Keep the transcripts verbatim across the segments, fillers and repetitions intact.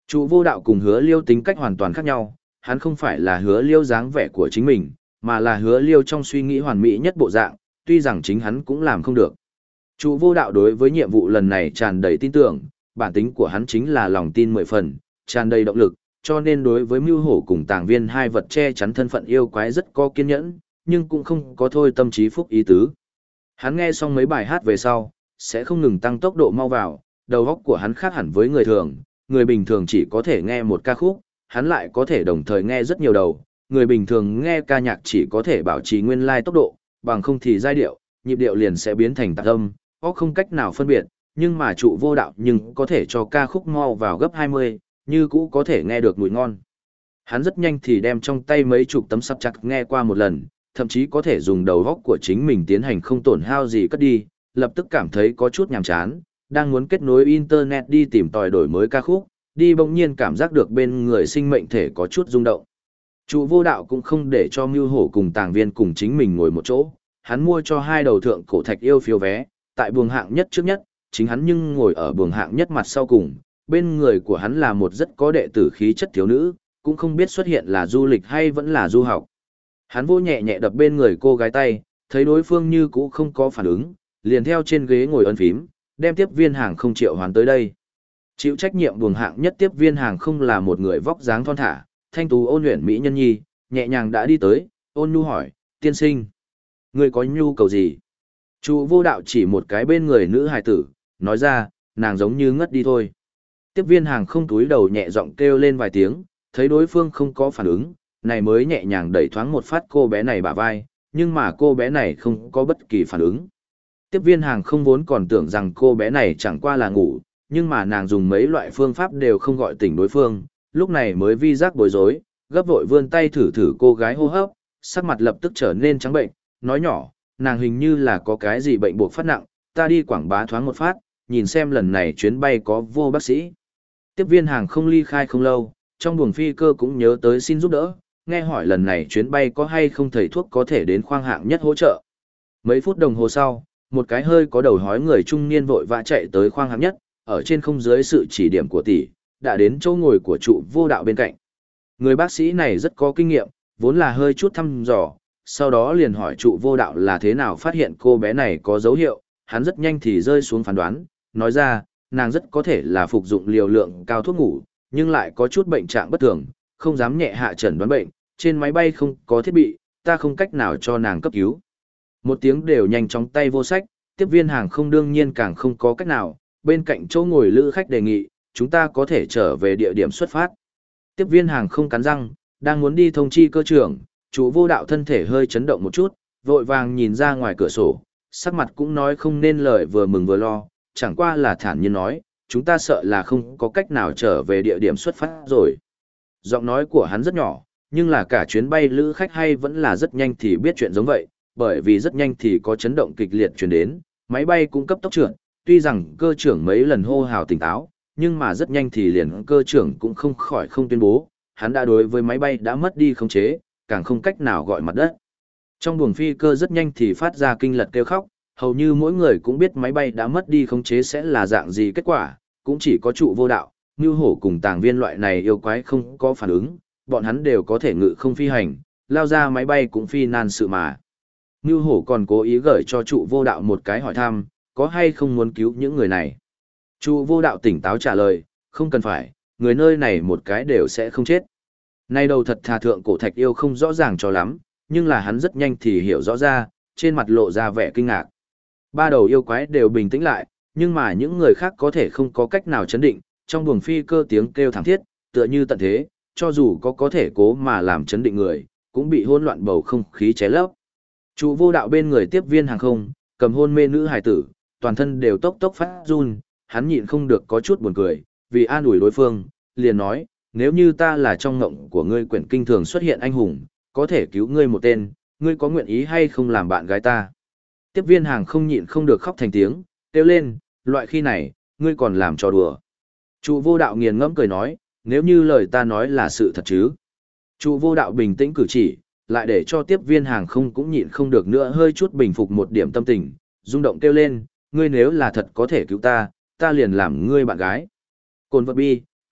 Trụ vô đạo cùng hứa liêu tính cách hoàn toàn khác nhau, hắn không phải là hứa liêu dáng vẻ của chính mình, mà là hứa liêu trong suy nghĩ hoàn mỹ nhất bộ dạng, tuy rằng chính hắn cũng làm không được. Trụ vô đạo đối với nhiệm vụ lần này tràn đầy tin tưởng, bản tính của hắn chính là lòng tin mười phần, tràn đầy động lực, cho nên đối với mưu hổ cùng tàng viên hai vật che chắn thân phận yêu quái rất có kiên nhẫn, nhưng cũng không có thôi tâm trí phúc ý tứ. Hắn nghe xong mấy bài hát về sau, sẽ không ngừng tăng tốc độ mau vào, đầu óc của hắn khác hẳn với người thường, người bình thường chỉ có thể nghe một ca khúc, hắn lại có thể đồng thời nghe rất nhiều đầu, người bình thường nghe ca nhạc chỉ có thể bảo trì nguyên lai tốc độ, bằng không thì giai điệu, nhịp điệu liền sẽ biến thành tạp âm, có không cách nào phân biệt, nhưng mà trụ vô đạo nhưng có thể cho ca khúc mau vào gấp hai mươi, như cũ có thể nghe được mùi ngon. Hắn rất nhanh thì đem trong tay mấy chục tấm sắp chặt nghe qua một lần, thậm chí có thể dùng đầu óc của chính mình tiến hành không tổn hao gì cất đi, lập tức cảm thấy có chút nhàm chán, đang muốn kết nối internet đi tìm tòi đổi mới ca khúc, đi bỗng nhiên cảm giác được bên người sinh mệnh thể có chút rung động. Trụ vô đạo cũng không để cho Mưu Hổ cùng Tàng Viên cùng chính mình ngồi một chỗ, hắn mua cho hai đầu thượng cổ thạch yêu phiếu vé, tại buồng hạng nhất trước nhất, chính hắn nhưng ngồi ở buồng hạng nhất mặt sau cùng, bên người của hắn là một rất có đệ tử khí chất thiếu nữ, cũng không biết xuất hiện là du lịch hay vẫn là du học. Hắn vô nhẹ nhẹ đập bên người cô gái tay, thấy đối phương như cũ không có phản ứng, liền theo trên ghế ngồi ấn phím, đem tiếp viên hàng không triệu hoán tới đây. Chịu trách nhiệm buồng hạng nhất tiếp viên hàng không là một người vóc dáng thon thả, thanh tú ôn luyện mỹ nhân nhi, nhẹ nhàng đã đi tới, ôn nhu hỏi, tiên sinh, người có nhu cầu gì? Trụ vô đạo chỉ một cái bên người nữ hài tử, nói ra, nàng giống như ngất đi thôi. Tiếp viên hàng không túi đầu nhẹ giọng kêu lên vài tiếng, thấy đối phương không có phản ứng, này mới nhẹ nhàng đẩy thoáng một phát cô bé này bả vai, nhưng mà cô bé này không có bất kỳ phản ứng. Tiếp viên hàng không vốn còn tưởng rằng cô bé này chẳng qua là ngủ, nhưng mà nàng dùng mấy loại phương pháp đều không gọi tỉnh đối phương, lúc này mới vi giác bối rối, gấp vội vươn tay thử thử cô gái hô hấp, sắc mặt lập tức trở nên trắng bệnh, nói nhỏ, nàng hình như là có cái gì bệnh buộc phát nặng, ta đi quảng bá thoáng một phát, nhìn xem lần này chuyến bay có vô bác sĩ. Tiếp viên hàng không ly khai không lâu, trong buồng phi cơ cũng nhớ tới xin giúp đỡ, nghe hỏi lần này chuyến bay có hay không thầy thuốc có thể đến khoang hạng nhất hỗ trợ. Mấy phút đồng hồ sau, một cái hơi có đầu hói người trung niên vội vã chạy tới khoang hạng nhất, ở trên không dưới sự chỉ điểm của tỷ, đã đến chỗ ngồi của trụ vô đạo bên cạnh. Người bác sĩ này rất có kinh nghiệm, vốn là hơi chút thăm dò, sau đó liền hỏi trụ vô đạo là thế nào phát hiện cô bé này có dấu hiệu, hắn rất nhanh thì rơi xuống phán đoán, nói ra, nàng rất có thể là phục dụng liều lượng cao thuốc ngủ, nhưng lại có chút bệnh trạng bất thường, không dám nhẹ hạ chẩn đoán bệnh, trên máy bay không có thiết bị, ta không cách nào cho nàng cấp cứu. Một tiếng đều nhanh chóng tay vô sách, tiếp viên hàng không đương nhiên càng không có cách nào, bên cạnh chỗ ngồi lữ khách đề nghị, chúng ta có thể trở về địa điểm xuất phát. Tiếp viên hàng không cắn răng, đang muốn đi thông chi cơ trưởng, chủ vô đạo thân thể hơi chấn động một chút, vội vàng nhìn ra ngoài cửa sổ, sắc mặt cũng nói không nên lời vừa mừng vừa lo, chẳng qua là thản nhiên nói, chúng ta sợ là không có cách nào trở về địa điểm xuất phát rồi. Giọng nói của hắn rất nhỏ, nhưng là cả chuyến bay lữ khách hay vẫn là rất nhanh thì biết chuyện giống vậy, bởi vì rất nhanh thì có chấn động kịch liệt truyền đến, máy bay cũng cấp tốc trượt, tuy rằng cơ trưởng mấy lần hô hào tỉnh táo, nhưng mà rất nhanh thì liền cơ trưởng cũng không khỏi không tuyên bố, hắn đã đối với máy bay đã mất đi khống chế, càng không cách nào gọi mặt đất. Trong buồng phi cơ rất nhanh thì phát ra kinh lật kêu khóc, hầu như mỗi người cũng biết máy bay đã mất đi khống chế sẽ là dạng gì kết quả, cũng chỉ có trụ vô đạo, Nưu Hổ cùng Tàng Viên loại này yêu quái không có phản ứng, bọn hắn đều có thể ngự không phi hành, lao ra máy bay cũng phi nan sự mà. Nưu Hổ còn cố ý gửi cho trụ vô đạo một cái hỏi thăm, có hay không muốn cứu những người này. Trụ vô đạo tỉnh táo trả lời, không cần phải, người nơi này một cái đều sẽ không chết. Nay đầu thật thà thượng cổ thạch yêu không rõ ràng cho lắm, nhưng là hắn rất nhanh thì hiểu rõ ra, trên mặt lộ ra vẻ kinh ngạc. Ba đầu yêu quái đều bình tĩnh lại, nhưng mà những người khác có thể không có cách nào chấn định, trong buồng phi cơ tiếng kêu thảm thiết, tựa như tận thế, cho dù có có thể cố mà làm chấn định người, cũng bị hỗn loạn bầu không khí ché lấp. Trụ vô đạo bên người tiếp viên hàng không, cầm hôn mê nữ hài tử, toàn thân đều tốc tốc phát run, hắn nhịn không được có chút buồn cười, vì an ủi đối phương, liền nói, nếu như ta là trong ngộng của ngươi quyển kinh thường xuất hiện anh hùng, có thể cứu ngươi một tên, ngươi có nguyện ý hay không làm bạn gái ta? Tiếp viên hàng không nhịn không được khóc thành tiếng, kêu lên, loại khi này, ngươi còn làm trò đùa. Trụ vô đạo nghiền ngẫm cười nói, nếu như lời ta nói là sự thật chứ. Trụ vô đạo bình tĩnh cử chỉ, lại để cho tiếp viên hàng không cũng nhịn không được nữa hơi chút bình phục một điểm tâm tình, rung động kêu lên, ngươi nếu là thật có thể cứu ta, ta liền làm ngươi bạn gái. Cồn vật bi,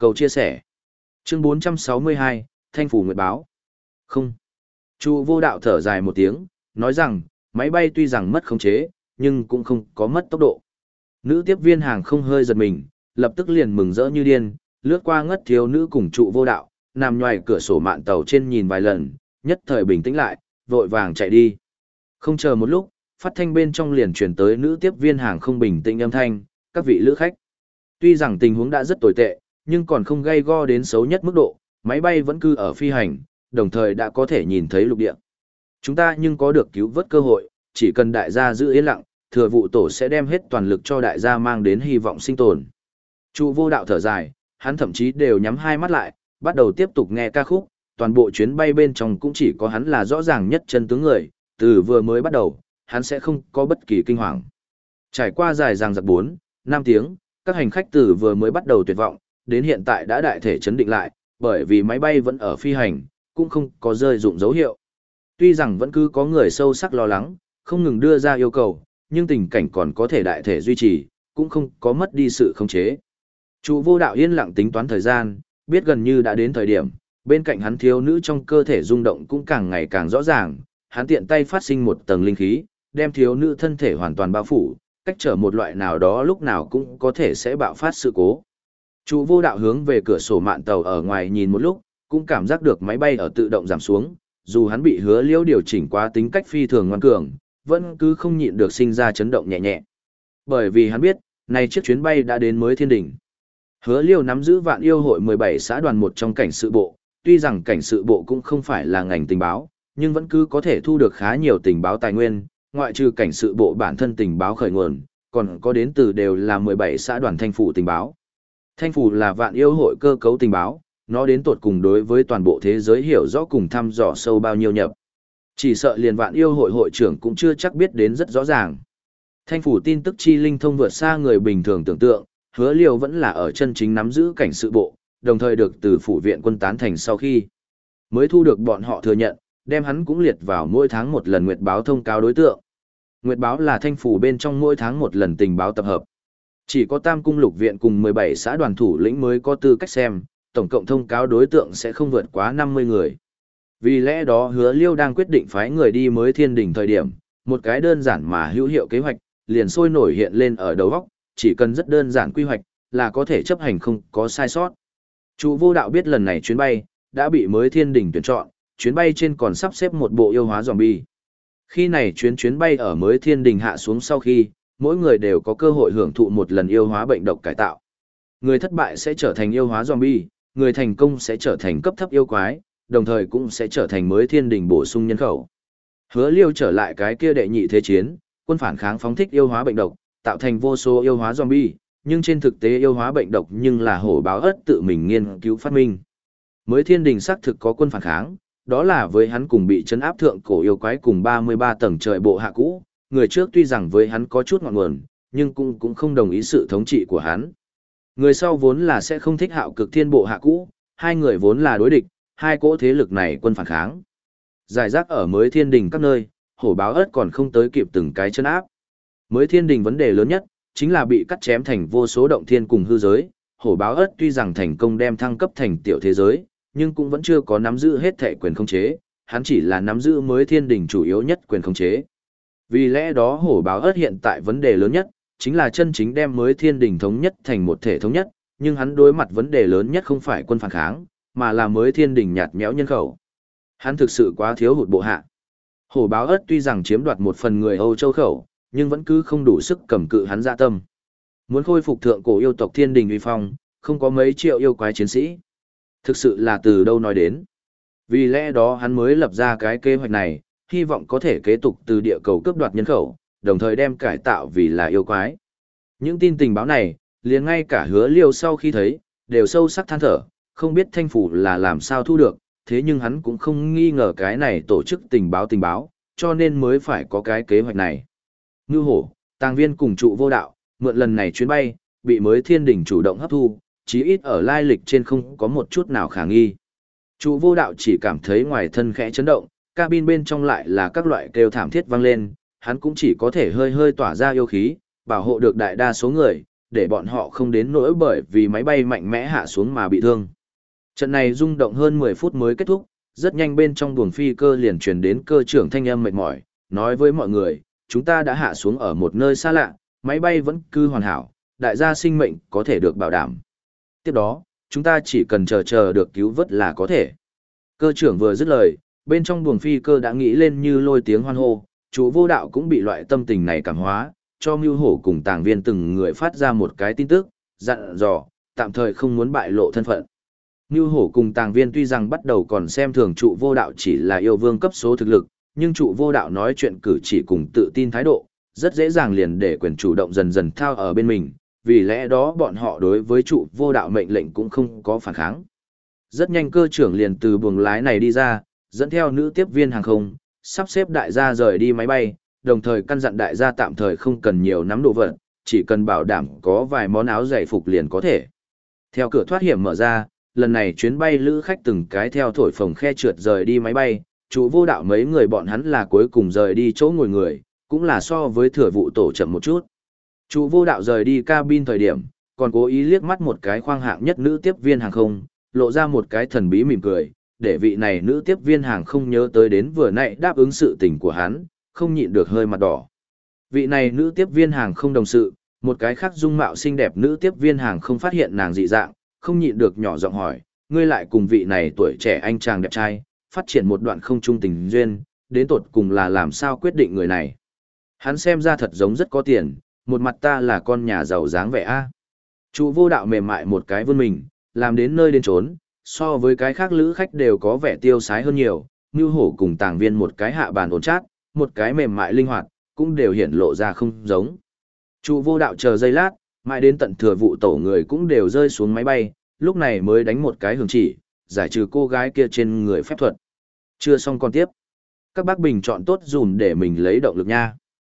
Cầu chia sẻ. Chương bốn trăm sáu mươi hai, Thanh Phủ Nguyệt Báo. Không. Chu Vô Đạo thở dài một tiếng, nói rằng, máy bay tuy rằng mất khống chế, nhưng cũng không có mất tốc độ. Nữ tiếp viên hàng không hơi giật mình, lập tức liền mừng rỡ như điên, lướt qua ngất thiếu nữ cùng Trụ Vô Đạo, nằm ngoài cửa sổ mạn tàu trên nhìn vài lần, nhất thời bình tĩnh lại, vội vàng chạy đi. Không chờ một lúc, phát thanh bên trong liền truyền tới nữ tiếp viên hàng không bình tĩnh âm thanh, các vị lữ khách. Tuy rằng tình huống đã rất tồi tệ, nhưng còn không gây go đến xấu nhất mức độ, máy bay vẫn cứ ở phi hành, đồng thời đã có thể nhìn thấy lục địa. Chúng ta nhưng có được cứu vớt cơ hội, chỉ cần đại gia giữ yên lặng, thừa vụ tổ sẽ đem hết toàn lực cho đại gia mang đến hy vọng sinh tồn. Trụ Vô Đạo thở dài, hắn thậm chí đều nhắm hai mắt lại, bắt đầu tiếp tục nghe ca khúc, toàn bộ chuyến bay bên trong cũng chỉ có hắn là rõ ràng nhất chân tướng người, từ vừa mới bắt đầu, hắn sẽ không có bất kỳ kinh hoàng. Trải qua dài dằng dặc bốn, năm tiếng, các hành khách từ vừa mới bắt đầu tuyệt vọng, đến hiện tại đã đại thể chấn định lại, bởi vì máy bay vẫn ở phi hành, cũng không có rơi dụng dấu hiệu. Tuy rằng vẫn cứ có người sâu sắc lo lắng, không ngừng đưa ra yêu cầu, nhưng tình cảnh còn có thể đại thể duy trì, cũng không có mất đi sự khống chế. Trụ Vô Đạo yên lặng tính toán thời gian, biết gần như đã đến thời điểm, bên cạnh hắn thiếu nữ trong cơ thể rung động cũng càng ngày càng rõ ràng, hắn tiện tay phát sinh một tầng linh khí, đem thiếu nữ thân thể hoàn toàn bao phủ, cách trở một loại nào đó lúc nào cũng có thể sẽ bạo phát sự cố. Trụ Vô Đạo hướng về cửa sổ mạn tàu ở ngoài nhìn một lúc, cũng cảm giác được máy bay ở tự động giảm xuống, dù hắn bị Hứa Liêu điều chỉnh qua tính cách phi thường ngoan cường, vẫn cứ không nhịn được sinh ra chấn động nhẹ nhẹ. Bởi vì hắn biết, này chiếc chuyến bay đã đến mới thiên đỉnh. Hứa Liêu nắm giữ Vạn Yêu hội mười bảy xã đoàn một trong cảnh sự bộ, tuy rằng cảnh sự bộ cũng không phải là ngành tình báo, nhưng vẫn cứ có thể thu được khá nhiều tình báo tài nguyên, ngoại trừ cảnh sự bộ bản thân tình báo khởi nguồn, còn có đến từ đều là mười bảy xã đoàn Thanh Phủ tình báo. Thanh Phủ là Vạn Yêu hội cơ cấu tình báo, nó đến tột cùng đối với toàn bộ thế giới hiểu rõ cùng thăm dò sâu bao nhiêu nhập. Chỉ sợ liền Vạn Yêu hội hội trưởng cũng chưa chắc biết đến rất rõ ràng. Thanh Phủ tin tức chi linh thông vượt xa người bình thường tưởng tượng, Hứa Liêu vẫn là ở chân chính nắm giữ cảnh sự bộ, đồng thời được từ phủ viện quân tán thành sau khi mới thu được bọn họ thừa nhận, đem hắn cũng liệt vào mỗi tháng một lần Nguyệt báo thông cáo đối tượng. Nguyệt báo là Thanh Phủ bên trong mỗi tháng một lần tình báo tập hợp. Chỉ có Tam Cung Lục viện cùng mười bảy xã đoàn thủ lĩnh mới có tư cách xem, tổng cộng thông cáo đối tượng sẽ không vượt quá năm mươi người. Vì lẽ đó Hứa Liêu đang quyết định phái người đi mới thiên đỉnh thời điểm, một cái đơn giản mà hữu hiệu kế hoạch, liền sôi nổi hiện lên ở đầu óc, chỉ cần rất đơn giản quy hoạch, là có thể chấp hành không có sai sót. Trụ Vô Đạo biết lần này chuyến bay, đã bị mới thiên đỉnh tuyển chọn, chuyến bay trên còn sắp xếp một bộ yêu hóa zombie. Khi này chuyến chuyến bay ở mới thiên đỉnh hạ xuống sau khi, mỗi người đều có cơ hội hưởng thụ một lần yêu hóa bệnh độc cải tạo. Người thất bại sẽ trở thành yêu hóa zombie, người thành công sẽ trở thành cấp thấp yêu quái, đồng thời cũng sẽ trở thành mới thiên đỉnh bổ sung nhân khẩu. Hứa Liêu trở lại cái kia đệ nhị thế chiến, quân phản kháng phóng thích yêu hóa bệnh độc, tạo thành vô số yêu hóa zombie, nhưng trên thực tế yêu hóa bệnh độc nhưng là hổ báo ất tự mình nghiên cứu phát minh. Mới thiên đình xác thực có quân phản kháng, đó là với hắn cùng bị trấn áp thượng cổ yêu quái cùng ba mươi ba tầng trời bộ hạ cũ, người trước tuy rằng với hắn có chút ngọn nguồn, nhưng cũng cũng không đồng ý sự thống trị của hắn. Người sau vốn là sẽ không thích hạo cực thiên bộ hạ cũ, hai người vốn là đối địch, hai cỗ thế lực này quân phản kháng. Giải rác ở mới thiên đình các nơi, hổ báo ất còn không tới kịp từng cái chân áp. Mới thiên đình vấn đề lớn nhất, chính là bị cắt chém thành vô số động thiên cùng hư giới. Hổ báo ất tuy rằng thành công đem thăng cấp thành tiểu thế giới, nhưng cũng vẫn chưa có nắm giữ hết thể quyền khống chế, hắn chỉ là nắm giữ mới thiên đình chủ yếu nhất quyền khống chế. Vì lẽ đó hổ báo ất hiện tại vấn đề lớn nhất, chính là chân chính đem mới thiên đình thống nhất thành một thể thống nhất, nhưng hắn đối mặt vấn đề lớn nhất không phải quân phản kháng, mà là mới thiên đình nhạt nhẽo nhân khẩu. Hắn thực sự quá thiếu hụt bộ hạ. Hổ báo ất tuy rằng chiếm đoạt một phần người Âu Châu khẩu, nhưng vẫn cứ không đủ sức cầm cự hắn dạ tâm. Muốn khôi phục thượng cổ yêu tộc thiên đình uy phong, không có mấy triệu yêu quái chiến sĩ. Thực sự là từ đâu nói đến. Vì lẽ đó hắn mới lập ra cái kế hoạch này, hy vọng có thể kế tục từ địa cầu cướp đoạt nhân khẩu, đồng thời đem cải tạo vì là yêu quái. Những tin tình báo này, liền ngay cả Hứa Liêu sau khi thấy, đều sâu sắc than thở, không biết Thanh Phủ là làm sao thu được, thế nhưng hắn cũng không nghi ngờ cái này tổ chức tình báo tình báo, cho nên mới phải có cái kế hoạch này. Ngư hổ, tàng viên cùng Trụ Vô Đạo, mượn lần này chuyến bay, bị mới thiên đỉnh chủ động hấp thu, chí ít ở lai lịch trên không có một chút nào khả nghi. Trụ Vô Đạo chỉ cảm thấy ngoài thân khẽ chấn động, cabin bên trong lại là các loại kêu thảm thiết vang lên, hắn cũng chỉ có thể hơi hơi tỏa ra yêu khí, bảo hộ được đại đa số người, để bọn họ không đến nỗi bởi vì máy bay mạnh mẽ hạ xuống mà bị thương. Trận này rung động hơn mười phút mới kết thúc, rất nhanh bên trong buồng phi cơ liền truyền đến cơ trưởng thanh âm mệt mỏi, nói với mọi người, chúng ta đã hạ xuống ở một nơi xa lạ, máy bay vẫn cứ hoàn hảo, đại gia sinh mệnh có thể được bảo đảm. Tiếp đó, chúng ta chỉ cần chờ chờ được cứu vớt là có thể. Cơ trưởng vừa dứt lời, bên trong buồng phi cơ đã nghĩ lên như lôi tiếng hoan hô, chủ vô đạo cũng bị loại tâm tình này cảm hóa, cho Mưu Hổ cùng tàng viên từng người phát ra một cái tin tức, dặn dò, tạm thời không muốn bại lộ thân phận. Mưu Hổ cùng tàng viên tuy rằng bắt đầu còn xem thường trụ vô đạo chỉ là yêu vương cấp số thực lực, nhưng trụ vô đạo nói chuyện cử chỉ cùng tự tin thái độ, rất dễ dàng liền để quyền chủ động dần dần thao ở bên mình, vì lẽ đó bọn họ đối với trụ vô đạo mệnh lệnh cũng không có phản kháng. Rất nhanh cơ trưởng liền từ buồng lái này đi ra, dẫn theo nữ tiếp viên hàng không, sắp xếp đại gia rời đi máy bay, đồng thời căn dặn đại gia tạm thời không cần nhiều nắm đồ vật, chỉ cần bảo đảm có vài món áo giày phục liền có thể. Theo cửa thoát hiểm mở ra, lần này chuyến bay lữ khách từng cái theo thổi phồng khe trượt rời đi máy bay, chủ vô đạo mấy người bọn hắn là cuối cùng rời đi chỗ ngồi người, cũng là so với thừa vụ tổ chậm một chút. Chủ vô đạo rời đi cabin thời điểm, còn cố ý liếc mắt một cái khoang hạng nhất nữ tiếp viên hàng không, lộ ra một cái thần bí mỉm cười, để vị này nữ tiếp viên hàng không nhớ tới đến vừa nãy đáp ứng sự tình của hắn, không nhịn được hơi mặt đỏ. Vị này nữ tiếp viên hàng không đồng sự, một cái khác dung mạo xinh đẹp nữ tiếp viên hàng không phát hiện nàng dị dạng, không nhịn được nhỏ giọng hỏi, ngươi lại cùng vị này tuổi trẻ anh chàng đẹp trai, phát triển một đoạn không trung tình duyên, đến tột cùng là làm sao quyết định người này. Hắn xem ra thật giống rất có tiền, một mặt ta là con nhà giàu dáng vẻ a. Chủ vô đạo mềm mại một cái vươn mình, làm đến nơi đến trốn, so với cái khác lữ khách đều có vẻ tiêu sái hơn nhiều, Mưu Hổ cùng tàng viên một cái hạ bàn ổn chát, một cái mềm mại linh hoạt, cũng đều hiển lộ ra không giống. Chủ vô đạo chờ giây lát, mãi đến tận thừa vụ tổ người cũng đều rơi xuống máy bay, lúc này mới đánh một cái hưởng chỉ, giải trừ cô gái kia trên người phép thuật. Chưa xong còn tiếp. Các bác bình chọn tốt dùm để mình lấy động lực nha.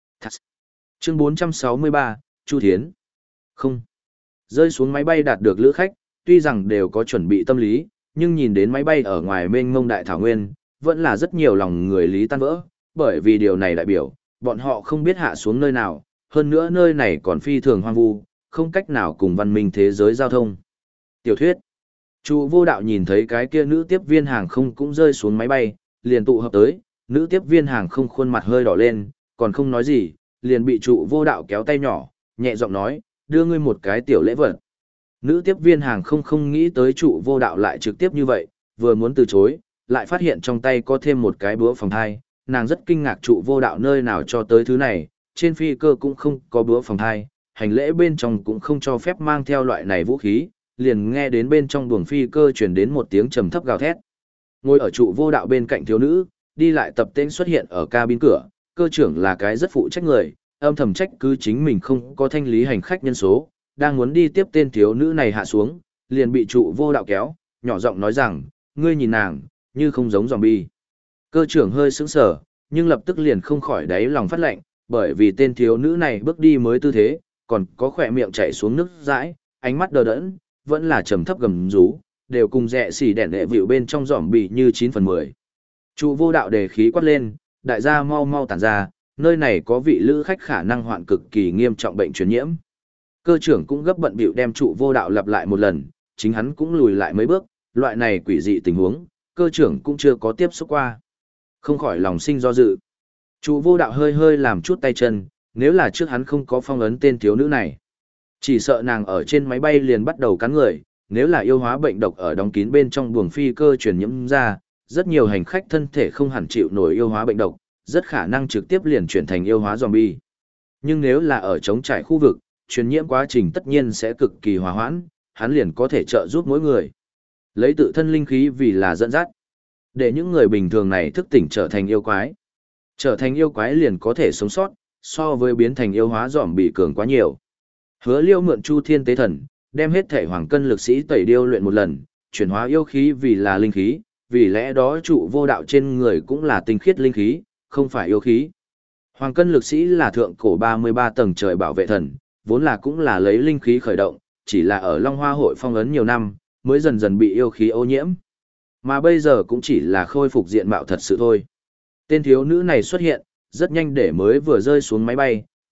Chương bốn trăm sáu mươi ba, Chu Thiến. Không. Rơi xuống máy bay đạt được lữ khách, tuy rằng đều có chuẩn bị tâm lý, nhưng nhìn đến máy bay ở ngoài mênh mông đại thảo nguyên, vẫn là rất nhiều lòng người lý tan vỡ, bởi vì điều này đại biểu, bọn họ không biết hạ xuống nơi nào, hơn nữa nơi này còn phi thường hoang vu, không cách nào cùng văn minh thế giới giao thông. Tiểu thuyết. Chu vô đạo nhìn thấy cái kia nữ tiếp viên hàng không cũng rơi xuống máy bay, liền tụ hợp tới, nữ tiếp viên hàng không khuôn mặt hơi đỏ lên, còn không nói gì, liền bị trụ vô đạo kéo tay nhỏ, nhẹ giọng nói, đưa ngươi một cái tiểu lễ vật. Nữ tiếp viên hàng không không nghĩ tới trụ vô đạo lại trực tiếp như vậy, vừa muốn từ chối, lại phát hiện trong tay có thêm một cái búa phòng thai, nàng rất kinh ngạc trụ vô đạo nơi nào cho tới thứ này, trên phi cơ cũng không có búa phòng thai, hành lễ bên trong cũng không cho phép mang theo loại này vũ khí, liền nghe đến bên trong buồng phi cơ truyền đến một tiếng trầm thấp gào thét. Ngồi ở trụ vô đạo bên cạnh thiếu nữ, đi lại tập tên xuất hiện ở cabin cửa, cơ trưởng là cái rất phụ trách người, âm thầm trách cứ chính mình không có thanh lý hành khách nhân số, đang muốn đi tiếp tên thiếu nữ này hạ xuống, liền bị trụ vô đạo kéo, nhỏ giọng nói rằng, ngươi nhìn nàng, như không giống zombie. Cơ trưởng hơi sững sờ, nhưng lập tức liền không khỏi đáy lòng phát lạnh, bởi vì tên thiếu nữ này bước đi mới tư thế, còn có khỏe miệng chảy xuống nước dãi, ánh mắt đờ đẫn, vẫn là trầm thấp gầm rú, đều cùng rẻ xỉ đèn đệ vịu bên trong zombie như chín phần mười. Trụ vô đạo đề khí quát lên, đại gia mau mau tản ra, nơi này có vị lữ khách khả năng hoạn cực kỳ nghiêm trọng bệnh truyền nhiễm. Cơ trưởng cũng gấp bận bịu đem trụ vô đạo lặp lại một lần, chính hắn cũng lùi lại mấy bước, loại này quỷ dị tình huống, cơ trưởng cũng chưa có tiếp xúc qua. Không khỏi lòng sinh do dự. Trụ vô đạo hơi hơi làm chút tay chân, nếu là trước hắn không có phong ấn tên thiếu nữ này. Chỉ sợ nàng ở trên máy bay liền bắt đầu cắn người, nếu là yêu hóa bệnh độc ở đóng kín bên trong buồng phi cơ truyền nhiễm ra, rất nhiều hành khách thân thể không hẳn chịu nổi yêu hóa bệnh độc, rất khả năng trực tiếp liền chuyển thành yêu hóa zombie. Nhưng nếu là ở trống trải khu vực, truyền nhiễm quá trình tất nhiên sẽ cực kỳ hòa hoãn, hắn liền có thể trợ giúp mỗi người. Lấy tự thân linh khí vì là dẫn dắt, để những người bình thường này thức tỉnh trở thành yêu quái. Trở thành yêu quái liền có thể sống sót, so với biến thành yêu hóa zombie cường quá nhiều. Hứa Liêu mượn Chu Thiên Tế Thần, đem hết thể hoàng cân lực sĩ tẩy điêu luyện một lần, chuyển hóa yêu khí vì là linh khí, vì lẽ đó trụ vô đạo trên người cũng là tinh khiết linh khí, không phải yêu khí. Hoàng cân lực sĩ là thượng cổ ba mươi ba tầng trời bảo vệ thần, vốn là cũng là lấy linh khí khởi động, chỉ là ở Long Hoa hội phong ấn nhiều năm, mới dần dần bị yêu khí ô nhiễm. Mà bây giờ cũng chỉ là khôi phục diện mạo thật sự thôi. Tên thiếu nữ này xuất hiện, rất nhanh để mới vừa rơi xuống máy bay,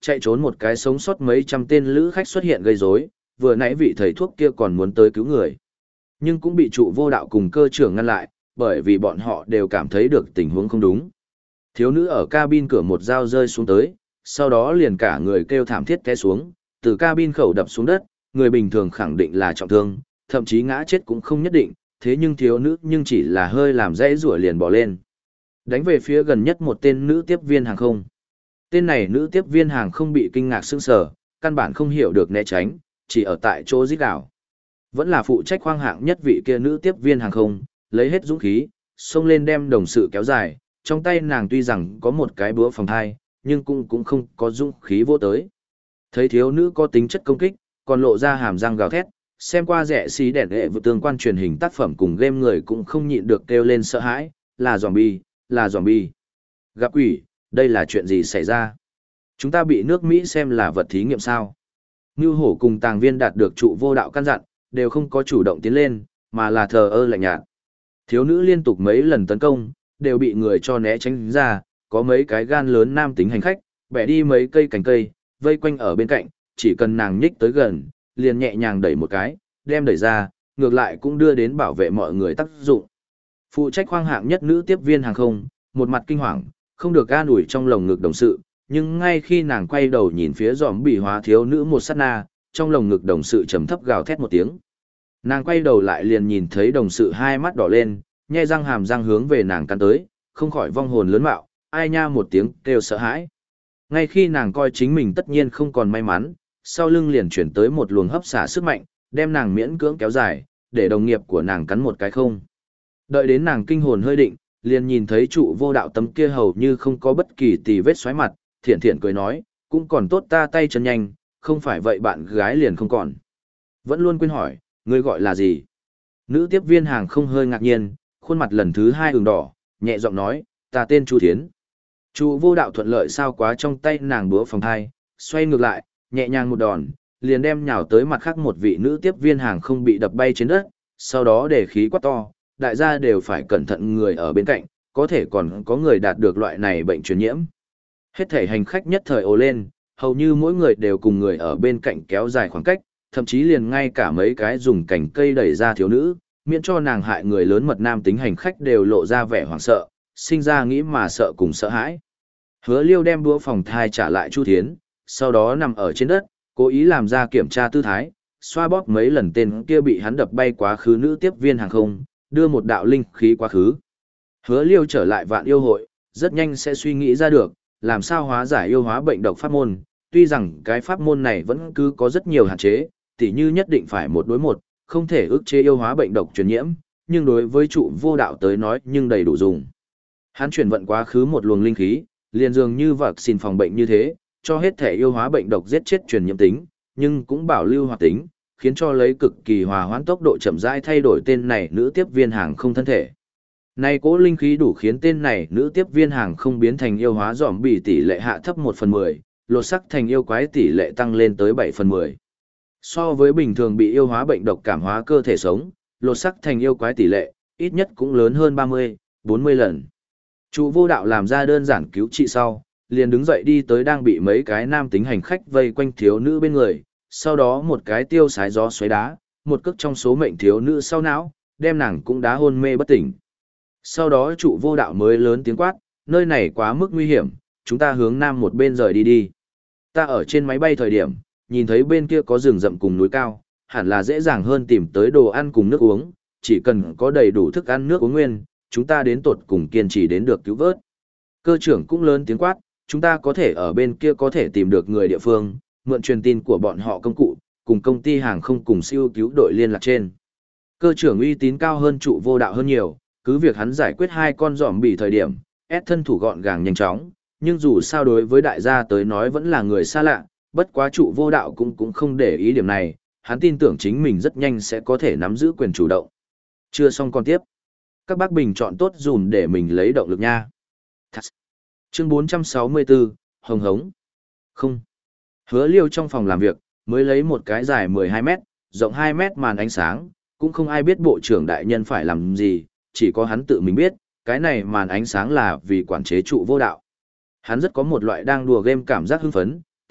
chạy trốn một cái sống sót mấy trăm tên lữ khách xuất hiện gây rối, vừa nãy vị thầy thuốc kia còn muốn tới cứu người. Nhưng cũng bị trụ vô đạo cùng cơ trưởng ngăn lại, bởi vì bọn họ đều cảm thấy được tình huống không đúng. Thiếu nữ ở cabin cửa một dao rơi xuống tới, sau đó liền cả người kêu thảm thiết té xuống, từ cabin khẩu đập xuống đất, người bình thường khẳng định là trọng thương, thậm chí ngã chết cũng không nhất định, thế nhưng thiếu nữ nhưng chỉ là hơi làm dãy rủa liền bỏ lên. Đánh về phía gần nhất một tên nữ tiếp viên hàng không. Tên này nữ tiếp viên hàng không bị kinh ngạc sững sờ, căn bản không hiểu được né tránh, chỉ ở tại chỗ rít gào. Vẫn là phụ trách khoang hạng nhất vị kia nữ tiếp viên hàng không, lấy hết dũng khí, xông lên đem đồng sự kéo dài, trong tay nàng tuy rằng có một cái búa phòng thai, nhưng cũng cũng không có dũng khí vô tới. Thấy thiếu nữ có tính chất công kích, còn lộ ra hàm răng gào thét, xem qua rẻ xí đèn hệ vụ tương quan truyền hình tác phẩm cùng game người cũng không nhịn được kêu lên sợ hãi, là zombie, là zombie. Gặp quỷ, đây là chuyện gì xảy ra? Chúng ta bị nước Mỹ xem là vật thí nghiệm sao? Ngưu Hổ cùng Tàng Viên đạt được trụ vô đạo căn dặn, đều không có chủ động tiến lên, mà là thờ ơ lạnh nhạt. Thiếu nữ liên tục mấy lần tấn công, đều bị người cho né tránh ra, có mấy cái gan lớn nam tính hành khách, bẻ đi mấy cây cành cây, vây quanh ở bên cạnh, chỉ cần nàng nhích tới gần, liền nhẹ nhàng đẩy một cái, đem đẩy ra, ngược lại cũng đưa đến bảo vệ mọi người tác dụng. Phụ trách khoang hạng nhất nữ tiếp viên hàng không, một mặt kinh hoàng, không được an ủi trong lồng ngực đồng sự, nhưng ngay khi nàng quay đầu nhìn phía giòm bị hóa thiếu nữ một sát na, trong lồng ngực đồng sự trầm thấp gào thét một tiếng. Nàng quay đầu lại liền nhìn thấy đồng sự hai mắt đỏ lên, nhe răng hàm răng hướng về nàng cắn tới, không khỏi vong hồn lớn mạo, ai nha một tiếng kêu sợ hãi. Ngay khi nàng coi chính mình tất nhiên không còn may mắn, sau lưng liền chuyển tới một luồng hấp xả sức mạnh, đem nàng miễn cưỡng kéo dài, để đồng nghiệp của nàng cắn một cái không. Đợi đến nàng kinh hồn hơi định, liền nhìn thấy trụ vô đạo tấm kia hầu như không có bất kỳ tì vết xoáy mặt, thiện thiện cười nói, cũng còn tốt ta tay chân nhanh, không phải vậy bạn gái liền không còn. Vẫn luôn quên hỏi, ngươi gọi là gì? Nữ tiếp viên hàng không hơi ngạc nhiên, khuôn mặt lần thứ hai ửng đỏ, nhẹ giọng nói, ta tên Chu Thiến. Trụ vô đạo thuận lợi sao quá trong tay nàng búa phòng thai, xoay ngược lại, nhẹ nhàng một đòn, liền đem nhào tới mặt khác một vị nữ tiếp viên hàng không bị đập bay trên đất, sau đó để khí quát to, đại gia đều phải cẩn thận người ở bên cạnh, có thể còn có người đạt được loại này bệnh truyền nhiễm. Hết thể hành khách nhất thời ồ lên, hầu như mỗi người đều cùng người ở bên cạnh kéo dài khoảng cách, thậm chí liền ngay cả mấy cái dùng cành cây đẩy ra thiếu nữ, miễn cho nàng hại người lớn mật nam tính hành khách đều lộ ra vẻ hoảng sợ, sinh ra nghĩ mà sợ cùng sợ hãi. Hứa Liêu đem đũa phòng thai trả lại Chu Thiến, sau đó nằm ở trên đất, cố ý làm ra kiểm tra tư thái, xoa bóp mấy lần tên kia bị hắn đập bay quá khứ nữ tiếp viên hàng không, đưa một đạo linh khí quá khứ. Hứa Liêu trở lại Vạn Yêu hội, rất nhanh sẽ suy nghĩ ra được, làm sao hóa giải yêu hóa bệnh độc pháp môn, tuy rằng cái pháp môn này vẫn cứ có rất nhiều hạn chế, tỉ như nhất định phải một đối một, không thể ức chế yêu hóa bệnh độc truyền nhiễm, nhưng đối với trụ vô đạo tới nói nhưng đầy đủ dùng. Hắn chuyển vận quá khứ một luồng linh khí, liền dường như vật xin phòng bệnh như thế, cho hết thể yêu hóa bệnh độc giết chết truyền nhiễm tính, nhưng cũng bảo lưu hoạt tính, khiến cho lấy cực kỳ hòa hoãn tốc độ chậm rãi thay đổi tên này nữ tiếp viên hàng không thân thể. Này cố linh khí đủ khiến tên này nữ tiếp viên hàng không biến thành yêu hóa giòm bị tỷ lệ hạ thấp một phần mười, lột sắc thành yêu quái tỷ lệ tăng lên tới bảy phần mười. So với bình thường bị yêu hóa bệnh độc cảm hóa cơ thể sống, lột sắc thành yêu quái tỷ lệ, ít nhất cũng lớn hơn ba mươi, bốn mươi lần. Trụ vô đạo làm ra đơn giản cứu trị sau, liền đứng dậy đi tới đang bị mấy cái nam tính hành khách vây quanh thiếu nữ bên người, sau đó một cái tiêu sái gió xoáy đá, một cước trong số mệnh thiếu nữ sau não, đem nàng cũng đá hôn mê bất tỉnh. Sau đó trụ vô đạo mới lớn tiếng quát, nơi này quá mức nguy hiểm, chúng ta hướng nam một bên rời đi đi. Ta ở trên máy bay thời điểm, nhìn thấy bên kia có rừng rậm cùng núi cao, hẳn là dễ dàng hơn tìm tới đồ ăn cùng nước uống, chỉ cần có đầy đủ thức ăn nước uống nguyên, chúng ta đến tột cùng kiên trì đến được cứu vớt. Cơ trưởng cũng lớn tiếng quát, chúng ta có thể ở bên kia có thể tìm được người địa phương, mượn truyền tin của bọn họ công cụ, cùng công ty hàng không cùng siêu cứu đội liên lạc trên. Cơ trưởng uy tín cao hơn trụ vô đạo hơn nhiều, cứ việc hắn giải quyết hai con giòm bị thời điểm, ép thân thủ gọn gàng nhanh chóng, nhưng dù sao đối với đại gia tới nói vẫn là người xa lạ, bất quá trụ vô đạo cũng cũng không để ý điểm này, hắn tin tưởng chính mình rất nhanh sẽ có thể nắm giữ quyền chủ động. Chưa xong còn tiếp. Các bác bình chọn tốt dùm để mình lấy động lực nha. Chương bốn trăm sáu mươi tư, Hồng Hống. Không. Hứa Liêu trong phòng làm việc, mới lấy một cái dài mười hai mét, rộng hai mét màn ánh sáng, cũng không ai biết bộ trưởng đại nhân phải làm gì, chỉ có hắn tự mình biết, cái này màn ánh sáng là vì quản chế trụ vô đạo. Hắn rất có một loại đang đùa game cảm giác hưng phấn,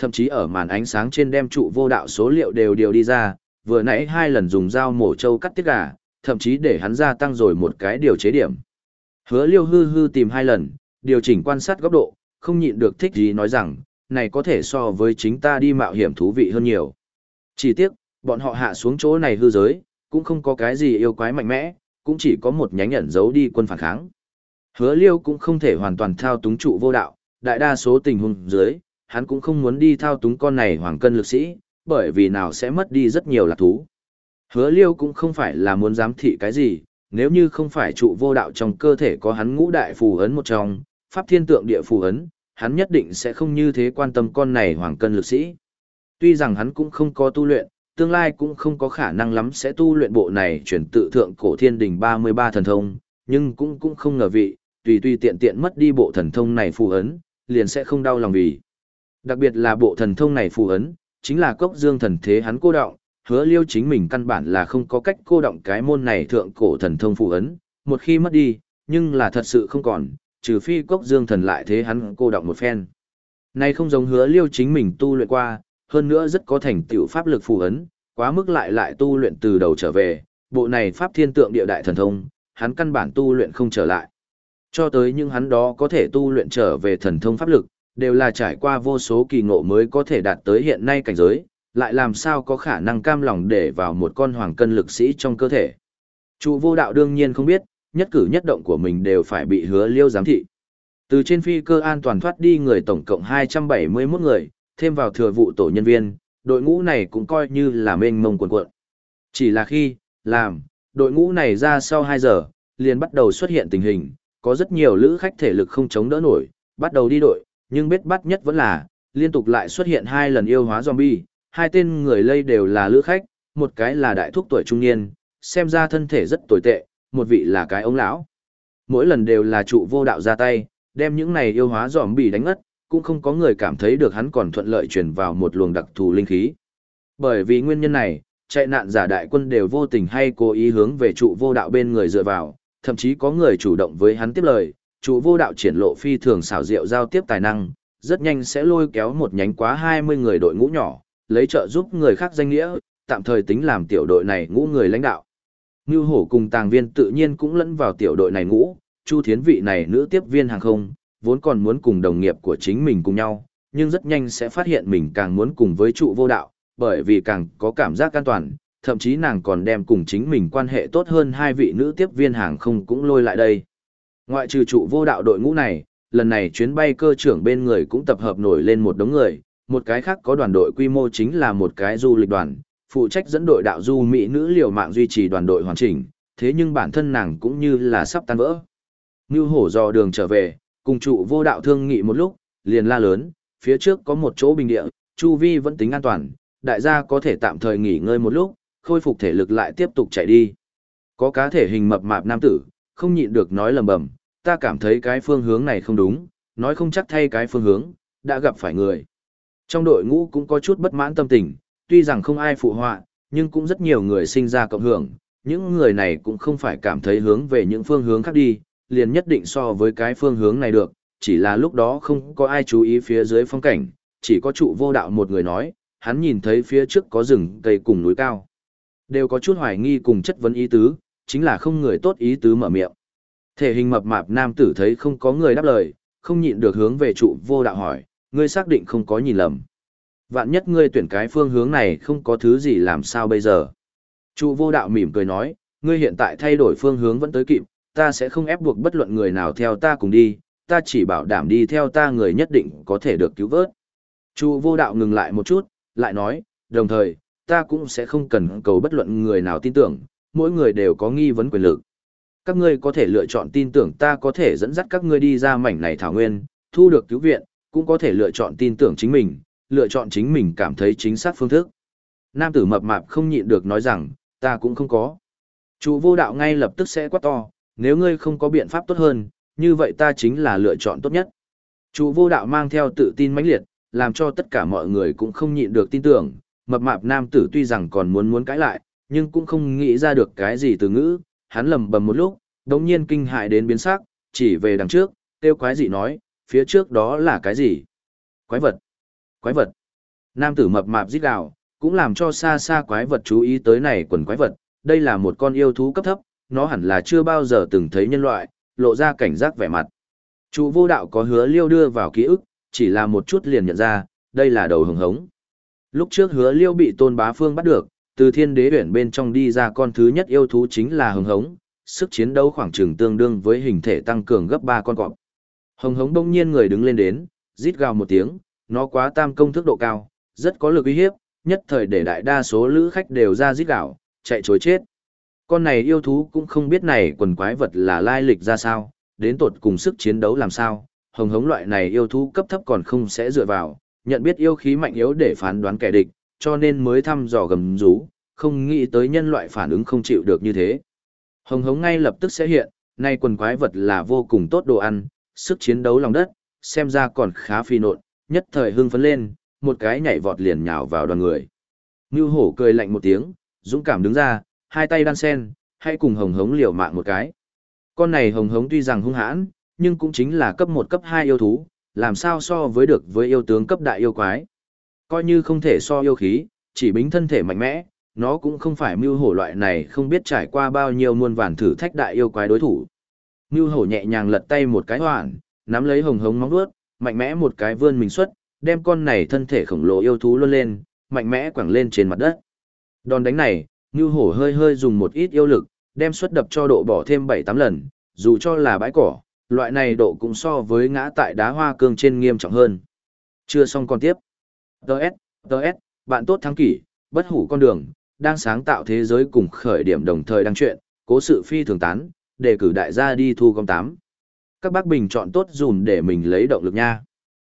thậm chí ở màn ánh sáng trên đem trụ vô đạo số liệu đều điều đi ra, vừa nãy hai lần dùng dao mổ trâu cắt tiết gà, thậm chí để hắn gia tăng rồi một cái điều chế điểm. Hứa Liêu hư hư tìm hai lần, điều chỉnh quan sát góc độ, không nhịn được thích gì nói rằng, này có thể so với chính ta đi mạo hiểm thú vị hơn nhiều. Chỉ tiếc, bọn họ hạ xuống chỗ này hư giới, cũng không có cái gì yêu quái mạnh mẽ, cũng chỉ có một nhánh ẩn giấu đi quân phản kháng. Hứa Liêu cũng không thể hoàn toàn thao túng trụ vô đạo, đại đa số tình huống dưới, hắn cũng không muốn đi thao túng con này hoàng cân lực sĩ, bởi vì nào sẽ mất đi rất nhiều lạc thú. Hứa Liêu cũng không phải là muốn giám thị cái gì, nếu như không phải trụ vô đạo trong cơ thể có hắn ngũ đại phù ấn một trong, pháp thiên tượng địa phù ấn, hắn nhất định sẽ không như thế quan tâm con này hoàng cân lực sĩ. Tuy rằng hắn cũng không có tu luyện, tương lai cũng không có khả năng lắm sẽ tu luyện bộ này chuyển tự thượng cổ thiên đình ba mươi ba thần thông, nhưng cũng cũng không ngờ vị, tùy tùy tiện tiện mất đi bộ thần thông này phù ấn, liền sẽ không đau lòng vì. Đặc biệt là bộ thần thông này phù ấn, chính là cốc dương thần thế hắn cô động, Hứa Liêu chính mình căn bản là không có cách cô động cái môn này thượng cổ thần thông phù ấn, một khi mất đi, nhưng là thật sự không còn, trừ phi cốc dương thần lại thế hắn cô động một phen. Này không giống Hứa Liêu chính mình tu luyện qua, hơn nữa rất có thành tựu pháp lực phù ấn, quá mức lại lại tu luyện từ đầu trở về, bộ này pháp thiên tượng địa đại thần thông, hắn căn bản tu luyện không trở lại. Cho tới những hắn đó có thể tu luyện trở về thần thông pháp lực, đều là trải qua vô số kỳ ngộ mới có thể đạt tới hiện nay cảnh giới, lại làm sao có khả năng cam lòng để vào một con hoàng cân lực sĩ trong cơ thể. Trụ vô đạo đương nhiên không biết, nhất cử nhất động của mình đều phải bị Hứa Liêu giám thị. Từ trên phi cơ an toàn thoát đi người tổng cộng hai trăm bảy mươi mốt người, thêm vào thừa vụ tổ nhân viên, đội ngũ này cũng coi như là mênh mông quần cuộn. Chỉ là khi, làm, đội ngũ này ra sau hai giờ, liền bắt đầu xuất hiện tình hình, có rất nhiều lữ khách thể lực không chống đỡ nổi, bắt đầu đi đội, nhưng bết bắt nhất vẫn là, liên tục lại xuất hiện hai lần yêu hóa zombie, hai tên người lây đều là lữ khách, một cái là đại thúc tuổi trung niên, xem ra thân thể rất tồi tệ, một vị là cái ông lão. Mỗi lần đều là trụ vô đạo ra tay, đem những này yêu hóa zombie đánh ngất, cũng không có người cảm thấy được hắn còn thuận lợi chuyển vào một luồng đặc thù linh khí. Bởi vì nguyên nhân này, chạy nạn giả đại quân đều vô tình hay cố ý hướng về trụ vô đạo bên người dựa vào, thậm chí có người chủ động với hắn tiếp lời, trụ vô đạo triển lộ phi thường xảo diệu giao tiếp tài năng, rất nhanh sẽ lôi kéo một nhánh quá hai mươi người đội ngũ nhỏ, lấy trợ giúp người khác danh nghĩa, tạm thời tính làm tiểu đội này ngũ người lãnh đạo. Ngưu Hổ cùng Tàng Viên tự nhiên cũng lẫn vào tiểu đội này ngũ, Chu Thiến vị này nữ tiếp viên hàng không, vốn còn muốn cùng đồng nghiệp của chính mình cùng nhau, nhưng rất nhanh sẽ phát hiện mình càng muốn cùng với trụ vô đạo, bởi vì càng có cảm giác an toàn, thậm chí nàng còn đem cùng chính mình quan hệ tốt hơn hai vị nữ tiếp viên hàng không cũng lôi lại đây. Ngoại trừ trụ vô đạo đội ngũ này, lần này chuyến bay cơ trưởng bên người cũng tập hợp nổi lên một đống người, một cái khác có đoàn đội quy mô chính là một cái du lịch đoàn, phụ trách dẫn đội đạo du mỹ nữ liều mạng duy trì đoàn đội hoàn chỉnh, thế nhưng bản thân nàng cũng như là sắp tan vỡ. Ngưu Hổ dò đường trở về, cùng trụ vô đạo thương nghị một lúc, liền la lớn, phía trước có một chỗ bình địa, chu vi vẫn tính an toàn, đại gia có thể tạm thời nghỉ ngơi một lúc, khôi phục thể lực lại tiếp tục chạy đi. Có cá thể hình mập mạp nam tử, không nhịn được nói lầm bầm, ta cảm thấy cái phương hướng này không đúng, nói không chắc thay cái phương hướng, đã gặp phải người. Trong đội ngũ cũng có chút bất mãn tâm tình, tuy rằng không ai phụ họa, nhưng cũng rất nhiều người sinh ra cộng hưởng, những người này cũng không phải cảm thấy hướng về những phương hướng khác đi, liền nhất định so với cái phương hướng này được, chỉ là lúc đó không có ai chú ý phía dưới phong cảnh, chỉ có trụ vô đạo một người nói, hắn nhìn thấy phía trước có rừng cây cùng núi cao. Đều có chút hoài nghi cùng chất vấn ý tứ, chính là không người tốt ý tứ mở miệng. Thể hình mập mạp nam tử thấy không có người đáp lời, không nhịn được hướng về trụ vô đạo hỏi, ngươi xác định không có nhìn lầm. Vạn nhất ngươi tuyển cái phương hướng này không có thứ gì làm sao bây giờ. Trụ vô đạo mỉm cười nói, ngươi hiện tại thay đổi phương hướng vẫn tới kịp, ta sẽ không ép buộc bất luận người nào theo ta cùng đi, ta chỉ bảo đảm đi theo ta người nhất định có thể được cứu vớt. Trụ vô đạo ngừng lại một chút, lại nói, đồng thời, ta cũng sẽ không cần cầu bất luận người nào tin tưởng, mỗi người đều có nghi vấn quyền lực. Các ngươi có thể lựa chọn tin tưởng ta có thể dẫn dắt các ngươi đi ra mảnh này thảo nguyên, thu được cứu viện, cũng có thể lựa chọn tin tưởng chính mình, lựa chọn chính mình cảm thấy chính xác phương thức. Nam tử mập mạp không nhịn được nói rằng, ta cũng không có. Trụ vô đạo ngay lập tức sẽ quát to, nếu ngươi không có biện pháp tốt hơn, như vậy ta chính là lựa chọn tốt nhất. Trụ vô đạo mang theo tự tin mãnh liệt, làm cho tất cả mọi người cũng không nhịn được tin tưởng, mập mạp nam tử tuy rằng còn muốn muốn cãi lại, nhưng cũng không nghĩ ra được cái gì từ ngữ, hắn lầm bầm một lúc, đống nhiên kinh hại đến biến sắc, chỉ về đằng trước, tiêu quái gì nói, phía trước đó là cái gì? Quái vật! Quái vật! Nam tử mập mạp rít gào, cũng làm cho xa xa quái vật chú ý tới này quần quái vật, đây là một con yêu thú cấp thấp, nó hẳn là chưa bao giờ từng thấy nhân loại, lộ ra cảnh giác vẻ mặt. Trụ vô đạo có hứa liêu đưa vào ký ức, chỉ là một chút liền nhận ra, đây là đầu hồng hống. Lúc trước hứa liêu bị tôn bá phương bắt được, từ thiên đế huyển bên trong đi ra con thứ nhất yêu thú chính là hồng hống, sức chiến đấu khoảng chừng tương đương với hình thể tăng cường gấp ba con cọp. Hồng hống bỗng nhiên người đứng lên đến, rít gào một tiếng, nó quá tam công thức độ cao, rất có lực uy hiếp, nhất thời để đại đa số lữ khách đều ra rít gào, chạy trối chết. Con này yêu thú cũng không biết này quần quái vật là lai lịch ra sao, đến tột cùng sức chiến đấu làm sao, hồng hống loại này yêu thú cấp thấp còn không sẽ dựa vào, nhận biết yêu khí mạnh yếu để phán đoán kẻ địch, cho nên mới thăm dò gầm rú, không nghĩ tới nhân loại phản ứng không chịu được như thế. Hồng hống ngay lập tức sẽ hiện, nay quần quái vật là vô cùng tốt đồ ăn, sức chiến đấu lòng đất, xem ra còn khá phi nộn, nhất thời hưng phấn lên, một cái nhảy vọt liền nhào vào đoàn người. Ngưu hổ cười lạnh một tiếng, dũng cảm đứng ra, hai tay đan sen, hay cùng hồng hống liều mạng một cái. Con này hồng hống tuy rằng hung hãn, nhưng cũng chính là cấp một cấp hai yêu thú, làm sao so với được với yêu tướng cấp đại yêu quái. Coi như không thể so yêu khí, chỉ bính thân thể mạnh mẽ, nó cũng không phải mưu hổ loại này không biết trải qua bao nhiêu muôn vàn thử thách đại yêu quái đối thủ. Mưu hổ nhẹ nhàng lật tay một cái hoảng, nắm lấy hồng hống móng vuốt, mạnh mẽ một cái vươn mình xuất, đem con này thân thể khổng lồ yêu thú luôn lên, mạnh mẽ quẳng lên trên mặt đất. Đòn đánh này, Mưu hổ hơi hơi dùng một ít yêu lực, đem suất đập cho độ bỏ thêm bảy tám lần, dù cho là bãi cỏ, loại này độ cũng so với ngã tại đá hoa cương trên nghiêm trọng hơn. Chưa xong còn tiếp. Đợt, đợt, bạn tốt thắng kỷ, bất hủ con đường, đang sáng tạo thế giới cùng khởi điểm đồng thời đăng truyện, cố sự phi thường tán, đề cử đại gia đi thu gom tám. Các bác bình chọn tốt dùm để mình lấy động lực nha.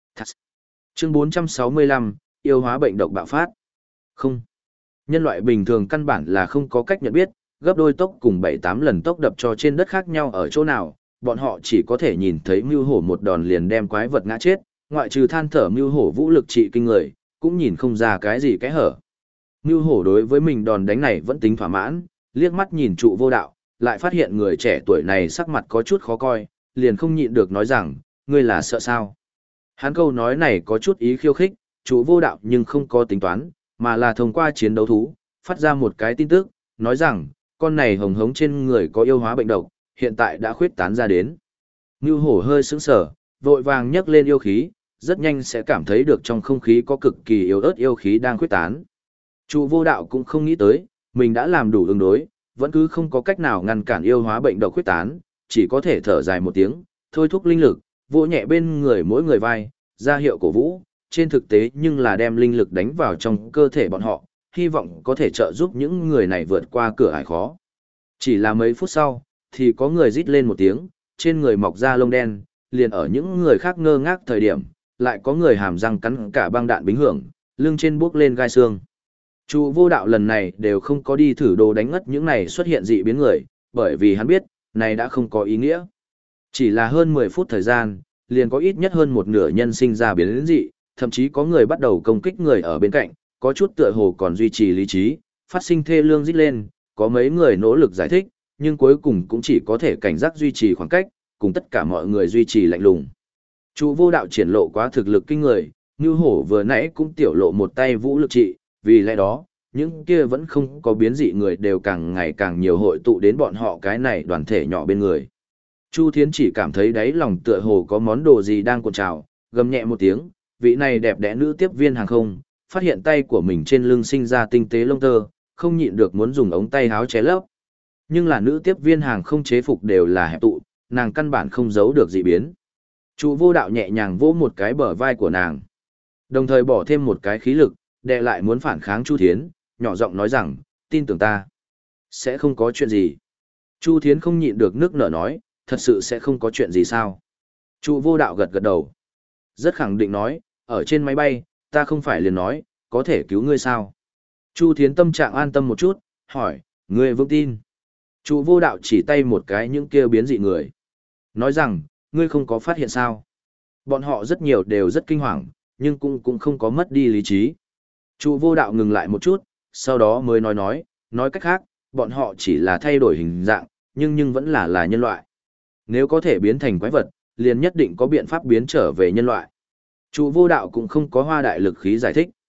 Chương bốn trăm sáu mươi lăm, yêu hóa bệnh độc bạo phát. Không. Nhân loại bình thường căn bản là không có cách nhận biết, gấp đôi tốc cùng bảy tám lần tốc đập cho trên đất khác nhau ở chỗ nào, bọn họ chỉ có thể nhìn thấy Mưu Hổ một đòn liền đem quái vật ngã chết, ngoại trừ than thở Mưu Hổ vũ lực trị kinh người, cũng nhìn không ra cái gì cái hở. Mưu Hổ đối với mình đòn đánh này vẫn tính thỏa mãn, liếc mắt nhìn trụ vô đạo, lại phát hiện người trẻ tuổi này sắc mặt có chút khó coi, liền không nhịn được nói rằng, ngươi là sợ sao? Hắn câu nói này có chút ý khiêu khích, trụ vô đạo nhưng không có tính toán, mà là thông qua chiến đấu thú, phát ra một cái tin tức, nói rằng, con này hồng hống trên người có yêu hóa bệnh độc, hiện tại đã khuyết tán ra đến. Mưu Hổ hơi sững sờ, vội vàng nhấc lên yêu khí, rất nhanh sẽ cảm thấy được trong không khí có cực kỳ yếu ớt yêu khí đang khuyết tán. Trụ vô đạo cũng không nghĩ tới, mình đã làm đủ ứng đối, vẫn cứ không có cách nào ngăn cản yêu hóa bệnh độc khuyết tán, chỉ có thể thở dài một tiếng, thôi thúc linh lực, vỗ nhẹ bên người mỗi người vai, ra hiệu cổ vũ, trên thực tế nhưng là đem linh lực đánh vào trong cơ thể bọn họ, hy vọng có thể trợ giúp những người này vượt qua cửa ải khó. Chỉ là mấy phút sau, thì có người rít lên một tiếng, trên người mọc ra lông đen, liền ở những người khác ngơ ngác thời điểm, lại có người hàm răng cắn cả băng đạn bính hưởng, lưng trên bước lên gai xương. Trụ vô đạo lần này đều không có đi thử đồ đánh ngất những này xuất hiện dị biến người, bởi vì hắn biết, này đã không có ý nghĩa. Chỉ là hơn mười phút thời gian, liền có ít nhất hơn một nửa nhân sinh ra biến dị, thậm chí có người bắt đầu công kích người ở bên cạnh, có chút tựa hồ còn duy trì lý trí, phát sinh thê lương rít lên, có mấy người nỗ lực giải thích, nhưng cuối cùng cũng chỉ có thể cảnh giác duy trì khoảng cách, cùng tất cả mọi người duy trì lạnh lùng. Trụ vô đạo triển lộ quá thực lực kinh người, Như Hổ vừa nãy cũng tiểu lộ một tay vũ lực trị, vì lẽ đó, những kia vẫn không có biến dị người đều càng ngày càng nhiều hội tụ đến bọn họ cái này đoàn thể nhỏ bên người. Chu Thiến chỉ cảm thấy đáy lòng tựa hồ có món đồ gì đang cuộn trào, gầm nhẹ một tiếng, vị này đẹp đẽ nữ tiếp viên hàng không, phát hiện tay của mình trên lưng sinh ra tinh tế lông tơ, không nhịn được muốn dùng ống tay háo ché lấp. Nhưng là nữ tiếp viên hàng không chế phục đều là hẹp tụ, nàng căn bản không giấu được dị biến. Trụ vô đạo nhẹ nhàng vỗ một cái bờ vai của nàng, đồng thời bỏ thêm một cái khí lực, đè lại muốn phản kháng Chu Thiến, nhỏ giọng nói rằng, tin tưởng ta, sẽ không có chuyện gì. Chu Thiến không nhịn được nước nở nói, thật sự sẽ không có chuyện gì sao? Trụ vô đạo gật gật đầu, rất khẳng định nói, ở trên máy bay, ta không phải liền nói, có thể cứu ngươi sao? Chu Thiến tâm trạng an tâm một chút, hỏi, ngươi vững tin? Trụ vô đạo chỉ tay một cái những kia biến dị người, nói rằng, ngươi không có phát hiện sao? Bọn họ rất nhiều đều rất kinh hoàng, nhưng cũng cũng không có mất đi lý trí. Trụ vô đạo ngừng lại một chút, sau đó mới nói nói, nói cách khác, bọn họ chỉ là thay đổi hình dạng, nhưng nhưng vẫn là là nhân loại. Nếu có thể biến thành quái vật, liền nhất định có biện pháp biến trở về nhân loại. Trụ vô đạo cũng không có hoa đại lực khí giải thích.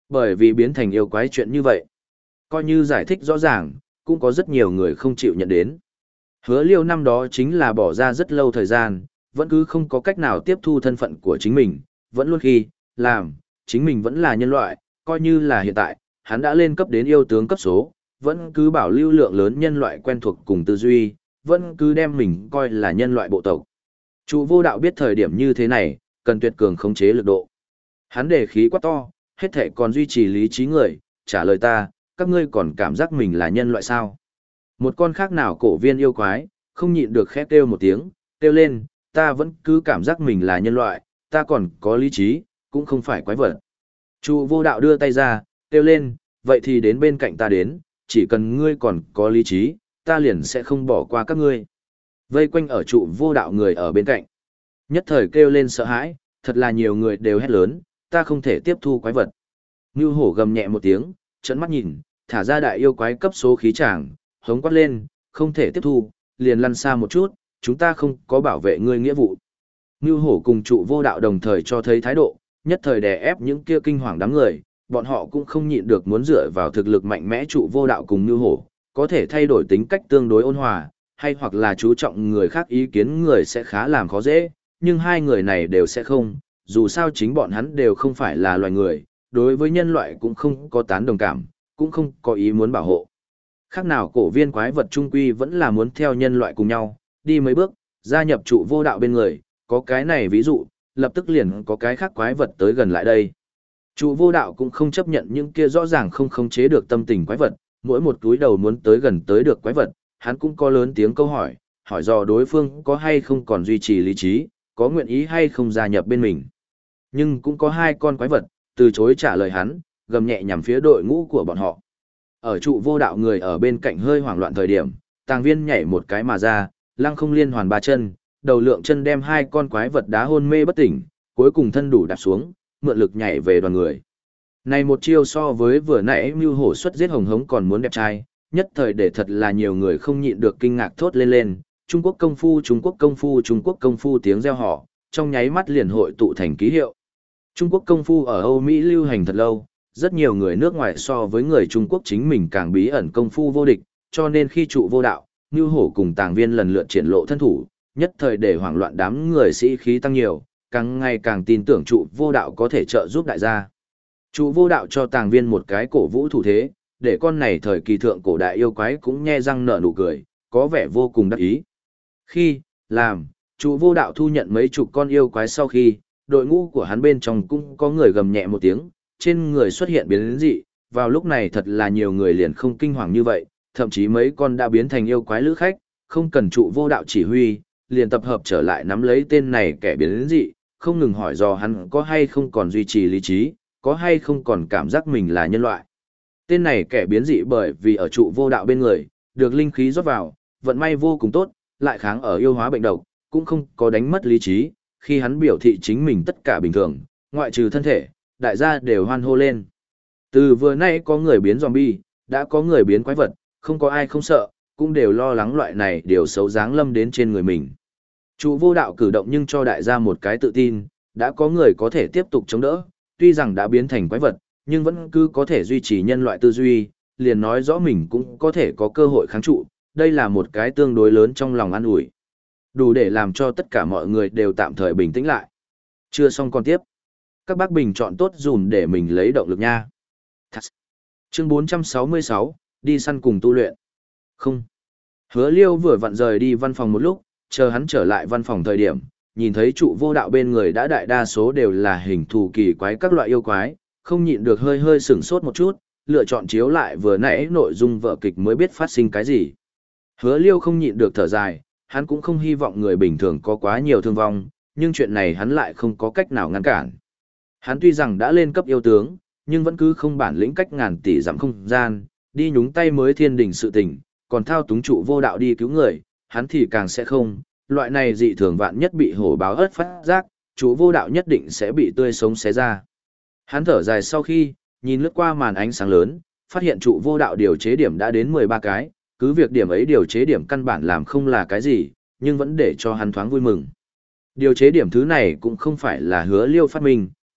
Bởi vì biến thành yêu quái chuyện như vậy. Coi như giải thích rõ ràng, cũng có rất nhiều người không chịu nhận đến. Hứa Liêu năm đó chính là bỏ ra rất lâu thời gian, vẫn cứ không có cách nào tiếp thu thân phận của chính mình, vẫn luôn khi, làm, chính mình vẫn là nhân loại, coi như là hiện tại, hắn đã lên cấp đến yêu tướng cấp số, vẫn cứ bảo lưu lượng lớn nhân loại quen thuộc cùng tư duy, vẫn cứ đem mình coi là nhân loại bộ tộc. Trụ vô đạo biết thời điểm như thế này, cần tuyệt cường khống chế lực độ. Hắn để khí quá to, hết thể còn duy trì lý trí người, trả lời ta, các ngươi còn cảm giác mình là nhân loại sao? Một con khác nào cổ viên yêu quái, không nhịn được khẽ kêu một tiếng, kêu lên, ta vẫn cứ cảm giác mình là nhân loại, ta còn có lý trí, cũng không phải quái vật. Trụ vô đạo đưa tay ra, kêu lên, vậy thì đến bên cạnh ta đến, chỉ cần ngươi còn có lý trí, ta liền sẽ không bỏ qua các ngươi. Vây quanh ở trụ vô đạo người ở bên cạnh. Nhất thời kêu lên sợ hãi, thật là nhiều người đều hét lớn, ta không thể tiếp thu quái vật. Ngưu hổ gầm nhẹ một tiếng, trợn mắt nhìn, thả ra đại yêu quái cấp số khí tràng, hống quát lên, không thể tiếp thu, liền lăn xa một chút, chúng ta không có bảo vệ ngươi nghĩa vụ. Ngưu hổ cùng trụ vô đạo đồng thời cho thấy thái độ, nhất thời đè ép những kia kinh hoàng đám người, bọn họ cũng không nhịn được muốn dựa vào thực lực mạnh mẽ trụ vô đạo cùng Ngưu hổ, có thể thay đổi tính cách tương đối ôn hòa, hay hoặc là chú trọng người khác ý kiến người sẽ khá làm khó dễ, nhưng hai người này đều sẽ không, dù sao chính bọn hắn đều không phải là loài người, đối với nhân loại cũng không có tán đồng cảm, cũng không có ý muốn bảo hộ. Khác nào cổ viên quái vật trung quy vẫn là muốn theo nhân loại cùng nhau, đi mấy bước, gia nhập trụ vô đạo bên người, có cái này ví dụ, lập tức liền có cái khác quái vật tới gần lại đây. Trụ vô đạo cũng không chấp nhận những kia rõ ràng không khống chế được tâm tình quái vật, mỗi một túi đầu muốn tới gần tới được quái vật, hắn cũng có lớn tiếng câu hỏi, hỏi dò đối phương có hay không còn duy trì lý trí, có nguyện ý hay không gia nhập bên mình. Nhưng cũng có hai con quái vật, từ chối trả lời hắn, gầm nhẹ nhằm phía đội ngũ của bọn họ. Ở trụ vô đạo người ở bên cạnh hơi hoảng loạn thời điểm, tàng viên nhảy một cái mà ra, lăng không liên hoàn ba chân, đầu lượng chân đem hai con quái vật đá hôn mê bất tỉnh, cuối cùng thân đủ đạp xuống, mượn lực nhảy về đoàn người. Này một chiêu so với vừa nãy mưu hổ xuất giết hồng hống còn muốn đẹp trai, nhất thời để thật là nhiều người không nhịn được kinh ngạc thốt lên lên, Trung Quốc công phu Trung Quốc công phu Trung Quốc công phu tiếng reo hò, trong nháy mắt liền hội tụ thành ký hiệu. Trung Quốc công phu ở Âu Mỹ lưu hành thật lâu, rất nhiều người nước ngoài so với người Trung Quốc chính mình càng bí ẩn công phu vô địch, cho nên khi trụ vô đạo, Nưu Hổ cùng tàng viên lần lượt triển lộ thân thủ, nhất thời để hoảng loạn đám người sĩ khí tăng nhiều, càng ngày càng tin tưởng trụ vô đạo có thể trợ giúp đại gia. Trụ vô đạo cho tàng viên một cái cổ vũ thủ thế, để con này thời kỳ thượng cổ đại yêu quái cũng nhe răng nở nụ cười, có vẻ vô cùng đắc ý. Khi, làm, trụ vô đạo thu nhận mấy chục con yêu quái sau khi, đội ngũ của hắn bên trong cũng có người gầm nhẹ một tiếng, trên người xuất hiện biến dị, vào lúc này thật là nhiều người liền không kinh hoàng như vậy, thậm chí mấy con đã biến thành yêu quái lữ khách, không cần trụ vô đạo chỉ huy, liền tập hợp trở lại nắm lấy tên này kẻ biến dị, không ngừng hỏi dò hắn có hay không còn duy trì lý trí, có hay không còn cảm giác mình là nhân loại. Tên này kẻ biến dị bởi vì ở trụ vô đạo bên người, được linh khí rót vào, vận may vô cùng tốt, lại kháng ở yêu hóa bệnh độc, cũng không có đánh mất lý trí, khi hắn biểu thị chính mình tất cả bình thường, ngoại trừ thân thể, đại gia đều hoan hô lên. Từ vừa nay có người biến zombie, đã có người biến quái vật, không có ai không sợ, cũng đều lo lắng loại này điều xấu dáng lâm đến trên người mình. Trụ vô đạo cử động nhưng cho đại gia một cái tự tin, đã có người có thể tiếp tục chống đỡ, tuy rằng đã biến thành quái vật, nhưng vẫn cứ có thể duy trì nhân loại tư duy, liền nói rõ mình cũng có thể có cơ hội kháng trụ, đây là một cái tương đối lớn trong lòng an ủi. Đủ để làm cho tất cả mọi người đều tạm thời bình tĩnh lại. Chưa xong còn tiếp. Các bác bình chọn tốt dùm để mình lấy động lực nha. Chương bốn trăm sáu mươi sáu, đi săn cùng tu luyện. Không. Hứa Liêu vừa vặn rời đi văn phòng một lúc, chờ hắn trở lại văn phòng thời điểm, nhìn thấy trụ vô đạo bên người đã đại đa số đều là hình thù kỳ quái các loại yêu quái, không nhịn được hơi hơi sửng sốt một chút, lựa chọn chiếu lại vừa nãy nội dung vở kịch mới biết phát sinh cái gì. Hứa Liêu không nhịn được thở dài, hắn cũng không hy vọng người bình thường có quá nhiều thương vong, nhưng chuyện này hắn lại không có cách nào ngăn cản. Hắn tuy rằng đã lên cấp yêu tướng, nhưng vẫn cứ không bản lĩnh cách ngàn tỷ dặm không gian, đi nhúng tay mới thiên đình sự tình, còn thao túng trụ vô đạo đi cứu người, hắn thì càng sẽ không, loại này dị thường vạn nhất bị hổ báo ớt phát giác, trụ vô đạo nhất định sẽ bị tươi sống xé ra. Hắn thở dài sau khi, nhìn lướt qua màn ánh sáng lớn, phát hiện trụ vô đạo điều chế điểm đã đến mười ba cái, cứ việc điểm ấy điều chế điểm căn bản làm không là cái gì, nhưng vẫn để cho hắn thoáng vui mừng. Điều chế điểm thứ này cũng không phải là Hứa Liêu phát minh,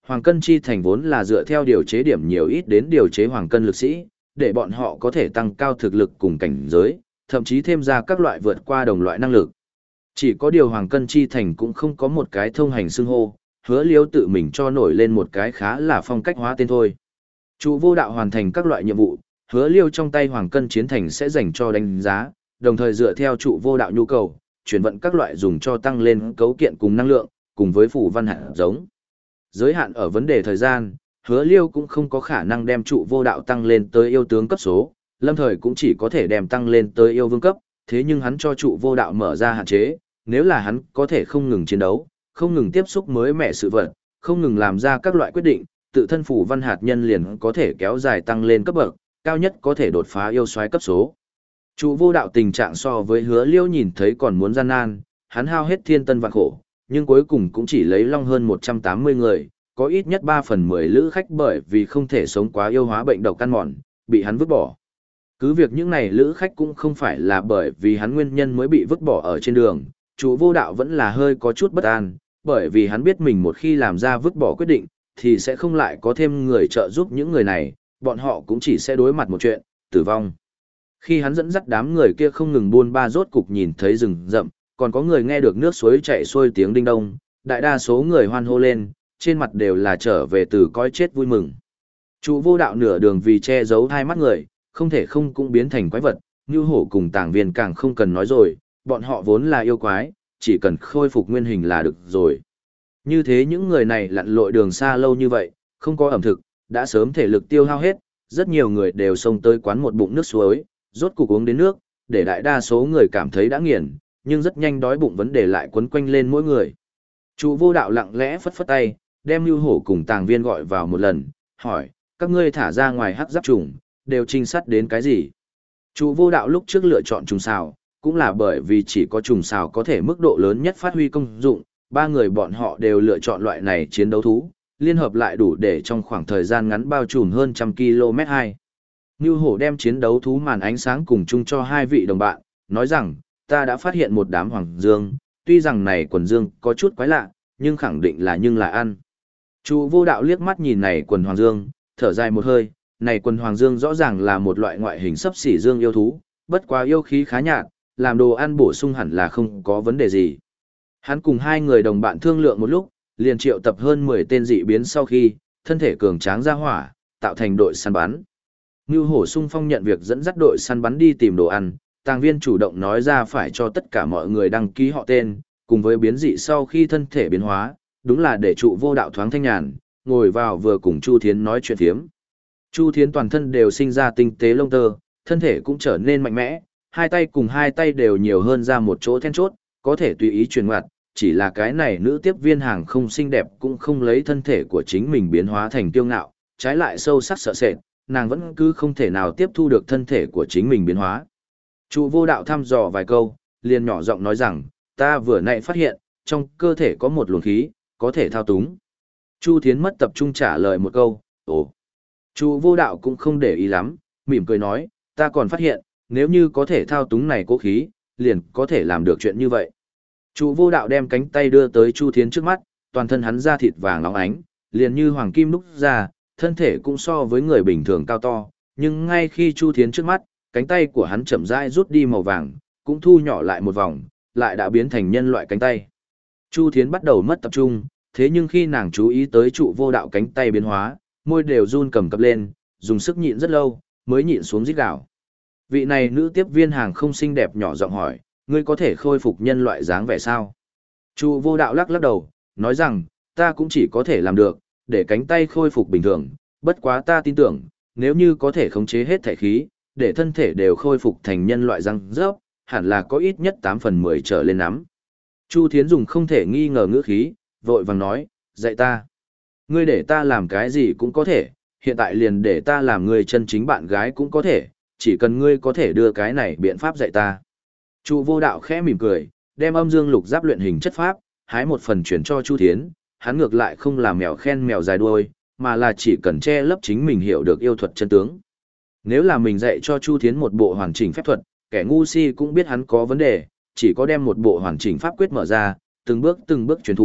Hoàng cân chi thành vốn là dựa theo điều chế điểm nhiều ít đến điều chế hoàng cân lực sĩ, để bọn họ có thể tăng cao thực lực cùng cảnh giới, thậm chí thêm ra các loại vượt qua đồng loại năng lực. Chỉ có điều hoàng cân chi thành cũng không có một cái thông hành xưng hô, Hứa Liêu tự mình cho nổi lên một cái khá là phong cách hóa tên thôi. Trụ vô đạo hoàn thành các loại nhiệm vụ, Hứa Liêu trong tay hoàng cân chiến thành sẽ dành cho đánh giá, đồng thời dựa theo trụ vô đạo nhu cầu, chuyển vận các loại dùng cho tăng lên cấu kiện cùng năng lượng, cùng với phủ văn hạt giống. Giới hạn ở vấn đề thời gian, Hứa Liêu cũng không có khả năng đem trụ vô đạo tăng lên tới yêu tướng cấp số, lâm thời cũng chỉ có thể đem tăng lên tới yêu vương cấp, thế nhưng hắn cho trụ vô đạo mở ra hạn chế, nếu là hắn có thể không ngừng chiến đấu, không ngừng tiếp xúc mới mẻ sự vật, không ngừng làm ra các loại quyết định, tự thân phủ văn hạt nhân liền có thể kéo dài tăng lên cấp bậc, cao nhất có thể đột phá yêu soái cấp số. Trụ vô đạo tình trạng so với Hứa Liêu nhìn thấy còn muốn gian nan, hắn hao hết thiên tân vạn khổ, nhưng cuối cùng cũng chỉ lấy long hơn một trăm tám mươi người, có ít nhất ba phần mười lữ khách bởi vì không thể sống quá yêu hóa bệnh độc căn mòn, bị hắn vứt bỏ. Cứ việc những này lữ khách cũng không phải là bởi vì hắn nguyên nhân mới bị vứt bỏ ở trên đường, trụ vô đạo vẫn là hơi có chút bất an, bởi vì hắn biết mình một khi làm ra vứt bỏ quyết định, thì sẽ không lại có thêm người trợ giúp những người này, bọn họ cũng chỉ sẽ đối mặt một chuyện, tử vong. Khi hắn dẫn dắt đám người kia không ngừng buôn ba rốt cục nhìn thấy rừng rậm, còn có người nghe được nước suối chảy xuôi tiếng đinh đông, đại đa số người hoan hô lên, trên mặt đều là trở về từ coi chết vui mừng. Trụ vô đạo nửa đường vì che giấu hai mắt người, không thể không cũng biến thành quái vật, như hổ cùng tàng viên càng không cần nói rồi, bọn họ vốn là yêu quái, chỉ cần khôi phục nguyên hình là được rồi. Như thế những người này lặn lội đường xa lâu như vậy, không có ẩm thực, đã sớm thể lực tiêu hao hết, rất nhiều người đều xông tới quán một bụng nước suối, rốt cục uống đến nước, để đại đa số người cảm thấy đã nghiền, nhưng rất nhanh đói bụng vấn đề lại quấn quanh lên mỗi người. Trụ vô đạo lặng lẽ phất phất tay, đem Nưu Hổ cùng tàng viên gọi vào một lần, hỏi, các ngươi thả ra ngoài hắc giáp trùng, đều trinh sát đến cái gì? Trụ vô đạo lúc trước lựa chọn trùng xào, cũng là bởi vì chỉ có trùng xào có thể mức độ lớn nhất phát huy công dụng, ba người bọn họ đều lựa chọn loại này chiến đấu thú, liên hợp lại đủ để trong khoảng thời gian ngắn bao trùm hơn trăm km hai. Nưu Hổ đem chiến đấu thú màn ánh sáng cùng chung cho hai vị đồng bạn, nói rằng, ta đã phát hiện một đám hoàng dương, tuy rằng này quần dương có chút quái lạ, nhưng khẳng định là nhưng là ăn. Trụ vô đạo liếc mắt nhìn này quần hoàng dương, thở dài một hơi, này quần hoàng dương rõ ràng là một loại ngoại hình sấp xỉ dương yêu thú, bất quá yêu khí khá nhạt, làm đồ ăn bổ sung hẳn là không có vấn đề gì. Hắn cùng hai người đồng bạn thương lượng một lúc, liền triệu tập hơn mười tên dị biến sau khi, thân thể cường tráng ra hỏa, tạo thành đội săn bắn. Ngưu Hổ Sung Phong nhận việc dẫn dắt đội săn bắn đi tìm đồ ăn, tàng viên chủ động nói ra phải cho tất cả mọi người đăng ký họ tên, cùng với biến dị sau khi thân thể biến hóa, đúng là để trụ vô đạo thoáng thanh nhàn, ngồi vào vừa cùng Chu Thiến nói chuyện thiếm. Chu Thiến toàn thân đều sinh ra tinh tế lông tơ, thân thể cũng trở nên mạnh mẽ, hai tay cùng hai tay đều nhiều hơn ra một chỗ then chốt, có thể tùy ý truyền ngoặt, chỉ là cái này nữ tiếp viên hàng không xinh đẹp cũng không lấy thân thể của chính mình biến hóa thành kiêu ngạo, trái lại sâu sắc sợ sệt, nàng vẫn cứ không thể nào tiếp thu được thân thể của chính mình biến hóa. Trụ vô đạo thăm dò vài câu, liền nhỏ giọng nói rằng, ta vừa nãy phát hiện, trong cơ thể có một luồng khí, có thể thao túng. Chu Thiến mất tập trung trả lời một câu, ồ. Trụ vô đạo cũng không để ý lắm, mỉm cười nói, ta còn phát hiện, nếu như có thể thao túng này cố khí, liền có thể làm được chuyện như vậy. Trụ vô đạo đem cánh tay đưa tới Chu Thiến trước mắt, toàn thân hắn da thịt vàng óng ánh, liền như hoàng kim đúc ra, thân thể cũng so với người bình thường cao to, nhưng ngay khi Chu Thiến trước mắt, cánh tay của hắn chậm rãi rút đi màu vàng, cũng thu nhỏ lại một vòng, lại đã biến thành nhân loại cánh tay. Chu Thiến bắt đầu mất tập trung, thế nhưng khi nàng chú ý tới trụ vô đạo cánh tay biến hóa, môi đều run cầm cập lên, dùng sức nhịn rất lâu, mới nhịn xuống rít gào. Vị này nữ tiếp viên hàng không xinh đẹp nhỏ giọng hỏi, ngươi có thể khôi phục nhân loại dáng vẻ sao? Trụ vô đạo lắc lắc đầu, nói rằng, ta cũng chỉ có thể làm được, để cánh tay khôi phục bình thường, bất quá ta tin tưởng, nếu như có thể khống chế hết thể khí, để thân thể đều khôi phục thành nhân loại răng rớp, hẳn là có ít nhất tám phần mười trở lên nắm. Chu Thiến dùng không thể nghi ngờ ngữ khí, vội vàng nói, dạy ta. Ngươi để ta làm cái gì cũng có thể, hiện tại liền để ta làm người chân chính bạn gái cũng có thể, chỉ cần ngươi có thể đưa cái này biện pháp dạy ta. Trụ vô đạo khẽ mỉm cười, đem âm dương lục giáp luyện hình chất pháp, hái một phần chuyển cho Chu Thiến, hắn ngược lại không làm mèo khen mèo dài đuôi, mà là chỉ cần che lấp chính mình hiểu được yêu thuật chân tướng. Nếu là mình dạy cho Chu Thiến một bộ hoàn chỉnh phép thuật, kẻ ngu si cũng biết hắn có vấn đề, chỉ có đem một bộ hoàn chỉnh pháp quyết mở ra, từng bước từng bước truyền thụ,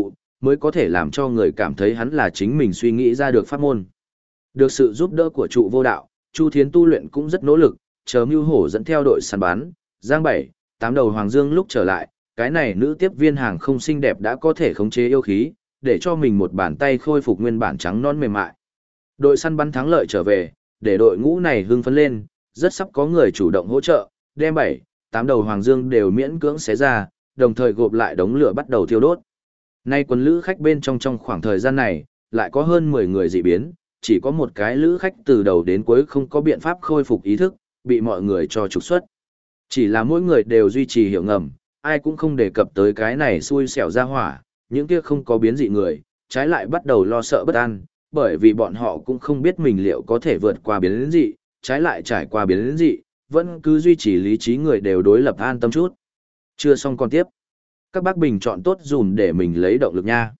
mới có thể làm cho người cảm thấy hắn là chính mình suy nghĩ ra được pháp môn. Được sự giúp đỡ của trụ vô đạo, Chu Thiến tu luyện cũng rất nỗ lực, chờ Mưu Hổ dẫn theo đội săn bắn, giang bảy, tám đầu Hoàng Dương lúc trở lại, cái này nữ tiếp viên hàng không xinh đẹp đã có thể khống chế yêu khí, để cho mình một bàn tay khôi phục nguyên bản trắng non mềm mại. Đội săn bắn thắng lợi trở về, để đội ngũ này hưng phấn lên, rất sắp có người chủ động hỗ trợ, đem bảy, tám đầu Hoàng Dương đều miễn cưỡng xé ra, đồng thời gộp lại đống lửa bắt đầu thiêu đốt. Nay quân lữ khách bên trong trong khoảng thời gian này, lại có hơn mười người dị biến, chỉ có một cái lữ khách từ đầu đến cuối không có biện pháp khôi phục ý thức, bị mọi người cho trục xuất. Chỉ là mỗi người đều duy trì hiểu ngầm, ai cũng không đề cập tới cái này xui xẻo ra hỏa, những kia không có biến dị người, trái lại bắt đầu lo sợ bất an, bởi vì bọn họ cũng không biết mình liệu có thể vượt qua biến dị, trái lại trải qua biến dị, vẫn cứ duy trì lý trí người đều đối lập an tâm chút. Chưa xong còn tiếp. Các bác bình chọn tốt dùm để mình lấy động lực nha.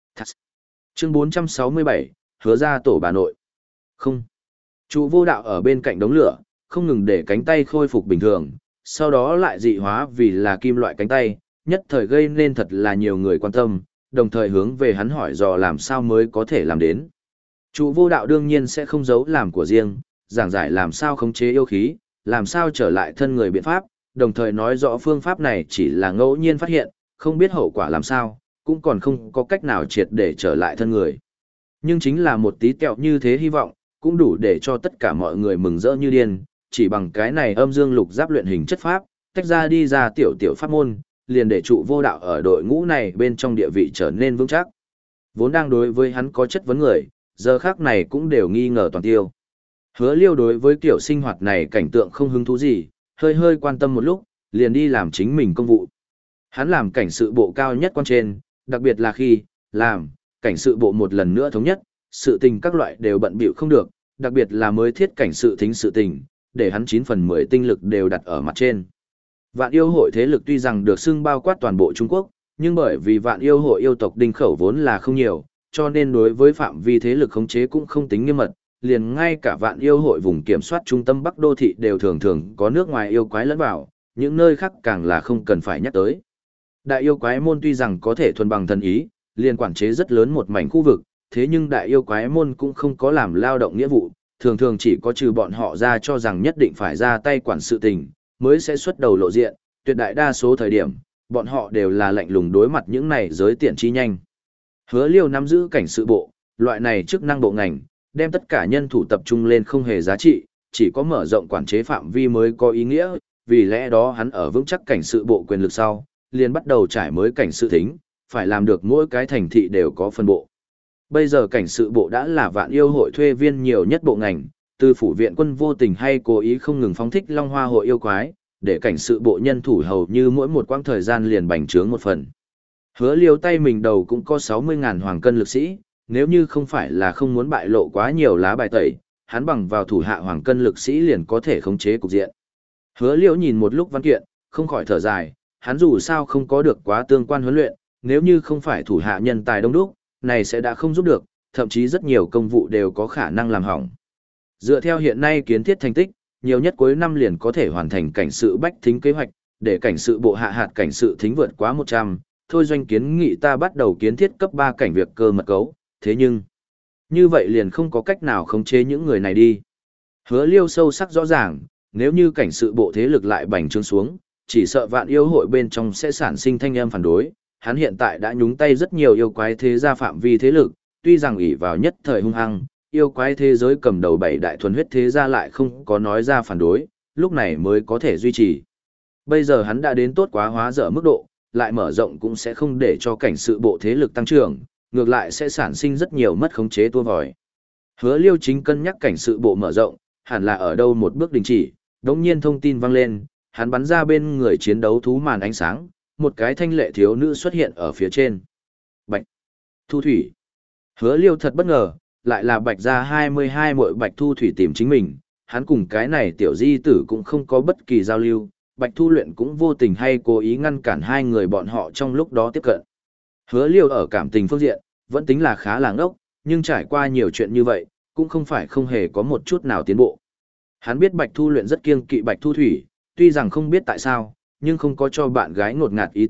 Chương bốn trăm sáu mươi bảy, hứa ra tổ bà nội. Không. Trụ vô đạo ở bên cạnh đống lửa, không ngừng để cánh tay khôi phục bình thường, sau đó lại dị hóa vì là kim loại cánh tay, nhất thời gây nên thật là nhiều người quan tâm, đồng thời hướng về hắn hỏi dò làm sao mới có thể làm đến. Trụ vô đạo đương nhiên sẽ không giấu làm của riêng, giảng giải làm sao khống chế yêu khí, làm sao trở lại thân người biện pháp, đồng thời nói rõ phương pháp này chỉ là ngẫu nhiên phát hiện, không biết hậu quả làm sao, cũng còn không có cách nào triệt để trở lại thân người. Nhưng chính là một tí kẹo như thế hy vọng, cũng đủ để cho tất cả mọi người mừng rỡ như điên, chỉ bằng cái này âm dương lục giáp luyện hình chất pháp, tách ra đi ra tiểu tiểu pháp môn, liền để trụ vô đạo ở đội ngũ này bên trong địa vị trở nên vững chắc. Vốn đang đối với hắn có chất vấn người, giờ khác này cũng đều nghi ngờ toàn tiêu. Hứa Liêu đối với kiểu sinh hoạt này cảnh tượng không hứng thú gì, hơi hơi quan tâm một lúc, liền đi làm chính mình công vụ. Hắn làm cảnh sự bộ cao nhất quan trên, đặc biệt là khi làm cảnh sự bộ một lần nữa thống nhất, sự tình các loại đều bận bịu không được, đặc biệt là mới thiết cảnh sự thính sự tình, để hắn chín phần mười tinh lực đều đặt ở mặt trên. Vạn yêu hội thế lực tuy rằng được xưng bao quát toàn bộ Trung Quốc, nhưng bởi vì vạn yêu hội yêu tộc đinh khẩu vốn là không nhiều, cho nên đối với phạm vi thế lực khống chế cũng không tính nghiêm mật, liền ngay cả vạn yêu hội vùng kiểm soát trung tâm Bắc đô thị đều thường thường có nước ngoài yêu quái lẫn vào, những nơi khác càng là không cần phải nhắc tới. Đại yêu quái môn tuy rằng có thể thuần bằng thần ý, liền quản chế rất lớn một mảnh khu vực, thế nhưng đại yêu quái môn cũng không có làm lao động nghĩa vụ, thường thường chỉ có trừ bọn họ ra cho rằng nhất định phải ra tay quản sự tình, mới sẽ xuất đầu lộ diện, tuyệt đại đa số thời điểm, bọn họ đều là lạnh lùng đối mặt những này giới tiện chi nhanh. Hứa Liêu nắm giữ cảnh sự bộ, loại này chức năng bộ ngành, đem tất cả nhân thủ tập trung lên không hề giá trị, chỉ có mở rộng quản chế phạm vi mới có ý nghĩa, vì lẽ đó hắn ở vững chắc cảnh sự bộ quyền lực sau, liền bắt đầu trải mới cảnh sự thính, phải làm được mỗi cái thành thị đều có phân bộ. Bây giờ cảnh sự bộ đã là vạn yêu hội thuê viên nhiều nhất bộ ngành, từ phủ viện quân vô tình hay cố ý không ngừng phóng thích Long Hoa hội yêu quái, để cảnh sự bộ nhân thủ hầu như mỗi một quãng thời gian liền bành trướng một phần. Hứa Liêu tay mình đầu cũng có sáu mươi ngàn hoàng cân lực sĩ, nếu như không phải là không muốn bại lộ quá nhiều lá bài tẩy, hắn bằng vào thủ hạ hoàng cân lực sĩ liền có thể khống chế cục diện. Hứa Liêu nhìn một lúc văn kiện, không khỏi thở dài, hắn dù sao không có được quá tương quan huấn luyện, nếu như không phải thủ hạ nhân tài đông đúc, này sẽ đã không giúp được, thậm chí rất nhiều công vụ đều có khả năng làm hỏng. Dựa theo hiện nay kiến thiết thành tích, nhiều nhất cuối năm liền có thể hoàn thành cảnh sự bách thính kế hoạch, để cảnh sự bộ hạ hạt cảnh sự thính vượt quá một trăm, thôi doanh kiến nghị ta bắt đầu kiến thiết cấp ba cảnh việc cơ mật cấu, thế nhưng, như vậy liền không có cách nào khống chế những người này đi. Hứa Liêu sâu sắc rõ ràng, nếu như cảnh sự bộ thế lực lại bành trướng xuống, chỉ sợ vạn yêu hội bên trong sẽ sản sinh thanh âm phản đối, hắn hiện tại đã nhúng tay rất nhiều yêu quái thế gia phạm vi thế lực, tuy rằng ỷ vào nhất thời hung hăng, yêu quái thế giới cầm đầu bảy đại thuần huyết thế gia lại không có nói ra phản đối, lúc này mới có thể duy trì. Bây giờ hắn đã đến tốt quá hóa dở mức độ, lại mở rộng cũng sẽ không để cho cảnh sự bộ thế lực tăng trưởng, ngược lại sẽ sản sinh rất nhiều mất khống chế tua vòi. Hứa Liêu chính cân nhắc cảnh sự bộ mở rộng, hẳn là ở đâu một bước đình chỉ, đống nhiên thông tin vang lên, hắn bắn ra bên người chiến đấu thú màn ánh sáng, một cái thanh lệ thiếu nữ xuất hiện ở phía trên. Bạch Thu Thủy. Hứa Liêu thật bất ngờ, lại là Bạch gia hai mươi hai muội Bạch Thu Thủy tìm chính mình, hắn cùng cái này tiểu di tử cũng không có bất kỳ giao lưu, Bạch Thu Luyện cũng vô tình hay cố ý ngăn cản hai người bọn họ trong lúc đó tiếp cận. Hứa Liêu ở cảm tình phương diện, vẫn tính là khá là ngốc, nhưng trải qua nhiều chuyện như vậy, cũng không phải không hề có một chút nào tiến bộ. Hắn biết Bạch Thu Luyện rất kiêng kỵ Bạch Thu Thủy, tuy rằng không biết tại sao, nhưng không có cho bạn gái ngột ngạt ý tứ,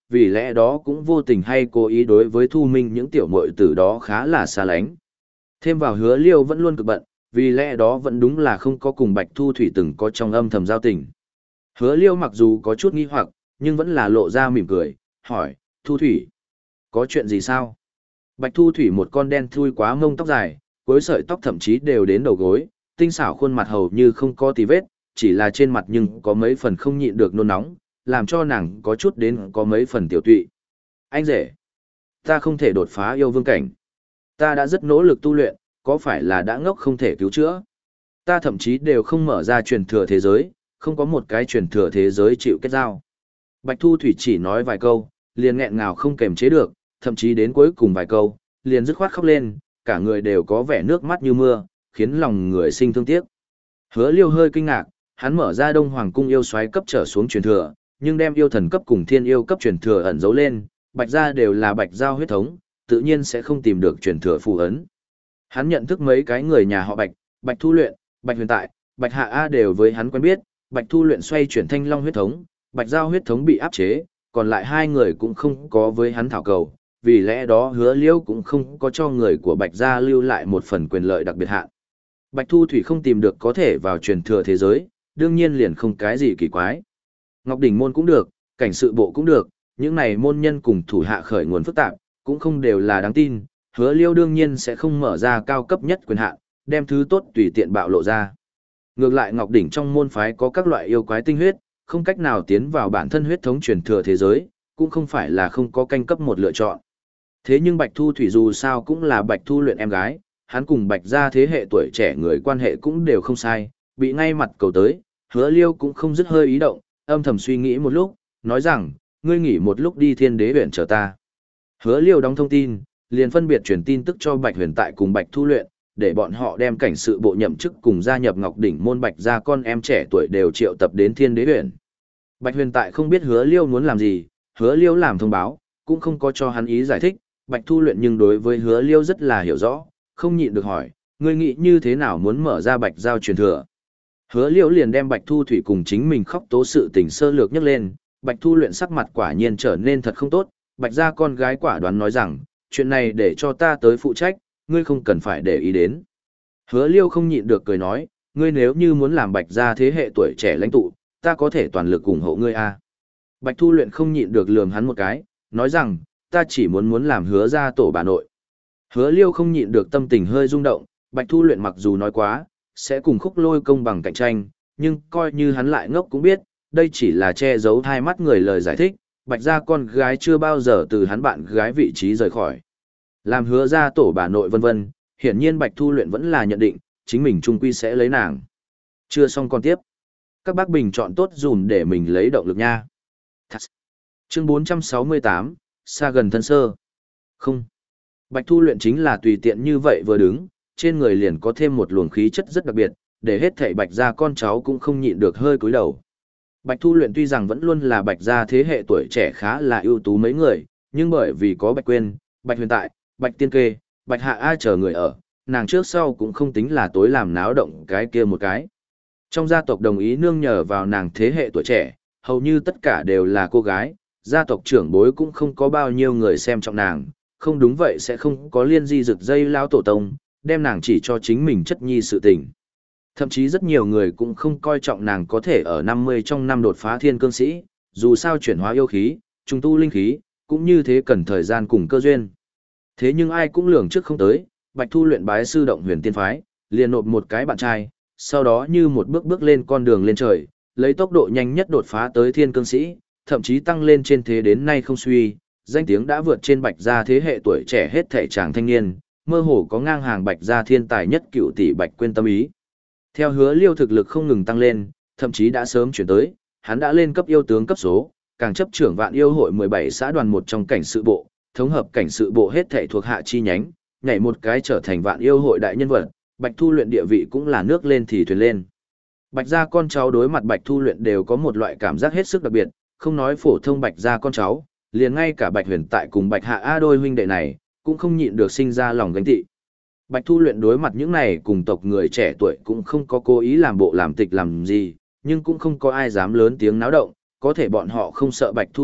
vì lẽ đó cũng vô tình hay cố ý đối với Thu Minh những tiểu muội tử đó khá là xa lánh. Thêm vào Hứa Liêu vẫn luôn cực bận, vì lẽ đó vẫn đúng là không có cùng Bạch Thu Thủy từng có trong âm thầm giao tình. Hứa Liêu mặc dù có chút nghi hoặc, nhưng vẫn là lộ ra mỉm cười, hỏi, Thu Thủy, có chuyện gì sao? Bạch Thu Thủy một con đen thui quá mông tóc dài, cuối sợi tóc thậm chí đều đến đầu gối, tinh xảo khuôn mặt hầu như không có tì vết, chỉ là trên mặt nhưng có mấy phần không nhịn được nôn nóng, làm cho nàng có chút đến có mấy phần tiểu tụy. Anh rể, ta không thể đột phá yêu vương cảnh. Ta đã rất nỗ lực tu luyện, có phải là đã ngốc không thể cứu chữa? Ta thậm chí đều không mở ra truyền thừa thế giới, không có một cái truyền thừa thế giới chịu kết giao. Bạch Thu Thủy chỉ nói vài câu, liền nghẹn ngào không kềm chế được, thậm chí đến cuối cùng vài câu, liền dứt khoát khóc lên, cả người đều có vẻ nước mắt như mưa, khiến lòng người sinh thương tiếc. Hứa Liêu hơi kinh ngạc, hắn mở ra Đông Hoàng cung yêu soái cấp trở xuống truyền thừa, nhưng đem yêu thần cấp cùng thiên yêu cấp truyền thừa ẩn giấu lên, Bạch gia đều là Bạch giao huyết thống, tự nhiên sẽ không tìm được truyền thừa phù ấn. Hắn nhận thức mấy cái người nhà họ Bạch, Bạch Thu Luyện, Bạch Huyền Tại, Bạch Hạ A đều với hắn quen biết, Bạch Thu Luyện xoay chuyển Thanh Long huyết thống, Bạch giao huyết thống bị áp chế, còn lại hai người cũng không có với hắn thảo cầu, vì lẽ đó Hứa Liêu cũng không có cho người của Bạch gia lưu lại một phần quyền lợi đặc biệt hạn. Bạch Thu Thủy không tìm được có thể vào truyền thừa thế giới, đương nhiên liền không cái gì kỳ quái. Ngọc Đỉnh môn cũng được, cảnh sự bộ cũng được, những này môn nhân cùng thủ hạ khởi nguồn phức tạp, cũng không đều là đáng tin, Hứa Liêu đương nhiên sẽ không mở ra cao cấp nhất quyền hạn, đem thứ tốt tùy tiện bạo lộ ra. Ngược lại Ngọc Đỉnh trong môn phái có các loại yêu quái tinh huyết, không cách nào tiến vào bản thân huyết thống truyền thừa thế giới, cũng không phải là không có canh cấp một lựa chọn. Thế nhưng Bạch Thu Thủy dù sao cũng là Bạch Thu Luyện em gái, hắn cùng Bạch gia thế hệ tuổi trẻ người quan hệ cũng đều không sai, bị ngay mặt cầu tới, Hứa Liêu cũng không dứt hơi ý động, âm thầm suy nghĩ một lúc, nói rằng, ngươi nghỉ một lúc đi Thiên Đế huyện chờ ta. Hứa Liêu đóng thông tin, liền phân biệt truyền tin tức cho Bạch Huyền Tại cùng Bạch Thu Luyện, để bọn họ đem cảnh sự bộ nhậm chức cùng gia nhập Ngọc Đỉnh môn Bạch gia con em trẻ tuổi đều triệu tập đến Thiên Đế huyện. Bạch Huyền Tại không biết Hứa Liêu muốn làm gì, Hứa Liêu làm thông báo, cũng không có cho hắn ý giải thích, Bạch Thu Luyện nhưng đối với Hứa Liêu rất là hiểu rõ, không nhịn được hỏi, ngươi nghĩ như thế nào muốn mở ra Bạch giao truyền thừa? Hứa Liêu liền đem Bạch Thu Thủy cùng chính mình khóc tố sự tình sơ lược nhắc lên, Bạch Thu Luyện sắc mặt quả nhiên trở nên thật không tốt, Bạch gia con gái quả đoán nói rằng, chuyện này để cho ta tới phụ trách, ngươi không cần phải để ý đến. Hứa Liêu không nhịn được cười nói, ngươi nếu như muốn làm Bạch gia thế hệ tuổi trẻ lãnh tụ, ta có thể toàn lực ủng hộ ngươi a. Bạch Thu Luyện không nhịn được lườm hắn một cái, nói rằng, ta chỉ muốn muốn làm Hứa gia tổ bà nội. Hứa Liêu không nhịn được tâm tình hơi rung động, Bạch Thu Luyện mặc dù nói quá, sẽ cùng Khúc Lôi công bằng cạnh tranh, nhưng coi như hắn lại ngốc cũng biết, đây chỉ là che giấu hai mắt người lời giải thích, Bạch gia con gái chưa bao giờ từ hắn bạn gái vị trí rời khỏi. Làm Hứa gia tổ bà nội vân vân, hiển nhiên Bạch Thu Luyện vẫn là nhận định, chính mình trung quy sẽ lấy nàng. Chưa xong còn tiếp. Các bác bình chọn tốt dùm để mình lấy động lực nha. Chương bốn trăm sáu mươi tám, xa gần thân sơ. Không. Bạch Thu Luyện chính là tùy tiện như vậy vừa đứng, trên người liền có thêm một luồng khí chất rất đặc biệt, để hết thảy Bạch gia con cháu cũng không nhịn được hơi cúi đầu. Bạch Thu Luyện tuy rằng vẫn luôn là Bạch gia thế hệ tuổi trẻ khá là ưu tú mấy người, nhưng bởi vì có Bạch Quyên, Bạch Huyền Tại, Bạch Tiên Kê, Bạch Hạ A chờ người ở, nàng trước sau cũng không tính là tối làm náo động cái kia một cái. Trong gia tộc đồng ý nương nhờ vào nàng thế hệ tuổi trẻ, hầu như tất cả đều là cô gái, gia tộc trưởng bối cũng không có bao nhiêu người xem trọng nàng, không đúng vậy sẽ không có liên di rực dây lao tổ tông, đem nàng chỉ cho chính mình chất nhi sự tình. Thậm chí rất nhiều người cũng không coi trọng nàng có thể ở năm mươi trong năm đột phá thiên cương sĩ, dù sao chuyển hóa yêu khí, trùng tu linh khí, cũng như thế cần thời gian cùng cơ duyên. Thế nhưng ai cũng lường trước không tới, Bạch Thu Luyện bái sư động huyền tiên phái, liền nộp một cái bạn trai, sau đó như một bước bước lên con đường lên trời, lấy tốc độ nhanh nhất đột phá tới thiên cương sĩ, thậm chí tăng lên trên thế đến nay không suy, danh tiếng đã vượt trên Bạch gia thế hệ tuổi trẻ hết thể chàng thanh niên, mơ hồ có ngang hàng Bạch gia thiên tài nhất cựu tỷ Bạch Quyên tâm ý. Theo Hứa Liêu thực lực không ngừng tăng lên, thậm chí đã sớm chuyển tới, hắn đã lên cấp yêu tướng cấp số, càng chấp trưởng vạn yêu hội mười bảy xã đoàn một trong cảnh sự bộ, thống hợp cảnh sự bộ hết thảy thuộc hạ chi nhánh, nhảy một cái trở thành vạn yêu hội đại nhân vật, Bạch Thu Luyện địa vị cũng là nước lên thì thuyền lên. Bạch gia con cháu đối mặt Bạch Thu Luyện đều có một loại cảm giác hết sức đặc biệt, không nói phổ thông Bạch gia con cháu, liền ngay cả Bạch Huyền Tại cùng Bạch Hạ A đôi huynh đệ này, cũng không nhịn được sinh ra lòng ganh tị. Bạch Thu Luyện đối mặt những này cùng tộc người trẻ tuổi cũng không có cố ý làm bộ làm tịch làm gì, nhưng cũng không có ai dám lớn tiếng náo động, có thể bọn họ không sợ Bạch Thu Luyện,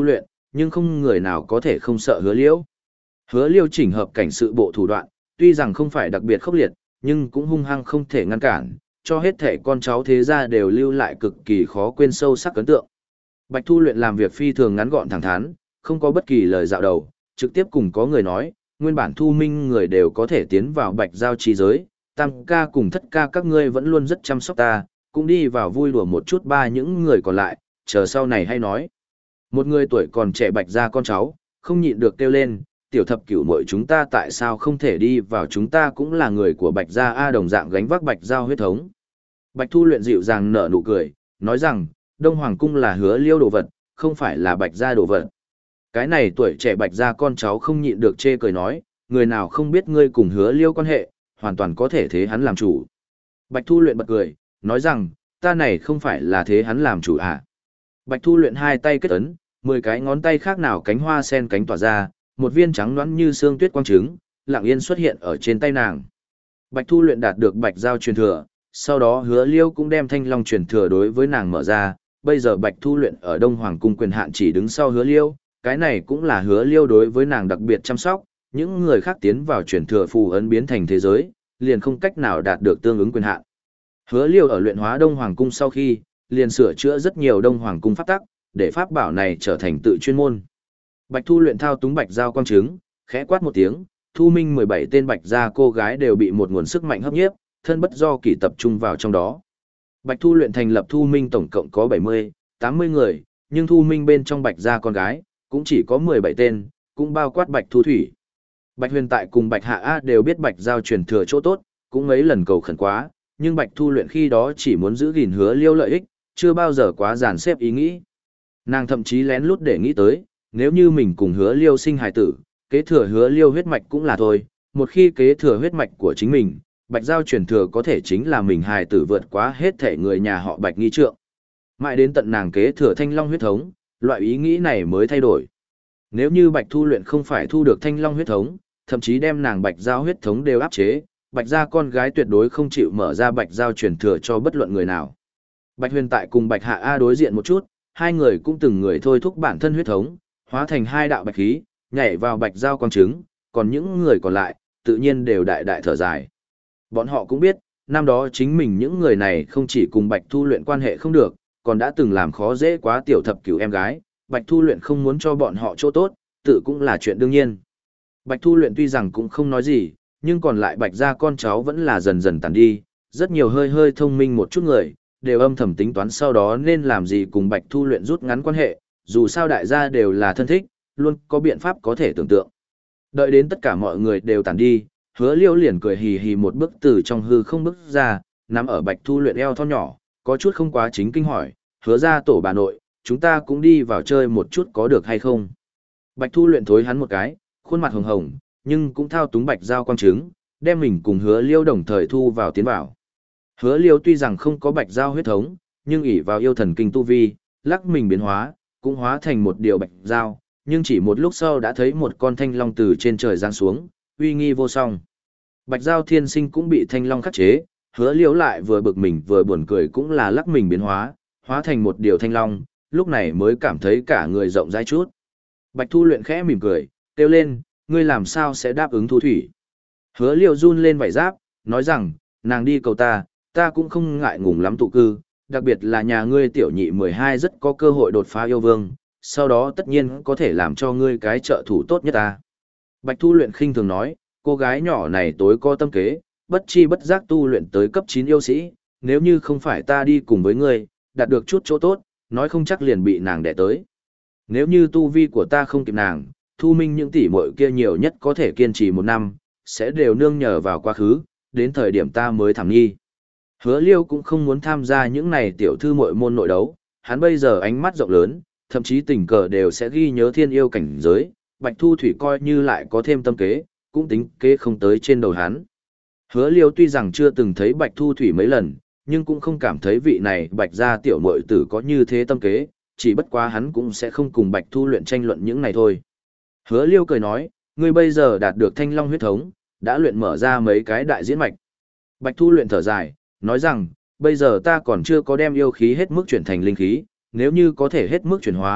nhưng không người nào có thể không sợ hứa liễu. Hứa liêu chỉnh hợp cảnh sự bộ thủ đoạn, tuy rằng không phải đặc biệt khốc liệt, nhưng cũng hung hăng không thể ngăn cản, cho hết thể con cháu thế gia đều lưu lại cực kỳ khó quên sâu sắc ấn tượng. Bạch Thu Luyện làm việc phi thường ngắn gọn thẳng thắn, không có bất kỳ lời dạo đầu, trực tiếp cùng có người nói, nguyên bản Thu Minh người đều có thể tiến vào Bạch Giao chi giới, Tam ca cùng Thất ca các ngươi vẫn luôn rất chăm sóc ta, cũng đi vào vui đùa một chút ba những người còn lại, chờ sau này hay nói. Một người tuổi còn trẻ Bạch gia con cháu, không nhịn được kêu lên, tiểu thập cửu muội chúng ta tại sao không thể đi vào, chúng ta cũng là người của Bạch gia a, đồng dạng gánh vác Bạch Giao huyết thống. Bạch Thu Luyện dịu dàng nở nụ cười, nói rằng, Đông Hoàng cung là Hứa Liêu đồ vật, không phải là Bạch gia đồ vật. Cái này tuổi trẻ Bạch gia con cháu không nhịn được chê cười nói, người nào không biết ngươi cùng Hứa Liêu quan hệ, hoàn toàn có thể thế hắn làm chủ. Bạch Thu Luyện bật cười, nói rằng, ta này không phải là thế hắn làm chủ à. Bạch Thu Luyện hai tay kết ấn, mười cái ngón tay khác nào cánh hoa sen cánh tỏa ra, một viên trắng nõn như xương tuyết quang trứng, lặng yên xuất hiện ở trên tay nàng. Bạch Thu Luyện đạt được Bạch Giao truyền thừa, sau đó Hứa Liêu cũng đem Thanh Long truyền thừa đối với nàng mở ra, bây giờ Bạch Thu Luyện ở Đông Hoàng cung quyền hạn chỉ đứng sau Hứa Liêu, cái này cũng là Hứa Liêu đối với nàng đặc biệt chăm sóc, những người khác tiến vào truyền thừa phù ấn biến thành thế giới, liền không cách nào đạt được tương ứng quyền hạn. Hứa Liêu ở luyện hóa Đông Hoàng cung sau khi, liền sửa chữa rất nhiều Đông Hoàng cung pháp tắc, để pháp bảo này trở thành tự chuyên môn. Bạch Thu Luyện thao túng Bạch Giao quang trứng, khẽ quát một tiếng, Thu Minh mười bảy tên Bạch gia cô gái đều bị một nguồn sức mạnh hấp nhiếp, thân bất do kỳ tập trung vào trong đó. Bạch Thu Luyện thành lập Thu Minh tổng cộng có bảy mươi, tám mươi người, nhưng Thu Minh bên trong Bạch gia con gái cũng chỉ có mười bảy tên, cũng bao quát Bạch Thu Thủy. Bạch Huyền Tại cùng Bạch Hạ A đều biết Bạch Giao truyền thừa chỗ tốt, cũng mấy lần cầu khẩn quá, nhưng Bạch Thu Luyện khi đó chỉ muốn giữ gìn Hứa Liêu lợi ích, chưa bao giờ quá dàn xếp ý nghĩ. Nàng thậm chí lén lút để nghĩ tới, nếu như mình cùng Hứa Liêu sinh hài tử, kế thừa Hứa Liêu huyết mạch cũng là thôi, một khi kế thừa huyết mạch của chính mình, Bạch Giao truyền thừa có thể chính là mình hài tử vượt quá hết thể người nhà họ Bạch nghi trượng. Mãi đến tận nàng kế thừa Thanh Long huyết thống, loại ý nghĩ này mới thay đổi. Nếu như Bạch Thu Luyện không phải thu được Thanh Long huyết thống, thậm chí đem nàng Bạch Giao huyết thống đều áp chế, Bạch gia con gái tuyệt đối không chịu mở ra Bạch Giao truyền thừa cho bất luận người nào. Bạch Huyền Tại cùng Bạch Hạ A đối diện một chút, hai người cũng từng người thôi thúc bản thân huyết thống, hóa thành hai đạo bạch khí, nhảy vào Bạch Giao quang trứng, còn những người còn lại, tự nhiên đều đại đại thở dài. Bọn họ cũng biết, năm đó chính mình những người này không chỉ cùng Bạch Thu Luyện quan hệ không được, còn đã từng làm khó dễ quá tiểu thập cửu em gái, Bạch Thu Luyện không muốn cho bọn họ chỗ tốt, tự cũng là chuyện đương nhiên. Bạch Thu Luyện tuy rằng cũng không nói gì, nhưng còn lại Bạch gia con cháu vẫn là dần dần tàn đi, rất nhiều hơi hơi thông minh một chút người, đều âm thầm tính toán sau đó nên làm gì cùng Bạch Thu Luyện rút ngắn quan hệ, dù sao đại gia đều là thân thích, luôn có biện pháp có thể tưởng tượng. Đợi đến tất cả mọi người đều tàn đi, Hứa Liêu liền cười hì hì một bước từ trong hư không bước ra, nằm ở Bạch Thu Luyện eo thon nhỏ, có chút không quá chính kinh hỏi, Hứa ra tổ bà nội, chúng ta cũng đi vào chơi một chút có được hay không? Bạch Thu Luyện thối hắn một cái, khuôn mặt hồng hồng, nhưng cũng thao túng Bạch Giao quang trứng, đem mình cùng Hứa Liêu đồng thời thu vào tiến vào. Hứa Liêu tuy rằng không có Bạch Giao huyết thống, nhưng ỷ vào yêu thần kinh tu vi, lắc mình biến hóa, cũng hóa thành một điều Bạch Giao, nhưng chỉ một lúc sau đã thấy một con thanh long từ trên trời giáng xuống, uy nghi vô song. Bạch Giao thiên sinh cũng bị thanh long khắc chế, Hứa Liêu lại vừa bực mình vừa buồn cười cũng là lắc mình biến hóa, hóa thành một điều thanh long, lúc này mới cảm thấy cả người rộng rãi chút. Bạch Thu Luyện khẽ mỉm cười, kêu lên, ngươi làm sao sẽ đáp ứng Thu Thủy? Hứa Liêu run lên vảy giáp, nói rằng, nàng đi cầu ta, ta cũng không ngại ngùng lắm tụ cư, đặc biệt là nhà ngươi tiểu nhị mười hai rất có cơ hội đột phá yêu vương, sau đó tất nhiên có thể làm cho ngươi cái trợ thủ tốt nhất ta. Bạch Thu Luyện khinh thường nói, cô gái nhỏ này tối có tâm kế, bất chi bất giác tu luyện tới cấp chín yêu sĩ, nếu như không phải ta đi cùng với ngươi, đạt được chút chỗ tốt, nói không chắc liền bị nàng đẻ tới. Nếu như tu vi của ta không kịp nàng, Thu Minh những tỷ muội kia nhiều nhất có thể kiên trì một năm, sẽ đều nương nhờ vào quá khứ, đến thời điểm ta mới thảm nghi. Hứa Liêu cũng không muốn tham gia những này tiểu thư muội môn nội đấu, hắn bây giờ ánh mắt rộng lớn, thậm chí tình cờ đều sẽ ghi nhớ thiên yêu cảnh giới, Bạch Thu Thủy coi như lại có thêm tâm kế, cũng tính kế không tới trên đầu hắn. Hứa Liêu tuy rằng chưa từng thấy Bạch Thu Thủy mấy lần, nhưng cũng không cảm thấy vị này Bạch gia tiểu muội tử có như thế tâm kế, chỉ bất quá hắn cũng sẽ không cùng Bạch Thu Luyện tranh luận những này thôi. Hứa Liêu cười nói, ngươi bây giờ đạt được Thanh Long huyết thống, đã luyện mở ra mấy cái đại diễn mạch. Bạch Thu Luyện thở dài, nói rằng, bây giờ ta còn chưa có đem yêu khí hết mức chuyển thành linh khí, nếu như có thể hết mức chuyển hóa,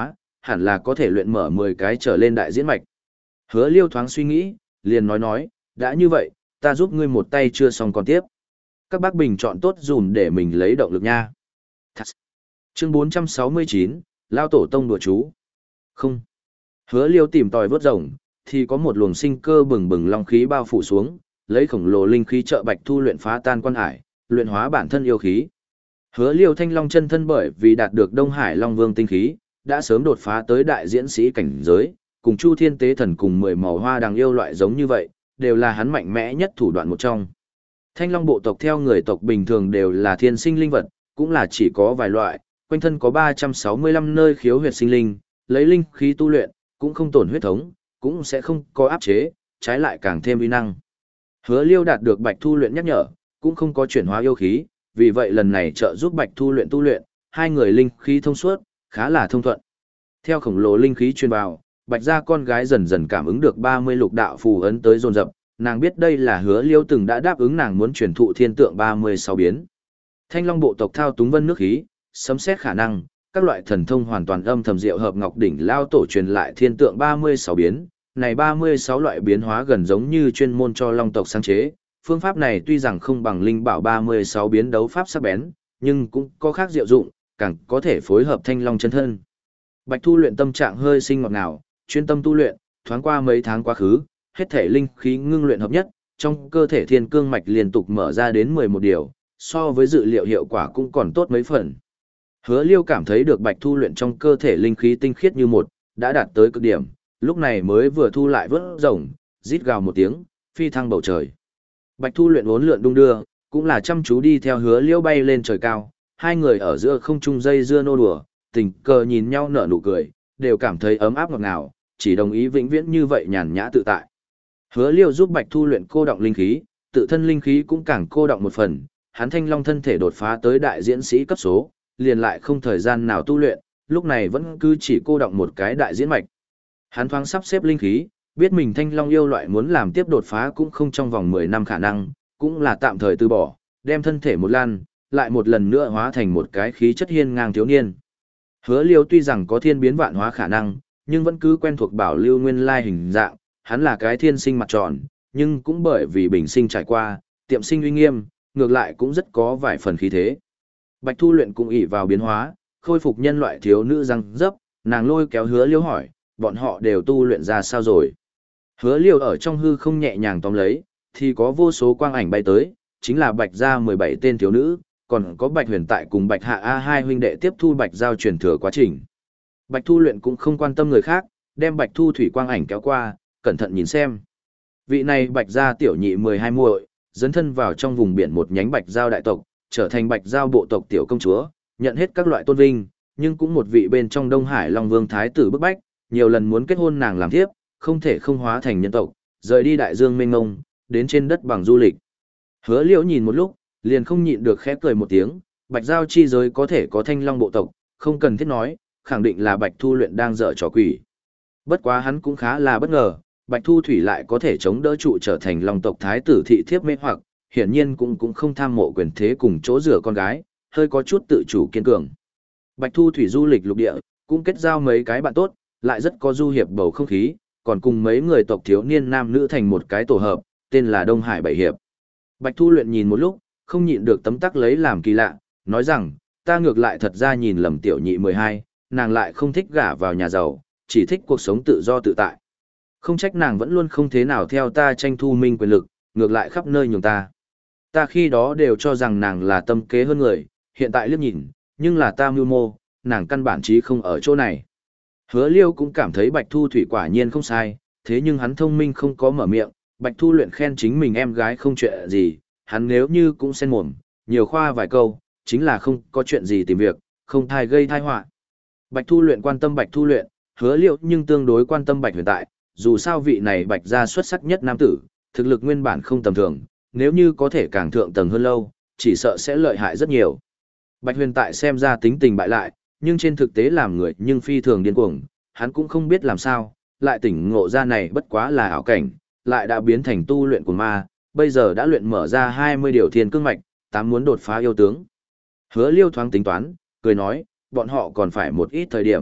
hẳn là có thể luyện mở mười cái trở lên đại diễn mạch. Hứa Liêu thoáng suy nghĩ, liền nói nói, đã như vậy, ta giúp ngươi một tay chưa xong còn tiếp. Các bác bình chọn tốt dùm để mình lấy động lực nha. Thật. Chương bốn trăm sáu mươi chín, Lao Tổ Tông đùa chú. Không. Hứa Liêu tìm tòi vớt rồng, thì có một luồng sinh cơ bừng bừng long khí bao phủ xuống, lấy khổng lồ linh khí trợ Bạch Thu luyện phá tan quan hải, luyện hóa bản thân yêu khí. Hứa Liêu Thanh Long chân thân bởi vì đạt được Đông Hải Long Vương tinh khí, đã sớm đột phá tới đại diễn sĩ cảnh giới, cùng Chu Thiên Tế Thần cùng mười màu hoa đằng yêu loại giống như vậy, đều là hắn mạnh mẽ nhất thủ đoạn một trong. Thanh Long bộ tộc theo người tộc bình thường đều là thiên sinh linh vật, cũng là chỉ có vài loại, quanh thân có ba trăm sáu mươi lăm nơi khiếu huyệt sinh linh, lấy linh khí tu luyện, cũng không tổn huyết thống, cũng sẽ không có áp chế, trái lại càng thêm uy năng. Hứa Liêu đạt được Bạch Thu luyện nhắc nhở, cũng không có chuyển hóa yêu khí, vì vậy lần này trợ giúp Bạch Thu luyện tu luyện, hai người linh khí thông suốt, khá là thông thuận. Theo khổng lồ linh khí truyền vào, Bạch gia con gái dần dần cảm ứng được ba mươi lục đạo phù ấn tới dồn dập, nàng biết đây là Hứa Liêu từng đã đáp ứng nàng muốn truyền thụ thiên tượng ba mươi sáu biến. Thanh Long bộ tộc thao túng vân nước khí, sấm xét khả năng, các loại thần thông hoàn toàn âm thầm diệu hợp ngọc đỉnh lao tổ truyền lại thiên tượng ba mươi sáu biến, này ba mươi sáu loại biến hóa gần giống như chuyên môn cho long tộc sáng chế. Phương pháp này tuy rằng không bằng linh bảo ba mươi sáu biến đấu pháp sắc bén, nhưng cũng có khác diệu dụng, càng có thể phối hợp thanh long chân thân. Bạch Thu luyện tâm trạng hơi sinh ngọt ngào, chuyên tâm tu luyện, thoáng qua mấy tháng quá khứ, hết thể linh khí ngưng luyện hợp nhất, trong cơ thể thiên cương mạch liên tục mở ra đến mười một điều, so với dự liệu hiệu quả cũng còn tốt mấy phần. Hứa Liêu cảm thấy được Bạch Thu luyện trong cơ thể linh khí tinh khiết như một, đã đạt tới cực điểm, lúc này mới vừa thu lại vớt rồng, rít gào một tiếng, phi thăng bầu trời. Bạch Thu luyện uốn lượn đung đưa, cũng là chăm chú đi theo Hứa Liêu bay lên trời cao, hai người ở giữa không trung dây dưa nô đùa, tình cờ nhìn nhau nở nụ cười, đều cảm thấy ấm áp ngọt ngào, chỉ đồng ý vĩnh viễn như vậy nhàn nhã tự tại. Hứa Liêu giúp Bạch Thu luyện cô động linh khí, tự thân linh khí cũng càng cô động một phần, hắn Thanh Long thân thể đột phá tới đại diễn sĩ cấp số, liền lại không thời gian nào tu luyện, lúc này vẫn cứ chỉ cô động một cái đại diễn mạch. Hắn thoáng sắp xếp linh khí, biết mình Thanh Long yêu loại muốn làm tiếp đột phá cũng không trong vòng mười năm khả năng, cũng là tạm thời từ bỏ, đem thân thể một lan, lại một lần nữa hóa thành một cái khí chất hiên ngang thiếu niên. Hứa Liêu tuy rằng có thiên biến vạn hóa khả năng, nhưng vẫn cứ quen thuộc bảo lưu nguyên lai hình dạng, hắn là cái thiên sinh mặt tròn, nhưng cũng bởi vì bình sinh trải qua, tiệm sinh uy nghiêm, ngược lại cũng rất có vài phần khí thế. Bạch Thu luyện cũng ỷ vào biến hóa, khôi phục nhân loại thiếu nữ răng dấp, nàng lôi kéo Hứa Liêu hỏi, bọn họ đều tu luyện ra sao rồi. Hứa Liêu ở trong hư không nhẹ nhàng tóm lấy, thì có vô số quang ảnh bay tới, chính là Bạch gia mười bảy tên thiếu nữ, còn có Bạch Huyền tại cùng Bạch Hạ A hai huynh đệ tiếp thu Bạch giao truyền thừa quá trình. Bạch Thu luyện cũng không quan tâm người khác, đem Bạch Thu thủy quang ảnh kéo qua, cẩn thận nhìn xem. Vị này Bạch gia tiểu nhị mười hai muội, dấn thân vào trong vùng biển một nhánh Bạch giao đại tộc, trở thành Bạch giao bộ tộc tiểu công chúa, nhận hết các loại tôn vinh, nhưng cũng một vị bên trong Đông Hải Long Vương thái tử bức bách, nhiều lần muốn kết hôn nàng làm thiếp, không thể không hóa thành nhân tộc, rời đi đại dương mênh mông, đến trên đất bằng du lịch. Hứa Liễu nhìn một lúc, liền không nhịn được khẽ cười một tiếng, Bạch giao chi giới có thể có Thanh Long bộ tộc, không cần thiết nói, khẳng định là Bạch Thu luyện đang dở trò quỷ. Bất quá hắn cũng khá là bất ngờ, Bạch Thu thủy lại có thể chống đỡ trụ trở thành Long tộc thái tử thị thiếp mê hoặc, hiển nhiên cũng cũng không tham mộ quyền thế cùng chỗ rửa con gái, hơi có chút tự chủ kiên cường. Bạch Thu thủy du lịch lục địa, cũng kết giao mấy cái bạn tốt, lại rất có du hiệp bầu không khí, còn cùng mấy người tộc thiếu niên nam nữ thành một cái tổ hợp, tên là Đông Hải Bảy Hiệp. Bạch Thu luyện nhìn một lúc, không nhịn được tấm tắc lấy làm kỳ lạ, nói rằng, ta ngược lại thật ra nhìn lầm tiểu nhị mười hai, nàng lại không thích gả vào nhà giàu, chỉ thích cuộc sống tự do tự tại. Không trách nàng vẫn luôn không thế nào theo ta tranh thu minh quyền lực, ngược lại khắp nơi nhường ta. Ta khi đó đều cho rằng nàng là tâm kế hơn người, hiện tại liếc nhìn, nhưng là ta mưu mô, nàng căn bản chí không ở chỗ này. Hứa Liêu cũng cảm thấy Bạch Thu thủy quả nhiên không sai, thế nhưng hắn thông minh không có mở miệng, Bạch Thu luyện khen chính mình em gái không chuyện gì, hắn nếu như cũng xen mồm, nhiều khoa vài câu, chính là không có chuyện gì tìm việc, không thai gây thai họa. Bạch Thu luyện quan tâm Bạch Thu luyện, Hứa Liêu nhưng tương đối quan tâm Bạch Huyền tại, dù sao vị này Bạch gia xuất sắc nhất nam tử, thực lực nguyên bản không tầm thường, nếu như có thể càng thượng tầng hơn lâu, chỉ sợ sẽ lợi hại rất nhiều. Bạch Huyền tại xem ra tính tình bại lại, nhưng trên thực tế làm người nhưng phi thường điên cuồng, hắn cũng không biết làm sao, lại tỉnh ngộ ra này bất quá là ảo cảnh, lại đã biến thành tu luyện của ma, bây giờ đã luyện mở ra hai mươi điều thiên cương mạch, tám muốn đột phá yêu tướng. Hứa Liêu thoáng tính toán, cười nói, bọn họ còn phải một ít thời điểm,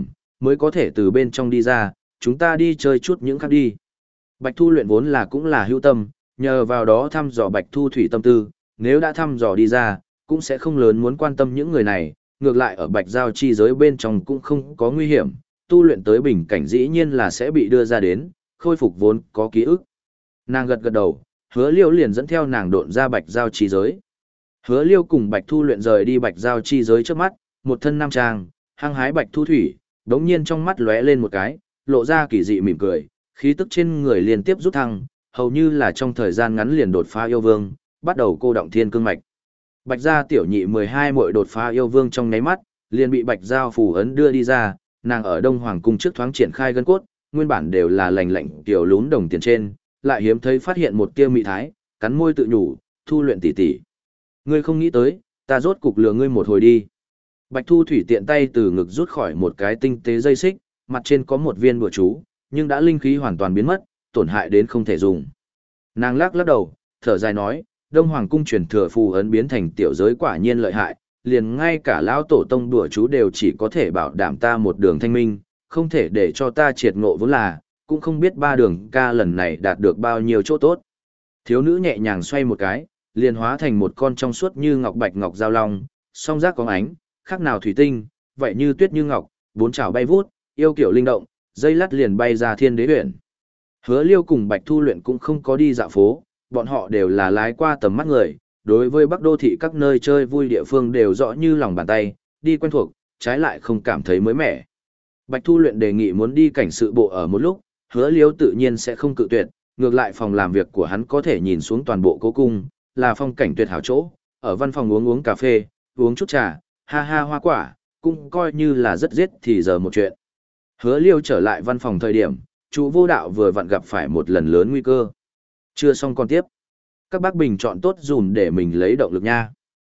mới có thể từ bên trong đi ra, chúng ta đi chơi chút những khác đi. Bạch Thu luyện vốn là cũng là hữu tâm, nhờ vào đó thăm dò Bạch Thu Thủy tâm tư, nếu đã thăm dò đi ra, cũng sẽ không lớn muốn quan tâm những người này, ngược lại ở Bạch Giao chi giới bên trong cũng không có nguy hiểm, tu luyện tới bình cảnh dĩ nhiên là sẽ bị đưa ra đến, khôi phục vốn có ký ức. Nàng gật gật đầu, Hứa Liêu liền dẫn theo nàng độn ra Bạch Giao chi giới. Hứa Liêu cùng Bạch Thu luyện rời đi Bạch Giao chi giới trước mắt, một thân nam trang, hăng hái Bạch Thu Thủy, đống nhiên trong mắt lóe lên một cái, lộ ra kỳ dị mỉm cười, khí tức trên người liên tiếp rút thăng, hầu như là trong thời gian ngắn liền đột phá yêu vương, bắt đầu cô động thiên cương mạch. Bạch gia tiểu nhị mười hai muội đột phá yêu vương trong nháy mắt, liền bị Bạch Giao phù ấn đưa đi ra, nàng ở Đông Hoàng cung trước thoáng triển khai gân cốt, nguyên bản đều là lành lạnh tiểu lún đồng tiền trên, lại hiếm thấy phát hiện một tia mị thái, cắn môi tự nhủ, Thu luyện tỷ tỷ. Ngươi không nghĩ tới, ta rốt cục lừa ngươi một hồi đi. Bạch Thu Thủy tiện tay từ ngực rút khỏi một cái tinh tế dây xích, mặt trên có một viên bùa chú, nhưng đã linh khí hoàn toàn biến mất, tổn hại đến không thể dùng. Nàng lắc lắc đầu, thở dài nói, Đông Hoàng cung truyền thừa phù ấn biến thành tiểu giới quả nhiên lợi hại, liền ngay cả lão tổ tông đùa chú đều chỉ có thể bảo đảm ta một đường thanh minh, không thể để cho ta triệt ngộ vốn là, cũng không biết ba đường ca lần này đạt được bao nhiêu chỗ tốt. Thiếu nữ nhẹ nhàng xoay một cái, liền hóa thành một con trong suốt như ngọc bạch ngọc giao long, song giác có ánh, khác nào thủy tinh, vậy như tuyết như ngọc, bốn chảo bay vút, yêu kiểu linh động, dây lắt liền bay ra thiên đế huyện. Hứa Liêu cùng Bạch Thu luyện cũng không có đi dạo phố, bọn họ đều là lái qua tầm mắt người, đối với Bắc đô thị các nơi chơi vui địa phương đều rõ như lòng bàn tay, đi quen thuộc, trái lại không cảm thấy mới mẻ. Bạch Thu luyện đề nghị muốn đi cảnh sự bộ ở một lúc, Hứa Liêu tự nhiên sẽ không cự tuyệt, ngược lại phòng làm việc của hắn có thể nhìn xuống toàn bộ cố cung, là phong cảnh tuyệt hảo chỗ, ở văn phòng uống uống cà phê, uống chút trà, ha ha hoa quả, cũng coi như là rất giết thì giờ một chuyện. Hứa Liêu trở lại văn phòng thời điểm, Trụ Vô Đạo vừa vặn gặp phải một lần lớn nguy cơ. Chưa xong còn tiếp. Các bác bình chọn tốt dùm để mình lấy động lực nha.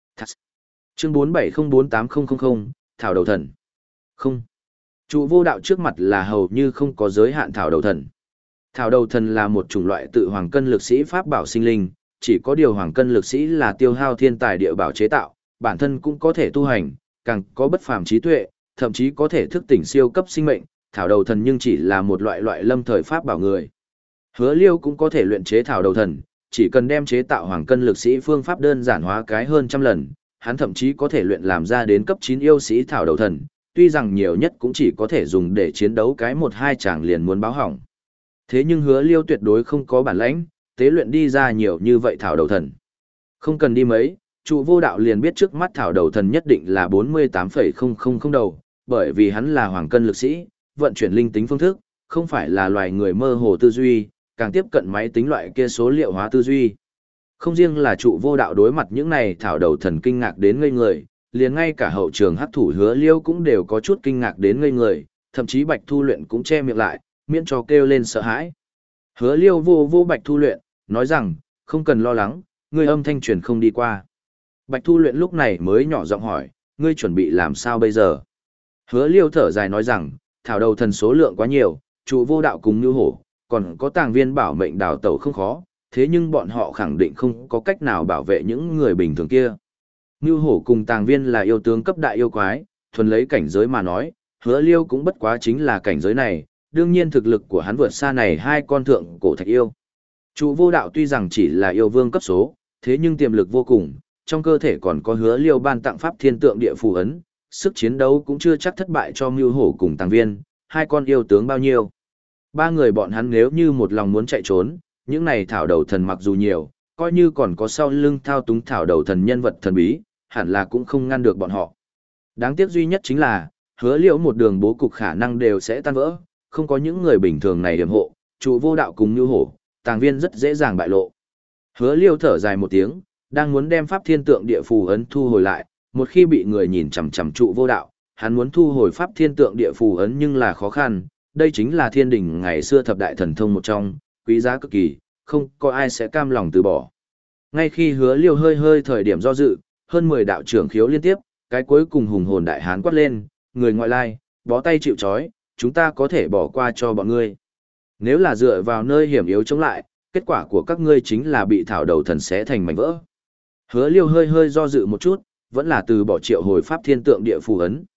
Chương bốn bảy không bốn tám không không không, Thảo Đầu Thần. Không. Trụ Vô Đạo trước mặt là hầu như không có giới hạn Thảo Đầu Thần. Thảo Đầu Thần là một chủng loại tự hoàng cân lực sĩ pháp bảo sinh linh, chỉ có điều hoàng cân lực sĩ là tiêu hao thiên tài địa bảo chế tạo, bản thân cũng có thể tu hành, càng có bất phàm trí tuệ, thậm chí có thể thức tỉnh siêu cấp sinh mệnh, Thảo Đầu Thần nhưng chỉ là một loại loại lâm thời pháp bảo người. Hứa Liêu cũng có thể luyện chế Thảo Đầu Thần, chỉ cần đem chế tạo hoàng cân lực sĩ phương pháp đơn giản hóa cái hơn trăm lần, hắn thậm chí có thể luyện làm ra đến cấp chín yêu sĩ Thảo Đầu Thần, tuy rằng nhiều nhất cũng chỉ có thể dùng để chiến đấu cái một hai chàng liền muốn báo hỏng. Thế nhưng Hứa Liêu tuyệt đối không có bản lãnh, tế luyện đi ra nhiều như vậy Thảo Đầu Thần. Không cần đi mấy, Trụ Vô Đạo liền biết trước mắt Thảo Đầu Thần nhất định là bốn mươi tám phẩy không không không đầu, bởi vì hắn là hoàng cân lực sĩ, vận chuyển linh tính phương thức, không phải là loài người mơ hồ tư duy, càng tiếp cận máy tính loại kia số liệu hóa tư duy. Không riêng là Trụ Vô Đạo đối mặt những này Thảo Đầu Thần kinh ngạc đến ngây người, liền ngay cả hậu trường hắc thủ Hứa Liêu cũng đều có chút kinh ngạc đến ngây người, thậm chí Bạch Thu luyện cũng che miệng lại, miễn cho kêu lên sợ hãi. Hứa Liêu vô vô Bạch Thu luyện, nói rằng, không cần lo lắng, ngươi âm thanh truyền không đi qua. Bạch Thu luyện lúc này mới nhỏ giọng hỏi, ngươi chuẩn bị làm sao bây giờ? Hứa Liêu thở dài nói rằng, Thảo Đầu Thần số lượng quá nhiều, Trụ Vô Đạo cùng Như Hổ, còn có tàng viên bảo mệnh đào tẩu không khó, thế nhưng bọn họ khẳng định không có cách nào bảo vệ những người bình thường kia. Như Hổ cùng tàng viên là yêu tướng cấp đại yêu quái, thuần lấy cảnh giới mà nói, Hứa Liêu cũng bất quá chính là cảnh giới này, đương nhiên thực lực của hắn vượt xa này hai con thượng cổ thạch yêu. Trụ Vô Đạo tuy rằng chỉ là yêu vương cấp số, thế nhưng tiềm lực vô cùng, trong cơ thể còn có Hứa Liêu ban tặng pháp thiên tượng địa phù ấn, sức chiến đấu cũng chưa chắc thất bại cho Mưu Hổ cùng Tàng Viên, hai con yêu tướng bao nhiêu. Ba người bọn hắn nếu như một lòng muốn chạy trốn, những này Thảo Đầu Thần mặc dù nhiều, coi như còn có sau lưng thao túng Thảo Đầu Thần nhân vật thần bí, hẳn là cũng không ngăn được bọn họ. Đáng tiếc duy nhất chính là, Hứa Liêu một đường bố cục khả năng đều sẽ tan vỡ, không có những người bình thường này yểm hộ, Trụ Vô Đạo cùng Mưu Hổ, Tàng Viên rất dễ dàng bại lộ. Hứa Liêu thở dài một tiếng, đang muốn đem pháp thiên tượng địa phù ấn thu hồi lại, một khi bị người nhìn chằm chằm Trụ Vô Đạo, hắn muốn thu hồi pháp thiên tượng địa phù ấn nhưng là khó khăn, đây chính là thiên đình ngày xưa thập đại thần thông một trong, quý giá cực kỳ, không có ai sẽ cam lòng từ bỏ. Ngay khi Hứa Liêu hơi hơi thời điểm do dự, hơn mười đạo trưởng khiếu liên tiếp, cái cuối cùng hùng hồn đại hán quát lên, người ngoại lai, bó tay chịu trói, chúng ta có thể bỏ qua cho bọn ngươi. Nếu là dựa vào nơi hiểm yếu chống lại, kết quả của các ngươi chính là bị Thảo Đầu Thần xé thành mảnh vỡ. Hứa Liêu hơi hơi do dự một chút, vẫn là từ bỏ triệu hồi pháp thiên tượng địa phù ấn.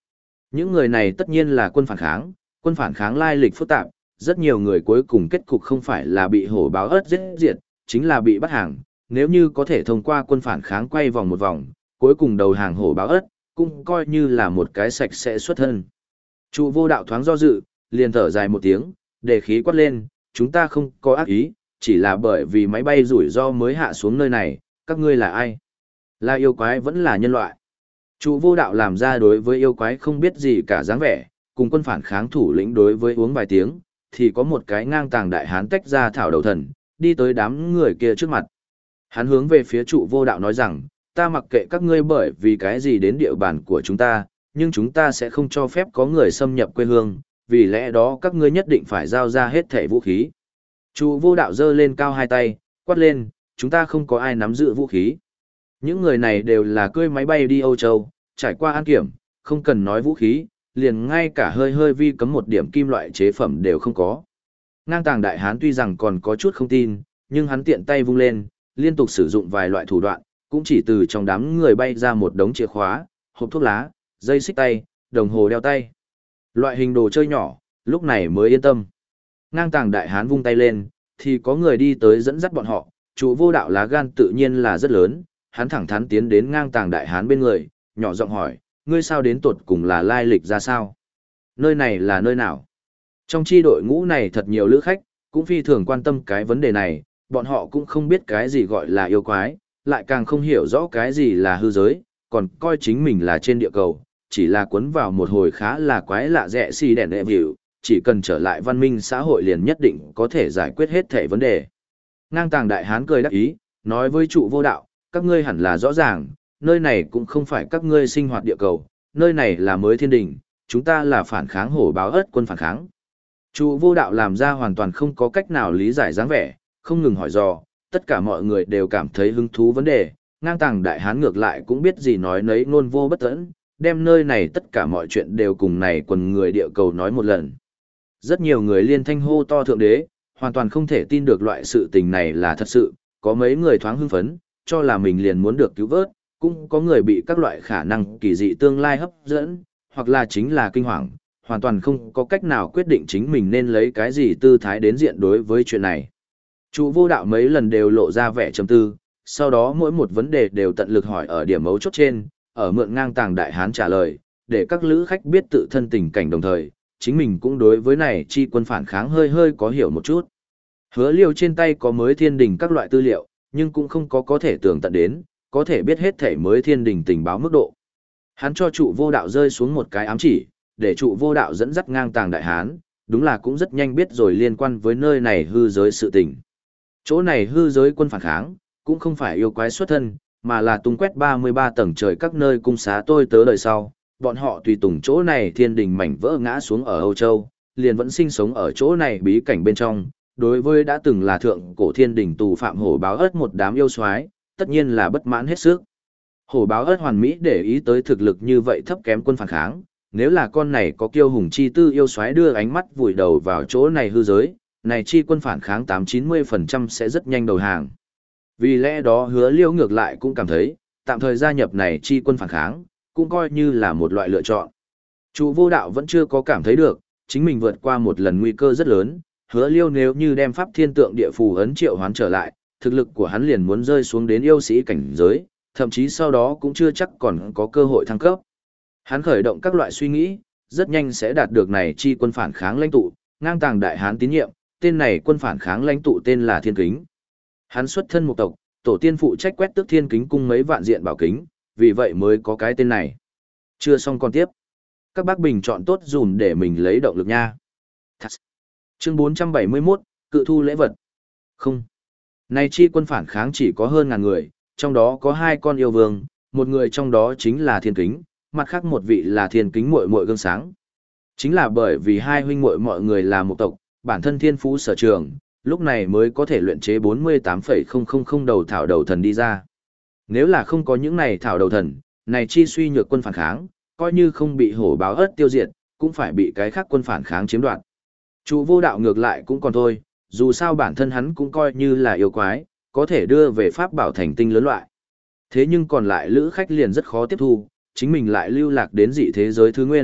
Những người này tất nhiên là quân phản kháng, quân phản kháng lai lịch phức tạp, rất nhiều người cuối cùng kết cục không phải là bị hổ báo ớt giết diệt, chính là bị bắt hàng. Nếu như có thể thông qua quân phản kháng quay vòng một vòng, cuối cùng đầu hàng hổ báo ớt, cũng coi như là một cái sạch sẽ xuất thân. Trụ vô đạo thoáng do dự, liền thở dài một tiếng, để khí quát lên, chúng ta không có ác ý, chỉ là bởi vì máy bay rủi ro mới hạ xuống nơi này, các ngươi là ai? Là yêu quái vẫn là nhân loại? Trụ vô đạo làm ra đối với yêu quái không biết gì cả dáng vẻ, cùng quân phản kháng thủ lĩnh đối với uống vài tiếng, thì có một cái ngang tàng đại hán tách ra thảo đầu thần, đi tới đám người kia trước mặt. Hắn hướng về phía trụ vô đạo nói rằng, ta mặc kệ các ngươi bởi vì cái gì đến địa bàn của chúng ta, nhưng chúng ta sẽ không cho phép có người xâm nhập quê hương, vì lẽ đó các ngươi nhất định phải giao ra hết thảy vũ khí. Trụ vô đạo giơ lên cao hai tay, quát lên, chúng ta không có ai nắm giữ vũ khí. Những người này đều là cưỡi máy bay đi Âu Châu, trải qua an kiểm, không cần nói vũ khí, liền ngay cả hơi hơi vi cấm một điểm kim loại chế phẩm đều không có. Ngang tàng đại hán tuy rằng còn có chút không tin, nhưng hắn tiện tay vung lên, liên tục sử dụng vài loại thủ đoạn, cũng chỉ từ trong đám người bay ra một đống chìa khóa, hộp thuốc lá, dây xích tay, đồng hồ đeo tay. Loại hình đồ chơi nhỏ, lúc này mới yên tâm. Ngang tàng đại hán vung tay lên, thì có người đi tới dẫn dắt bọn họ, trụ vô đạo lá gan tự nhiên là rất lớn, hắn thẳng thắn tiến đến ngang tàng đại hán bên người, nhỏ giọng hỏi, ngươi sao đến tột cùng là lai lịch ra sao? Nơi này là nơi nào? Trong chi đội ngũ này thật nhiều lữ khách, cũng phi thường quan tâm cái vấn đề này, bọn họ cũng không biết cái gì gọi là yêu quái, lại càng không hiểu rõ cái gì là hư giới, còn coi chính mình là trên địa cầu, chỉ là cuốn vào một hồi khá là quái lạ rẻ xì đèn đệ vịu, chỉ cần trở lại văn minh xã hội liền nhất định có thể giải quyết hết thể vấn đề. Ngang tàng đại hán cười đắc ý, nói với trụ vô đạo, các ngươi hẳn là rõ ràng, nơi này cũng không phải các ngươi sinh hoạt địa cầu, nơi này là mới thiên đình, chúng ta là phản kháng hổ báo ớt quân phản kháng. Trụ vô đạo làm ra hoàn toàn không có cách nào lý giải dáng vẻ, không ngừng hỏi dò, tất cả mọi người đều cảm thấy hứng thú vấn đề, ngang tàng đại hán ngược lại cũng biết gì nói nấy nôn vô bất tẫn, đem nơi này tất cả mọi chuyện đều cùng này quần người địa cầu nói một lần. Rất nhiều người liên thanh hô to thượng đế, hoàn toàn không thể tin được loại sự tình này là thật sự, có mấy người thoáng hưng phấn, cho là mình liền muốn được cứu vớt, cũng có người bị các loại khả năng kỳ dị tương lai hấp dẫn, hoặc là chính là kinh hoàng, hoàn toàn không có cách nào quyết định chính mình nên lấy cái gì tư thái đến diện đối với chuyện này. Trụ vô đạo mấy lần đều lộ ra vẻ trầm tư, sau đó mỗi một vấn đề đều tận lực hỏi ở điểm mấu chốt trên, ở mượn ngang tàng đại hán trả lời, để các lữ khách biết tự thân tình cảnh đồng thời, chính mình cũng đối với này chi quân phản kháng hơi hơi có hiểu một chút. Hứa Liêu trên tay có mới thiên đình các loại tư liệu, nhưng cũng không có có thể tưởng tận đến, có thể biết hết thể mới thiên đình tình báo mức độ. Hắn cho trụ vô đạo rơi xuống một cái ám chỉ, để trụ vô đạo dẫn dắt ngang tàng đại hán, đúng là cũng rất nhanh biết rồi liên quan với nơi này hư giới sự tình. Chỗ này hư giới quân phản kháng, cũng không phải yêu quái xuất thân, mà là tung quét ba mươi ba tầng trời các nơi cung xá tôi tớ đời sau, bọn họ tùy tùng chỗ này thiên đình mảnh vỡ ngã xuống ở Âu Châu, liền vẫn sinh sống ở chỗ này bí cảnh bên trong, đối với đã từng là thượng cổ thiên đình tù phạm hổ báo ớt một đám yêu soái, tất nhiên là bất mãn hết sức. Hổ báo ớt hoàn mỹ để ý tới thực lực như vậy thấp kém quân phản kháng, nếu là con này có kiêu hùng chi tư yêu soái đưa ánh mắt vùi đầu vào chỗ này hư giới, này chi quân phản kháng tám chín mươi phần trăm sẽ rất nhanh đầu hàng. Vì lẽ đó Hứa Liêu ngược lại cũng cảm thấy, tạm thời gia nhập này chi quân phản kháng, cũng coi như là một loại lựa chọn. Trụ vô đạo vẫn chưa có cảm thấy được, chính mình vượt qua một lần nguy cơ rất lớn, Hứa Liêu nếu như đem pháp thiên tượng địa phù ấn triệu hoán trở lại, thực lực của hắn liền muốn rơi xuống đến yêu sĩ cảnh giới, thậm chí sau đó cũng chưa chắc còn có cơ hội thăng cấp. Hắn khởi động các loại suy nghĩ, rất nhanh sẽ đạt được này chi quân phản kháng lãnh tụ, ngang tàng đại hán tín nhiệm, tên này quân phản kháng lãnh tụ tên là Thiên Kính. Hắn xuất thân một tộc, tổ tiên phụ trách quét tước Thiên Kính cung mấy vạn diện bảo kính, vì vậy mới có cái tên này. Chưa xong còn tiếp. Các bác bình chọn tốt dùm để mình lấy động lực nha. Chương bốn trăm bảy mươi mốt, cự thu lễ vật. Không. Này chi quân phản kháng chỉ có hơn ngàn người, trong đó có hai con yêu vương, một người trong đó chính là Thiên Kính, mặt khác một vị là Thiên Kính muội muội gương sáng. Chính là bởi vì hai huynh muội mọi người là một tộc, bản thân thiên phú sở trường, lúc này mới có thể luyện chế bốn mươi tám phẩy không không không đầu thảo đầu thần đi ra. Nếu là không có những này thảo đầu thần, này chi suy nhược quân phản kháng, coi như không bị hổ báo ớt tiêu diệt, cũng phải bị cái khác quân phản kháng chiếm đoạt. Trụ vô đạo ngược lại cũng còn thôi, dù sao bản thân hắn cũng coi như là yêu quái, có thể đưa về pháp bảo thành tinh lớn loại. Thế nhưng còn lại lữ khách liền rất khó tiếp thu, chính mình lại lưu lạc đến dị thế giới thứ nguyên,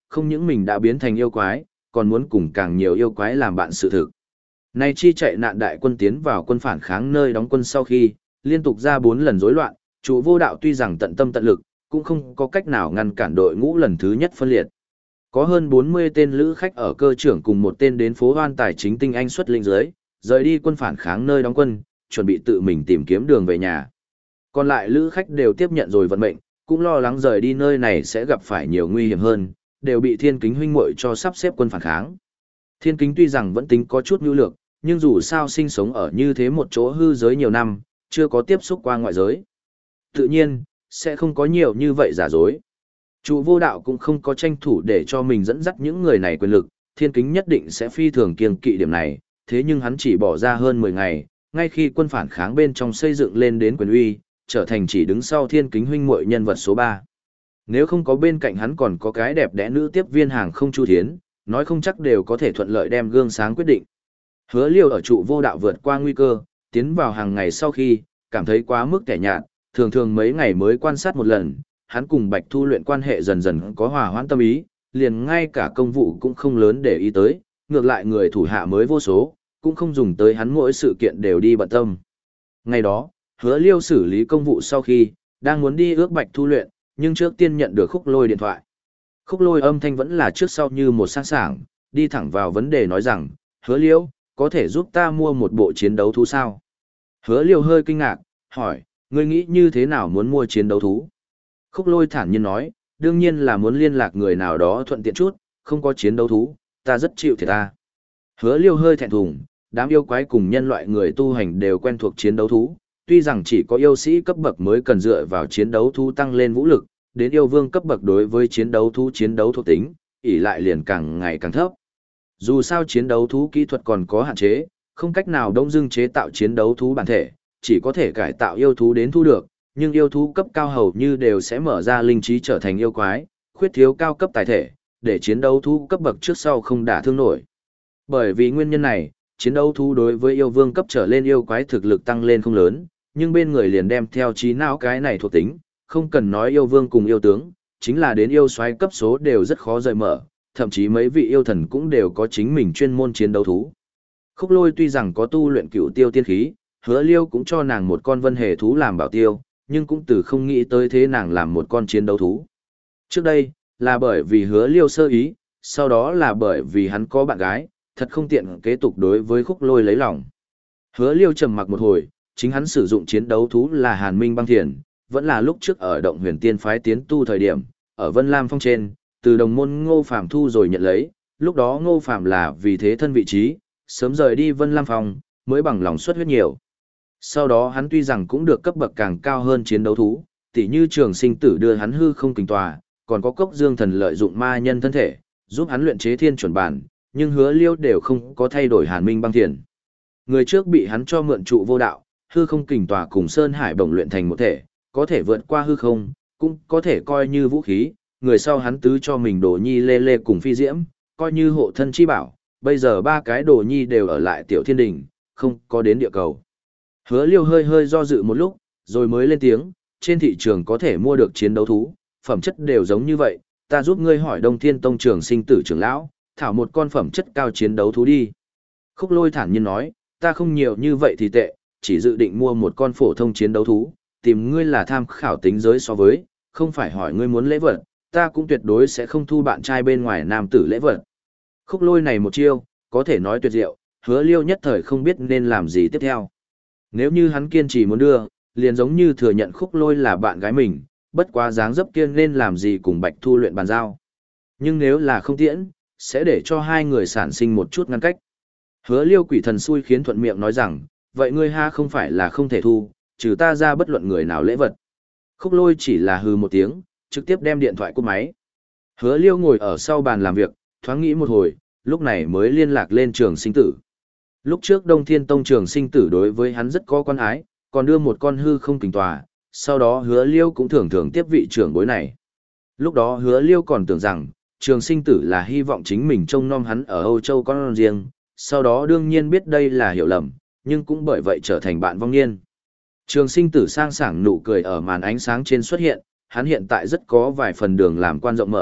không những mình đã biến thành yêu quái, còn muốn cùng càng nhiều yêu quái làm bạn sự thực. Nay chi chạy nạn đại quân tiến vào quân phản kháng nơi đóng quân sau khi, liên tục ra bốn lần rối loạn, Trụ Vô Đạo tuy rằng tận tâm tận lực, cũng không có cách nào ngăn cản đội ngũ lần thứ nhất phân liệt. Có hơn bốn mươi tên lữ khách ở cơ trưởng cùng một tên đến phố Hoan tài chính tinh anh xuất linh dưới, rời đi quân phản kháng nơi đóng quân, chuẩn bị tự mình tìm kiếm đường về nhà. Còn lại lữ khách đều tiếp nhận rồi vận mệnh, cũng lo lắng rời đi nơi này sẽ gặp phải nhiều nguy hiểm hơn, đều bị Thiên Kính huynh muội cho sắp xếp quân phản kháng. Thiên Kính tuy rằng vẫn tính có chút nhu lược, nhưng dù sao sinh sống ở như thế một chỗ hư giới nhiều năm, chưa có tiếp xúc qua ngoại giới. Tự nhiên, sẽ không có nhiều như vậy giả dối. Trụ Vô Đạo cũng không có tranh thủ để cho mình dẫn dắt những người này quyền lực, Thiên Kính nhất định sẽ phi thường kiêng kỵ điểm này, thế nhưng hắn chỉ bỏ ra hơn mười ngày, ngay khi quân phản kháng bên trong xây dựng lên đến quyền uy, trở thành chỉ đứng sau Thiên Kính huynh muội nhân vật số ba. Nếu không có bên cạnh hắn còn có cái đẹp đẽ nữ tiếp viên hàng không Chu Thiến, nói không chắc đều có thể thuận lợi đem gương sáng quyết định. Hứa Liêu ở Trụ Vô Đạo vượt qua nguy cơ, tiến vào hàng ngày sau khi, cảm thấy quá mức kẻ nhạt, thường thường mấy ngày mới quan sát một lần, hắn cùng Bạch Thu luyện quan hệ dần dần có hòa hoãn tâm ý, liền ngay cả công vụ cũng không lớn để ý tới, ngược lại người thủ hạ mới vô số, cũng không dùng tới hắn mỗi sự kiện đều đi bận tâm. Ngày đó, Hứa Liêu xử lý công vụ sau khi, đang muốn đi ước Bạch Thu luyện, nhưng trước tiên nhận được Khúc Lôi điện thoại. Khúc Lôi âm thanh vẫn là trước sau như một sáng sảng, đi thẳng vào vấn đề nói rằng, Hứa Liêu, có thể giúp ta mua một bộ chiến đấu thú sao? Hứa Liêu hơi kinh ngạc, hỏi, ngươi nghĩ như thế nào muốn mua chiến đấu thú? Khúc Lôi thản nhiên nói, đương nhiên là muốn liên lạc người nào đó thuận tiện chút, không có chiến đấu thú, ta rất chịu thiệt ta. Hứa Liêu hơi thẹn thùng, đám yêu quái cùng nhân loại người tu hành đều quen thuộc chiến đấu thú, tuy rằng chỉ có yêu sĩ cấp bậc mới cần dựa vào chiến đấu thú tăng lên vũ lực, đến yêu vương cấp bậc đối với chiến đấu thú chiến đấu thuộc tính, ỷ lại liền càng ngày càng thấp. Dù sao chiến đấu thú kỹ thuật còn có hạn chế, không cách nào đông dưng chế tạo chiến đấu thú bản thể, chỉ có thể cải tạo yêu thú đến thu được, nhưng yêu thú cấp cao hầu như đều sẽ mở ra linh trí trở thành yêu quái, khuyết thiếu cao cấp tài thể, để chiến đấu thú cấp bậc trước sau không đả thương nổi. Bởi vì nguyên nhân này, chiến đấu thú đối với yêu vương cấp trở lên yêu quái thực lực tăng lên không lớn, nhưng bên người liền đem theo trí não cái này thuộc tính, không cần nói yêu vương cùng yêu tướng, chính là đến yêu soái cấp số đều rất khó rời mở, thậm chí mấy vị yêu thần cũng đều có chính mình chuyên môn chiến đấu thú. Khúc Lôi tuy rằng có tu luyện cựu tiêu tiên khí, Hứa Liêu cũng cho nàng một con vân hề thú làm bảo tiêu, nhưng cũng từ không nghĩ tới thế nàng làm một con chiến đấu thú. Trước đây, là bởi vì Hứa Liêu sơ ý, sau đó là bởi vì hắn có bạn gái, thật không tiện kế tục đối với Khúc Lôi lấy lòng. Hứa Liêu trầm mặc một hồi, chính hắn sử dụng chiến đấu thú là Hàn Minh Băng Thiền, vẫn là lúc trước ở động huyền tiên phái tiến tu thời điểm, ở Vân Lam Phong trên, từ đồng môn Ngô Phàm thu rồi nhận lấy, lúc đó Ngô Phàm là vì thế thân vị trí, sớm rời đi Vân Lam Phong, mới bằng lòng xuất huyết nhiều. Sau đó hắn tuy rằng cũng được cấp bậc càng cao hơn chiến đấu thú, tỉ như Trường Sinh Tử đưa hắn hư không kình tòa, còn có Cốc Dương Thần lợi dụng ma nhân thân thể, giúp hắn luyện chế thiên chuẩn bản, nhưng Hứa Liêu đều không có thay đổi Hàn Minh Băng Thiền. Người trước bị hắn cho mượn Trụ Vô Đạo, hư không kình tòa cùng Sơn Hải Bổng luyện thành một thể, có thể vượt qua hư không, cũng có thể coi như vũ khí, người sau hắn tứ cho mình Đồ Nhi Lê Lê cùng Phi Diễm, coi như hộ thân chi bảo, bây giờ ba cái Đồ Nhi đều ở lại Tiểu Thiên Đình, không có đến địa cầu. Hứa Liêu hơi hơi do dự một lúc, rồi mới lên tiếng, trên thị trường có thể mua được chiến đấu thú, phẩm chất đều giống như vậy, ta giúp ngươi hỏi Đông Thiên Tông Trường Sinh Tử trưởng lão, thảo một con phẩm chất cao chiến đấu thú đi. Khúc Lôi thản nhiên nói, ta không nhiều như vậy thì tệ, chỉ dự định mua một con phổ thông chiến đấu thú, tìm ngươi là tham khảo tính giới so với, không phải hỏi ngươi muốn lễ vật, ta cũng tuyệt đối sẽ không thu bạn trai bên ngoài nam tử lễ vật. Khúc Lôi này một chiêu, có thể nói tuyệt diệu, Hứa Liêu nhất thời không biết nên làm gì tiếp theo. Nếu như hắn kiên trì muốn đưa, liền giống như thừa nhận Khúc Lôi là bạn gái mình, bất quá dáng dấp kia nên làm gì cùng Bạch Thu luyện bàn giao. Nhưng nếu là không tiễn, sẽ để cho hai người sản sinh một chút ngăn cách. Hứa Liêu quỷ thần xui khiến thuận miệng nói rằng, vậy ngươi ha không phải là không thể thu, trừ ta ra bất luận người nào lễ vật. Khúc Lôi chỉ là hừ một tiếng, trực tiếp đem điện thoại cúp máy. Hứa Liêu ngồi ở sau bàn làm việc, thoáng nghĩ một hồi, lúc này mới liên lạc lên Trường Sinh Tử. Lúc trước Đông Thiên Tông Trường Sinh Tử đối với hắn rất có quan ái, còn đưa một con hư không kình tòa, sau đó Hứa Liêu cũng thường thường tiếp vị trưởng bối này. Lúc đó Hứa Liêu còn tưởng rằng, Trường Sinh Tử là hy vọng chính mình trông nom hắn ở Âu Châu con riêng, sau đó đương nhiên biết đây là hiểu lầm, nhưng cũng bởi vậy trở thành bạn vong niên. Trường Sinh Tử sang sảng nụ cười ở màn ánh sáng trên xuất hiện, hắn hiện tại rất có vài phần đường làm quan rộng mở,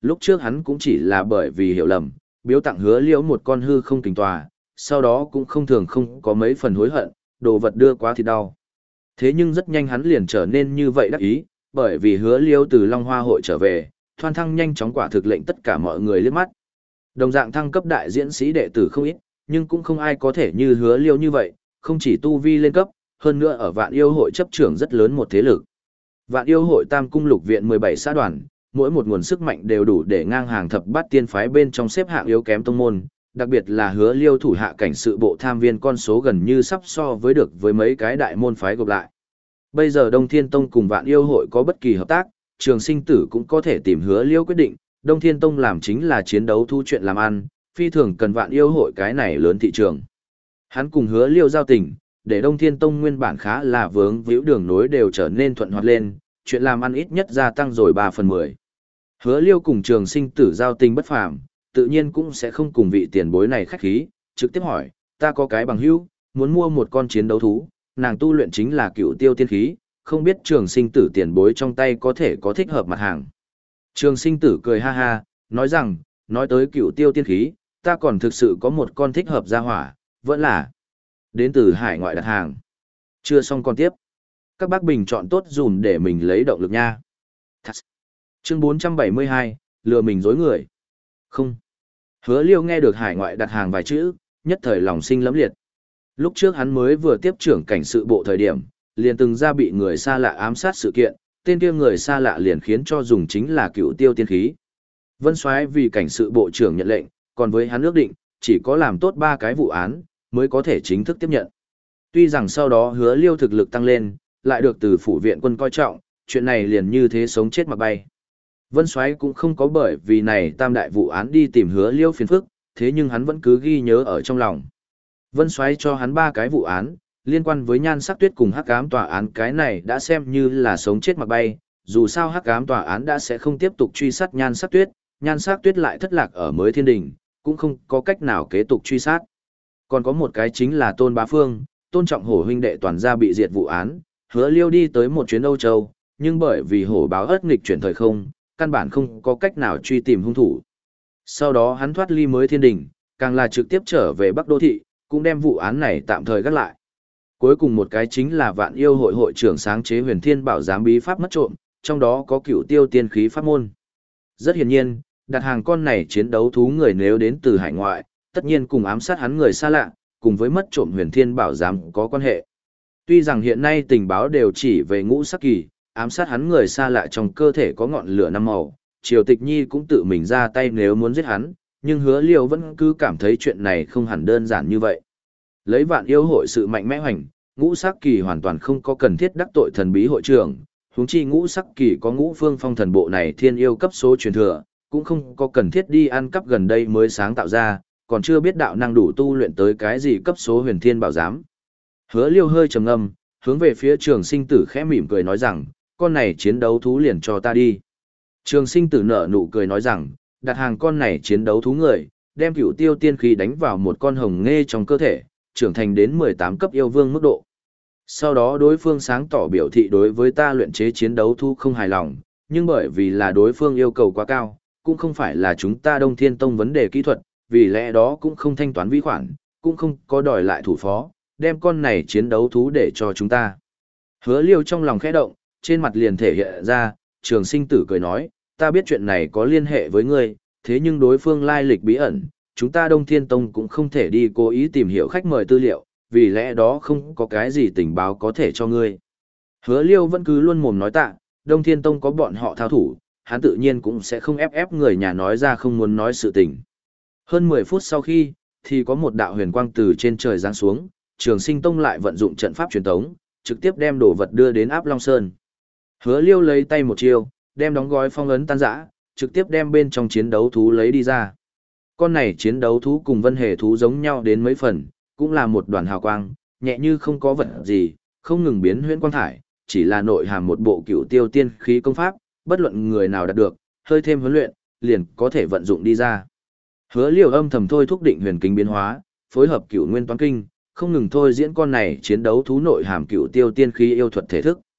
Lúc trước hắn cũng chỉ là bởi vì hiểu lầm, biếu tặng hứa liễu một con hư không kình tòa, sau đó cũng không thường không có mấy phần hối hận, đồ vật đưa quá thì đau. Thế nhưng rất nhanh hắn liền trở nên như vậy đắc ý, bởi vì hứa liễu từ Long Hoa hội trở về, thoan thăng nhanh chóng quả thực lệnh tất cả mọi người liếc mắt. Đồng dạng thăng cấp đại diễn sĩ đệ tử không ít, nhưng cũng không ai có thể như hứa liễu như vậy, không chỉ tu vi lên cấp, hơn nữa ở vạn yêu hội chấp trưởng rất lớn một thế lực. Vạn yêu hội tam cung lục viện mười bảy xã đoàn, mỗi một nguồn sức mạnh đều đủ để ngang hàng thập bát tiên phái bên trong xếp hạng yếu kém tông môn, đặc biệt là hứa liêu thủ hạ cảnh sự bộ tham viên con số gần như sắp so với được với mấy cái đại môn phái gộp lại. Bây giờ Đông Thiên Tông cùng Vạn Yêu hội có bất kỳ hợp tác, Trường Sinh Tử cũng có thể tìm hứa liêu quyết định, Đông Thiên Tông làm chính là chiến đấu thu chuyện làm ăn, phi thường cần Vạn Yêu hội cái này lớn thị trường. Hắn cùng hứa liêu giao tình, để Đông Thiên Tông nguyên bản khá là vướng víu đường nối đều trở nên thuận hoạt lên, chuyện làm ăn ít nhất gia tăng rồi ba phần mười. Hứa liêu cùng Trường Sinh Tử giao tình bất phàm, tự nhiên cũng sẽ không cùng vị tiền bối này khách khí, trực tiếp hỏi, ta có cái bằng hữu, muốn mua một con chiến đấu thú, nàng tu luyện chính là Cựu Tiêu tiên khí, không biết Trường Sinh Tử tiền bối trong tay có thể có thích hợp mặt hàng. Trường Sinh Tử cười ha ha, nói rằng, nói tới Cựu Tiêu tiên khí, ta còn thực sự có một con thích hợp gia hỏa, vẫn là đến từ hải ngoại đặt hàng. Chưa xong con tiếp. Các bác bình chọn tốt dùm để mình lấy động lực nha. Thật. Chương bốn trăm bảy mươi hai, lừa mình dối người. Không. Hứa liêu nghe được hải ngoại đặt hàng vài chữ, nhất thời lòng sinh lẫm liệt. Lúc trước hắn mới vừa tiếp trưởng cảnh sự bộ thời điểm, liền từng ra bị người xa lạ ám sát sự kiện, tên kia người xa lạ liền khiến cho dùng chính là Cựu Tiêu tiên khí. Vân Soái vì cảnh sự bộ trưởng nhận lệnh, còn với hắn ước định, chỉ có làm tốt ba cái vụ án, mới có thể chính thức tiếp nhận. Tuy rằng sau đó hứa liêu thực lực tăng lên, lại được từ phủ viện quân coi trọng, chuyện này liền như thế sống chết mà bay. Vân Soái cũng không có bởi vì này tam đại vụ án đi tìm hứa liêu phiền phức, thế nhưng hắn vẫn cứ ghi nhớ ở trong lòng. Vân Soái cho hắn ba cái vụ án, liên quan với Nhan Sắc Tuyết cùng Hắc Ám tòa án, cái này đã xem như là sống chết mà bay, dù sao Hắc Ám tòa án đã sẽ không tiếp tục truy sát Nhan Sắc Tuyết, Nhan Sắc Tuyết lại thất lạc ở mới thiên đình, cũng không có cách nào kế tục truy sát. Còn có một cái chính là Tôn Bá Phương, Tôn Trọng Hổ huynh đệ toàn gia bị diệt vụ án, hứa liêu đi tới một chuyến Âu Châu, nhưng bởi vì hổ báo ất nghịch chuyển thời không, căn bản không có cách nào truy tìm hung thủ. Sau đó hắn thoát ly mới thiên đình, càng là trực tiếp trở về Bắc Đô Thị, cũng đem vụ án này tạm thời gác lại. Cuối cùng một cái chính là Vạn Yêu hội hội trưởng sáng chế Huyền Thiên Bảo giám bí pháp mất trộm, trong đó có Cựu Tiêu tiên khí pháp môn. Rất hiển nhiên, đặt hàng con này chiến đấu thú người nếu đến từ hải ngoại, tất nhiên cùng ám sát hắn người xa lạ, cùng với mất trộm Huyền Thiên Bảo giám có quan hệ. Tuy rằng hiện nay tình báo đều chỉ về Ngũ Sắc Kỳ, ám sát hắn người xa lạ trong cơ thể có ngọn lửa năm màu, Triều Tịch Nhi cũng tự mình ra tay nếu muốn giết hắn, nhưng hứa liêu vẫn cứ cảm thấy chuyện này không hẳn đơn giản như vậy. Lấy Vạn Yêu hội sự mạnh mẽ hoành, Ngũ Sắc Kỳ hoàn toàn không có cần thiết đắc tội thần bí hội trưởng, huống chi Ngũ Sắc Kỳ có Ngũ Phương Phong thần bộ này thiên yêu cấp số truyền thừa, cũng không có cần thiết đi ăn cắp gần đây mới sáng tạo ra, còn chưa biết đạo năng đủ tu luyện tới cái gì cấp số Huyền Thiên Bảo giám. Hứa liêu hơi trầm ngâm, hướng về phía Trường Sinh Tử khẽ mỉm cười nói rằng, con này chiến đấu thú liền cho ta đi. Trường Sinh Tử nở nụ cười nói rằng, đặt hàng con này chiến đấu thú người, đem Cựu Tiêu tiên khí đánh vào một con hồng nghê trong cơ thể, trưởng thành đến mười tám cấp yêu vương mức độ. Sau đó đối phương sáng tỏ biểu thị đối với ta luyện chế chiến đấu thú không hài lòng, nhưng bởi vì là đối phương yêu cầu quá cao, cũng không phải là chúng ta Đông Thiên Tông vấn đề kỹ thuật, vì lẽ đó cũng không thanh toán vi khoản, cũng không có đòi lại thủ phó, đem con này chiến đấu thú để cho chúng ta. Hứa liêu trong lòng khẽ động, trên mặt liền thể hiện ra, Trường Sinh Tử cười nói, ta biết chuyện này có liên hệ với ngươi, thế nhưng đối phương lai lịch bí ẩn, chúng ta Đông Thiên Tông cũng không thể đi cố ý tìm hiểu khách mời tư liệu, vì lẽ đó không có cái gì tình báo có thể cho ngươi. Hứa liêu vẫn cứ luôn mồm nói tạ, Đông Thiên Tông có bọn họ thao thủ, hắn tự nhiên cũng sẽ không ép ép người nhà nói ra không muốn nói sự tình. Hơn mười phút sau khi, thì có một đạo huyền quang từ trên trời giáng xuống, Trường Sinh Tông lại vận dụng trận pháp truyền tống, trực tiếp đem đồ vật đưa đến Áp Long Sơn. Hứa liêu lấy tay một chiêu, đem đóng gói phong ấn tan rã, trực tiếp đem bên trong chiến đấu thú lấy đi ra. Con này chiến đấu thú cùng vân hề thú giống nhau đến mấy phần, cũng là một đoàn hào quang, nhẹ như không có vật gì, không ngừng biến huyễn quang thải, chỉ là nội hàm một bộ Cựu Tiêu tiên khí công pháp, bất luận người nào đạt được, hơi thêm huấn luyện, liền có thể vận dụng đi ra. Hứa liêu âm thầm thôi thúc định huyền kính biến hóa, phối hợp Cựu Nguyên Toán Kinh, không ngừng thôi diễn con này chiến đấu thú nội hàm Cựu Tiêu tiên khí yêu thuật thể thức.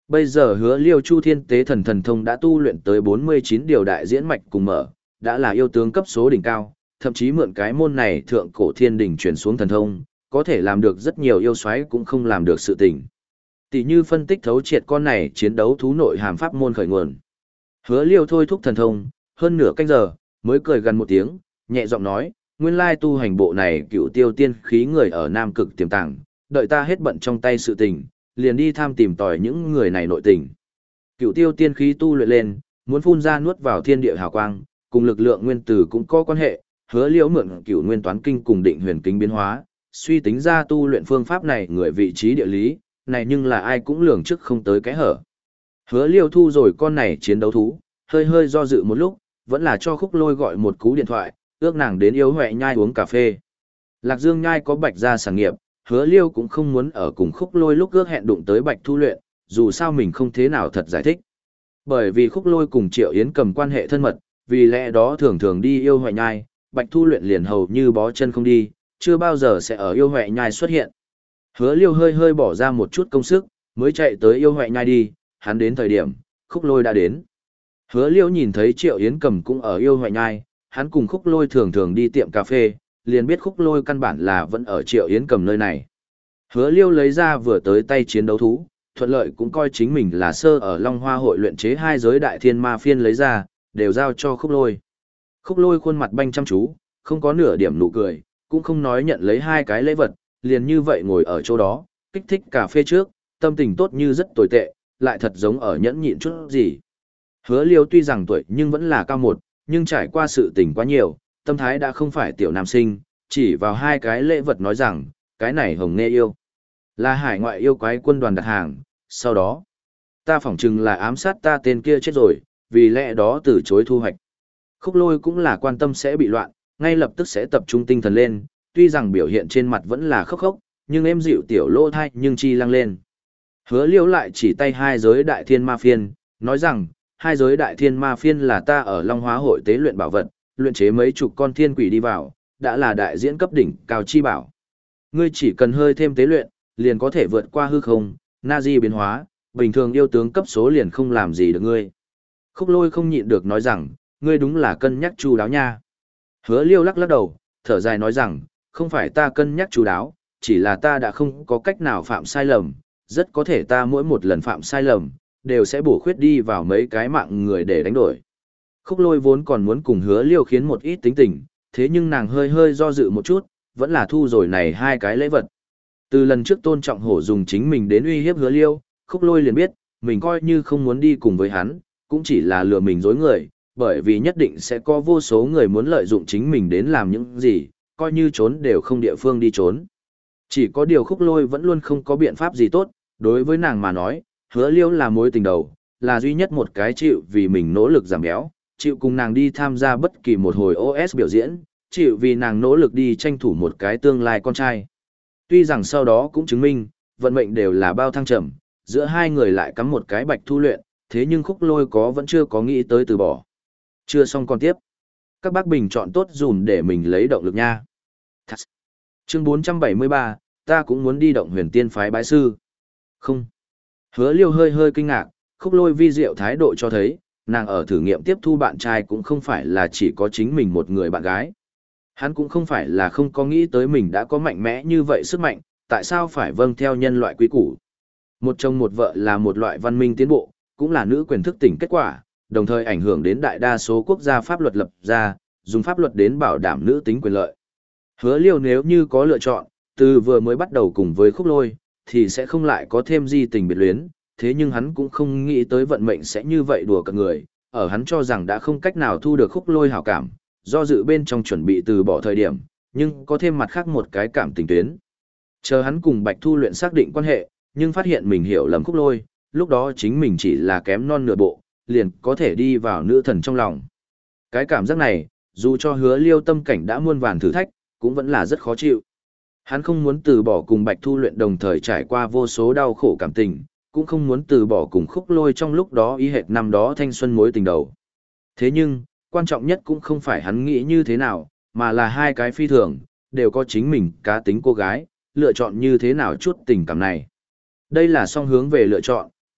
Bây giờ hứa liêu chu thiên tế thần thần thông đã tu luyện tới bốn mươi chín điều đại diễn mạch cùng mở, đã là yêu tướng cấp số đỉnh cao, thậm chí mượn cái môn này thượng cổ thiên đỉnh truyền xuống thần thông, có thể làm được rất nhiều yêu xoáy cũng không làm được sự tình. Tỷ như phân tích thấu triệt con này chiến đấu thú nội hàm pháp môn khởi nguồn. Hứa liêu thôi thúc thần thông, hơn nửa canh giờ, mới cười gần một tiếng, nhẹ giọng nói, nguyên lai tu hành bộ này cựu tiêu tiên khí người ở Nam Cực tiềm tàng, đợi ta hết bận trong tay sự tình, liền đi tham tìm tòi những người này nội tình. Cựu tiêu tiên khí tu luyện lên, muốn phun ra nuốt vào thiên địa hào quang, cùng lực lượng nguyên tử cũng có quan hệ, hứa liễu mượn cựu nguyên toán kinh cùng định huyền kính biến hóa, suy tính ra tu luyện phương pháp này người vị trí địa lý, này nhưng là ai cũng lường trước không tới cái hở. Hứa liêu thu rồi con này chiến đấu thú, hơi hơi do dự một lúc, vẫn là cho khúc lôi gọi một cú điện thoại, ước nàng đến yêu huệ nhai uống cà phê. Lạc Dương nhai có bạch gia sản nghiệp, hứa liêu cũng không muốn ở cùng khúc lôi lúc ước hẹn đụng tới bạch thu luyện, dù sao mình không thế nào thật giải thích. Bởi vì khúc lôi cùng Triệu Yến cầm quan hệ thân mật, vì lẽ đó thường thường đi yêu huệ nhai, bạch thu luyện liền hầu như bó chân không đi, chưa bao giờ sẽ ở yêu huệ nhai xuất hiện. Hứa liêu hơi hơi bỏ ra một chút công sức, mới chạy tới yêu huệ nhai đi, hắn đến thời điểm, khúc lôi đã đến. Hứa liêu nhìn thấy Triệu Yến cầm cũng ở yêu huệ nhai, hắn cùng khúc lôi thường thường đi tiệm cà phê, liền biết khúc lôi căn bản là vẫn ở Triệu Yến cầm nơi này. Hứa liêu lấy ra vừa tới tay chiến đấu thú, thuận lợi cũng coi chính mình là sơ ở Long Hoa hội luyện chế hai giới đại thiên ma phiên lấy ra, đều giao cho khúc lôi. Khúc lôi khuôn mặt banh chăm chú, không có nửa điểm nụ cười, cũng không nói nhận lấy hai cái lễ vật, liền như vậy ngồi ở chỗ đó, kích thích cà phê trước, tâm tình tốt như rất tồi tệ, lại thật giống ở nhẫn nhịn chút gì. Hứa liêu tuy rằng tuổi nhưng vẫn là cao một, nhưng trải qua sự tình quá nhiều, tâm thái đã không phải tiểu nam sinh, chỉ vào hai cái lễ vật nói rằng, cái này hồng nghe yêu. Là hải ngoại yêu quái quân đoàn đặt hàng, sau đó, ta phỏng chừng là ám sát ta tên kia chết rồi, vì lẽ đó từ chối thu hoạch. Khúc lôi cũng là quan tâm sẽ bị loạn, ngay lập tức sẽ tập trung tinh thần lên, tuy rằng biểu hiện trên mặt vẫn là khóc khóc, nhưng em dịu tiểu lỗ thai nhưng chi lăng lên. Hứa liễu lại chỉ tay hai giới đại thiên ma phiên, nói rằng, hai giới đại thiên ma phiên là ta ở Long Hóa hội tế luyện bảo vật, luyện chế mấy chục con thiên quỷ đi vào, đã là đại diễn cấp đỉnh cao chi bảo. Ngươi chỉ cần hơi thêm tế luyện, liền có thể vượt qua hư không, na di biến hóa, bình thường yêu tướng cấp số liền không làm gì được ngươi. Khúc lôi không nhịn được nói rằng, ngươi đúng là cân nhắc chu đáo nha. Hứa liêu lắc lắc đầu, thở dài nói rằng, không phải ta cân nhắc chu đáo, chỉ là ta đã không có cách nào phạm sai lầm, rất có thể ta mỗi một lần phạm sai lầm, đều sẽ bổ khuyết đi vào mấy cái mạng người để đánh đổi. Khúc lôi vốn còn muốn cùng hứa liêu khiến một ít tính tình, thế nhưng nàng hơi hơi do dự một chút, vẫn là thu rồi này hai cái lễ vật. Từ lần trước Tôn Trọng Hổ dùng chính mình đến uy hiếp hứa liêu, khúc lôi liền biết, mình coi như không muốn đi cùng với hắn, cũng chỉ là lừa mình dối người, bởi vì nhất định sẽ có vô số người muốn lợi dụng chính mình đến làm những gì, coi như trốn đều không địa phương đi trốn. Chỉ có điều khúc lôi vẫn luôn không có biện pháp gì tốt, đối với nàng mà nói, hứa liêu là mối tình đầu, là duy nhất một cái chịu vì mình nỗ lực giảm béo, chịu cùng nàng đi tham gia bất kỳ một hồi ô ét biểu diễn, chịu vì nàng nỗ lực đi tranh thủ một cái tương lai con trai. Tuy rằng sau đó cũng chứng minh, vận mệnh đều là bao thăng trầm, giữa hai người lại cắm một cái bạch thu luyện, thế nhưng khúc lôi có vẫn chưa có nghĩ tới từ bỏ. Chưa xong còn tiếp. Các bác bình chọn tốt dùm để mình lấy động lực nha. Thật. Chương bốn trăm bảy mươi ba, ta cũng muốn đi động huyền tiên phái bái sư. Không. Hứa liêu hơi hơi kinh ngạc, khúc lôi vi diệu thái độ cho thấy, nàng ở thử nghiệm tiếp thu bạn trai cũng không phải là chỉ có chính mình một người bạn gái. Hắn cũng không phải là không có nghĩ tới mình đã có mạnh mẽ như vậy sức mạnh, tại sao phải vâng theo nhân loại quý củ. Một chồng một vợ là một loại văn minh tiến bộ, cũng là nữ quyền thức tỉnh kết quả, đồng thời ảnh hưởng đến đại đa số quốc gia pháp luật lập ra, dùng pháp luật đến bảo đảm nữ tính quyền lợi. Hứa liêu nếu như có lựa chọn, từ vừa mới bắt đầu cùng với khúc lôi, thì sẽ không lại có thêm di tình biệt luyến, thế nhưng hắn cũng không nghĩ tới vận mệnh sẽ như vậy đùa cợt người, ở hắn cho rằng đã không cách nào thu được khúc lôi hảo cảm, do dự bên trong chuẩn bị từ bỏ thời điểm, nhưng có thêm mặt khác một cái cảm tình tuyến. Chờ hắn cùng Bạch Thu luyện xác định quan hệ, nhưng phát hiện mình hiểu lầm khúc lôi, lúc đó chính mình chỉ là kém non nửa bộ, liền có thể đi vào nữ thần trong lòng. Cái cảm giác này, dù cho hứa liêu tâm cảnh đã muôn vàn thử thách, cũng vẫn là rất khó chịu. Hắn không muốn từ bỏ cùng Bạch Thu luyện đồng thời trải qua vô số đau khổ cảm tình, cũng không muốn từ bỏ cùng khúc lôi trong lúc đó ý hệt năm đó thanh xuân mối tình đầu. Thế nhưng, quan trọng nhất cũng không phải hắn nghĩ như thế nào, mà là hai cái phi thường, đều có chính mình cá tính cô gái, lựa chọn như thế nào chút tình cảm này. Đây là song hướng về lựa chọn,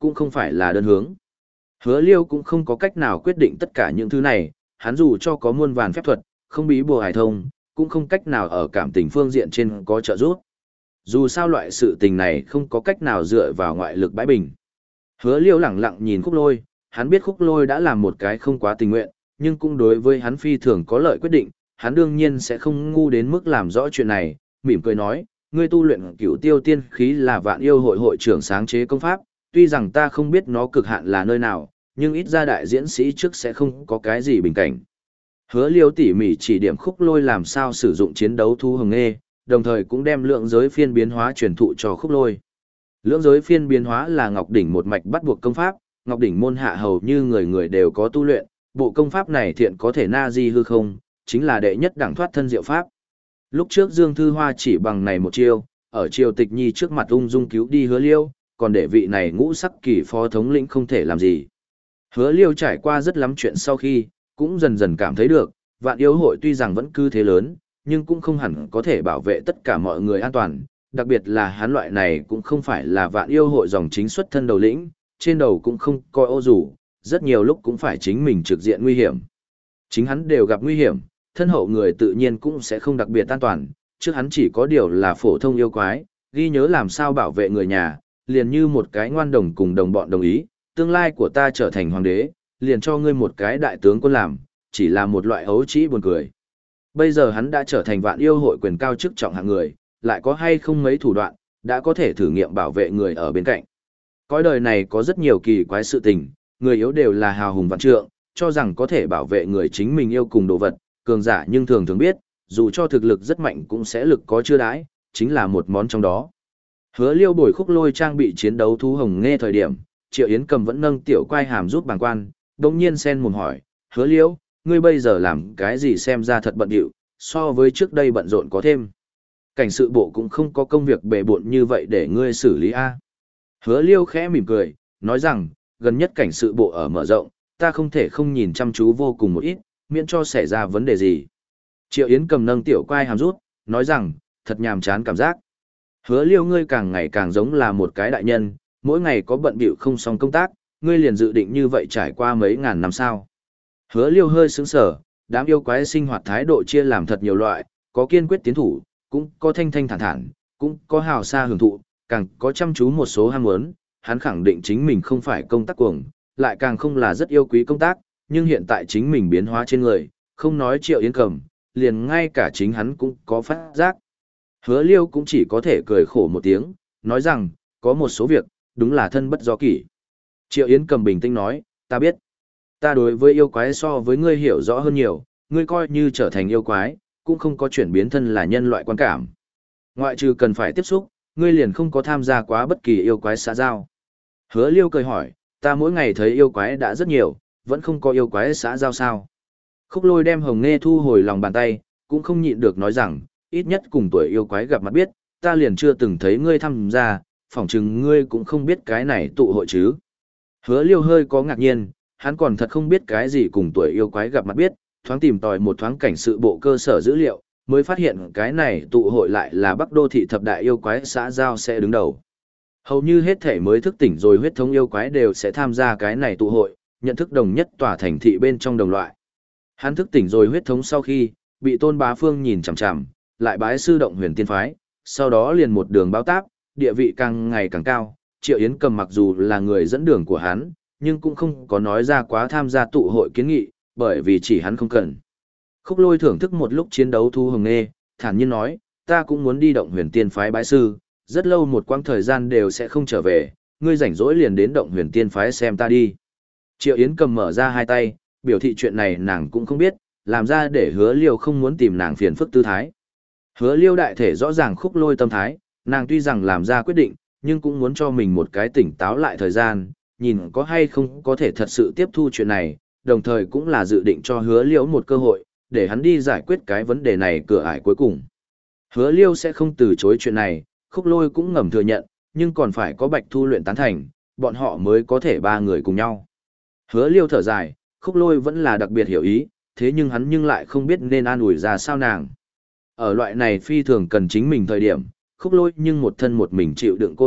cũng không phải là đơn hướng. Hứa Liêu cũng không có cách nào quyết định tất cả những thứ này, hắn dù cho có muôn vàn phép thuật, không bí bùa hải thông, cũng không cách nào ở cảm tình phương diện trên có trợ giúp. Dù sao loại sự tình này không có cách nào dựa vào ngoại lực bãi bình. Hứa Liêu lẳng lặng nhìn Khúc Lôi, hắn biết Khúc Lôi đã làm một cái không quá tình nguyện, nhưng cũng đối với hắn phi thường có lợi quyết định, hắn đương nhiên sẽ không ngu đến mức làm rõ chuyện này, mỉm cười nói, ngươi tu luyện Cửu Tiêu Tiên khí là Vạn Yêu hội hội trưởng sáng chế công pháp, tuy rằng ta không biết nó cực hạn là nơi nào, nhưng ít ra đại diễn sĩ trước sẽ không có cái gì bình cảnh. Hứa Liêu tỉ mỉ chỉ điểm Khúc Lôi làm sao sử dụng chiến đấu thu hồng nghê, đồng thời cũng đem lượng giới phiên biến hóa truyền thụ cho Khúc Lôi. Lượng giới phiên biến hóa là Ngọc Đỉnh một mạch bắt buộc công pháp, Ngọc Đỉnh môn hạ hầu như người người đều có tu luyện, bộ công pháp này thiện có thể na di hư không, chính là đệ nhất đẳng thoát thân diệu pháp. Lúc trước Dương Thư Hoa chỉ bằng này một chiêu, ở Triều Tịch Nhi trước mặt ung dung cứu đi Hứa Liêu, còn để vị này ngũ sắc kỳ phó thống lĩnh không thể làm gì. Hứa Liêu trải qua rất lắm chuyện sau khi, cũng dần dần cảm thấy được, Vạn Yêu hội tuy rằng vẫn cứ thế lớn, nhưng cũng không hẳn có thể bảo vệ tất cả mọi người an toàn, đặc biệt là hắn loại này cũng không phải là Vạn Yêu hội dòng chính xuất thân đầu lĩnh, trên đầu cũng không coi ô rủ, rất nhiều lúc cũng phải chính mình trực diện nguy hiểm. Chính hắn đều gặp nguy hiểm, thân hậu người tự nhiên cũng sẽ không đặc biệt an toàn, trước hắn chỉ có điều là phổ thông yêu quái, ghi nhớ làm sao bảo vệ người nhà, liền như một cái ngoan đồng cùng đồng bọn đồng ý, tương lai của ta trở thành hoàng đế, liền cho ngươi một cái đại tướng quân làm, chỉ là một loại ấu trĩ buồn cười. Bây giờ hắn đã trở thành Vạn Yêu hội quyền cao chức trọng hạng người, lại có hay không mấy thủ đoạn, đã có thể thử nghiệm bảo vệ người ở bên cạnh. Cõi đời này có rất nhiều kỳ quái sự tình, người yếu đều là hào hùng vạn trượng, cho rằng có thể bảo vệ người chính mình yêu cùng đồ vật, cường giả nhưng thường thường biết, dù cho thực lực rất mạnh cũng sẽ lực có chưa đãi, chính là một món trong đó. Hứa Liêu bồi Khúc Lôi trang bị chiến đấu thú hồng nghe thời điểm, Triệu Yến Cầm vẫn nâng tiểu quai hàm giúp bàng quan, đồng nhiên sen mồm hỏi, Hứa Liêu, ngươi bây giờ làm cái gì xem ra thật bận điệu, so với trước đây bận rộn có thêm. Cảnh sự bộ cũng không có công việc bề bộn như vậy để ngươi xử lý a. Hứa Liêu khẽ mỉm cười, nói rằng, gần nhất cảnh sự bộ ở mở rộng, ta không thể không nhìn chăm chú vô cùng một ít, miễn cho xảy ra vấn đề gì. Triệu Yến Cầm nâng tiểu quai hàm rút, nói rằng, thật nhàm chán cảm giác. Hứa Liêu ngươi càng ngày càng giống là một cái đại nhân, mỗi ngày có bận bịu không xong công tác, ngươi liền dự định như vậy trải qua mấy ngàn năm sao. Hứa Liêu hơi sững sờ, đám yêu quái sinh hoạt thái độ chia làm thật nhiều loại, có kiên quyết tiến thủ, cũng có thanh thanh thản thản, cũng có hào xa hưởng thụ, càng có chăm chú một số ham muốn, hắn khẳng định chính mình không phải công tác cuồng, lại càng không là rất yêu quý công tác, nhưng hiện tại chính mình biến hóa trên người, không nói Triệu Yến Cầm, liền ngay cả chính hắn cũng có phát giác. Hứa Liêu cũng chỉ có thể cười khổ một tiếng, nói rằng, có một số việc, đúng là thân bất do kỷ. Triệu Yến Cầm bình tĩnh nói, ta biết. Ta đối với yêu quái so với ngươi hiểu rõ hơn nhiều, ngươi coi như trở thành yêu quái, cũng không có chuyển biến thân là nhân loại quan cảm. Ngoại trừ cần phải tiếp xúc, ngươi liền không có tham gia quá bất kỳ yêu quái xã giao. Hứa Liêu cười hỏi, ta mỗi ngày thấy yêu quái đã rất nhiều, vẫn không có yêu quái xã giao sao. Khúc Lôi đem hồng nghe thu hồi lòng bàn tay, cũng không nhịn được nói rằng, ít nhất cùng tuổi yêu quái gặp mặt biết, ta liền chưa từng thấy ngươi tham gia, phỏng chừng ngươi cũng không biết cái này tụ hội chứ. Hứa Liêu hơi có ngạc nhiên, hắn còn thật không biết cái gì cùng tuổi yêu quái gặp mặt biết, thoáng tìm tòi một thoáng cảnh sự bộ cơ sở dữ liệu, mới phát hiện cái này tụ hội lại là Bắc Đô thị thập đại yêu quái xã giao sẽ đứng đầu. Hầu như hết thể mới thức tỉnh rồi huyết thống yêu quái đều sẽ tham gia cái này tụ hội, nhận thức đồng nhất tòa thành thị bên trong đồng loại. Hắn thức tỉnh rồi huyết thống sau khi, bị Tôn Bá Phương nhìn chằm chằm, lại bái sư động huyền tiên phái, sau đó liền một đường báo táp, địa vị càng ngày càng cao. Triệu Yến Cầm mặc dù là người dẫn đường của hắn, nhưng cũng không có nói ra quá tham gia tụ hội kiến nghị, bởi vì chỉ hắn không cần. Khúc Lôi thưởng thức một lúc chiến đấu thu hồng nghê, thản nhiên nói, ta cũng muốn đi động huyền tiên phái bái sư, rất lâu một quãng thời gian đều sẽ không trở về, ngươi rảnh rỗi liền đến động huyền tiên phái xem ta đi. Triệu Yến Cầm mở ra hai tay, biểu thị chuyện này nàng cũng không biết, làm ra để Hứa Liêu không muốn tìm nàng phiền phức tư thái. Hứa Liêu đại thể rõ ràng Khúc Lôi tâm thái, nàng tuy rằng làm ra quyết định, nhưng cũng muốn cho mình một cái tỉnh táo lại thời gian, nhìn có hay không có thể thật sự tiếp thu chuyện này, đồng thời cũng là dự định cho Hứa Liêu một cơ hội, để hắn đi giải quyết cái vấn đề này cửa ải cuối cùng. Hứa Liêu sẽ không từ chối chuyện này, Khúc Lôi cũng ngầm thừa nhận, nhưng còn phải có Bạch Thu luyện tán thành, bọn họ mới có thể ba người cùng nhau. Hứa Liêu thở dài, Khúc Lôi vẫn là đặc biệt hiểu ý, thế nhưng hắn nhưng lại không biết nên an ủi ra sao nàng. Ở loại này phi thường cần chính mình thời điểm, Khúc Lôi nhưng một thân một mình chịu đựng cô độc,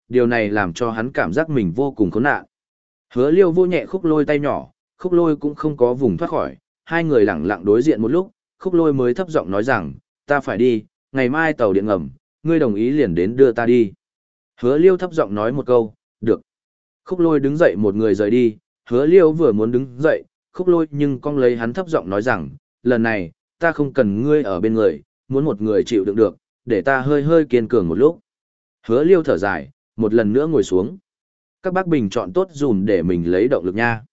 điều này làm cho hắn cảm giác mình vô cùng khốn nạn. Hứa Liêu vô nhẹ Khúc Lôi tay nhỏ, Khúc Lôi cũng không có vùng thoát khỏi, hai người lặng lặng đối diện một lúc, Khúc Lôi mới thấp giọng nói rằng, ta phải đi, ngày mai tàu điện ngầm, ngươi đồng ý liền đến đưa ta đi. Hứa Liêu thấp giọng nói một câu, được. Khúc Lôi đứng dậy một người rời đi, Hứa Liêu vừa muốn đứng dậy, Khúc Lôi nhưng cong lấy hắn thấp giọng nói rằng, lần này, ta không cần ngươi ở bên người, muốn một người chịu đựng được, để ta hơi hơi kiên cường một lúc. Hứa Liêu thở dài, một lần nữa ngồi xuống. Các bác bình chọn tốt dùm để mình lấy động lực nha.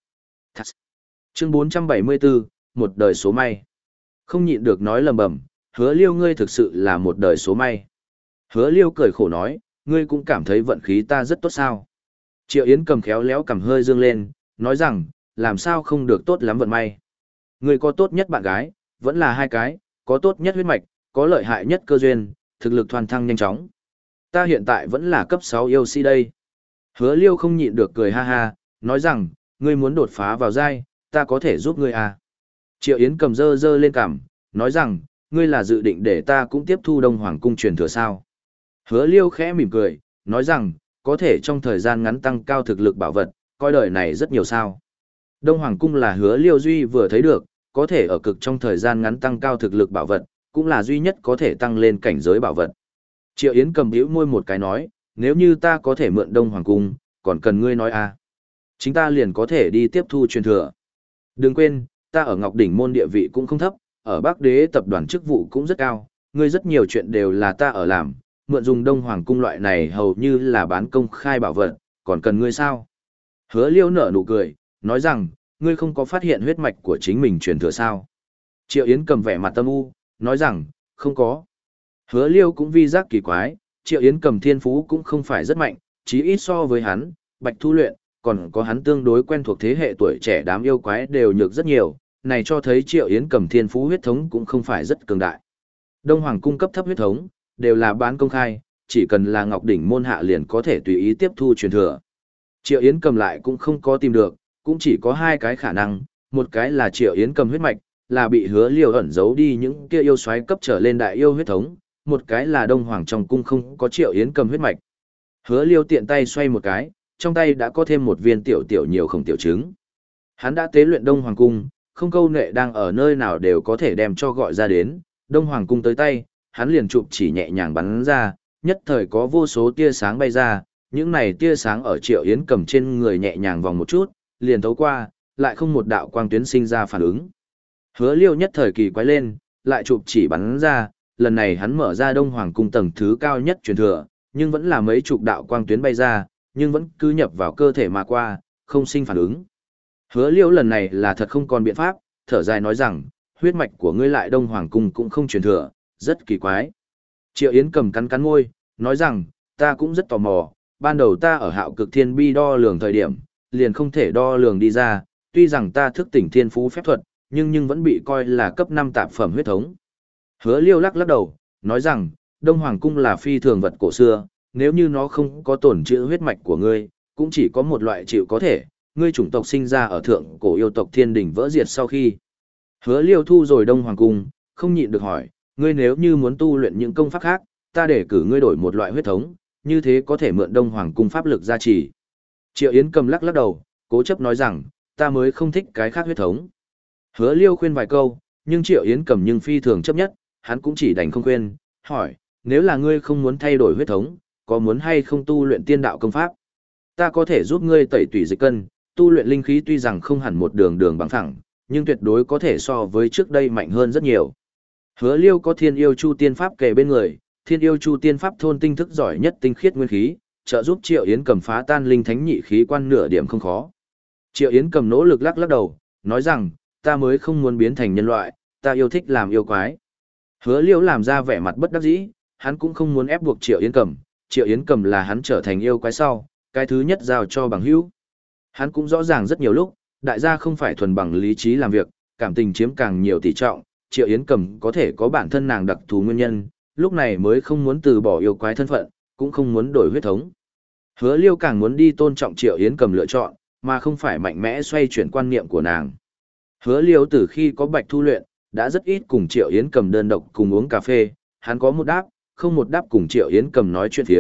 Chương bốn trăm bảy mươi bốn, một đời số may. Không nhịn được nói lầm bầm, Hứa Liêu ngươi thực sự là một đời số may. Hứa Liêu cười khổ nói, ngươi cũng cảm thấy vận khí ta rất tốt sao. Triệu Yến cầm khéo léo cầm hơi dương lên, nói rằng, làm sao không được tốt lắm vận may. Ngươi có tốt nhất bạn gái, vẫn là hai cái, có tốt nhất huyết mạch, có lợi hại nhất cơ duyên, thực lực thoàn thăng nhanh chóng. Ta hiện tại vẫn là cấp sáu yêu si đây. Hứa Liêu không nhịn được cười ha ha, nói rằng, ngươi muốn đột phá vào giai, ta có thể giúp ngươi à. Triệu Yến cầm dơ dơ lên cằm, nói rằng, ngươi là dự định để ta cũng tiếp thu Đông Hoàng cung truyền thừa sao. Hứa Liêu khẽ mỉm cười, nói rằng, có thể trong thời gian ngắn tăng cao thực lực bảo vật, coi đời này rất nhiều sao. Đông Hoàng cung là Hứa Liêu duy vừa thấy được, có thể ở cực trong thời gian ngắn tăng cao thực lực bảo vật, cũng là duy nhất có thể tăng lên cảnh giới bảo vật. Triệu Yến cầm bĩu môi một cái nói, nếu như ta có thể mượn Đông Hoàng cung, còn cần ngươi nói à. Chính ta liền có thể đi tiếp thu truyền thừa. Đừng quên, ta ở Ngọc Đỉnh môn địa vị cũng không thấp, ở Bắc Đế tập đoàn chức vụ cũng rất cao, ngươi rất nhiều chuyện đều là ta ở làm, mượn dùng Đông Hoàng cung loại này hầu như là bán công khai bảo vật, còn cần ngươi sao? Hứa Liêu nở nụ cười, nói rằng, ngươi không có phát hiện huyết mạch của chính mình truyền thừa sao? Triệu Yến cầm vẻ mặt tâm u, nói rằng, không có. Hứa Liêu cũng vi giác kỳ quái, Triệu Yến cầm thiên phú cũng không phải rất mạnh, chí ít so với hắn, Bạch Thu Luyện, còn có hắn tương đối quen thuộc thế hệ tuổi trẻ đám yêu quái đều nhược rất nhiều, này cho thấy Triệu Yến cầm thiên phú huyết thống cũng không phải rất cường đại. Đông Hoàng cung cấp thấp huyết thống, đều là bán công khai, chỉ cần là Ngọc Đỉnh môn hạ liền có thể tùy ý tiếp thu truyền thừa. Triệu Yến cầm lại cũng không có tìm được, cũng chỉ có hai cái khả năng, một cái là Triệu Yến cầm huyết mạch, là bị Hứa Liêu ẩn giấu đi những kia yêu soái cấp trở lên đại yêu huyết thống, một cái là Đông Hoàng trong cung không có Triệu Yến cầm huyết mạch. Hứa Liêu tiện tay xoay một cái, trong tay đã có thêm một viên tiểu tiểu nhiều không tiểu trứng. Hắn đã tế luyện Đông Hoàng cung, không câu nệ đang ở nơi nào đều có thể đem cho gọi ra đến, Đông Hoàng cung tới tay, hắn liền chụp chỉ nhẹ nhàng bắn ra, nhất thời có vô số tia sáng bay ra, những này tia sáng ở Triệu Yến cầm trên người nhẹ nhàng vòng một chút, liền thấu qua, lại không một đạo quang tuyến sinh ra phản ứng. Hứa Liêu nhất thời kỳ quay lên, lại chụp chỉ bắn ra, lần này hắn mở ra Đông Hoàng cung tầng thứ cao nhất truyền thừa, nhưng vẫn là mấy chục đạo quang tuyến bay ra, nhưng vẫn cứ nhập vào cơ thể mà qua, không sinh phản ứng. Hứa Liêu lần này là thật không còn biện pháp, thở dài nói rằng, huyết mạch của ngươi lại Đông Hoàng cung cũng không truyền thừa, rất kỳ quái. Triệu Yến cầm cắn cắn môi, nói rằng, ta cũng rất tò mò, ban đầu ta ở Hạo Cực Thiên Bi đo lường thời điểm, liền không thể đo lường đi ra, tuy rằng ta thức tỉnh thiên phú phép thuật, nhưng nhưng vẫn bị coi là cấp năm tạp phẩm huyết thống. Hứa Liêu lắc lắc đầu, nói rằng, Đông Hoàng cung là phi thường vật cổ xưa, nếu như nó không có tổn trữ huyết mạch của ngươi, cũng chỉ có một loại chịu có thể, ngươi chủng tộc sinh ra ở thượng cổ yêu tộc thiên đỉnh vỡ diệt sau khi. Hứa Liêu thu rồi Đông Hoàng cung, không nhịn được hỏi, ngươi nếu như muốn tu luyện những công pháp khác, ta để cử ngươi đổi một loại huyết thống, như thế có thể mượn Đông Hoàng cung pháp lực gia trì. Triệu Yến cầm lắc lắc đầu, cố chấp nói rằng, ta mới không thích cái khác huyết thống. Hứa Liêu khuyên vài câu, nhưng Triệu Yến cầm nhưng phi thường chấp nhất, hắn cũng chỉ đành không khuyên, hỏi, nếu là ngươi không muốn thay đổi huyết thống, có muốn hay không tu luyện tiên đạo công pháp? Ta có thể giúp ngươi tẩy tủy dịch cân, tu luyện linh khí tuy rằng không hẳn một đường đường bằng thẳng, nhưng tuyệt đối có thể so với trước đây mạnh hơn rất nhiều. Hứa Liêu có Thiên Yêu Chu tiên pháp kề bên người, Thiên Yêu Chu tiên pháp thôn tinh thức giỏi nhất tinh khiết nguyên khí, trợ giúp Triệu Yến cầm phá tan linh thánh nhị khí quan nửa điểm không khó. Triệu Yến cầm nỗ lực lắc lắc đầu, nói rằng, ta mới không muốn biến thành nhân loại, ta yêu thích làm yêu quái. Hứa Liêu làm ra vẻ mặt bất đắc dĩ, hắn cũng không muốn ép buộc Triệu Yến cầm, Triệu Yến cầm là hắn trở thành yêu quái sau, cái thứ nhất giao cho bằng hữu. Hắn cũng rõ ràng rất nhiều lúc, đại gia không phải thuần bằng lý trí làm việc, cảm tình chiếm càng nhiều tỷ trọng, Triệu Yến cầm có thể có bản thân nàng đặc thù nguyên nhân, lúc này mới không muốn từ bỏ yêu quái thân phận, cũng không muốn đổi huyết thống. Hứa Liêu càng muốn đi tôn trọng Triệu Yến cầm lựa chọn, mà không phải mạnh mẽ xoay chuyển quan niệm của nàng. Hứa Liêu từ khi có Bạch Thu Luyện, đã rất ít cùng Triệu Yến cầm đơn độc cùng uống cà phê, hắn có một đáp, không một đáp cùng Triệu Yến cầm nói chuyện phiếm,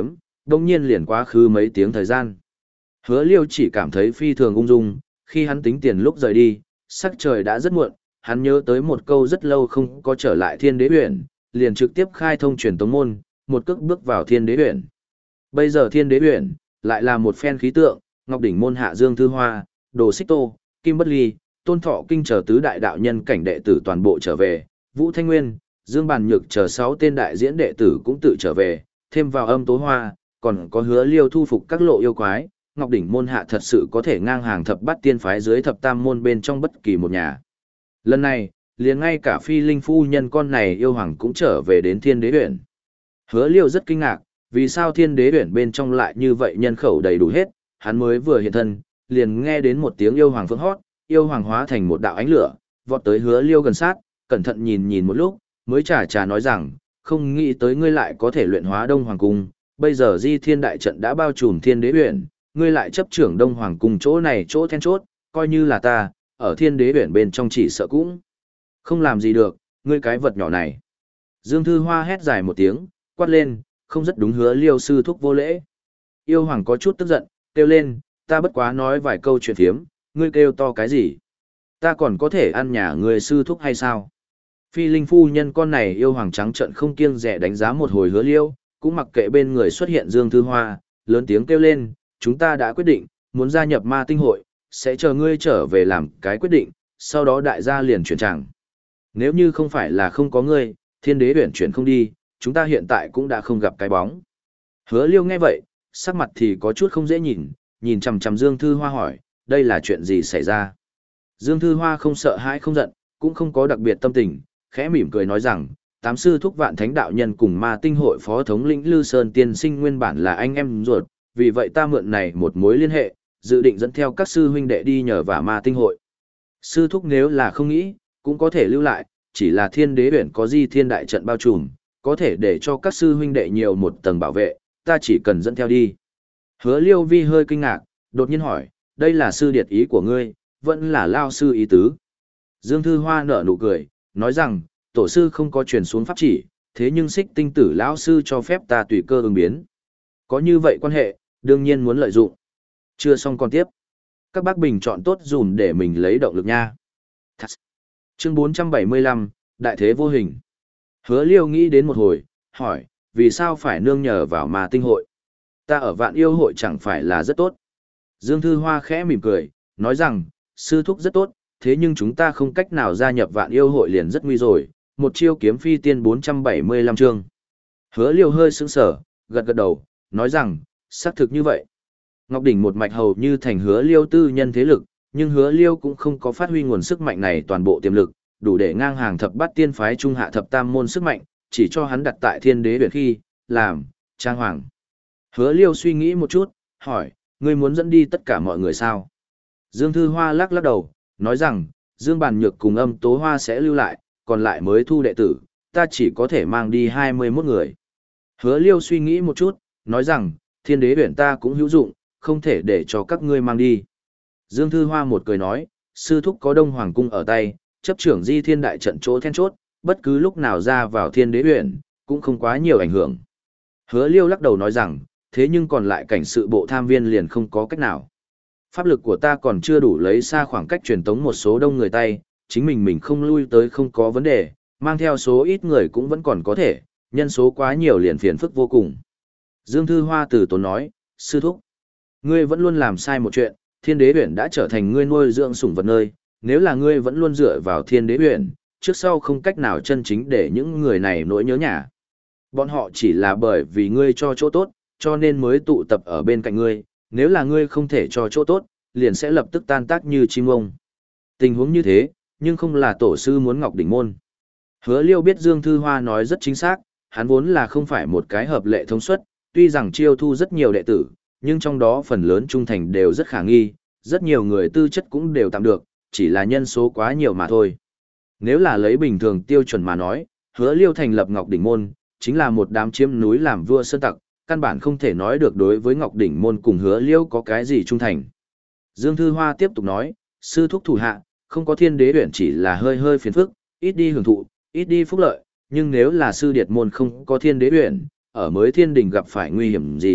đông nhiên liền quá khứ mấy tiếng thời gian. Hứa Liêu chỉ cảm thấy phi thường ung dung, khi hắn tính tiền lúc rời đi, sắc trời đã rất muộn, hắn nhớ tới một câu rất lâu không có trở lại Thiên Đế Uyển, liền trực tiếp khai thông truyền tống môn, một cước bước vào Thiên Đế Uyển. Bây giờ Thiên Đế Uyển lại là một phen khí tượng, Ngọc đỉnh môn hạ Dương Thư Hoa, Đồ Xích Tô, Kim Bất Ly, Tôn Thọ Kinh chờ tứ đại đạo nhân cảnh đệ tử toàn bộ trở về, Vũ Thanh Nguyên, Dương Bàn Nhược chờ sáu tên đại diễn đệ tử cũng tự trở về, thêm vào Âm Tố Hoa, còn có Hứa Liêu thu phục các lộ yêu quái, Ngọc đỉnh môn hạ thật sự có thể ngang hàng thập bát tiên phái dưới thập tam môn bên trong bất kỳ một nhà. Lần này, liền ngay cả Phi Linh phu nhân con này yêu hoàng cũng trở về đến Thiên Đế Uyển. Hứa Liêu rất kinh ngạc, vì sao Thiên Đế Uyển bên trong lại như vậy nhân khẩu đầy đủ hết, hắn mới vừa hiện thân, liền nghe đến một tiếng yêu hoàng phượng hót, yêu hoàng hóa thành một đạo ánh lửa, vọt tới Hứa Liêu gần sát, cẩn thận nhìn nhìn một lúc, mới chà chà nói rằng, không nghĩ tới ngươi lại có thể luyện hóa Đông Hoàng cung, bây giờ Di Thiên đại trận đã bao trùm Thiên Đế Uyển, ngươi lại chấp trưởng Đông Hoàng cung chỗ này chỗ then chốt, coi như là ta, ở Thiên Đế Uyển bên trong chỉ sợ cũng không làm gì được, ngươi cái vật nhỏ này. Dương Thư Hoa hét dài một tiếng, quát lên, không rất đúng Hứa Liêu sư thúc vô lễ. Yêu hoàng có chút tức giận, kêu lên, ta bất quá nói vài câu chuyện thiếm, ngươi kêu to cái gì? Ta còn có thể ăn nhà ngươi sư thúc hay sao? Phi Linh phu nhân con này yêu hoàng trắng trợn không kiêng dè đánh giá một hồi Hứa Liêu, cũng mặc kệ bên người xuất hiện Dương Thư Hoa, lớn tiếng kêu lên, chúng ta đã quyết định, muốn gia nhập ma tinh hội, sẽ chờ ngươi trở về làm cái quyết định, sau đó đại gia liền chuyển chẳng. Nếu như không phải là không có ngươi, Thiên Đế Uyển chuyển không đi, chúng ta hiện tại cũng đã không gặp cái bóng. Hứa Liêu nghe vậy, sắc mặt thì có chút không dễ nhìn, nhìn chằm chằm Dương Thư Hoa hỏi, đây là chuyện gì xảy ra? Dương Thư Hoa không sợ hãi không giận, cũng không có đặc biệt tâm tình, khẽ mỉm cười nói rằng, tám sư thúc vạn thánh đạo nhân cùng ma tinh hội phó thống lĩnh Lư Sơn tiên sinh nguyên bản là anh em ruột, vì vậy ta mượn này một mối liên hệ, dự định dẫn theo các sư huynh đệ đi nhờ vả ma tinh hội. Sư thúc nếu là không nghĩ, cũng có thể lưu lại, chỉ là Thiên Đế Uyển có Di Thiên đại trận bao trùm, có thể để cho các sư huynh đệ nhiều một tầng bảo vệ, ta chỉ cần dẫn theo đi. Hứa Liêu Vi hơi kinh ngạc, đột nhiên hỏi, đây là sư điệt ý của ngươi, vẫn là lao sư ý tứ. Dương Thư Hoa nở nụ cười, nói rằng, tổ sư không có truyền xuống pháp chỉ, thế nhưng Xích Tinh tử lão sư cho phép ta tùy cơ ứng biến. Có như vậy quan hệ, đương nhiên muốn lợi dụng. Chưa xong còn tiếp. Các bác bình chọn tốt dùm để mình lấy động lực nha. Thật. Chương bốn trăm bảy mươi lăm, Đại thế vô hình. Hứa Liêu nghĩ đến một hồi, hỏi, vì sao phải nương nhờ vào ma tinh hội? Ta ở vạn yêu hội chẳng phải là rất tốt. Dương Thư Hoa khẽ mỉm cười, nói rằng, sư thúc rất tốt, thế nhưng chúng ta không cách nào gia nhập vạn yêu hội liền rất nguy rồi. Một chiêu kiếm phi tiên bốn trăm bảy mươi lăm chương. Hứa Liêu hơi sững sờ, gật gật đầu, nói rằng, xác thực như vậy. Ngọc đỉnh một mạch hầu như thành Hứa Liêu tư nhân thế lực, nhưng Hứa Liêu cũng không có phát huy nguồn sức mạnh này toàn bộ tiềm lực, đủ để ngang hàng thập bát tiên phái trung hạ thập tam môn sức mạnh, chỉ cho hắn đặt tại Thiên Đế Uyển khi làm trang hoàng. Hứa Liêu suy nghĩ một chút, hỏi, ngươi muốn dẫn đi tất cả mọi người sao? Dương Thư Hoa lắc lắc đầu, nói rằng, Dương Bàn Nhược cùng Âm Tố Hoa sẽ lưu lại, còn lại mới thu đệ tử, ta chỉ có thể mang đi hai mươi mốt người. Hứa Liêu suy nghĩ một chút, nói rằng, Thiên Đế Uyển ta cũng hữu dụng, không thể để cho các ngươi mang đi. Dương Thư Hoa một cười nói, sư thúc có Đông Hoàng cung ở tay, chấp trưởng Di Thiên đại trận chỗ then chốt, bất cứ lúc nào ra vào Thiên Đế Uyển, cũng không quá nhiều ảnh hưởng. Hứa Liêu lắc đầu nói rằng, thế nhưng còn lại cảnh sự bộ tham viên liền không có cách nào. Pháp lực của ta còn chưa đủ lấy xa khoảng cách truyền tống một số đông người tay, chính mình mình không lui tới không có vấn đề, mang theo số ít người cũng vẫn còn có thể, nhân số quá nhiều liền phiền phức vô cùng. Dương Thư Hoa từ tốn nói, sư thúc, ngươi vẫn luôn làm sai một chuyện, Thiên Đế Uyển đã trở thành ngươi nuôi dưỡng sủng vật nơi, nếu là ngươi vẫn luôn dựa vào Thiên Đế Uyển, trước sau không cách nào chân chính để những người này nỗi nhớ nhà. Bọn họ chỉ là bởi vì ngươi cho chỗ tốt, cho nên mới tụ tập ở bên cạnh ngươi, nếu là ngươi không thể cho chỗ tốt, liền sẽ lập tức tan tác như chim ông. Tình huống như thế, nhưng không là tổ sư muốn Ngọc đỉnh môn. Hứa Liêu biết Dương Thư Hoa nói rất chính xác, hắn vốn là không phải một cái hợp lệ thống suất, tuy rằng chiêu thu rất nhiều đệ tử, nhưng trong đó phần lớn trung thành đều rất khả nghi, rất nhiều người tư chất cũng đều tạm được, chỉ là nhân số quá nhiều mà thôi. Nếu là lấy bình thường tiêu chuẩn mà nói, Hứa Liêu thành lập Ngọc đỉnh môn, chính là một đám chiếm núi làm vua sơn tặc, căn bản không thể nói được đối với Ngọc đỉnh môn cùng Hứa Liêu có cái gì trung thành. Dương Thư Hoa tiếp tục nói, sư thúc thủ hạ, không có Thiên Đế Uyển chỉ là hơi hơi phiền phức, ít đi hưởng thụ, ít đi phúc lợi, nhưng nếu là sư điệt môn không có Thiên Đế Uyển, ở mới thiên đình gặp phải nguy hiểm gì,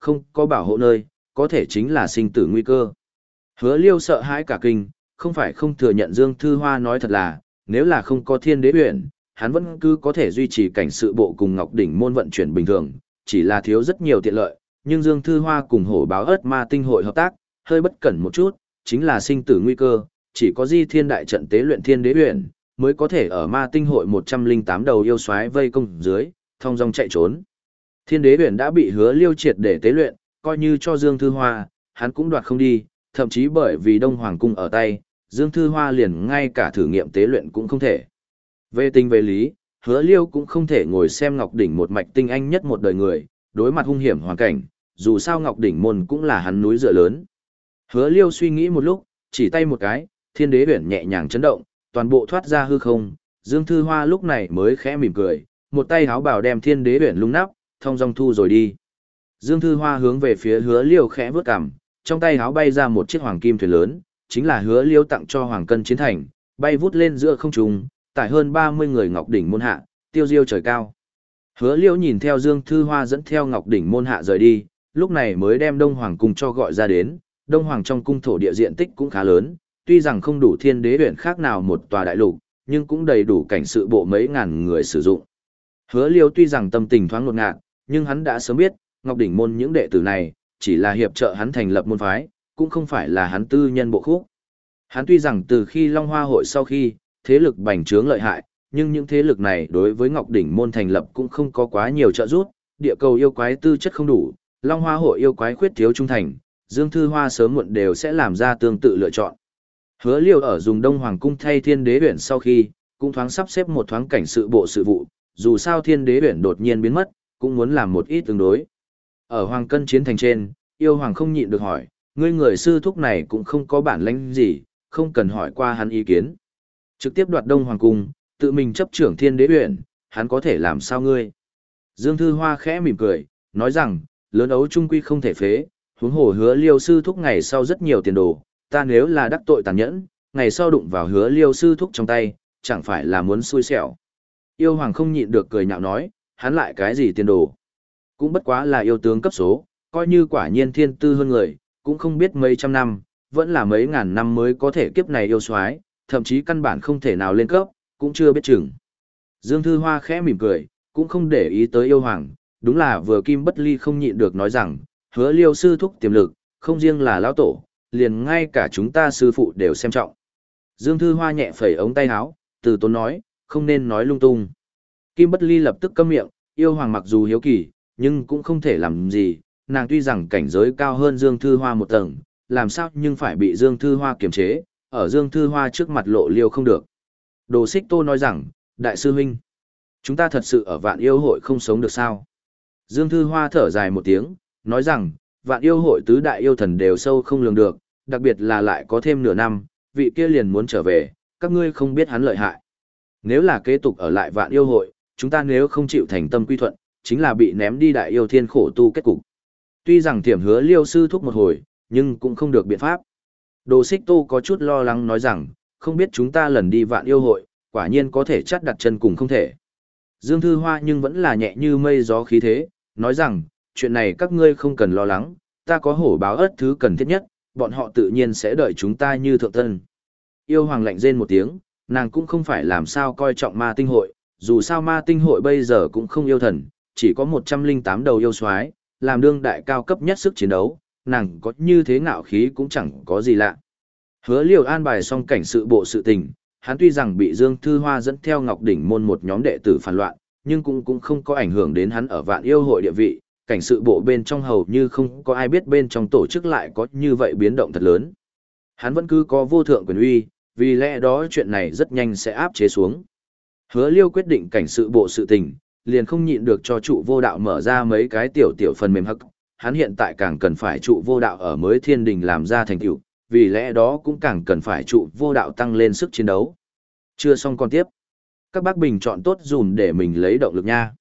không có bảo hộ nơi, có thể chính là sinh tử nguy cơ. Hứa Liêu sợ hãi cả kinh, không phải không thừa nhận Dương Thư Hoa nói thật là, nếu là không có Thiên Đế Uyển, hắn vẫn cứ có thể duy trì cảnh sự bộ cùng Ngọc Đỉnh môn vận chuyển bình thường, chỉ là thiếu rất nhiều tiện lợi, nhưng Dương Thư Hoa cùng Hổ Báo Ất Ma Tinh hội hợp tác, hơi bất cẩn một chút, chính là sinh tử nguy cơ, chỉ có Di Thiên đại trận tế luyện Thiên Đế Uyển mới có thể ở Ma Tinh hội một trăm lẻ tám đầu yêu soái vây công dưới, thông dong chạy trốn. Thiên Đế Uyển đã bị Hứa Liêu triệt để tế luyện, coi như cho Dương Thư Hoa, hắn cũng đoạt không đi, thậm chí bởi vì Đông Hoàng cung ở tay, Dương Thư Hoa liền ngay cả thử nghiệm tế luyện cũng không thể. Về tình về lý, Hứa Liêu cũng không thể ngồi xem Ngọc Đỉnh một mạch tinh anh nhất một đời người, đối mặt hung hiểm hoàn cảnh, dù sao Ngọc Đỉnh môn cũng là hắn núi dựa lớn. Hứa Liêu suy nghĩ một lúc, chỉ tay một cái, Thiên Đế Uyển nhẹ nhàng chấn động, toàn bộ thoát ra hư không, Dương Thư Hoa lúc này mới khẽ mỉm cười, một tay háo bảo đem Thiên Đế Uyển lung nắp, thông dong thu rồi đi. Dương Thư Hoa hướng về phía Hứa Liêu khẽ vướt cằm, trong tay háo bay ra một chiếc hoàng kim thuyền lớn, chính là Hứa Liêu tặng cho Hoàng Cân Chiến Thành, bay vút lên giữa không trung, tải hơn ba mươi người Ngọc Đỉnh môn hạ, tiêu diêu trời cao. Hứa Liêu nhìn theo Dương Thư Hoa dẫn theo Ngọc Đỉnh môn hạ rời đi, lúc này mới đem Đông Hoàng cung cho gọi ra đến. Đông Hoàng trong cung thổ địa diện tích cũng khá lớn, tuy rằng không đủ Thiên Đế Uyển khác nào một tòa đại lục, nhưng cũng đầy đủ cảnh sự bộ mấy ngàn người sử dụng. Hứa Liêu tuy rằng tâm tình thoáng ngột ngạt, nhưng hắn đã sớm biết, Ngọc Đỉnh môn những đệ tử này, chỉ là hiệp trợ hắn thành lập môn phái, cũng không phải là hắn tư nhân bộ khúc. Hắn tuy rằng từ khi Long Hoa hội sau khi, thế lực bành trướng lợi hại, nhưng những thế lực này đối với Ngọc Đỉnh môn thành lập cũng không có quá nhiều trợ giúp, địa cầu yêu quái tư chất không đủ, Long Hoa hội yêu quái khuyết thiếu trung thành, Dương Thư Hoa sớm muộn đều sẽ làm ra tương tự lựa chọn. Hứa Liêu ở dùng Đông Hoàng cung thay Thiên Đế Uyển sau khi, cũng thoáng sắp xếp một thoáng cảnh sự bộ sự vụ, dù sao Thiên Đế Uyển đột nhiên biến mất, cũng muốn làm một ít tương đối. Ở Hoàng Cân Chiến Thành trên, yêu hoàng không nhịn được hỏi, ngươi người sư thúc này cũng không có bản lĩnh gì, không cần hỏi qua hắn ý kiến. Trực tiếp đoạt Đông Hoàng cung, tự mình chấp trưởng Thiên Đế Uyển, hắn có thể làm sao ngươi? Dương Thư Hoa khẽ mỉm cười, nói rằng, lớn ấu trung quy không thể phế, huống hồ Hứa Liêu sư thúc ngày sau rất nhiều tiền đồ, ta nếu là đắc tội tàn nhẫn, ngày sau đụng vào Hứa Liêu sư thúc trong tay, chẳng phải là muốn xui xẻo. Yêu hoàng không nhịn được cười nhạo nói, hắn lại cái gì tiền đồ? Cũng bất quá là yêu tướng cấp số, coi như quả nhiên thiên tư hơn người, cũng không biết mấy trăm năm, vẫn là mấy ngàn năm mới có thể kiếp này yêu soái, thậm chí căn bản không thể nào lên cấp, cũng chưa biết chừng. Dương Thư Hoa khẽ mỉm cười, cũng không để ý tới yêu hoàng, đúng là vừa Kim Bất Ly không nhịn được nói rằng, Hứa Liêu sư thúc tiềm lực, không riêng là lão tổ, liền ngay cả chúng ta sư phụ đều xem trọng. Dương Thư Hoa nhẹ phẩy ống tay áo, từ tốn nói, không nên nói lung tung. Kim Bất Ly lập tức câm miệng, yêu hoàng mặc dù hiếu kỳ, nhưng cũng không thể làm gì, nàng tuy rằng cảnh giới cao hơn Dương Thư Hoa một tầng, làm sao nhưng phải bị Dương Thư Hoa kiềm chế, ở Dương Thư Hoa trước mặt lộ liêu không được. Đồ Xích Tô nói rằng, đại sư huynh, chúng ta thật sự ở vạn yêu hội không sống được sao? Dương Thư Hoa thở dài một tiếng, nói rằng, vạn yêu hội tứ đại yêu thần đều sâu không lường được, đặc biệt là lại có thêm nửa năm, vị kia liền muốn trở về, các ngươi không biết hắn lợi hại. Nếu là kế tục ở lại vạn yêu hội, chúng ta nếu không chịu thành tâm quy thuận, chính là bị ném đi đại yêu thiên khổ tu kết cục. Tuy rằng Thiểm Hứa Liêu sư thúc một hồi, nhưng cũng không được biện pháp. Đồ Xích Tô có chút lo lắng nói rằng, không biết chúng ta lần đi vạn yêu hội, quả nhiên có thể chắt đặt chân cùng không thể. Dương Thư Hoa nhưng vẫn là nhẹ như mây gió khí thế, nói rằng, chuyện này các ngươi không cần lo lắng, ta có hổ báo ớt thứ cần thiết nhất, bọn họ tự nhiên sẽ đợi chúng ta như thượng tân. Yêu hoàng lạnh rên một tiếng, nàng cũng không phải làm sao coi trọng ma tinh hội, dù sao ma tinh hội bây giờ cũng không yêu thần, chỉ có một trăm lẻ tám đầu yêu soái, làm đương đại cao cấp nhất sức chiến đấu, nàng có như thế ngạo khí cũng chẳng có gì lạ. Hứa Liêu an bài xong cảnh sự bộ sự tình, hắn tuy rằng bị Dương Thư Hoa dẫn theo Ngọc Đỉnh môn một nhóm đệ tử phản loạn, nhưng cũng cũng không có ảnh hưởng đến hắn ở vạn yêu hội địa vị, cảnh sự bộ bên trong hầu như không có ai biết bên trong tổ chức lại có như vậy biến động thật lớn. Hắn vẫn cứ có vô thượng quyền uy, vì lẽ đó chuyện này rất nhanh sẽ áp chế xuống. Hứa Liêu quyết định cảnh sự bộ sự tình, liền không nhịn được cho trụ vô đạo mở ra mấy cái tiểu tiểu phần mềm hắc. Hắn hiện tại càng cần phải trụ vô đạo ở mới thiên đình làm ra thành tựu, vì lẽ đó cũng càng cần phải trụ vô đạo tăng lên sức chiến đấu. Chưa xong còn tiếp. Các bác bình chọn tốt dùm để mình lấy động lực nha.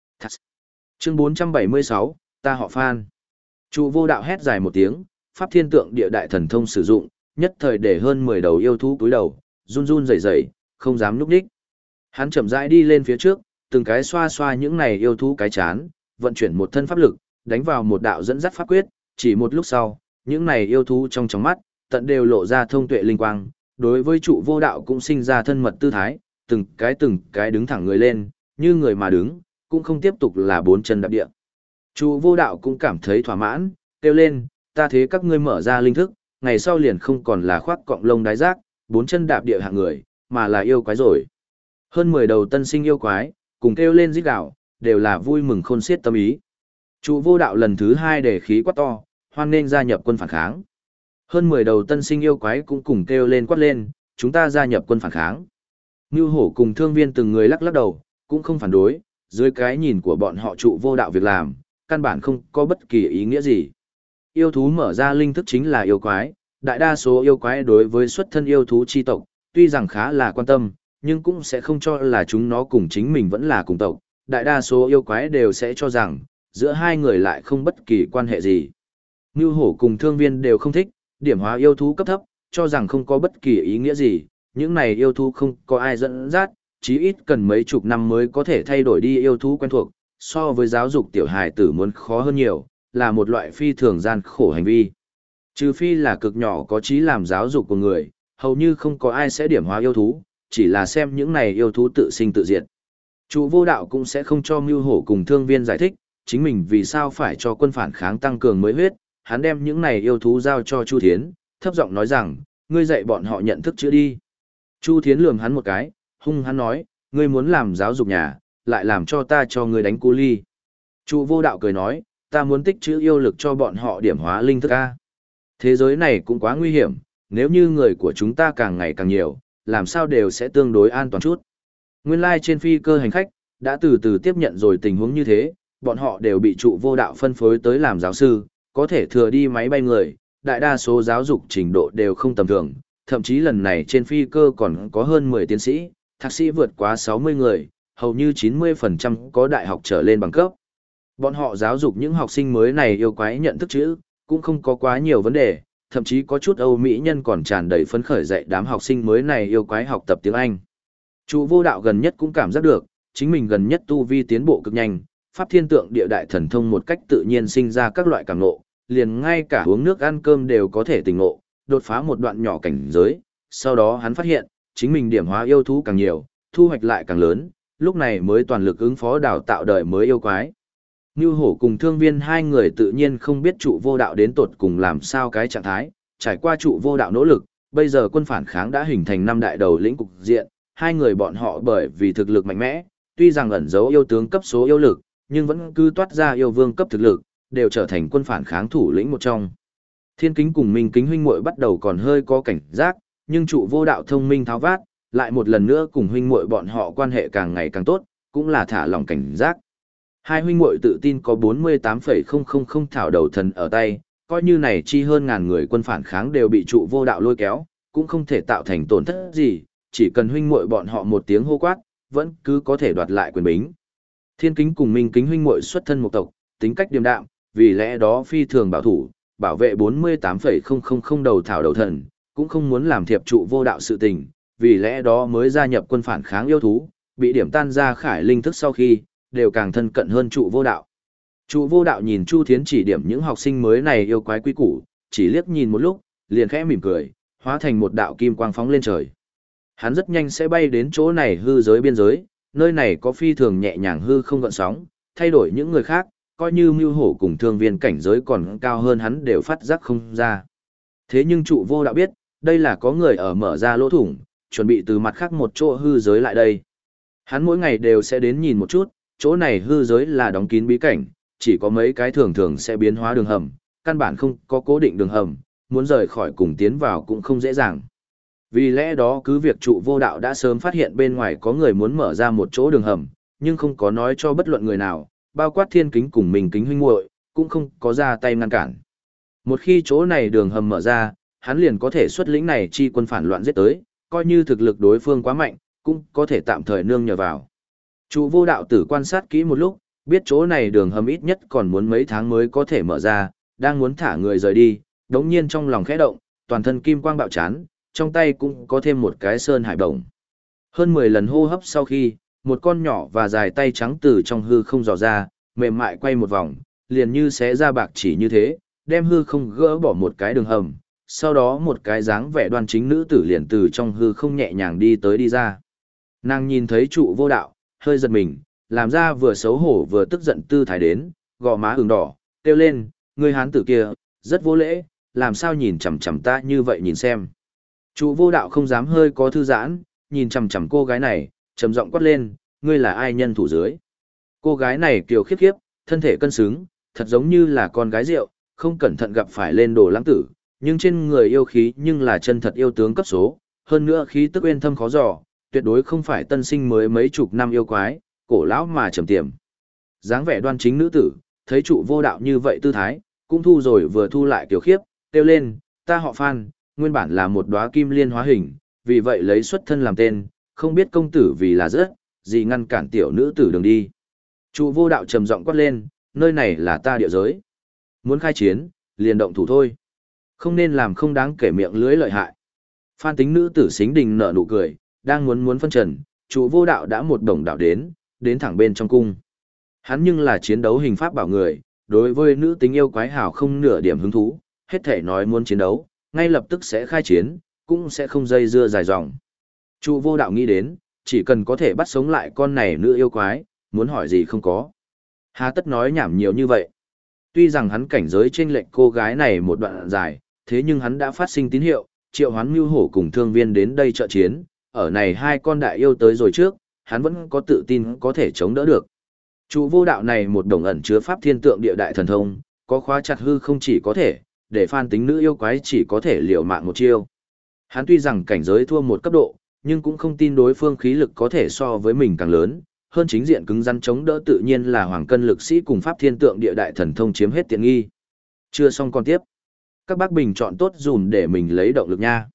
Chương bốn trăm bảy mươi sáu, ta họ Phan. Trụ vô đạo hét dài một tiếng, pháp thiên tượng địa đại thần thông sử dụng, nhất thời để hơn mười đầu yêu thú cúi đầu, run run rẩy rẩy, không dám núp đích. Hắn chậm rãi đi lên phía trước, từng cái xoa xoa những này yêu thú cái chán, vận chuyển một thân pháp lực, đánh vào một đạo dẫn dắt pháp quyết, chỉ một lúc sau, những này yêu thú trong trong mắt, tận đều lộ ra thông tuệ linh quang, đối với trụ vô đạo cũng sinh ra thân mật tư thái, từng cái từng cái đứng thẳng người lên, như người mà đứng, cũng không tiếp tục là bốn chân đạp địa. Trụ vô đạo cũng cảm thấy thỏa mãn, kêu lên, ta thế các ngươi mở ra linh thức, ngày sau liền không còn là khoác cọng lông đái giác, bốn chân đạp địa hạng người, mà là yêu quái rồi. Hơn mười đầu tân sinh yêu quái, cùng kêu lên rít gào, đều là vui mừng khôn xiết tâm ý. Trụ vô đạo lần thứ hai để khí quát to, hoan nên gia nhập quân phản kháng. Hơn mười đầu tân sinh yêu quái cũng cùng kêu lên quát lên, chúng ta gia nhập quân phản kháng. Ngưu hổ cùng thương viên từng người lắc lắc đầu, cũng không phản đối, dưới cái nhìn của bọn họ trụ vô đạo việc làm, căn bản không có bất kỳ ý nghĩa gì. Yêu thú mở ra linh thức chính là yêu quái, đại đa số yêu quái đối với xuất thân yêu thú chi tộc, tuy rằng khá là quan tâm, nhưng cũng sẽ không cho là chúng nó cùng chính mình vẫn là cùng tộc. Đại đa số yêu quái đều sẽ cho rằng, giữa hai người lại không bất kỳ quan hệ gì. Ngưu hổ cùng thương viên đều không thích, điểm hóa yêu thú cấp thấp, cho rằng không có bất kỳ ý nghĩa gì, những này yêu thú không có ai dẫn dắt, chí ít cần mấy chục năm mới có thể thay đổi đi yêu thú quen thuộc, so với giáo dục tiểu hài tử muốn khó hơn nhiều, là một loại phi thường gian khổ hành vi. Trừ phi là cực nhỏ có trí làm giáo dục của người, hầu như không có ai sẽ điểm hóa yêu thú, chỉ là xem những này yêu thú tự sinh tự diệt. Trụ vô đạo cũng sẽ không cho Mưu Hổ cùng thương viên giải thích, chính mình vì sao phải cho quân phản kháng tăng cường mới huyết, hắn đem những này yêu thú giao cho Chu Thiến, thấp giọng nói rằng, ngươi dạy bọn họ nhận thức chữ đi. Chu Thiến lườm hắn một cái, hung hắn nói, ngươi muốn làm giáo dục nhà, lại làm cho ta cho ngươi đánh cu ly. Trụ vô đạo cười nói, ta muốn tích chữ yêu lực cho bọn họ điểm hóa linh thức A. Thế giới này cũng quá nguy hiểm, nếu như người của chúng ta càng ngày càng nhiều, làm sao đều sẽ tương đối an toàn chút. Nguyên lai like trên phi cơ hành khách, đã từ từ tiếp nhận rồi tình huống như thế, bọn họ đều bị trụ vô đạo phân phối tới làm giáo sư, có thể thừa đi máy bay người, đại đa số giáo dục trình độ đều không tầm thường, thậm chí lần này trên phi cơ còn có hơn mười tiến sĩ, thạc sĩ vượt quá sáu mươi người, hầu như chín mươi phần trăm có đại học trở lên bằng cấp. Bọn họ giáo dục những học sinh mới này yêu quái nhận thức chữ, cũng không có quá nhiều vấn đề, thậm chí có chút Âu Mỹ nhân còn tràn đầy phấn khởi dạy đám học sinh mới này yêu quái học tập tiếng Anh. Trụ vô đạo gần nhất cũng cảm giác được, chính mình gần nhất tu vi tiến bộ cực nhanh, pháp thiên tượng địa đại thần thông một cách tự nhiên sinh ra các loại cảm ngộ, liền ngay cả uống nước ăn cơm đều có thể tỉnh ngộ, đột phá một đoạn nhỏ cảnh giới. Sau đó hắn phát hiện, chính mình điểm hóa yêu thú càng nhiều, thu hoạch lại càng lớn, lúc này mới toàn lực ứng phó đào tạo đời mới yêu quái. Ngưu hổ cùng thương viên hai người tự nhiên không biết trụ vô đạo đến tột cùng làm sao cái trạng thái, trải qua trụ vô đạo nỗ lực, bây giờ quân phản kháng đã hình thành năm đại đầu lĩnh cục diện, hai người bọn họ bởi vì thực lực mạnh mẽ, tuy rằng ẩn giấu yêu tướng cấp số yêu lực, nhưng vẫn cứ toát ra yêu vương cấp thực lực, đều trở thành quân phản kháng thủ lĩnh một trong. Thiên Kính cùng Minh Kính huynh muội bắt đầu còn hơi có cảnh giác, nhưng trụ vô đạo thông minh tháo vát, lại một lần nữa cùng huynh muội bọn họ quan hệ càng ngày càng tốt, cũng là thả lòng cảnh giác. Hai huynh muội tự tin có bốn mươi tám phẩy không không không thảo đầu thần ở tay, coi như này chi hơn ngàn người quân phản kháng đều bị trụ vô đạo lôi kéo, cũng không thể tạo thành tổn thất gì, chỉ cần huynh muội bọn họ một tiếng hô quát, vẫn cứ có thể đoạt lại quyền bính. Thiên Kính cùng Minh Kính huynh muội xuất thân một tộc, tính cách điềm đạm, vì lẽ đó phi thường bảo thủ, bảo vệ bốn mươi tám phẩy không không không đầu thảo đầu thần, cũng không muốn làm thiệp trụ vô đạo sự tình, vì lẽ đó mới gia nhập quân phản kháng yêu thú, bị điểm tan ra khải linh thức sau khi, đều càng thân cận hơn trụ vô đạo. Trụ vô đạo nhìn Chu Thiến chỉ điểm những học sinh mới này yêu quái quý củ, chỉ liếc nhìn một lúc, liền khẽ mỉm cười, hóa thành một đạo kim quang phóng lên trời. Hắn rất nhanh sẽ bay đến chỗ này hư giới biên giới, nơi này có phi thường nhẹ nhàng hư không gợn sóng, thay đổi những người khác, coi như Mưu Hổ cùng thương viên cảnh giới còn cao hơn hắn đều phát giác không ra. Thế nhưng trụ vô đạo biết, đây là có người ở mở ra lỗ thủng, chuẩn bị từ mặt khác một chỗ hư giới lại đây. Hắn mỗi ngày đều sẽ đến nhìn một chút, chỗ này hư giới là đóng kín bí cảnh, chỉ có mấy cái thường thường sẽ biến hóa đường hầm, căn bản không có cố định đường hầm, muốn rời khỏi cùng tiến vào cũng không dễ dàng. Vì lẽ đó cứ việc trụ vô đạo đã sớm phát hiện bên ngoài có người muốn mở ra một chỗ đường hầm, nhưng không có nói cho bất luận người nào, bao quát Thiên Kính cùng Minh Kính huynh muội cũng không có ra tay ngăn cản. Một khi chỗ này đường hầm mở ra, hắn liền có thể xuất lĩnh này chi quân phản loạn giết tới, coi như thực lực đối phương quá mạnh, cũng có thể tạm thời nương nhờ vào. Trụ vô đạo tử quan sát kỹ một lúc, biết chỗ này đường hầm ít nhất còn muốn mấy tháng mới có thể mở ra, đang muốn thả người rời đi, đống nhiên trong lòng khẽ động, toàn thân kim quang bạo chán, trong tay cũng có thêm một cái sơn hải bổng. Hơn mười lần hô hấp sau khi, một con nhỏ và dài tay trắng từ trong hư không dò ra, mềm mại quay một vòng, liền như xé ra bạc chỉ như thế, đem hư không gỡ bỏ một cái đường hầm, sau đó một cái dáng vẻ đoan chính nữ tử liền từ trong hư không nhẹ nhàng đi tới đi ra. Nàng nhìn thấy trụ vô đạo, hơi giật mình, làm ra vừa xấu hổ vừa tức giận tư thái đến, gò má ửng đỏ, kêu lên, người hán tử kia, rất vô lễ, làm sao nhìn chằm chằm ta như vậy nhìn xem. Trụ vô đạo không dám hơi có thư giãn, nhìn chằm chằm cô gái này, trầm giọng quát lên, ngươi là ai nhân thủ dưới. Cô gái này kiều khiếp khiếp, thân thể cân xứng, thật giống như là con gái rượu, không cẩn thận gặp phải lên đồ lãng tử, nhưng trên người yêu khí nhưng là chân thật yêu tướng cấp số, hơn nữa khí tức uyên thâm khó dò, tuyệt đối không phải tân sinh mới mấy chục năm yêu quái, cổ lão mà trầm tiềm. Dáng vẻ đoan chính nữ tử, thấy trụ vô đạo như vậy tư thái, cũng thu rồi vừa thu lại kiều khiếp, kêu lên, ta họ Phan, nguyên bản là một đóa kim liên hóa hình, vì vậy lấy xuất thân làm tên, không biết công tử vì là rất, gì ngăn cản tiểu nữ tử đường đi. Trụ vô đạo trầm giọng quát lên, nơi này là ta địa giới. Muốn khai chiến, liền động thủ thôi. Không nên làm không đáng kể miệng lưới lợi hại. Phan tính nữ tử xính đình nở nụ cười, đang muốn muốn phân trần, trụ vô đạo đã một đồng đạo đến, đến thẳng bên trong cung. Hắn nhưng là chiến đấu hình pháp bảo người, đối với nữ tính yêu quái hào không nửa điểm hứng thú, hết thể nói muốn chiến đấu, ngay lập tức sẽ khai chiến, cũng sẽ không dây dưa dài dòng. Trụ vô đạo nghĩ đến, chỉ cần có thể bắt sống lại con này nữ yêu quái, muốn hỏi gì không có. Hà tất nói nhảm nhiều như vậy. Tuy rằng hắn cảnh giới trên lệnh cô gái này một đoạn dài, thế nhưng hắn đã phát sinh tín hiệu, triệu hoán mưu hổ cùng thương viên đến đây trợ chiến, ở này hai con đại yêu tới rồi trước, hắn vẫn có tự tin có thể chống đỡ được. Trụ vô đạo này một đồng ẩn chứa pháp thiên tượng địa đại thần thông, có khóa chặt hư không chỉ có thể, để Phan tính nữ yêu quái chỉ có thể liều mạng một chiêu. Hắn tuy rằng cảnh giới thua một cấp độ, nhưng cũng không tin đối phương khí lực có thể so với mình càng lớn, hơn chính diện cứng rắn chống đỡ tự nhiên là hoàng cân lực sĩ cùng pháp thiên tượng địa đại thần thông chiếm hết tiện nghi. Chưa xong còn tiếp. Các bác bình chọn tốt dùm để mình lấy động lực nha.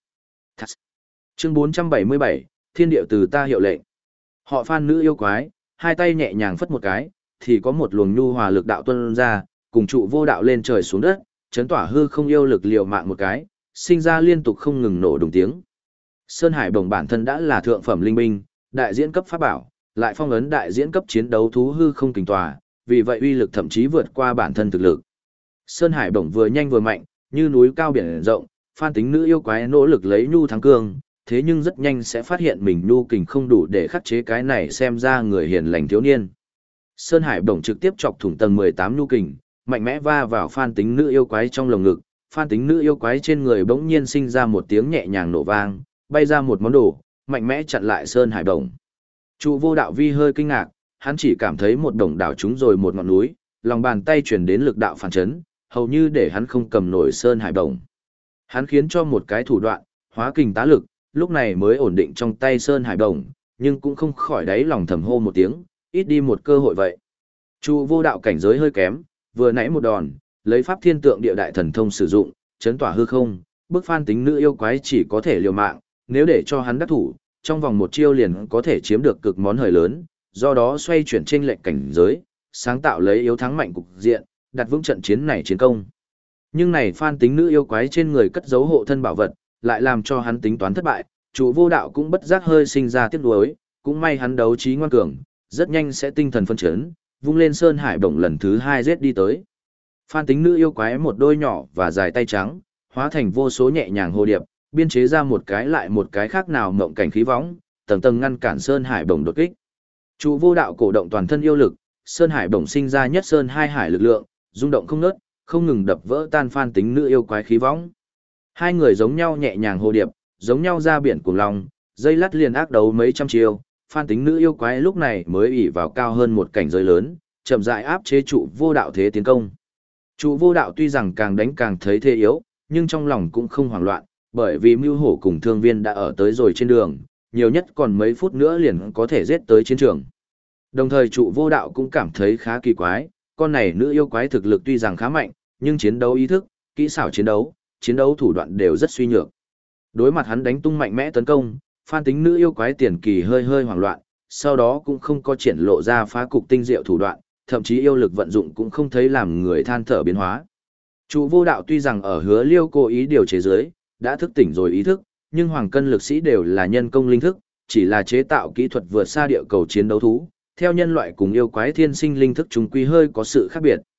Chương bốn trăm bảy mươi bảy, Thiên điệu từ ta hiệu lệnh. Họ Phan nữ yêu quái, hai tay nhẹ nhàng phất một cái, thì có một luồng nhu hòa lực đạo tuôn ra, cùng trụ vô đạo lên trời xuống đất, chấn tỏa hư không yêu lực liều mạng một cái, sinh ra liên tục không ngừng nổ đùng tiếng. Sơn Hải Bổng bản thân đã là thượng phẩm linh binh, đại diễn cấp pháp bảo, lại phong ấn đại diễn cấp chiến đấu thú hư không kình tòa, vì vậy uy lực thậm chí vượt qua bản thân thực lực. Sơn Hải Bổng vừa nhanh vừa mạnh, như núi cao biển rộng, Phan tính nữ yêu quái nỗ lực lấy nhu thắng cương, thế nhưng rất nhanh sẽ phát hiện mình nhu kình không đủ để khắc chế cái này xem ra người hiền lành thiếu niên. Sơn Hải Bổng trực tiếp chọc thủng tầng mười tám nhu kình, mạnh mẽ va vào Phan tính nữ yêu quái trong lồng ngực, Phan tính nữ yêu quái trên người bỗng nhiên sinh ra một tiếng nhẹ nhàng nổ vang, bay ra một món đồ, mạnh mẽ chặn lại Sơn Hải Bổng. Trụ vô đạo vi hơi kinh ngạc, hắn chỉ cảm thấy một đồng đảo trúng rồi một ngọn núi, lòng bàn tay truyền đến lực đạo phản chấn, hầu như để hắn không cầm nổi Sơn Hải Bổng. Hắn khiến cho một cái thủ đoạn, hóa kình tá lực, lúc này mới ổn định trong tay Sơn Hải Bổng, nhưng cũng không khỏi đáy lòng thầm hô một tiếng, ít đi một cơ hội vậy. Trụ vô đạo cảnh giới hơi kém, vừa nãy một đòn, lấy pháp thiên tượng địa đại thần thông sử dụng, chấn tỏa hư không, bức Phan tính nữ yêu quái chỉ có thể liều mạng, nếu để cho hắn đắc thủ, trong vòng một chiêu liền có thể chiếm được cực món hời lớn, do đó xoay chuyển chênh lệch cảnh giới, sáng tạo lấy yếu thắng mạnh cục diện, đặt vững trận chiến này chiến công. Nhưng này Phan tính nữ yêu quái trên người cất giấu hộ thân bảo vật, lại làm cho hắn tính toán thất bại, Trụ vô đạo cũng bất giác hơi sinh ra tiếc nuối, cũng may hắn đấu trí ngoan cường, rất nhanh sẽ tinh thần phân chấn, vung lên Sơn Hải Bổng lần thứ hai giết đi tới. Phan tính nữ yêu quái một đôi nhỏ và dài tay trắng, hóa thành vô số nhẹ nhàng hồ điệp, biên chế ra một cái lại một cái khác nào mộng cảnh khí võng, tầng tầng ngăn cản Sơn Hải Bổng đột kích. Trụ vô đạo cổ động toàn thân yêu lực, Sơn Hải Bổng sinh ra nhất sơn hai hải lực lượng, rung động không ngớt, không ngừng đập vỡ tan Phan tính nữ yêu quái khí võng. Hai người giống nhau nhẹ nhàng hồ điệp, giống nhau ra biển cuồng long, dây lát liền ác đấu mấy trăm chiêu, Phan tính nữ yêu quái lúc này mới ỷ vào cao hơn một cảnh giới lớn, chậm rãi áp chế trụ vô đạo thế tiến công. Trụ vô đạo tuy rằng càng đánh càng thấy thế yếu, nhưng trong lòng cũng không hoảng loạn, bởi vì mưu hổ cùng thương viên đã ở tới rồi trên đường, nhiều nhất còn mấy phút nữa liền có thể giết tới chiến trường. Đồng thời trụ vô đạo cũng cảm thấy khá kỳ quái, con này nữ yêu quái thực lực tuy rằng khá mạnh, nhưng chiến đấu ý thức, kỹ xảo chiến đấu, chiến đấu thủ đoạn đều rất suy nhược. Đối mặt hắn đánh tung mạnh mẽ tấn công, Phan tính nữ yêu quái tiền kỳ hơi hơi hoảng loạn, sau đó cũng không có triển lộ ra phá cục tinh diệu thủ đoạn, thậm chí yêu lực vận dụng cũng không thấy làm người than thở biến hóa. Trụ vô đạo tuy rằng ở Hứa Liêu cố ý điều chế dưới, đã thức tỉnh rồi ý thức, nhưng hoàng cân lực sĩ đều là nhân công linh thức, chỉ là chế tạo kỹ thuật vượt xa địa cầu chiến đấu thú, theo nhân loại cùng yêu quái thiên sinh linh thức chúng quy hơi có sự khác biệt.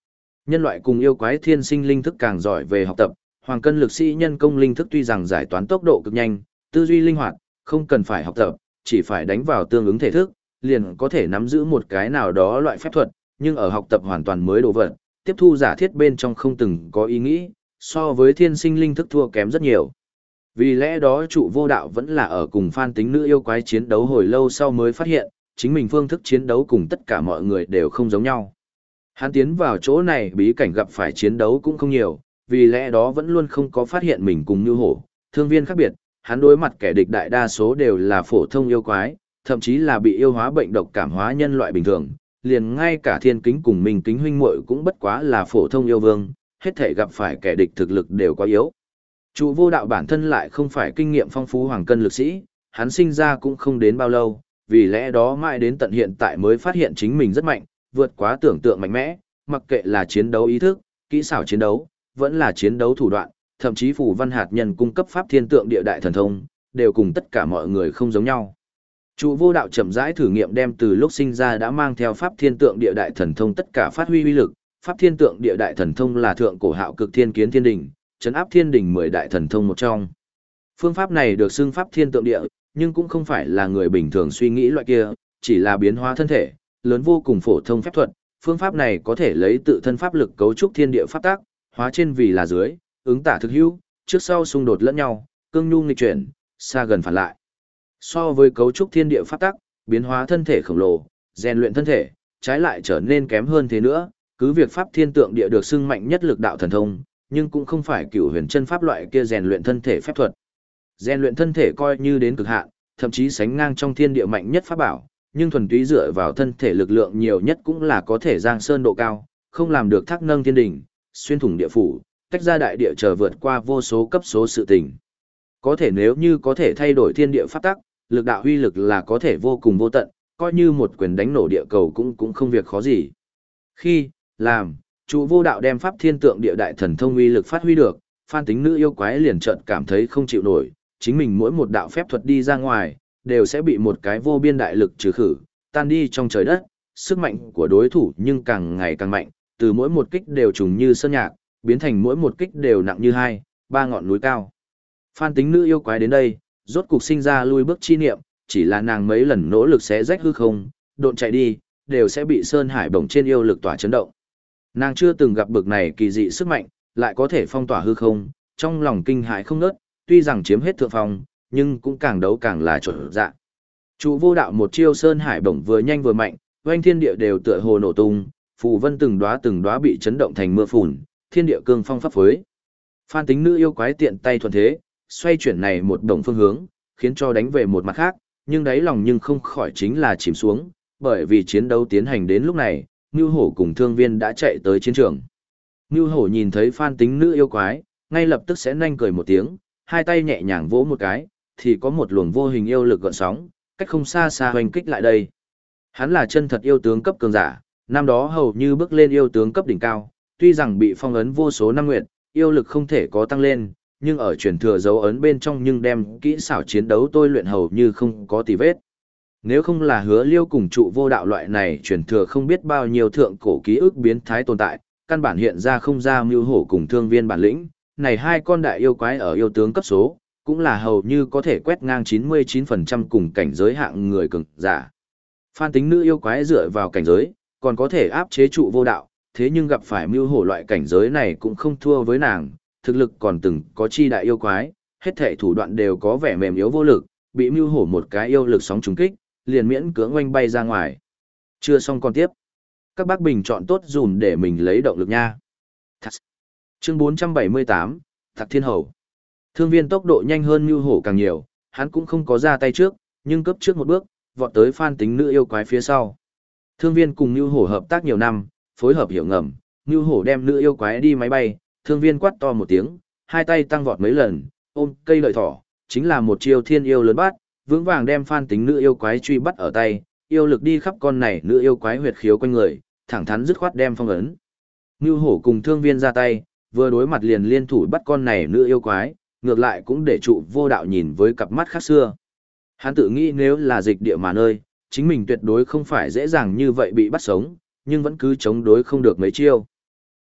Nhân loại cùng yêu quái thiên sinh linh thức càng giỏi về học tập, hoàng cân lực sĩ nhân công linh thức tuy rằng giải toán tốc độ cực nhanh, tư duy linh hoạt, không cần phải học tập, chỉ phải đánh vào tương ứng thể thức, liền có thể nắm giữ một cái nào đó loại phép thuật, nhưng ở học tập hoàn toàn mới đồ vật, tiếp thu giả thiết bên trong không từng có ý nghĩ, so với thiên sinh linh thức thua kém rất nhiều. Vì lẽ đó trụ vô đạo vẫn là ở cùng Phan Tính Nữ yêu quái chiến đấu hồi lâu sau mới phát hiện, chính mình phương thức chiến đấu cùng tất cả mọi người đều không giống nhau. Hắn tiến vào chỗ này bí cảnh gặp phải chiến đấu cũng không nhiều, vì lẽ đó vẫn luôn không có phát hiện mình cùng như hổ, thương viên khác biệt, hắn đối mặt kẻ địch đại đa số đều là phổ thông yêu quái, thậm chí là bị yêu hóa bệnh độc cảm hóa nhân loại bình thường, liền ngay cả thiên kính cùng mình kính huynh muội cũng bất quá là phổ thông yêu vương, hết thể gặp phải kẻ địch thực lực đều quá yếu. Trụ vô đạo bản thân lại không phải kinh nghiệm phong phú hoàng cân lực sĩ, hắn sinh ra cũng không đến bao lâu, vì lẽ đó mãi đến tận hiện tại mới phát hiện chính mình rất mạnh, vượt quá tưởng tượng mạnh mẽ, mặc kệ là chiến đấu ý thức, kỹ xảo chiến đấu, vẫn là chiến đấu thủ đoạn, thậm chí phù văn hạt nhân cung cấp pháp thiên tượng địa đại thần thông, đều cùng tất cả mọi người không giống nhau. Trụ vô đạo chậm rãi thử nghiệm đem từ lúc sinh ra đã mang theo pháp thiên tượng địa đại thần thông tất cả phát huy uy lực, pháp thiên tượng địa đại thần thông là thượng cổ hạo cực thiên kiến thiên đỉnh, trấn áp thiên đỉnh mười đại thần thông một trong. Phương pháp này được xưng pháp thiên tượng địa, nhưng cũng không phải là người bình thường suy nghĩ loại kia, chỉ là biến hóa thân thể, lớn vô cùng phổ thông phép thuật. Phương pháp này có thể lấy tự thân pháp lực cấu trúc thiên địa pháp tác, hóa trên vì là dưới, ứng tả thực hữu, trước sau xung đột lẫn nhau, cương nhu nghịch chuyển, xa gần phản lại. So với cấu trúc thiên địa pháp tác, biến hóa thân thể khổng lồ, rèn luyện thân thể, trái lại trở nên kém hơn thế nữa, cứ việc pháp thiên tượng địa được xưng mạnh nhất lực đạo thần thông, nhưng cũng không phải cửu huyền chân pháp loại kia rèn luyện thân thể phép thuật. Rèn luyện thân thể coi như đến cực hạn, thậm chí sánh ngang trong thiên địa mạnh nhất pháp bảo, nhưng thuần túy dựa vào thân thể lực lượng nhiều nhất cũng là có thể giang sơn độ cao, không làm được thác nâng thiên đỉnh, xuyên thủng địa phủ, tách ra đại địa chờ vượt qua vô số cấp số sự tình. Có thể nếu như có thể thay đổi thiên địa pháp tắc, lực đạo huy lực là có thể vô cùng vô tận, coi như một quyền đánh nổ địa cầu cũng cũng không việc khó gì. Khi, làm, trụ vô đạo đem pháp thiên tượng địa đại thần thông uy lực phát huy được, Phan Tính Nữ yêu quái liền chợt cảm thấy không chịu nổi, chính mình mỗi một đạo phép thuật đi ra ngoài, đều sẽ bị một cái vô biên đại lực trừ khử, tan đi trong trời đất, sức mạnh của đối thủ nhưng càng ngày càng mạnh, từ mỗi một kích đều trùng như sơn nhạc, biến thành mỗi một kích đều nặng như hai, ba ngọn núi cao. Phan Tính Nữ yêu quái đến đây, rốt cục sinh ra lui bước chi niệm, chỉ là nàng mấy lần nỗ lực xé rách hư không, độn chạy đi, đều sẽ bị Sơn Hải bổng trên yêu lực tỏa chấn động. Nàng chưa từng gặp bực này kỳ dị sức mạnh, lại có thể phong tỏa hư không, trong lòng kinh hãi không nớt, tuy rằng chiếm hết thượng phong, nhưng cũng càng đấu càng là trộn dạ. Trụ vô đạo một chiêu Sơn Hải bổng vừa nhanh vừa mạnh, oanh thiên địa đều tựa hồ nổ tung, phù vân từng đóa từng đóa bị chấn động thành mưa phùn, thiên địa cương phong pháp phối. Phan Tính Nữ yêu quái tiện tay thuần thế, xoay chuyển này một đồng phương hướng, khiến cho đánh về một mặt khác, nhưng đáy lòng nhưng không khỏi chính là chìm xuống, bởi vì chiến đấu tiến hành đến lúc này, Nưu Hổ cùng Thương Viên đã chạy tới chiến trường. Nưu Hổ nhìn thấy Phan Tính Nữ yêu quái, ngay lập tức sẽ nhanh cười một tiếng, hai tay nhẹ nhàng vỗ một cái, thì có một luồng vô hình yêu lực gợn sóng, cách không xa xa hoành kích lại đây. Hắn là chân thật yêu tướng cấp cường giả, năm đó hầu như bước lên yêu tướng cấp đỉnh cao, tuy rằng bị phong ấn vô số năm nguyệt, yêu lực không thể có tăng lên, nhưng ở truyền thừa dấu ấn bên trong nhưng đem kỹ xảo chiến đấu tôi luyện hầu như không có tì vết. Nếu không là Hứa Liêu cùng trụ vô đạo loại này truyền thừa không biết bao nhiêu thượng cổ ký ức biến thái tồn tại, căn bản hiện ra không ra Mưu Hổ cùng Thương Viên bản lĩnh, này hai con đại yêu quái ở yêu tướng cấp số, cũng là hầu như có thể quét ngang chín mươi chín phần trăm cùng cảnh giới hạng người cường giả. Phan Tính Nữ yêu quái dựa vào cảnh giới, còn có thể áp chế trụ vô đạo, thế nhưng gặp phải Mưu Hổ loại cảnh giới này cũng không thua với nàng, thực lực còn từng có chi đại yêu quái, hết thảy thủ đoạn đều có vẻ mềm yếu vô lực, bị Mưu Hổ một cái yêu lực sóng trúng kích, liền miễn cưỡng oanh bay ra ngoài. Chưa xong còn tiếp. Các bác bình chọn tốt dùm để mình lấy động lực nha. Thật. Chương bốn trăm bảy mươi tám, Thạc Thiên Hầu. Thương Viên tốc độ nhanh hơn Mưu Hổ càng nhiều, hắn cũng không có ra tay trước, nhưng cấp trước một bước, vọt tới Phan Tính Nữ yêu quái phía sau. Thương Viên cùng Mưu Hổ hợp tác nhiều năm, phối hợp hiểu ngầm, Mưu Hổ đem nữ yêu quái đi máy bay, Thương Viên quát to một tiếng, hai tay tăng vọt mấy lần, ôm cây lợi thỏ, chính là một chiêu thiên yêu lớn bát, vững vàng đem Phan Tính Nữ yêu quái truy bắt ở tay, yêu lực đi khắp con này nữ yêu quái huyệt khiếu quanh người, thẳng thắn dứt khoát đem phong ấn. Mưu Hổ cùng Thương Viên ra tay, vừa đối mặt liền liên thủ bắt con này nữ yêu quái, ngược lại cũng để trụ vô đạo nhìn với cặp mắt khác xưa. Hắn tự nghĩ nếu là dịch địa mà nơi, chính mình tuyệt đối không phải dễ dàng như vậy bị bắt sống, nhưng vẫn cứ chống đối không được mấy chiêu.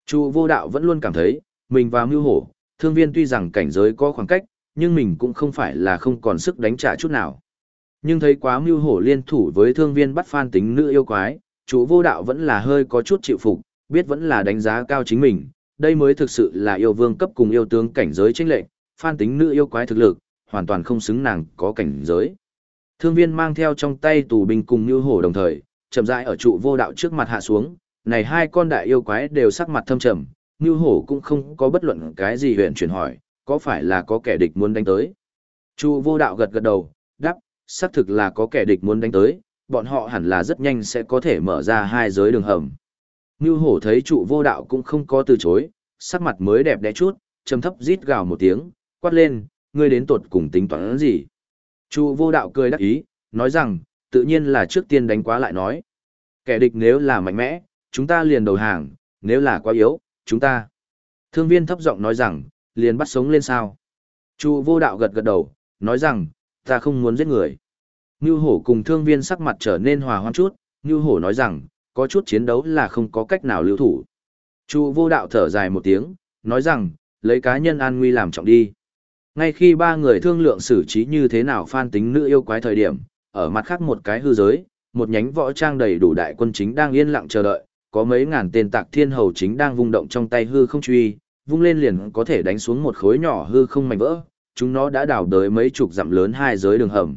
Chu Vô Đạo vẫn luôn cảm thấy, mình và Mưu Hổ, Thương Viên tuy rằng cảnh giới có khoảng cách, nhưng mình cũng không phải là không còn sức đánh trả chút nào. Nhưng thấy quá Mưu Hổ liên thủ với Thương Viên bắt Phan Tính Nữ yêu quái, Chu Vô Đạo vẫn là hơi có chút chịu phục, biết vẫn là đánh giá cao chính mình, đây mới thực sự là yêu vương cấp cùng yêu tướng cảnh giới chênh lệch, Phan Tính Nữ yêu quái thực lực, hoàn toàn không xứng nàng có cảnh giới. Thương Viên mang theo trong tay tù binh cùng Mưu Hổ đồng thời, chậm rãi ở Trụ Vô Đạo trước mặt hạ xuống, này hai con đại yêu quái đều sắc mặt thâm trầm, Mưu Hổ cũng không có bất luận cái gì huyền chuyển hỏi, có phải là có kẻ địch muốn đánh tới. Trụ Vô Đạo gật gật đầu, đáp, xác thực là có kẻ địch muốn đánh tới, bọn họ hẳn là rất nhanh sẽ có thể mở ra hai giới đường hầm. Mưu Hổ thấy Trụ Vô Đạo cũng không có từ chối, sắc mặt mới đẹp đẽ chút, trầm thấp rít gào một tiếng, quát lên, ngươi đến tột cùng tính toán gì? Trụ Vô Đạo cười đắc ý, nói rằng, tự nhiên là trước tiên đánh quá lại nói. Kẻ địch nếu là mạnh mẽ, chúng ta liền đầu hàng, nếu là quá yếu, chúng ta. Thương Viên thấp giọng nói rằng, liền bắt sống lên sao. Trụ Vô Đạo gật gật đầu, nói rằng, ta không muốn giết người. Ngưu Hổ cùng Thương Viên sắc mặt trở nên hòa hoãn chút, Ngưu Hổ nói rằng, có chút chiến đấu là không có cách nào lưu thủ. Trụ Vô Đạo thở dài một tiếng, nói rằng, lấy cá nhân an nguy làm trọng đi. Ngay khi ba người thương lượng xử trí như thế nào Phan Tính Nữ yêu quái thời điểm, ở mặt khác một cái hư giới, một nhánh võ trang đầy đủ đại quân chính đang yên lặng chờ đợi, có mấy ngàn tên Tạc Thiên Hầu chính đang vung động trong tay hư không truy, vung lên liền có thể đánh xuống một khối nhỏ hư không mảnh vỡ, chúng nó đã đào đới mấy chục dặm lớn hai giới đường hầm.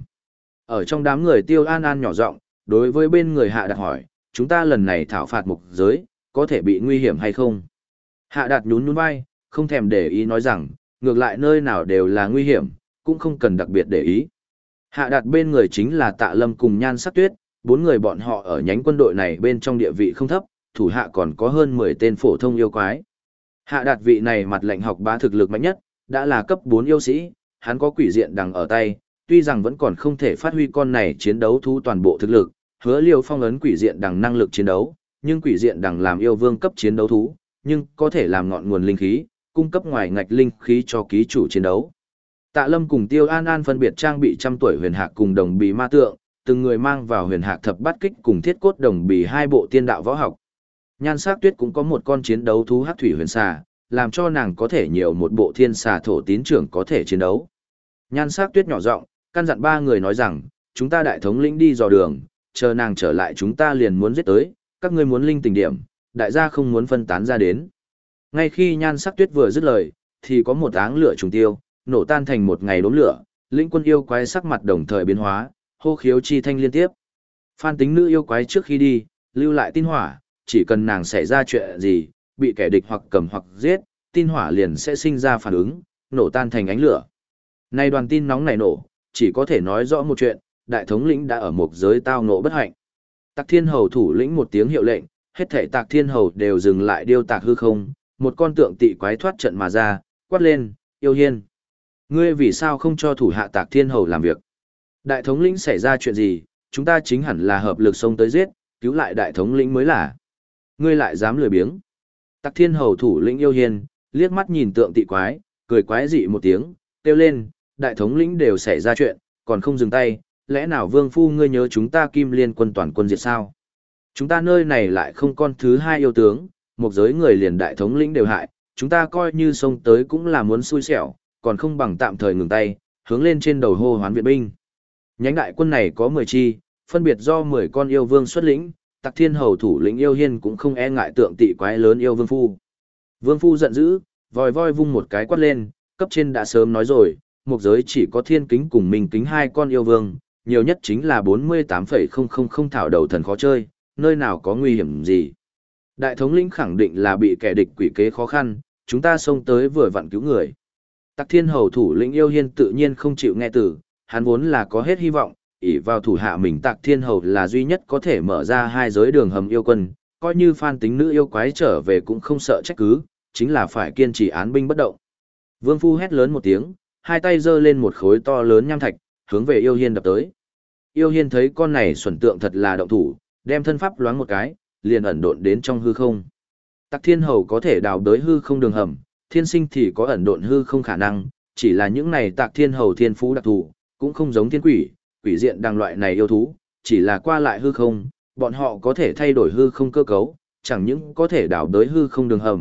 Ở trong đám người Tiêu An An nhỏ giọng, đối với bên người Hạ Đạt hỏi, chúng ta lần này thảo phạt một giới, có thể bị nguy hiểm hay không? Hạ Đạt nhún nhún vai, không thèm để ý nói rằng, ngược lại nơi nào đều là nguy hiểm, cũng không cần đặc biệt để ý. Hạ Đạt bên người chính là Tạ Lâm cùng Nhan Sắc Tuyết, bốn người bọn họ ở nhánh quân đội này bên trong địa vị không thấp, thủ hạ còn có hơn mười tên phổ thông yêu quái. Hạ Đạt vị này mặt lệnh học bá thực lực mạnh nhất, đã là cấp bốn yêu sĩ, hắn có quỷ diện đằng ở tay, tuy rằng vẫn còn không thể phát huy con này chiến đấu thú toàn bộ thực lực, Hứa Liêu phong ấn quỷ diện đằng năng lực chiến đấu, nhưng quỷ diện đằng làm yêu vương cấp chiến đấu thú, nhưng có thể làm ngọn nguồn linh khí, cung cấp ngoài ngạch linh khí cho ký chủ chiến đấu. Tạ Lâm cùng Tiêu An An phân biệt trang bị trăm tuổi huyền hạc cùng đồng bì ma tượng, từng người mang vào huyền hạc thập bát kích cùng thiết cốt đồng bì hai bộ tiên đạo võ học. Nhan Sắc Tuyết cũng có một con chiến đấu thú hắc thủy huyền xà, làm cho nàng có thể nhiều một bộ thiên xà thổ tín trưởng có thể chiến đấu. Nhan Sắc Tuyết nhỏ giọng, căn dặn ba người nói rằng, chúng ta đại thống lĩnh đi dò đường, chờ nàng trở lại chúng ta liền muốn giết tới, các ngươi muốn linh tình điểm, đại gia không muốn phân tán ra đến. Ngay khi Nhan Sắc Tuyết vừa dứt lời, thì có một áng lửa trùng tiêu, nổ tan thành một ngày đốm lửa, lĩnh quân yêu quái sắc mặt đồng thời biến hóa, hô khiếu chi thanh liên tiếp. Phan Tính Nữ yêu quái trước khi đi, lưu lại tin hỏa, chỉ cần nàng xảy ra chuyện gì, bị kẻ địch hoặc cầm hoặc giết, tin hỏa liền sẽ sinh ra phản ứng, nổ tan thành ánh lửa. Này đoàn tin nóng này nổ, chỉ có thể nói rõ một chuyện, đại thống lĩnh đã ở một giới tao ngộ bất hạnh. Tạc Thiên Hầu thủ lĩnh một tiếng hiệu lệnh, hết thảy Tạc Thiên Hầu đều dừng lại điêu tạc hư không, một con tượng tị quái thoát trận mà ra, quát lên, Yêu Hiên. Ngươi vì sao không cho thủ hạ Tạc Thiên Hầu làm việc? Đại thống lĩnh xảy ra chuyện gì, chúng ta chính hẳn là hợp lực xông tới giết, cứu lại đại thống lĩnh mới là. Ngươi lại dám lười biếng. Tạc Thiên Hầu thủ lĩnh Yêu Hiên, liếc mắt nhìn tượng tị quái, cười quái dị một tiếng, kêu lên, đại thống lĩnh đều xảy ra chuyện, còn không dừng tay, lẽ nào vương phu ngươi nhớ chúng ta Kim Liên quân toàn quân diệt sao? Chúng ta nơi này lại không con thứ hai yêu tướng, một giới người liền đại thống lĩnh đều hại, chúng ta coi như xông tới cũng là muốn xui xẻo, còn không bằng tạm thời ngừng tay, hướng lên trên đầu hô hoán viện binh. Nhánh đại quân này có mười chi, phân biệt do mười con yêu vương xuất lĩnh, Tạc Thiên Hầu thủ lĩnh Yêu Hiên cũng không e ngại tượng tị quái lớn yêu vương phu. Vương phu giận dữ, vòi voi vung một cái quát lên, cấp trên đã sớm nói rồi, một giới chỉ có Thiên Kính cùng Minh Kính hai con yêu vương, nhiều nhất chính là bốn mươi tám phẩy không không không thảo đầu thần khó chơi, nơi nào có nguy hiểm gì. Đại thống lĩnh khẳng định là bị kẻ địch quỷ kế khó khăn, chúng ta xông tới vừa vặn cứu người. Tạc Thiên Hầu thủ lĩnh Yêu Hiên tự nhiên không chịu nghe từ, hắn vốn là có hết hy vọng, ỷ vào thủ hạ mình Tạc Thiên Hầu là duy nhất có thể mở ra hai giới đường hầm yêu quân, coi như Phan Tính Nữ yêu quái trở về cũng không sợ trách cứ, chính là phải kiên trì án binh bất động. Vương phu hét lớn một tiếng, hai tay giơ lên một khối to lớn nham thạch, hướng về Yêu Hiên đập tới. Yêu Hiên thấy con này xuẩn tượng thật là động thủ, đem thân pháp loáng một cái, liền ẩn độn đến trong hư không. Tạc Thiên Hầu có thể đào đới hư không đường hầm, thiên sinh thì có ẩn độn hư không khả năng, chỉ là những này Tạc Thiên Hầu thiên phú đặc thù, cũng không giống thiên quỷ, quỷ diện đằng loại này yêu thú, chỉ là qua lại hư không, bọn họ có thể thay đổi hư không cơ cấu, chẳng những có thể đào đới hư không đường hầm,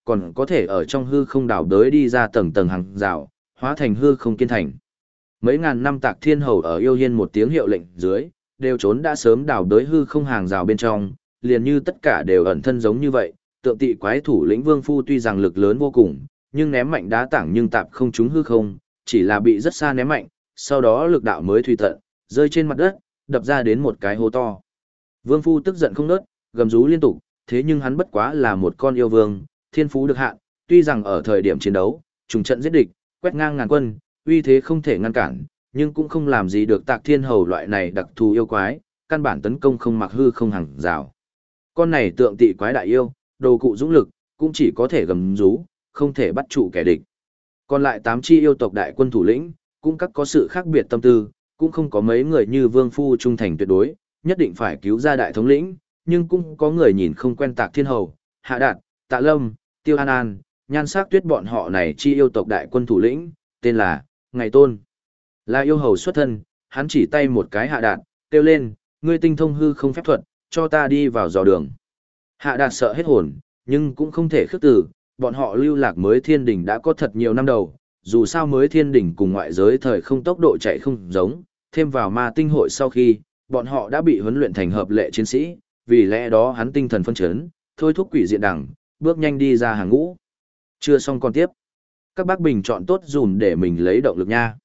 còn có thể ở trong hư không đào đới đi ra tầng tầng hàng rào, hóa thành hư không kiên thành. Mấy ngàn năm Tạc Thiên Hầu ở Yêu Hiên một tiếng hiệu lệnh dưới, đều trốn đã sớm đào đới hư không hàng rào bên trong, liền như tất cả đều ẩn thân giống như vậy. Tượng tị quái thủ lĩnh Vương Phu tuy rằng lực lớn vô cùng, nhưng ném mạnh đá tảng nhưng tạp không trúng hư không, chỉ là bị rất xa ném mạnh, sau đó lực đạo mới thủy tận, rơi trên mặt đất, đập ra đến một cái hố to. Vương Phu tức giận không nớt, gầm rú liên tục, thế nhưng hắn bất quá là một con yêu vương, thiên phú được hạn, tuy rằng ở thời điểm chiến đấu, trùng trận giết địch, quét ngang ngàn quân, uy thế không thể ngăn cản, nhưng cũng không làm gì được Tạc Thiên Hầu loại này đặc thù yêu quái, căn bản tấn công không mặc hư không hàng rào. Con này tượng tị quái đại yêu, đồ cụ dũng lực, cũng chỉ có thể gầm rú, không thể bắt trụ kẻ địch. Còn lại tám chi yêu tộc đại quân thủ lĩnh, cũng các có sự khác biệt tâm tư, cũng không có mấy người như Vương Phu trung thành tuyệt đối, nhất định phải cứu ra đại thống lĩnh, nhưng cũng có người nhìn không quen Tạc Thiên Hầu, Hạ Đạt, Tạ Lâm, Tiêu An An, Nhan Sắc Tuyết bọn họ này chi yêu tộc đại quân thủ lĩnh, tên là Ngày Tôn. Là yêu hầu xuất thân, hắn chỉ tay một cái Hạ Đạt, kêu lên, ngươi tinh thông hư không phép thuật, cho ta đi vào dò đường. Hạ Đạt sợ hết hồn, nhưng cũng không thể khước từ, bọn họ lưu lạc mới thiên đỉnh đã có thật nhiều năm đầu, dù sao mới thiên đỉnh cùng ngoại giới thời không tốc độ chạy không giống, thêm vào ma tinh hội sau khi, bọn họ đã bị huấn luyện thành hợp lệ chiến sĩ, vì lẽ đó hắn tinh thần phân chấn, thôi thúc quỷ diện đằng, bước nhanh đi ra hàng ngũ. Chưa xong còn tiếp. Các bác bình chọn tốt dùm để mình lấy động lực nha.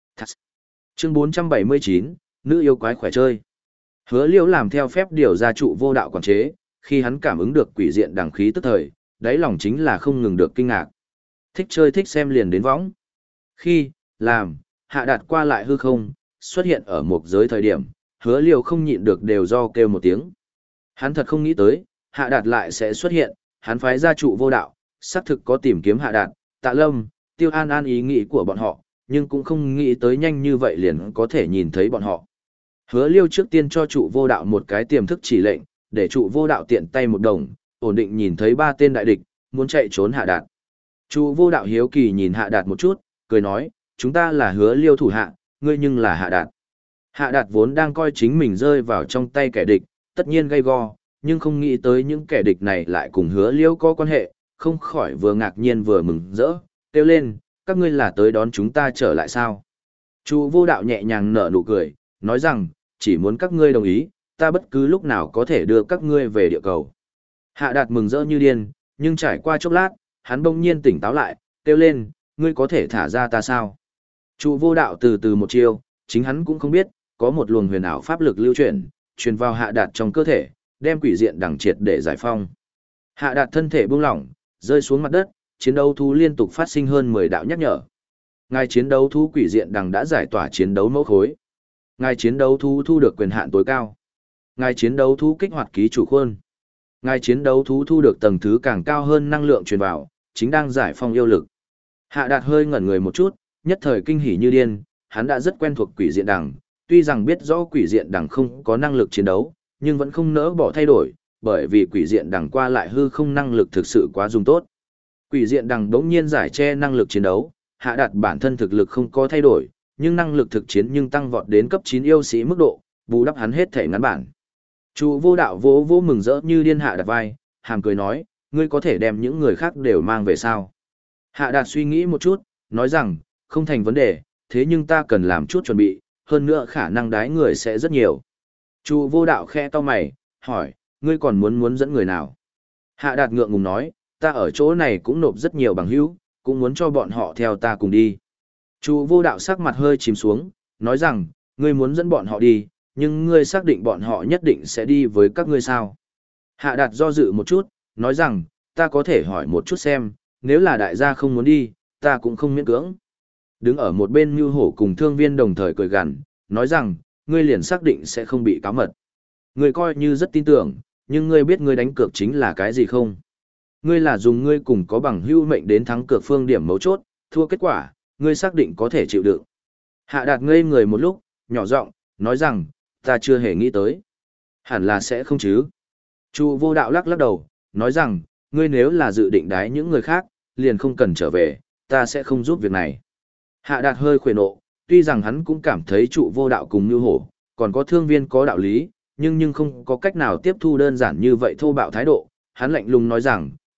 Chương bốn trăm bảy mươi chín, nữ yêu quái khỏe chơi. Hứa Liễu làm theo phép điều ra trụ vô đạo quản chế, khi hắn cảm ứng được quỷ diện đằng khí tức thời, đáy lòng chính là không ngừng được kinh ngạc. Thích chơi thích xem liền đến võng. Khi, làm, Hạ Đạt qua lại hư không, xuất hiện ở một giới thời điểm, Hứa Liễu không nhịn được đều do kêu một tiếng. Hắn thật không nghĩ tới, Hạ Đạt lại sẽ xuất hiện, hắn phái ra trụ vô đạo, xác thực có tìm kiếm Hạ Đạt, Tạ Lâm, Tiêu An An ý nghĩ của bọn họ, nhưng cũng không nghĩ tới nhanh như vậy liền có thể nhìn thấy bọn họ. Hứa Liêu trước tiên cho trụ vô đạo một cái tiềm thức chỉ lệnh, để trụ vô đạo tiện tay một đồng, ổn định nhìn thấy ba tên đại địch, muốn chạy trốn Hạ Đạt. Trụ vô đạo hiếu kỳ nhìn Hạ Đạt một chút, cười nói, chúng ta là Hứa Liêu thủ hạ, ngươi nhưng là Hạ Đạt. Hạ Đạt vốn đang coi chính mình rơi vào trong tay kẻ địch, tất nhiên gay go, nhưng không nghĩ tới những kẻ địch này lại cùng Hứa Liêu có quan hệ, không khỏi vừa ngạc nhiên vừa mừng rỡ, kêu lên, các ngươi là tới đón chúng ta trở lại sao? Trụ vô đạo nhẹ nhàng nở nụ cười, nói rằng, chỉ muốn các ngươi đồng ý, ta bất cứ lúc nào có thể đưa các ngươi về địa cầu. Hạ Đạt mừng rỡ như điên, nhưng trải qua chốc lát, hắn bỗng nhiên tỉnh táo lại, kêu lên, ngươi có thể thả ra ta sao? Trụ vô đạo từ từ một chiêu, chính hắn cũng không biết, có một luồng huyền ảo pháp lực lưu chuyển, truyền vào Hạ Đạt trong cơ thể, đem quỷ diện đằng triệt để giải phong. Hạ Đạt thân thể buông lỏng, rơi xuống mặt đất, chiến đấu thú liên tục phát sinh hơn mười đạo nhắc nhở. Ngài chiến đấu thú quỷ diện đằng đã giải tỏa chiến đấu mẫu khối. Ngài chiến đấu thú thu được quyền hạn tối cao. Ngài chiến đấu thú kích hoạt ký chủ khuôn. Ngài chiến đấu thú thu được tầng thứ càng cao hơn năng lượng truyền vào, chính đang giải phong yêu lực. Hạ Đạt hơi ngẩn người một chút, nhất thời kinh hỉ như điên, hắn đã rất quen thuộc quỷ diện đằng, tuy rằng biết rõ quỷ diện đằng không có năng lực chiến đấu, nhưng vẫn không nỡ bỏ thay đổi, bởi vì quỷ diện đằng qua lại hư không năng lực thực sự quá dùng tốt. Quỷ diện đằng đống nhiên giải che năng lực chiến đấu, Hạ Đạt bản thân thực lực không có thay đổi, nhưng năng lực thực chiến nhưng tăng vọt đến cấp chín yêu sĩ mức độ, bù đắp hắn hết thể ngắn bản. Trụ vô đạo vỗ vỗ mừng rỡ như điên Hạ Đạt vai, hàm cười nói, ngươi có thể đem những người khác đều mang về sao? Hạ Đạt suy nghĩ một chút, nói rằng, không thành vấn đề, thế nhưng ta cần làm chút chuẩn bị, hơn nữa khả năng đái người sẽ rất nhiều. Trụ vô đạo khe to mày, hỏi, ngươi còn muốn muốn dẫn người nào? Hạ Đạt ngượng ngùng nói, ta ở chỗ này cũng nộp rất nhiều bằng hữu, cũng muốn cho bọn họ theo ta cùng đi. Trụ vô đạo sắc mặt hơi chìm xuống, nói rằng, ngươi muốn dẫn bọn họ đi, nhưng ngươi xác định bọn họ nhất định sẽ đi với các ngươi sao? Hạ Đạt do dự một chút, nói rằng, ta có thể hỏi một chút xem, nếu là đại gia không muốn đi, ta cũng không miễn cưỡng. Đứng ở một bên Nưu Hổ cùng Thương Viên đồng thời cười gằn, nói rằng, ngươi liền xác định sẽ không bị cáo mật. Ngươi coi như rất tin tưởng, nhưng ngươi biết ngươi đánh cược chính là cái gì không? Ngươi là dùng ngươi cùng có bằng hữu mệnh đến thắng cược phương điểm mấu chốt, thua kết quả, ngươi xác định có thể chịu đựng. Hạ Đạt ngây người một lúc, nhỏ giọng nói rằng, ta chưa hề nghĩ tới. Hẳn là sẽ không chứ. Trụ vô đạo lắc lắc đầu, nói rằng, ngươi nếu là dự định đái những người khác, liền không cần trở về, ta sẽ không giúp việc này. Hạ Đạt hơi khuệ nộ, tuy rằng hắn cũng cảm thấy trụ vô đạo cùng Nưu Hổ, còn có Thương Viên có đạo lý, nhưng nhưng không có cách nào tiếp thu đơn giản như vậy thô bạo thái độ. Hắn lạnh lùng nói rằng,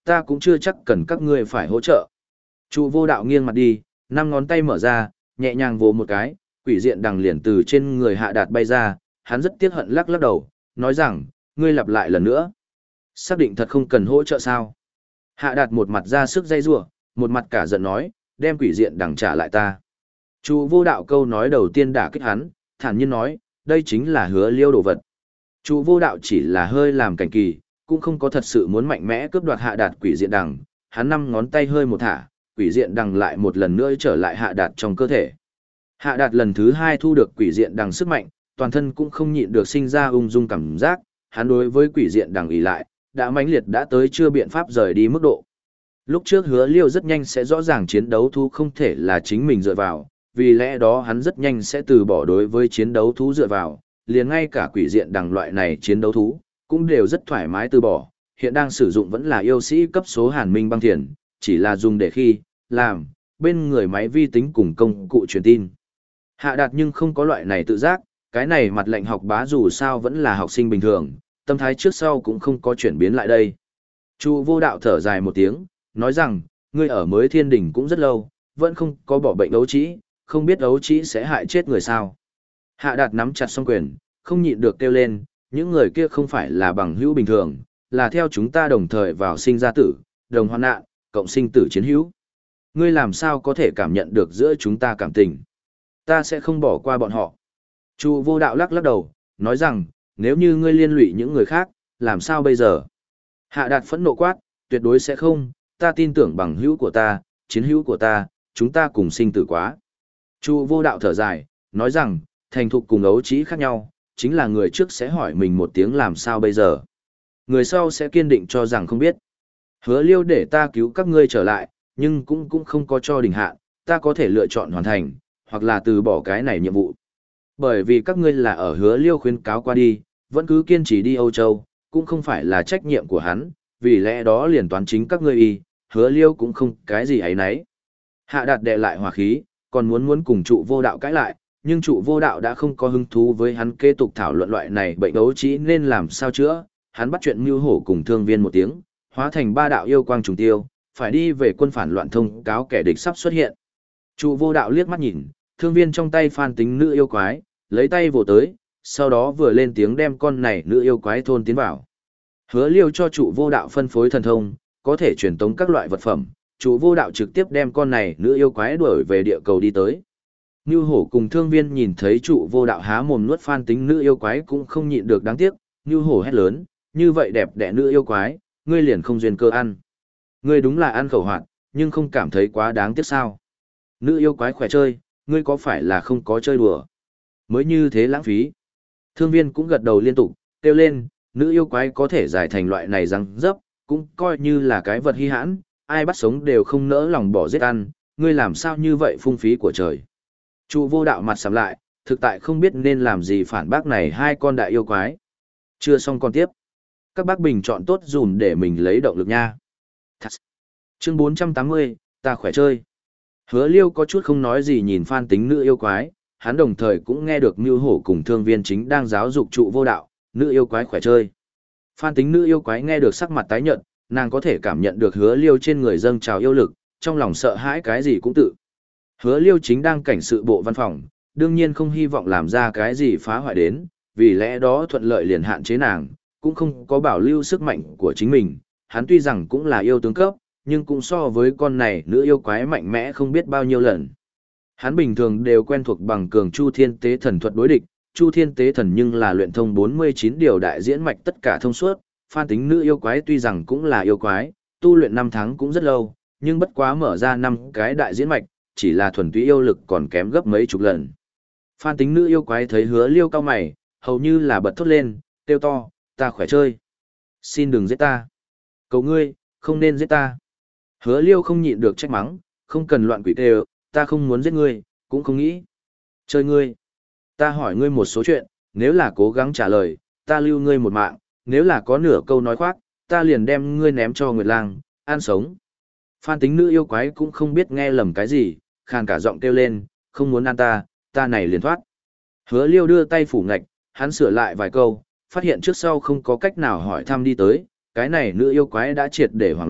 ta cũng chưa chắc cần các ngươi phải hỗ trợ. Trụ vô đạo nghiêng mặt đi, năm ngón tay mở ra, nhẹ nhàng vồ một cái, quỷ diện đằng liền từ trên người Hạ Đạt bay ra, hắn rất tiếc hận lắc lắc đầu, nói rằng, ngươi lặp lại lần nữa. Xác định thật không cần hỗ trợ sao? Hạ Đạt một mặt ra sức dây rủa, một mặt cả giận nói, đem quỷ diện đằng trả lại ta. Trụ vô đạo câu nói đầu tiên đả kích hắn, thản nhiên nói, đây chính là Hứa Liêu đồ vật. Trụ vô đạo chỉ là hơi làm cảnh kỳ, cũng không có thật sự muốn mạnh mẽ cướp đoạt Hạ Đạt quỷ diện đằng, hắn năm ngón tay hơi một thả, quỷ diện đằng lại một lần nữa trở lại Hạ Đạt trong cơ thể. Hạ Đạt lần thứ hai thu được quỷ diện đằng sức mạnh, toàn thân cũng không nhịn được sinh ra ung dung cảm giác, hắn đối với quỷ diện đằng ỷ lại, đã mãnh liệt đã tới chưa biện pháp rời đi mức độ. Lúc trước Hứa Liêu rất nhanh sẽ rõ ràng chiến đấu thú không thể là chính mình dựa vào, vì lẽ đó hắn rất nhanh sẽ từ bỏ đối với chiến đấu thú dựa vào, liền ngay cả quỷ diện đằng loại này chiến đấu thú, cũng đều rất thoải mái từ bỏ, hiện đang sử dụng vẫn là yêu sĩ cấp số Hàn Minh băng thiền, chỉ là dùng để khi, làm, bên người máy vi tính cùng công cụ truyền tin. Hạ Đạt nhưng không có loại này tự giác, cái này mặt lệnh học bá dù sao vẫn là học sinh bình thường, tâm thái trước sau cũng không có chuyển biến lại đây. Chu vô đạo thở dài một tiếng, nói rằng, ngươi ở mới thiên đỉnh cũng rất lâu, vẫn không có bỏ bệnh ấu trĩ, không biết ấu trĩ sẽ hại chết người sao. Hạ Đạt nắm chặt song quyền, không nhịn được kêu lên, những người kia không phải là bằng hữu bình thường, là theo chúng ta đồng thời vào sinh ra tử, đồng hoạn nạn, cộng sinh tử chiến hữu. Ngươi làm sao có thể cảm nhận được giữa chúng ta cảm tình? Ta sẽ không bỏ qua bọn họ. Chu vô đạo lắc lắc đầu, nói rằng, nếu như ngươi liên lụy những người khác, làm sao bây giờ? Hạ Đạt phẫn nộ quát, tuyệt đối sẽ không, ta tin tưởng bằng hữu của ta, chiến hữu của ta, chúng ta cùng sinh tử quá. Chu vô đạo thở dài, nói rằng, thành thục cùng ấu trĩ khác nhau, chính là người trước sẽ hỏi mình một tiếng làm sao bây giờ. Người sau sẽ kiên định cho rằng không biết. Hứa Liêu để ta cứu các ngươi trở lại, nhưng cũng cũng không có cho đỉnh hạn, ta có thể lựa chọn hoàn thành, hoặc là từ bỏ cái này nhiệm vụ. Bởi vì các ngươi là ở Hứa Liêu khuyến cáo qua đi, vẫn cứ kiên trì đi Âu Châu, cũng không phải là trách nhiệm của hắn, vì lẽ đó liền toán chính các ngươi y, Hứa Liêu cũng không cái gì ấy nấy. Hạ Đạt đệ lại hòa khí, còn muốn muốn cùng trụ vô đạo cãi lại, nhưng trụ vô đạo đã không có hứng thú với hắn kế tục thảo luận loại này bệnh ấu trĩ nên làm sao chữa, hắn bắt chuyện mưu hổ cùng thương viên một tiếng, hóa thành ba đạo yêu quang trùng tiêu, phải đi về quân phản loạn thông cáo kẻ địch sắp xuất hiện. Trụ vô đạo liếc mắt nhìn, thương viên trong tay phan tính nữ yêu quái, lấy tay vồ tới, sau đó vừa lên tiếng đem con này nữ yêu quái thôn tiến vào. Hứa Liêu cho trụ vô đạo phân phối thần thông, có thể truyền tống các loại vật phẩm, trụ vô đạo trực tiếp đem con này nữ yêu quái đuổi về địa cầu đi tới. Nưu hổ cùng thương viên nhìn thấy trụ vô đạo há mồm nuốt phan tính nữ yêu quái cũng không nhịn được đáng tiếc, Nưu hổ hét lớn, như vậy đẹp đẽ nữ yêu quái, ngươi liền không duyên cơ ăn. Ngươi đúng là ăn khẩu hoạt, nhưng không cảm thấy quá đáng tiếc sao. Nữ yêu quái khỏe chơi, ngươi có phải là không có chơi đùa? Mới như thế lãng phí. Thương viên cũng gật đầu liên tục, kêu lên, nữ yêu quái có thể giải thành loại này răng dấp, cũng coi như là cái vật hy hãn, ai bắt sống đều không nỡ lòng bỏ giết ăn, ngươi làm sao như vậy phung phí của trời. Trụ vô đạo mặt sầm lại, thực tại không biết nên làm gì phản bác này hai con đại yêu quái. Chưa xong còn tiếp. Các bác bình chọn tốt dùm để mình lấy động lực nha. Chương bốn trăm tám mươi, ta khỏe chơi. Hứa Liêu có chút không nói gì nhìn phan tính nữ yêu quái, hắn đồng thời cũng nghe được Mưu Hổ cùng thương viên chính đang giáo dục trụ vô đạo, nữ yêu quái khỏe chơi. Phan tính nữ yêu quái nghe được sắc mặt tái nhợt, nàng có thể cảm nhận được Hứa Liêu trên người dâng trào yêu lực, trong lòng sợ hãi cái gì cũng tự. Hứa Liêu chính đang cảnh sự bộ văn phòng, đương nhiên không hy vọng làm ra cái gì phá hoại đến, vì lẽ đó thuận lợi liền hạn chế nàng, cũng không có bảo lưu sức mạnh của chính mình, hắn tuy rằng cũng là yêu tướng cấp, nhưng cũng so với con này nữ yêu quái mạnh mẽ không biết bao nhiêu lần. Hắn bình thường đều quen thuộc bằng cường Chu Thiên Tế Thần thuật đối địch, Chu Thiên Tế Thần nhưng là luyện thông bốn mươi chín điều đại diễn mạch tất cả thông suốt, phan tính nữ yêu quái tuy rằng cũng là yêu quái, tu luyện năm tháng cũng rất lâu, nhưng bất quá mở ra năm cái đại diễn mạch, chỉ là thuần túy yêu lực còn kém gấp mấy chục lần. Phan tính nữ yêu quái thấy Hứa Liêu cao mày, hầu như là bật thốt lên, kêu to, ta khỏe chơi. Xin đừng giết ta. Cầu ngươi, không nên giết ta. Hứa Liêu không nhịn được trách mắng, không cần loạn quỷ kêu, ta không muốn giết ngươi, cũng không nghĩ. Chơi ngươi. Ta hỏi ngươi một số chuyện, nếu là cố gắng trả lời, ta lưu ngươi một mạng, nếu là có nửa câu nói khoác, ta liền đem ngươi ném cho Nguyệt Lang, ăn sống. Phan tính nữ yêu quái cũng không biết nghe lầm cái gì, khàn cả giọng kêu lên, không muốn ăn ta, ta này liền thoát. Hứa Liêu đưa tay phủ ngạch, hắn sửa lại vài câu, phát hiện trước sau không có cách nào hỏi thăm đi tới, cái này nữ yêu quái đã triệt để hoảng loạn,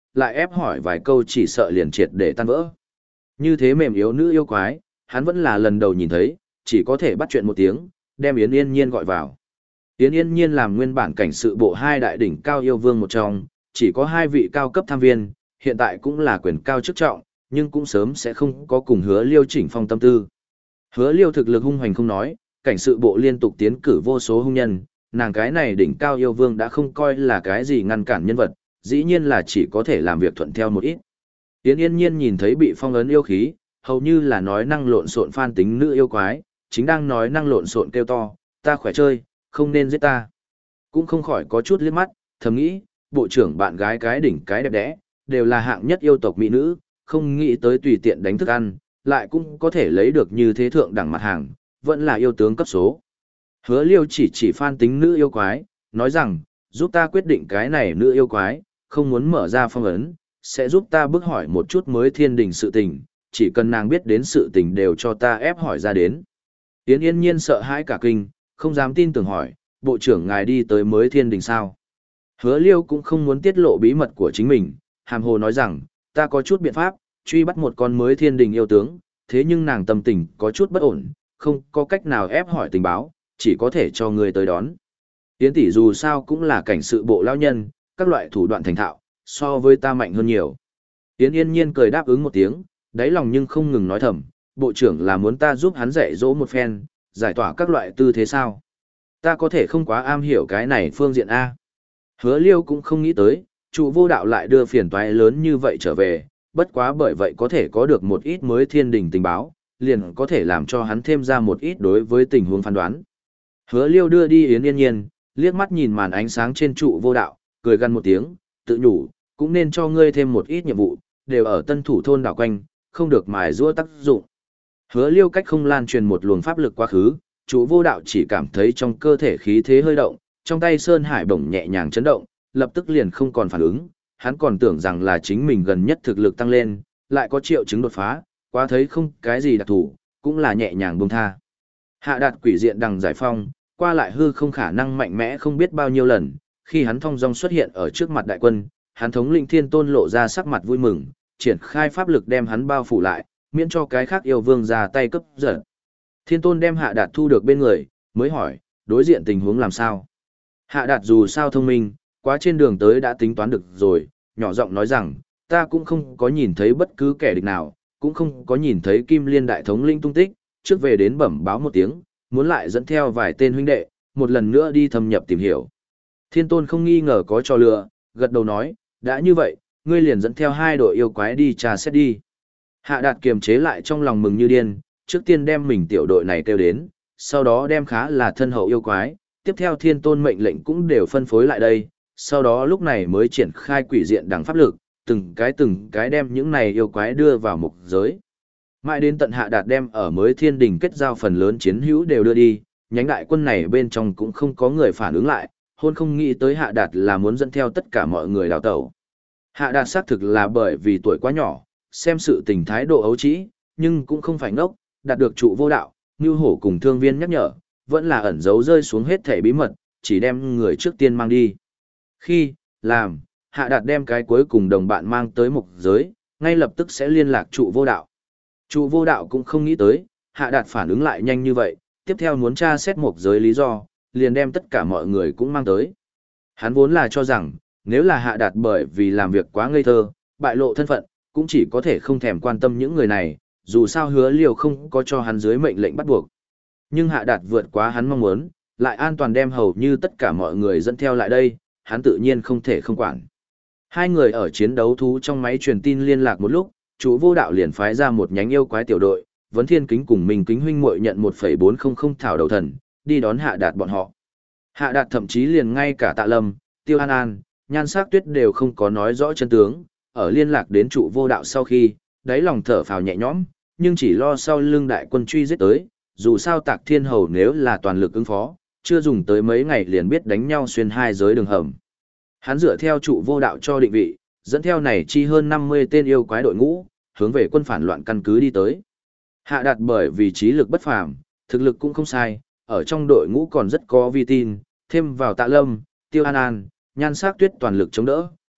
lại ép hỏi vài câu chỉ sợ liền triệt để tan vỡ. Như thế mềm yếu nữ yêu quái, hắn vẫn là lần đầu nhìn thấy, chỉ có thể bắt chuyện một tiếng, đem Yến Yên Nhiên gọi vào. Yến Yên Nhiên làm nguyên bản cảnh sự bộ hai đại đỉnh cao yêu vương một trong, chỉ có hai vị cao cấp tham viên, hiện tại cũng là quyền cao chức trọng, nhưng cũng sớm sẽ không có cùng Hứa Liêu chỉnh phong tâm tư. Hứa Liêu thực lực hung hoành không nói, cảnh sự bộ liên tục tiến cử vô số hung nhân, nàng cái này đỉnh cao yêu vương đã không coi là cái gì ngăn cản nhân vật, dĩ nhiên là chỉ có thể làm việc thuận theo một ít. Yến Yên Nhiên nhìn thấy bị phong ấn yêu khí, hầu như là nói năng lộn xộn phan tính nữ yêu quái, chính đang nói năng lộn xộn kêu to, ta khỏe chơi, không nên giết ta. Cũng không khỏi có chút liếc mắt, thầm nghĩ, bộ trưởng bạn gái cái đỉnh cái đẹp đẽ, đều là hạng nhất yêu tộc mỹ nữ, không nghĩ tới tùy tiện đánh thức ăn, lại cũng có thể lấy được như thế thượng đẳng mặt hàng, vẫn là yêu tướng cấp số. Hứa Liêu chỉ chỉ phan tính nữ yêu quái, nói rằng, giúp ta quyết định cái này nữ yêu quái, không muốn mở ra phong ấn, sẽ giúp ta bước hỏi một chút mới thiên đình sự tình, chỉ cần nàng biết đến sự tình đều cho ta ép hỏi ra đến. Yến Yên Nhiên sợ hãi cả kinh, không dám tin tưởng hỏi, bộ trưởng ngài đi tới mới thiên đình sao? Hứa Liêu cũng không muốn tiết lộ bí mật của chính mình, hàm hồ nói rằng, ta có chút biện pháp, truy bắt một con mới thiên đình yêu tướng, thế nhưng nàng tâm tình có chút bất ổn, không có cách nào ép hỏi tình báo, chỉ có thể cho người tới đón. Yến tỷ dù sao cũng là cảnh sự bộ lão nhân, các loại thủ đoạn thành thạo, so với ta mạnh hơn nhiều. Yến Yên Nhiên cười đáp ứng một tiếng, đáy lòng nhưng không ngừng nói thầm, bộ trưởng là muốn ta giúp hắn dạy dỗ một phen, giải tỏa các loại tư thế sao. Ta có thể không quá am hiểu cái này phương diện A. Hứa Liêu cũng không nghĩ tới, trụ vô đạo lại đưa phiền toái lớn như vậy trở về, bất quá bởi vậy có thể có được một ít mới thiên đình tình báo, liền có thể làm cho hắn thêm ra một ít đối với tình huống phán đoán. Hứa Liêu đưa đi Yến Yên Nhiên, liếc mắt nhìn màn ánh sáng trên trụ vô đạo, cười gằn một tiếng, tự nhủ, cũng nên cho ngươi thêm một ít nhiệm vụ, đều ở tân thủ thôn đảo quanh, không được mài giũa tác dụng. Hứa Liêu cách không lan truyền một luồng pháp lực quá khứ, trụ vô đạo chỉ cảm thấy trong cơ thể khí thế hơi động, trong tay sơn hải bổng nhẹ nhàng chấn động, lập tức liền không còn phản ứng, hắn còn tưởng rằng là chính mình gần nhất thực lực tăng lên, lại có triệu chứng đột phá, quá thấy không cái gì đặc thủ, cũng là nhẹ nhàng buông tha. Hạ đạt quỷ diện đằng giải phong, qua lại hư không khả năng mạnh mẽ không biết bao nhiêu lần, khi hắn thong dong xuất hiện ở trước mặt đại quân, hắn thống lĩnh Thiên Tôn lộ ra sắc mặt vui mừng, triển khai pháp lực đem hắn bao phủ lại, miễn cho cái khác yêu vương ra tay cấp giật. Thiên Tôn đem Hạ Đạt thu được bên người, mới hỏi, đối diện tình huống làm sao? Hạ Đạt dù sao thông minh, quá trên đường tới đã tính toán được rồi, nhỏ giọng nói rằng, ta cũng không có nhìn thấy bất cứ kẻ địch nào, cũng không có nhìn thấy Kim Liên đại thống linh tung tích, trước về đến bẩm báo một tiếng, muốn lại dẫn theo vài tên huynh đệ, một lần nữa đi thâm nhập tìm hiểu. Thiên Tôn không nghi ngờ có trò lừa, gật đầu nói, đã như vậy, ngươi liền dẫn theo hai đội yêu quái đi trà xét đi. Hạ Đạt kiềm chế lại trong lòng mừng như điên, trước tiên đem mình tiểu đội này kêu đến, sau đó đem khá là thân hậu yêu quái, tiếp theo Thiên Tôn mệnh lệnh cũng đều phân phối lại đây, sau đó lúc này mới triển khai quỷ diện đằng pháp lực, từng cái từng cái đem những này yêu quái đưa vào mục giới. Mãi đến tận Hạ Đạt đem ở mới thiên đình kết giao phần lớn chiến hữu đều đưa đi, nhánh đại quân này bên trong cũng không có người phản ứng lại, hôn không nghĩ tới Hạ Đạt là muốn dẫn theo tất cả mọi người đào tẩu. Hạ Đạt xác thực là bởi vì tuổi quá nhỏ, xem sự tình thái độ ấu trĩ, nhưng cũng không phải ngốc, đạt được trụ vô đạo, như hổ cùng thương viên nhắc nhở, vẫn là ẩn giấu rơi xuống hết thể bí mật, chỉ đem người trước tiên mang đi. Khi, làm, Hạ Đạt đem cái cuối cùng đồng bạn mang tới mục giới, ngay lập tức sẽ liên lạc trụ vô đạo. Trụ vô đạo cũng không nghĩ tới, Hạ Đạt phản ứng lại nhanh như vậy, tiếp theo muốn tra xét mục giới lý do, liền đem tất cả mọi người cũng mang tới. Hắn vốn là cho rằng, nếu là Hạ Đạt bởi vì làm việc quá ngây thơ, bại lộ thân phận, cũng chỉ có thể không thèm quan tâm những người này, dù sao Hứa Liêu không có cho hắn dưới mệnh lệnh bắt buộc. Nhưng Hạ Đạt vượt quá hắn mong muốn, lại an toàn đem hầu như tất cả mọi người dẫn theo lại đây, hắn tự nhiên không thể không quản. Hai người ở chiến đấu thú trong máy truyền tin liên lạc một lúc, chủ vô đạo liền phái ra một nhánh yêu quái tiểu đội, Vấn Thiên Kính cùng mình Kính huynh muội nhận một phẩy bốn không không thảo đầu thần, đi đón Hạ Đạt bọn họ. Hạ Đạt thậm chí liền ngay cả Tạ Lâm, Tiêu An An, Nhan Sắc Tuyết đều không có nói rõ chân tướng, ở liên lạc đến trụ vô đạo sau khi, đáy lòng thở phào nhẹ nhõm, nhưng chỉ lo sau lưng đại quân truy giết tới, dù sao Tạc Thiên Hầu nếu là toàn lực ứng phó, chưa dùng tới mấy ngày liền biết đánh nhau xuyên hai giới đường hầm. Hắn dựa theo trụ vô đạo cho định vị, dẫn theo này chi hơn năm mươi tên yêu quái đội ngũ, hướng về quân phản loạn căn cứ đi tới. Hạ Đạt bởi vì trí lực bất phàm, thực lực cũng không sai, ở trong đội ngũ còn rất có vi tin, thêm vào Tạ Lâm, Tiêu An An, Nhan Sắc Tuyết toàn lực chống đỡ,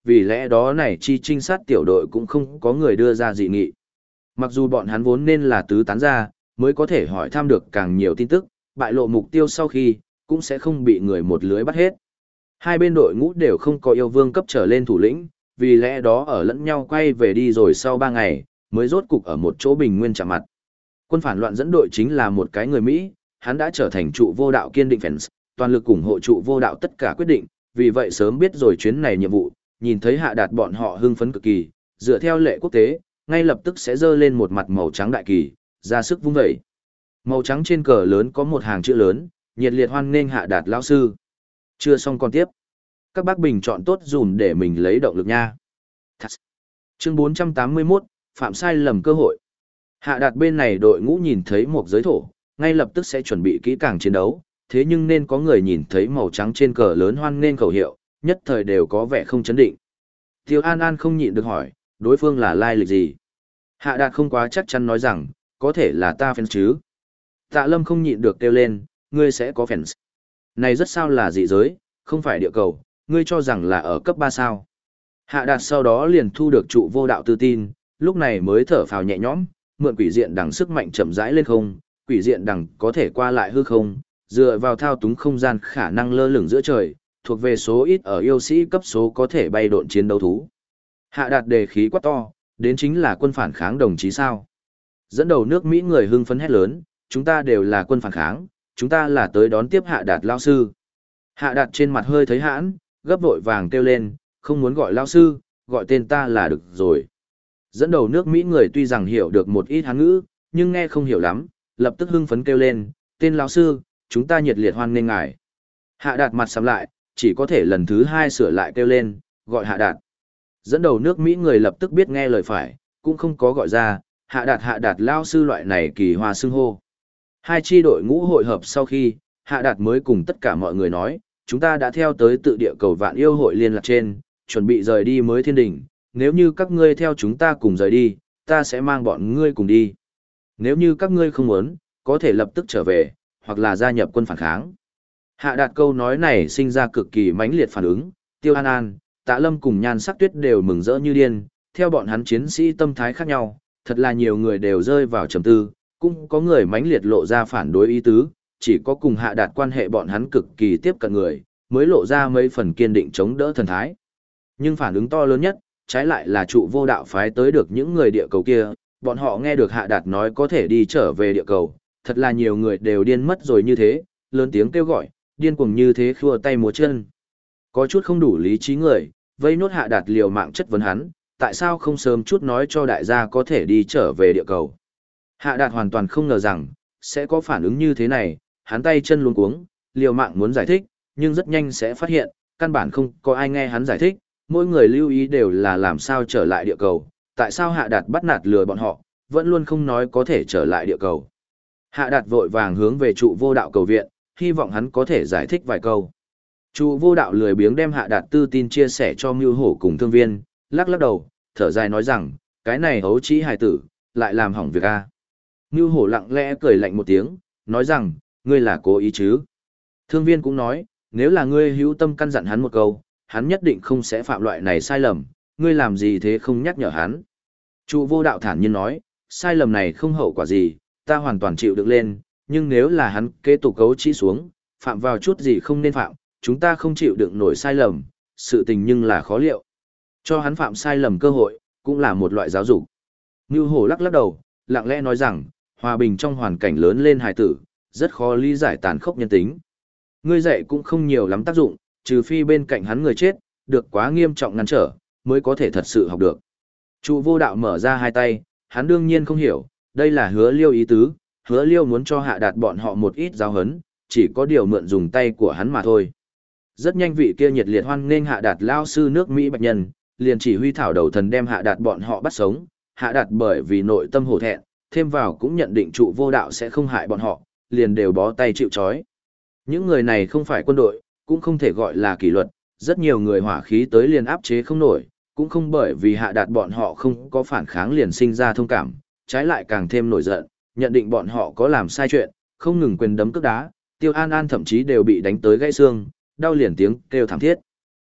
vì lẽ đó này chi trinh sát tiểu đội cũng không có người đưa ra dị nghị. Mặc dù bọn hắn vốn nên là tứ tán ra, mới có thể hỏi thăm được càng nhiều tin tức, bại lộ mục tiêu sau khi, cũng sẽ không bị người một lưới bắt hết. Hai bên đội ngũ đều không có yêu vương cấp trở lên thủ lĩnh, vì lẽ đó ở lẫn nhau quay về đi rồi sau ba ngày, mới rốt cục ở một chỗ bình nguyên chạm mặt. Quân phản loạn dẫn đội chính là một cái người Mỹ, hắn đã trở thành trụ vô đạo kiên định fans, toàn lực ủng hộ trụ vô đạo tất cả quyết định, vì vậy sớm biết rồi chuyến này nhiệm vụ, nhìn thấy Hạ Đạt bọn họ hưng phấn cực kỳ, dựa theo lệ quốc tế, ngay lập tức sẽ dơ lên một mặt màu trắng đại kỳ, ra sức vung vẩy. Màu trắng trên cờ lớn có một hàng chữ lớn, nhiệt liệt hoan nghênh Hạ Đạt lão sư. Chưa xong còn tiếp. Các bác bình chọn tốt dùm để mình lấy động lực nha. Chương bốn trăm tám mươi mốt, phạm sai lầm cơ hội. Hạ Đạt bên này đội ngũ nhìn thấy một giới thổ, ngay lập tức sẽ chuẩn bị kỹ càng chiến đấu, thế nhưng nên có người nhìn thấy màu trắng trên cờ lớn hoan nghênh khẩu hiệu, nhất thời đều có vẻ không chấn định. Tiêu An An không nhịn được hỏi, đối phương là lai lịch gì? Hạ Đạt không quá chắc chắn nói rằng, có thể là ta fans chứ. Tạ Lâm không nhịn được kêu lên, ngươi sẽ có fans. Này rất sao là dị giới, không phải địa cầu, ngươi cho rằng là ở cấp ba sao. Hạ Đạt sau đó liền thu được trụ vô đạo tự tin, lúc này mới thở phào nhẹ nhõm, mượn quỷ diện đằng sức mạnh chậm rãi lên không, quỷ diện đằng có thể qua lại hư không, dựa vào thao túng không gian khả năng lơ lửng giữa trời, thuộc về số ít ở yêu sĩ cấp số có thể bay độn chiến đấu thú. Hạ Đạt đề khí quá to, đến chính là quân phản kháng đồng chí sao. Dẫn đầu nước Mỹ người hưng phấn hét lớn, chúng ta đều là quân phản kháng, chúng ta là tới đón tiếp Hạ Đạt lao sư. Hạ Đạt trên mặt hơi thấy hãn, gấp vội vàng kêu lên, không muốn gọi lao sư, gọi tên ta là được rồi. Dẫn đầu nước Mỹ người tuy rằng hiểu được một ít Hán ngữ, nhưng nghe không hiểu lắm, lập tức hưng phấn kêu lên, tên lao sư, chúng ta nhiệt liệt hoan nghênh ngài. Hạ Đạt mặt sầm lại, chỉ có thể lần thứ hai sửa lại kêu lên, gọi Hạ Đạt. Dẫn đầu nước Mỹ người lập tức biết nghe lời phải, cũng không có gọi ra, Hạ Đạt Hạ Đạt lao sư loại này kỳ hoa xưng hô. Hai chi đội ngũ hội hợp sau khi, Hạ Đạt mới cùng tất cả mọi người nói, chúng ta đã theo tới tự địa cầu vạn yêu hội liên lạc trên, chuẩn bị rời đi mới thiên đỉnh, nếu như các ngươi theo chúng ta cùng rời đi, ta sẽ mang bọn ngươi cùng đi. Nếu như các ngươi không muốn, có thể lập tức trở về, hoặc là gia nhập quân phản kháng. Hạ Đạt câu nói này sinh ra cực kỳ mãnh liệt phản ứng, Tiêu An An, Tạ Lâm cùng Nhan Sắc Tuyết đều mừng rỡ như điên, theo bọn hắn chiến sĩ tâm thái khác nhau, thật là nhiều người đều rơi vào trầm tư, cũng có người mãnh liệt lộ ra phản đối ý tứ, chỉ có cùng Hạ Đạt quan hệ bọn hắn cực kỳ tiếp cận người, mới lộ ra mấy phần kiên định chống đỡ thần thái. Nhưng phản ứng to lớn nhất, trái lại là trụ vô đạo phái tới được những người địa cầu kia, bọn họ nghe được Hạ Đạt nói có thể đi trở về địa cầu, thật là nhiều người đều điên mất rồi như thế, lớn tiếng kêu gọi, điên cuồng như thế khua tay múa chân. Có chút không đủ lý trí người, vây nốt Hạ Đạt liều mạng chất vấn hắn, tại sao không sớm chút nói cho đại gia có thể đi trở về địa cầu. Hạ Đạt hoàn toàn không ngờ rằng, sẽ có phản ứng như thế này, hắn tay chân luống cuống, liều mạng muốn giải thích, nhưng rất nhanh sẽ phát hiện, căn bản không có ai nghe hắn giải thích, mỗi người lưu ý đều là làm sao trở lại địa cầu, tại sao Hạ Đạt bắt nạt lừa bọn họ, vẫn luôn không nói có thể trở lại địa cầu. Hạ Đạt vội vàng hướng về trụ vô đạo cầu viện, hy vọng hắn có thể giải thích vài câu. Trụ vô đạo lười biếng đem Hạ Đạt tư tin chia sẻ cho Mưu Hổ cùng Thương Viên, lắc lắc đầu, thở dài nói rằng, cái này hấu trĩ hài tử, lại làm hỏng việc a. Mưu Hổ lặng lẽ cười lạnh một tiếng, nói rằng, ngươi là cố ý chứ. Thương Viên cũng nói, nếu là ngươi hữu tâm căn dặn hắn một câu, hắn nhất định không sẽ phạm loại này sai lầm, ngươi làm gì thế không nhắc nhở hắn. Trụ vô đạo thản nhiên nói, sai lầm này không hậu quả gì, ta hoàn toàn chịu được lên, nhưng nếu là hắn kế tục cấu trĩ xuống, phạm vào chút gì không nên phạm, chúng ta không chịu đựng nổi sai lầm, sự tình nhưng là khó liệu. Cho hắn phạm sai lầm cơ hội, cũng là một loại giáo dục. Ngưu Hổ lắc lắc đầu, lặng lẽ nói rằng, hòa bình trong hoàn cảnh lớn lên hài tử, rất khó lý giải tàn khốc nhân tính. Ngươi dạy cũng không nhiều lắm tác dụng, trừ phi bên cạnh hắn người chết, được quá nghiêm trọng ngăn trở, mới có thể thật sự học được. Trụ vô đạo mở ra hai tay, hắn đương nhiên không hiểu, đây là hứa liêu ý tứ, hứa liêu muốn cho Hạ Đạt bọn họ một ít giáo hấn, chỉ có điều mượn dùng tay của hắn mà thôi. Rất nhanh vị kia nhiệt liệt hoan nghênh Hạ Đạt lao sư nước Mỹ bạch nhân, liền chỉ huy thảo đầu thần đem Hạ Đạt bọn họ bắt sống, Hạ Đạt bởi vì nội tâm hổ thẹn, thêm vào cũng nhận định trụ vô đạo sẽ không hại bọn họ, liền đều bó tay chịu trói. Những người này không phải quân đội, cũng không thể gọi là kỷ luật, rất nhiều người hỏa khí tới liền áp chế không nổi, cũng không bởi vì Hạ Đạt bọn họ không có phản kháng liền sinh ra thông cảm, trái lại càng thêm nổi giận, nhận định bọn họ có làm sai chuyện, không ngừng quyền đấm cước đá, Tiêu An An thậm chí đều bị đánh tới gãy xương, đau liền tiếng kêu thảm thiết.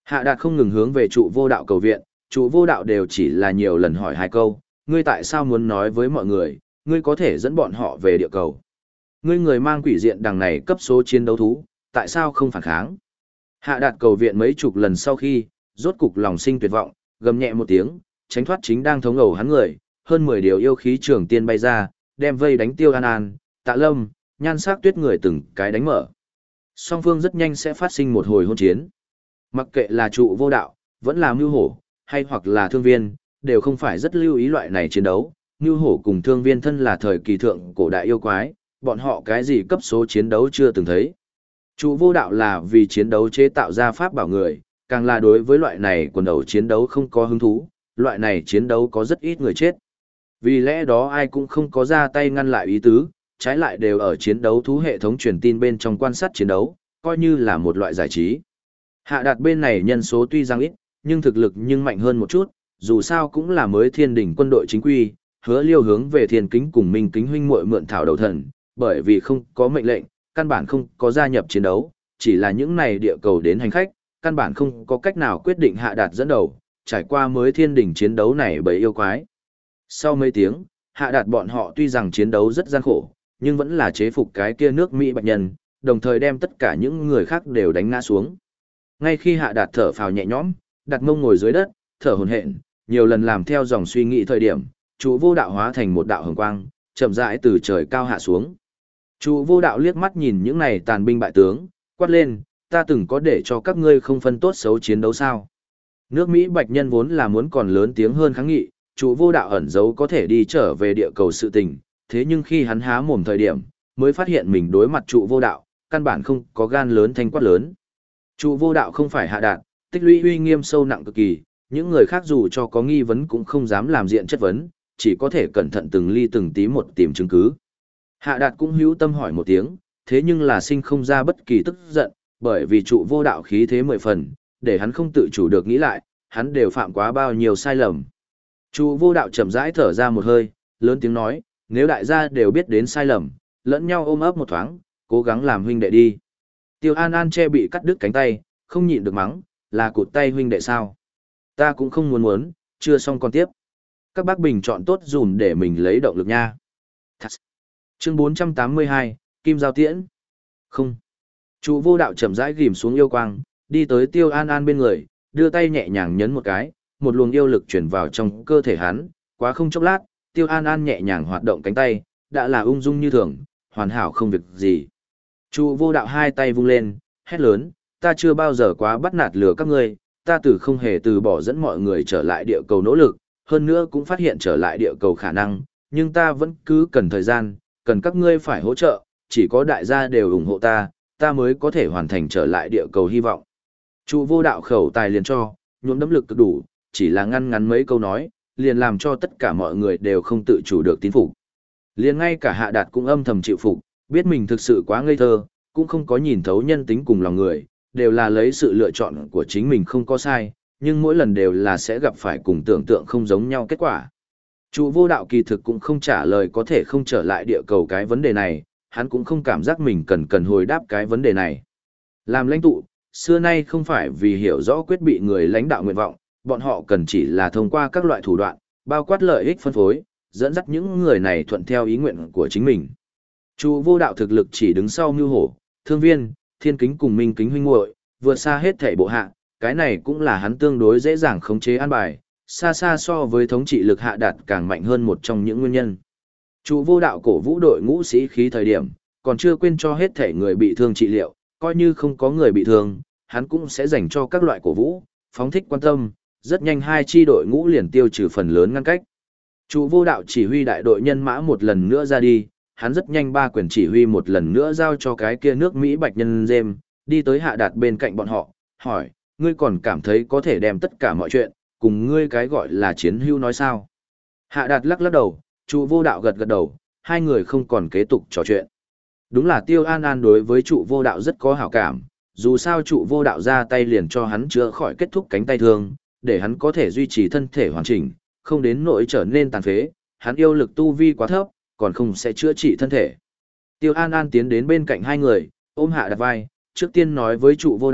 Hạ Đạt không ngừng hướng về trụ vô đạo cầu viện, trụ vô đạo đều chỉ là nhiều lần hỏi hai câu, ngươi tại sao muốn nói với mọi người, ngươi có thể dẫn bọn họ về địa cầu. Ngươi người mang quỷ diện đằng này cấp số chiến đấu thú, tại sao không phản kháng? Hạ Đạt cầu viện mấy chục lần sau khi, rốt cục lòng sinh tuyệt vọng, gầm nhẹ một tiếng, tránh thoát chính đang thống ẩu hắn người, hơn mười điều yêu khí trường tiên bay ra, đem vây đánh Tiêu An An, Tạ Lâm, nhan sắc tuyết người từng cái đánh mở. Song phương rất nhanh sẽ phát sinh một hồi hôn chiến. Mặc kệ là trụ vô đạo, vẫn là mưu hổ, hay hoặc là thương viên, đều không phải rất lưu ý loại này chiến đấu. Mưu hổ cùng thương viên thân là thời kỳ thượng cổ đại yêu quái, bọn họ cái gì cấp số chiến đấu chưa từng thấy. Trụ vô đạo là vì chiến đấu chế tạo ra pháp bảo người, càng là đối với loại này quần đầu chiến đấu không có hứng thú, loại này chiến đấu có rất ít người chết. Vì lẽ đó ai cũng không có ra tay ngăn lại ý tứ, trái lại đều ở chiến đấu thú hệ thống truyền tin bên trong quan sát chiến đấu, coi như là một loại giải trí. Hạ Đạt bên này nhân số tuy rằng ít, nhưng thực lực nhưng mạnh hơn một chút, dù sao cũng là mới thiên đỉnh quân đội chính quy, Hứa Liêu hướng về thiên kính cùng minh kính huynh muội mượn thảo đầu thần, bởi vì không có mệnh lệnh, căn bản không có gia nhập chiến đấu, chỉ là những này địa cầu đến hành khách, căn bản không có cách nào quyết định Hạ Đạt dẫn đầu, trải qua mới thiên đỉnh chiến đấu này bởi yêu quái. Sau mấy tiếng, Hạ Đạt bọn họ tuy rằng chiến đấu rất gian khổ, nhưng vẫn là chế phục cái kia nước Mỹ bạch nhân, đồng thời đem tất cả những người khác đều đánh ngã xuống. Ngay khi Hạ Đạt thở phào nhẹ nhõm, đặt mông ngồi dưới đất, thở hổn hển, nhiều lần làm theo dòng suy nghĩ thời điểm, trụ vô đạo hóa thành một đạo hồng quang, chậm rãi từ trời cao hạ xuống. Trụ vô đạo liếc mắt nhìn những này tàn binh bại tướng, quát lên, ta từng có để cho các ngươi không phân tốt xấu chiến đấu sao. Nước Mỹ bạch nhân vốn là muốn còn lớn tiếng hơn kháng nghị, trụ vô đạo ẩn giấu có thể đi trở về địa cầu sự tình, thế nhưng khi hắn há mồm thời điểm, mới phát hiện mình đối mặt trụ vô đạo, căn bản không có gan lớn thanh quát lớn. Trụ vô đạo không phải Hạ Đạt, tích lũy uy nghiêm sâu nặng cực kỳ, những người khác dù cho có nghi vấn cũng không dám làm diện chất vấn, chỉ có thể cẩn thận từng ly từng tí một tìm chứng cứ. Hạ Đạt cũng hữu tâm hỏi một tiếng, thế nhưng là sinh không ra bất kỳ tức giận, bởi vì trụ vô đạo khí thế mười phần, để hắn không tự chủ được nghĩ lại, hắn đều phạm quá bao nhiêu sai lầm. Trụ vô đạo chậm rãi thở ra một hơi, lớn tiếng nói, nếu đại gia đều biết đến sai lầm, lẫn nhau ôm ấp một thoáng, cố gắng làm huynh đệ đi. Tiêu An An che bị cắt đứt cánh tay, không nhịn được mắng, là cụt tay huynh đệ sao? Ta cũng không muốn muốn, chưa xong còn tiếp. Các bác bình chọn tốt dùm để mình lấy động lực nha. Thật. Chương bốn trăm tám mươi hai, Kim Giao Tiễn. Không. Trụ vô đạo chậm rãi ghim xuống yêu quang, đi tới Tiêu An An bên người, đưa tay nhẹ nhàng nhấn một cái, một luồng yêu lực chuyển vào trong cơ thể hắn, quá không chốc lát, Tiêu An An nhẹ nhàng hoạt động cánh tay, đã là ung dung như thường, hoàn hảo không việc gì. Trụ vô đạo hai tay vung lên, hét lớn, ta chưa bao giờ quá bắt nạt lừa các ngươi, ta từ không hề từ bỏ dẫn mọi người trở lại địa cầu nỗ lực, hơn nữa cũng phát hiện trở lại địa cầu khả năng, nhưng ta vẫn cứ cần thời gian, cần các ngươi phải hỗ trợ, chỉ có đại gia đều ủng hộ ta, ta mới có thể hoàn thành trở lại địa cầu hy vọng. Trụ vô đạo khẩu tài liền cho, nhuộm đấm lực cực đủ, chỉ là ngăn ngắn mấy câu nói, liền làm cho tất cả mọi người đều không tự chủ được tín phục. Liền ngay cả Hạ Đạt cũng âm thầm chịu phục, biết mình thực sự quá ngây thơ, cũng không có nhìn thấu nhân tính cùng lòng người, đều là lấy sự lựa chọn của chính mình không có sai, nhưng mỗi lần đều là sẽ gặp phải cùng tưởng tượng không giống nhau kết quả. Trụ vô đạo kỳ thực cũng không trả lời có thể không trở lại địa cầu cái vấn đề này, hắn cũng không cảm giác mình cần cần hồi đáp cái vấn đề này. Làm lãnh tụ, xưa nay không phải vì hiểu rõ quyết bị người lãnh đạo nguyện vọng, bọn họ cần chỉ là thông qua các loại thủ đoạn, bao quát lợi ích phân phối, dẫn dắt những người này thuận theo ý nguyện của chính mình. Trụ vô đạo thực lực chỉ đứng sau Mưu Hổ, Thương Viên, Thiên Kính cùng Minh Kính huynh muội, vượt xa hết thảy bộ hạ, cái này cũng là hắn tương đối dễ dàng khống chế an bài, xa xa so với thống trị lực Hạ Đạt càng mạnh hơn một trong những nguyên nhân. Trụ vô đạo cổ vũ đội ngũ sĩ khí thời điểm, còn chưa quên cho hết thảy người bị thương trị liệu, coi như không có người bị thương, hắn cũng sẽ dành cho các loại cổ vũ, phóng thích quan tâm, rất nhanh hai chi đội ngũ liền tiêu trừ phần lớn ngăn cách. Trụ vô đạo chỉ huy đại đội nhân mã một lần nữa ra đi, hắn rất nhanh ba quyền chỉ huy một lần nữa giao cho cái kia nước Mỹ bạch nhân Dêm, đi tới Hạ Đạt bên cạnh bọn họ, hỏi, ngươi còn cảm thấy có thể đem tất cả mọi chuyện, cùng ngươi cái gọi là chiến hữu nói sao? Hạ Đạt lắc lắc đầu, trụ vô đạo gật gật đầu, hai người không còn kế tục trò chuyện. Đúng là Tiêu An An đối với trụ vô đạo rất có hảo cảm, dù sao trụ vô đạo ra tay liền cho hắn chữa khỏi kết thúc cánh tay thương, để hắn có thể duy trì thân thể hoàn chỉnh, không đến nỗi trở nên tàn phế, hắn yêu lực tu vi quá thấp, còn không sẽ chữa trị thân thể. Tiêu An An tiến đến bên cạnh hai người, ôm Hạ Đạt vai, trước tiên nói với trụ vô đạo,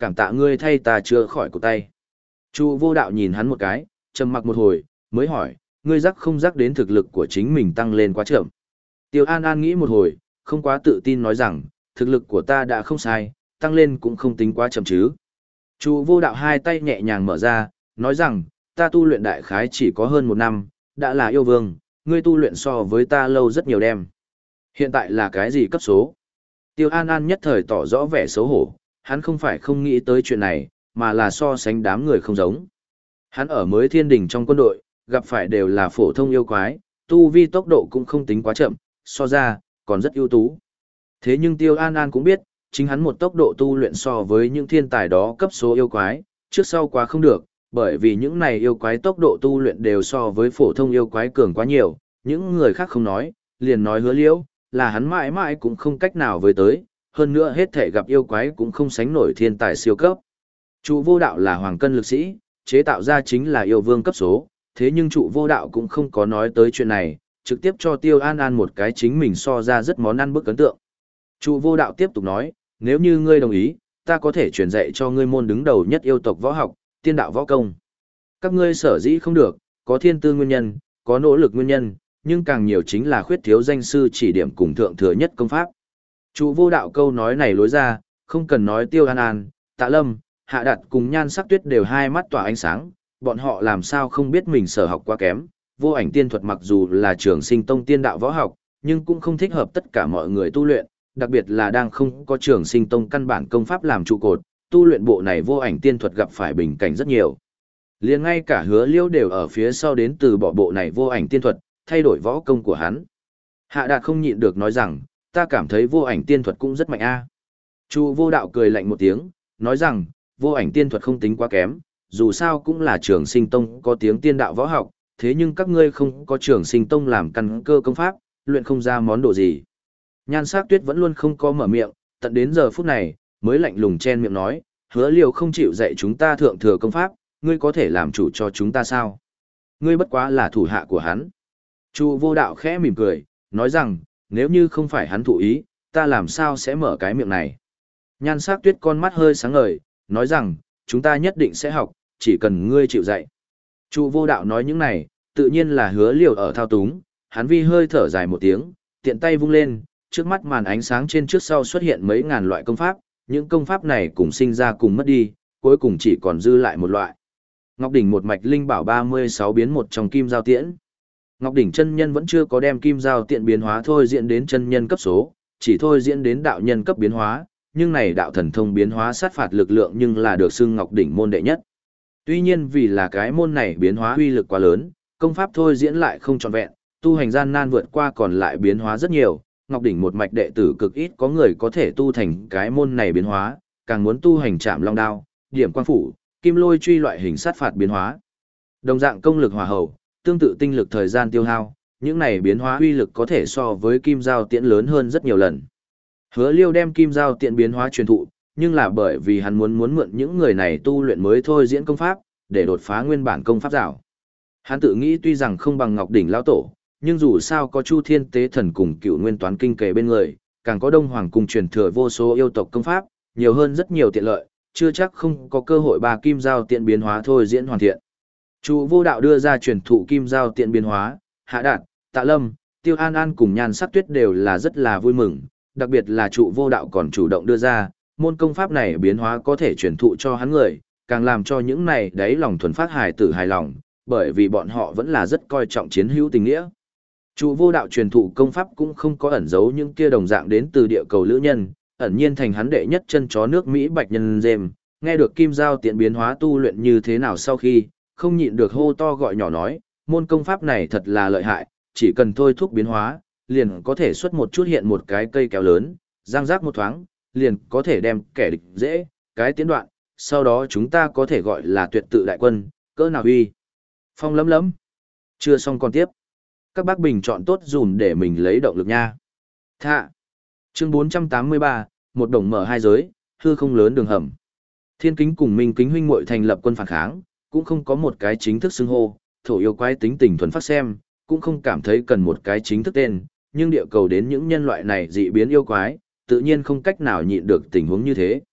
cảm tạ ngươi thay ta chữa khỏi cổ tay. Chu vô đạo nhìn hắn một cái, trầm mặc một hồi, mới hỏi, ngươi rắc không rắc đến thực lực của chính mình tăng lên quá chậm. Tiêu An An nghĩ một hồi, không quá tự tin nói rằng, thực lực của ta đã không sai, tăng lên cũng không tính quá chậm chứ. Chu vô đạo hai tay nhẹ nhàng mở ra, nói rằng, ta tu luyện đại khái chỉ có hơn một năm, đã là yêu vương, ngươi tu luyện so với ta lâu rất nhiều đêm. Hiện tại là cái gì cấp số? Tiêu An An nhất thời tỏ rõ vẻ xấu hổ, hắn không phải không nghĩ tới chuyện này, mà là so sánh đám người không giống. Hắn ở mới thiên đình trong quân đội, gặp phải đều là phổ thông yêu quái, tu vi tốc độ cũng không tính quá chậm, so ra, còn rất ưu tú. Thế nhưng Tiêu An An cũng biết, chính hắn một tốc độ tu luyện so với những thiên tài đó cấp số yêu quái, trước sau quá không được, bởi vì những này yêu quái tốc độ tu luyện đều so với phổ thông yêu quái cường quá nhiều, những người khác không nói, liền nói Hứa Liễu, là hắn mãi mãi cũng không cách nào với tới, hơn nữa hết thể gặp yêu quái cũng không sánh nổi thiên tài siêu cấp. Trụ vô đạo là hoàng cân lực sĩ, chế tạo ra chính là yêu vương cấp số, thế nhưng trụ vô đạo cũng không có nói tới chuyện này, trực tiếp cho Tiêu An An một cái chính mình so ra rất món ăn bức ấn tượng. Trụ vô đạo tiếp tục nói, nếu như ngươi đồng ý, ta có thể truyền dạy cho ngươi môn đứng đầu nhất yêu tộc võ học, tiên đạo võ công. Các ngươi sở dĩ không được, có thiên tư nguyên nhân, có nỗ lực nguyên nhân, nhưng càng nhiều chính là khuyết thiếu danh sư chỉ điểm cùng thượng thừa nhất công pháp. Trụ vô đạo câu nói này lối ra, không cần nói Tiêu An An, Tạ Lâm, Hạ Đạt cùng Nhan Sắc Tuyết đều hai mắt tỏa ánh sáng, bọn họ làm sao không biết mình sở học quá kém, vô ảnh tiên thuật mặc dù là trường sinh tông tiên đạo võ học, nhưng cũng không thích hợp tất cả mọi người tu luyện, đặc biệt là đang không có trường sinh tông căn bản công pháp làm trụ cột, tu luyện bộ này vô ảnh tiên thuật gặp phải bình cảnh rất nhiều. Liền ngay cả Hứa Liêu đều ở phía sau đến từ bỏ bộ này vô ảnh tiên thuật, thay đổi võ công của hắn. Hạ Đạt không nhịn được nói rằng, ta cảm thấy vô ảnh tiên thuật cũng rất mạnh a. Chu vô đạo cười lạnh một tiếng, nói rằng, vô ảnh tiên thuật không tính quá kém, dù sao cũng là trường sinh tông có tiếng tiên đạo võ học, thế nhưng các ngươi không có trường sinh tông làm căn cơ công pháp, luyện không ra món đồ gì. Nhan Sắc Tuyết vẫn luôn không có mở miệng, tận đến giờ phút này, mới lạnh lùng chen miệng nói, Hứa Liêu không chịu dạy chúng ta thượng thừa công pháp, ngươi có thể làm chủ cho chúng ta sao? Ngươi bất quá là thủ hạ của hắn. Chu vô đạo khẽ mỉm cười, nói rằng, nếu như không phải hắn thụ ý, ta làm sao sẽ mở cái miệng này. Nhan Sắc Tuyết con mắt hơi sáng ngời, nói rằng, chúng ta nhất định sẽ học, chỉ cần ngươi chịu dạy. Chu vô đạo nói những này, tự nhiên là Hứa Liêu ở thao túng, hắn vi hơi thở dài một tiếng, tiện tay vung lên, trước mắt màn ánh sáng trên trước sau xuất hiện mấy ngàn loại công pháp, những công pháp này cùng sinh ra cùng mất đi, cuối cùng chỉ còn dư lại một loại. Ngọc đỉnh một mạch linh bảo ba mươi sáu biến một trong kim giao tiễn. Ngọc đỉnh chân nhân vẫn chưa có đem kim giao tiện biến hóa thôi diễn đến chân nhân cấp số, chỉ thôi diễn đến đạo nhân cấp biến hóa, nhưng này đạo thần thông biến hóa sát phạt lực lượng nhưng là được xưng Ngọc đỉnh môn đệ nhất. Tuy nhiên vì là cái môn này biến hóa uy lực quá lớn, công pháp thôi diễn lại không trọn vẹn, tu hành gian nan vượt qua còn lại biến hóa rất nhiều, Ngọc đỉnh một mạch đệ tử cực ít có người có thể tu thành cái môn này biến hóa, càng muốn tu hành Trảm Long đao, Điểm Quang phủ, Kim Lôi truy loại hình sát phạt biến hóa. Đồng dạng công lực hòa hậu, tương tự tinh lực thời gian tiêu hao, những này biến hóa uy lực có thể so với kim giao tiễn lớn hơn rất nhiều lần. Hứa Liêu đem kim giao tiễn biến hóa truyền thụ, nhưng là bởi vì hắn muốn muốn mượn những người này tu luyện mới thôi diễn công pháp, để đột phá nguyên bản công pháp rào. Hắn tự nghĩ tuy rằng không bằng Ngọc đỉnh lão tổ, nhưng dù sao có Chu Thiên Tế Thần cùng Cựu Nguyên Toán Kinh kề bên người, càng có Đông Hoàng cùng truyền thừa vô số yêu tộc công pháp, nhiều hơn rất nhiều tiện lợi, chưa chắc không có cơ hội ba kim giao tiện biến hóa thôi diễn hoàn thiện. Chu vô đạo đưa ra truyền thụ kim giao tiện biến hóa, Hạ Đạt, Tạ Lâm, Tiêu An An cùng Nhan Sắc Tuyết đều là rất là vui mừng, đặc biệt là Chu vô đạo còn chủ động đưa ra, môn công pháp này biến hóa có thể truyền thụ cho hắn người, càng làm cho những này đấy lòng thuần phát hài tử hài lòng, bởi vì bọn họ vẫn là rất coi trọng chiến hữu tình nghĩa. Chu vô đạo truyền thụ công pháp cũng không có ẩn giấu những kia đồng dạng đến từ địa cầu lữ nhân, ẩn nhiên thành hắn đệ nhất chân chó nước Mỹ bạch nhân dêm, nghe được kim giao tiện biến hóa tu luyện như thế nào sau khi, không nhịn được hô to gọi nhỏ nói, môn công pháp này thật là lợi hại, chỉ cần thôi thúc biến hóa, liền có thể xuất một chút hiện một cái cây kéo lớn, giang rác một thoáng, liền có thể đem kẻ địch dễ, cái tiến đoạn, sau đó chúng ta có thể gọi là tuyệt tự đại quân, cỡ nào uy. Phong lấm lấm. Chưa xong còn tiếp. Các bác bình chọn tốt dùm để mình lấy động lực nha. Thạ. Chương bốn trăm tám mươi ba, một đồng mở hai giới, hư không lớn đường hầm. Thiên Kính cùng Minh Kính huynh muội thành lập quân phản kháng, cũng không có một cái chính thức xưng hô, thổ yêu quái tính tình thuần phát xem, cũng không cảm thấy cần một cái chính thức tên, nhưng địa cầu đến những nhân loại này dị biến yêu quái, tự nhiên không cách nào nhịn được tình huống như thế.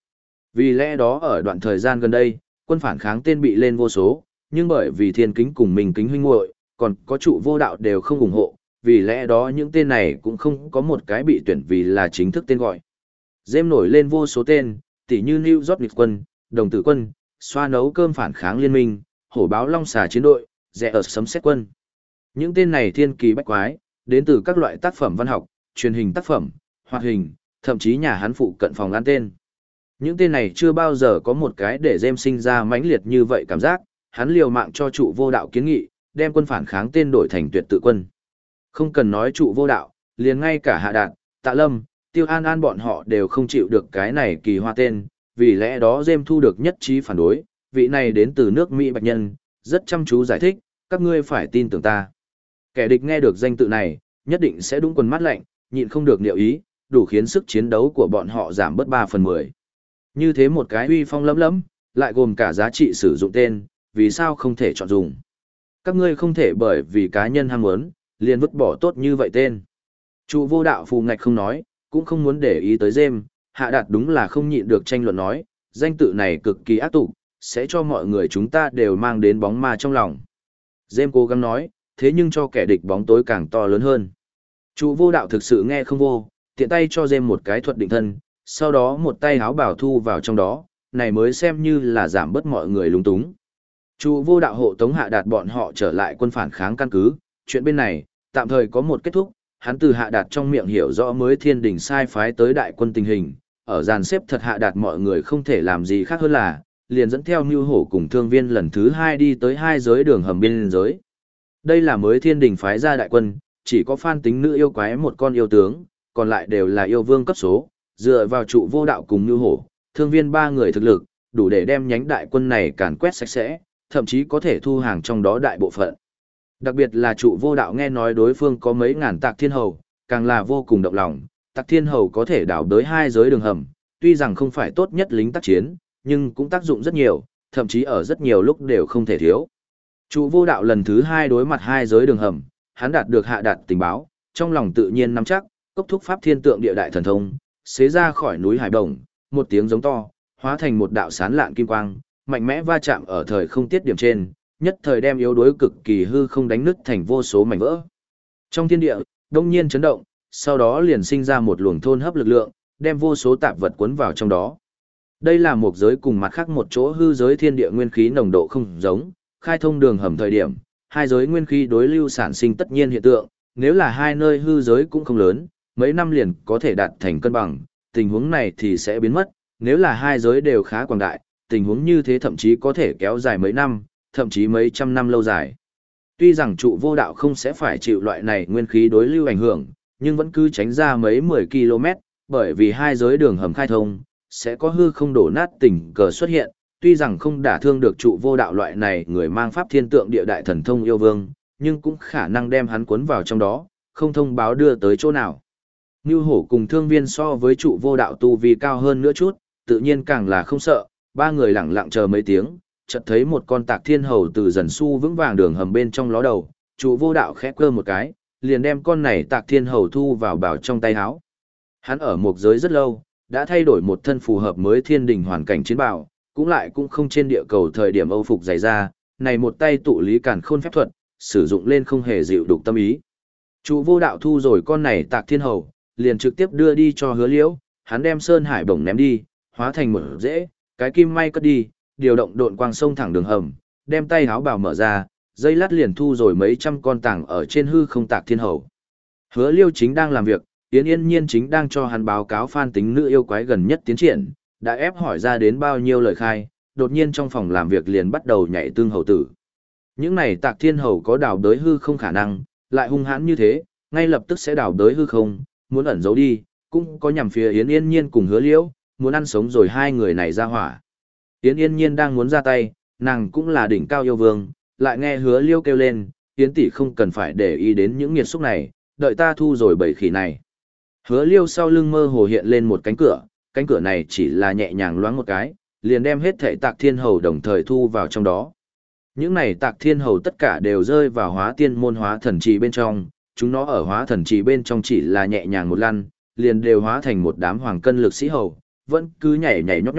Vì lẽ đó ở đoạn thời gian gần đây, quân phản kháng tên bị lên vô số, nhưng bởi vì thiên kính cùng mình kính huynh muội, còn có trụ vô đạo đều không ủng hộ, vì lẽ đó những tên này cũng không có một cái bị tuyển vì là chính thức tên gọi. Dêm nổi lên vô số tên, tỉ như New York Nghịch quân, Đồng tử quân, xoa nấu cơm phản kháng liên minh, hổ báo long xà chiến đội, rẽ ở sấm xét quân. Những tên này thiên kỳ bách quái, đến từ các loại tác phẩm văn học, truyền hình tác phẩm, hoạt hình, thậm chí nhà hắn phụ cận phòng ăn tên. Những tên này chưa bao giờ có một cái để Dêm sinh ra mãnh liệt như vậy cảm giác, hắn liều mạng cho trụ vô đạo kiến nghị, đem quân phản kháng tên đổi thành tuyệt tự quân. Không cần nói trụ vô đạo, liền ngay cả Hạ Đạt, Tạ Lâm, Tiêu An An bọn họ đều không chịu được cái này kỳ hoa tên, vì lẽ đó Dêm thu được nhất trí phản đối, vị này đến từ nước Mỹ bạch nhân, rất chăm chú giải thích, các ngươi phải tin tưởng ta. Kẻ địch nghe được danh tự này, nhất định sẽ đúng quần mắt lạnh, nhịn không được niệu ý, đủ khiến sức chiến đấu của bọn họ giảm bớt ba phần mười. Như thế một cái uy phong lấm lấm, lại gồm cả giá trị sử dụng tên, vì sao không thể chọn dùng. Các ngươi không thể bởi vì cá nhân ham muốn, liền vứt bỏ tốt như vậy tên. Trụ vô đạo phù ngạch không nói, cũng không muốn để ý tới Dêm, Hạ Đạt đúng là không nhịn được tranh luận nói, danh tự này cực kỳ ác tục, sẽ cho mọi người chúng ta đều mang đến bóng ma trong lòng. Dêm cố gắng nói, thế nhưng cho kẻ địch bóng tối càng to lớn hơn. Trụ vô đạo thực sự nghe không vô, tiện tay cho Dêm một cái thuật định thân, sau đó một tay háo bảo thu vào trong đó, này mới xem như là giảm bớt mọi người lúng túng. Trụ vô đạo hộ tống Hạ Đạt bọn họ trở lại quân phản kháng căn cứ, chuyện bên này, tạm thời có một kết thúc, hắn từ Hạ Đạt trong miệng hiểu rõ mới thiên đình sai phái tới đại quân tình hình, ở dàn xếp thật Hạ Đạt mọi người không thể làm gì khác hơn là, liền dẫn theo Nưu Hổ cùng Thương Viên lần thứ hai đi tới hai giới đường hầm biên giới. Đây là mới thiên đình phái ra đại quân, chỉ có Phan Tính Nữ yêu quái một con yêu tướng, còn lại đều là yêu vương cấp số, dựa vào trụ vô đạo cùng Nưu Hổ, Thương Viên ba người thực lực, đủ để đem nhánh đại quân này càn quét sạch sẽ, thậm chí có thể thu hàng trong đó đại bộ phận. Đặc biệt là trụ vô đạo nghe nói đối phương có mấy ngàn tạc thiên hầu, càng là vô cùng động lòng, tạc thiên hầu có thể đảo đới hai giới đường hầm, tuy rằng không phải tốt nhất lính tác chiến, nhưng cũng tác dụng rất nhiều, thậm chí ở rất nhiều lúc đều không thể thiếu. Trụ vô đạo lần thứ hai đối mặt hai giới đường hầm, hắn đạt được Hạ Đạt tình báo, trong lòng tự nhiên nắm chắc, cốc thúc pháp thiên tượng địa đại thần thông, xế ra khỏi núi Hải Đồng, một tiếng giống to, hóa thành một đạo sán lạn kim quang, mạnh mẽ va chạm ở thời không tiết điểm trên, nhất thời đem yếu đuối cực kỳ hư không đánh nứt thành vô số mảnh vỡ. Trong thiên địa, đông nhiên chấn động, sau đó liền sinh ra một luồng thôn hấp lực lượng, đem vô số tạp vật cuốn vào trong đó. Đây là một giới cùng mặt khác một chỗ hư giới thiên địa nguyên khí nồng độ không giống, khai thông đường hầm thời điểm, hai giới nguyên khí đối lưu sản sinh tất nhiên hiện tượng, nếu là hai nơi hư giới cũng không lớn, mấy năm liền có thể đạt thành cân bằng, tình huống này thì sẽ biến mất, nếu là hai giới đều khá quảng đại, tình huống như thế thậm chí có thể kéo dài mấy năm, thậm chí mấy trăm năm lâu dài. Tuy rằng trụ vô đạo không sẽ phải chịu loại này nguyên khí đối lưu ảnh hưởng, nhưng vẫn cứ tránh ra mấy mười ki lô mét, bởi vì hai giới đường hầm khai thông, sẽ có hư không đổ nát tình cờ xuất hiện, tuy rằng không đả thương được trụ vô đạo loại này người mang pháp thiên tượng địa đại thần thông yêu vương, nhưng cũng khả năng đem hắn cuốn vào trong đó, không thông báo đưa tới chỗ nào. Nưu Hổ cùng Thương Viên so với trụ vô đạo tu vi cao hơn nữa chút, tự nhiên càng là không sợ, ba người lặng lặng chờ mấy tiếng, chợt thấy một con tạc thiên hầu từ dần su vững vàng đường hầm bên trong ló đầu, trụ vô đạo khẽ cơ một cái, liền đem con này tạc thiên hầu thu vào bảo trong tay áo. Hắn ở một giới rất lâu, đã thay đổi một thân phù hợp mới thiên đình hoàn cảnh chiến bào, cũng lại cũng không trên địa cầu thời điểm âu phục dày ra, này một tay tụ lý càn khôn phép thuật, sử dụng lên không hề dịu đục tâm ý. Trụ vô đạo thu rồi con này tạc thiên hầu, liền trực tiếp đưa đi cho Hứa Liễu, hắn đem Sơn Hải bổng ném đi, hóa thành một rễ, cái kim may cất đi, điều động độn quang sông thẳng đường hầm, đem tay háo bào mở ra, dây lát liền thu rồi mấy trăm con tàng ở trên hư không tạc thiên hầu. Hứa Liêu chính đang làm việc, Yến Yên Nhiên chính đang cho hắn báo cáo Phan Tính Nữ yêu quái gần nhất tiến triển, đã ép hỏi ra đến bao nhiêu lời khai, đột nhiên trong phòng làm việc liền bắt đầu nhảy tương hầu tử. Những này tạc thiên hầu có đào đới hư không khả năng, lại hung hãn như thế, ngay lập tức sẽ đào đới hư không, muốn ẩn giấu đi, cũng có nhằm phía Yến Yên Nhiên cùng Hứa Liễu, muốn ăn sống rồi hai người này ra hỏa. Yến Yên Nhiên đang muốn ra tay, nàng cũng là đỉnh cao yêu vương, lại nghe Hứa Liêu kêu lên, Yến tỷ không cần phải để ý đến những nghiệt xúc này, đợi ta thu rồi bảy khỉ này. Hứa Liêu sau lưng mơ hồ hiện lên một cánh cửa, cánh cửa này chỉ là nhẹ nhàng loáng một cái, liền đem hết thảy tạc thiên hầu đồng thời thu vào trong đó. Những này tạc thiên hầu tất cả đều rơi vào hóa tiên môn hóa thần trì bên trong, chúng nó ở hóa thần trì bên trong chỉ là nhẹ nhàng một lăn, liền đều hóa thành một đám hoàng cân lực sĩ hầu, vẫn cứ nhảy nhảy nhót nhót,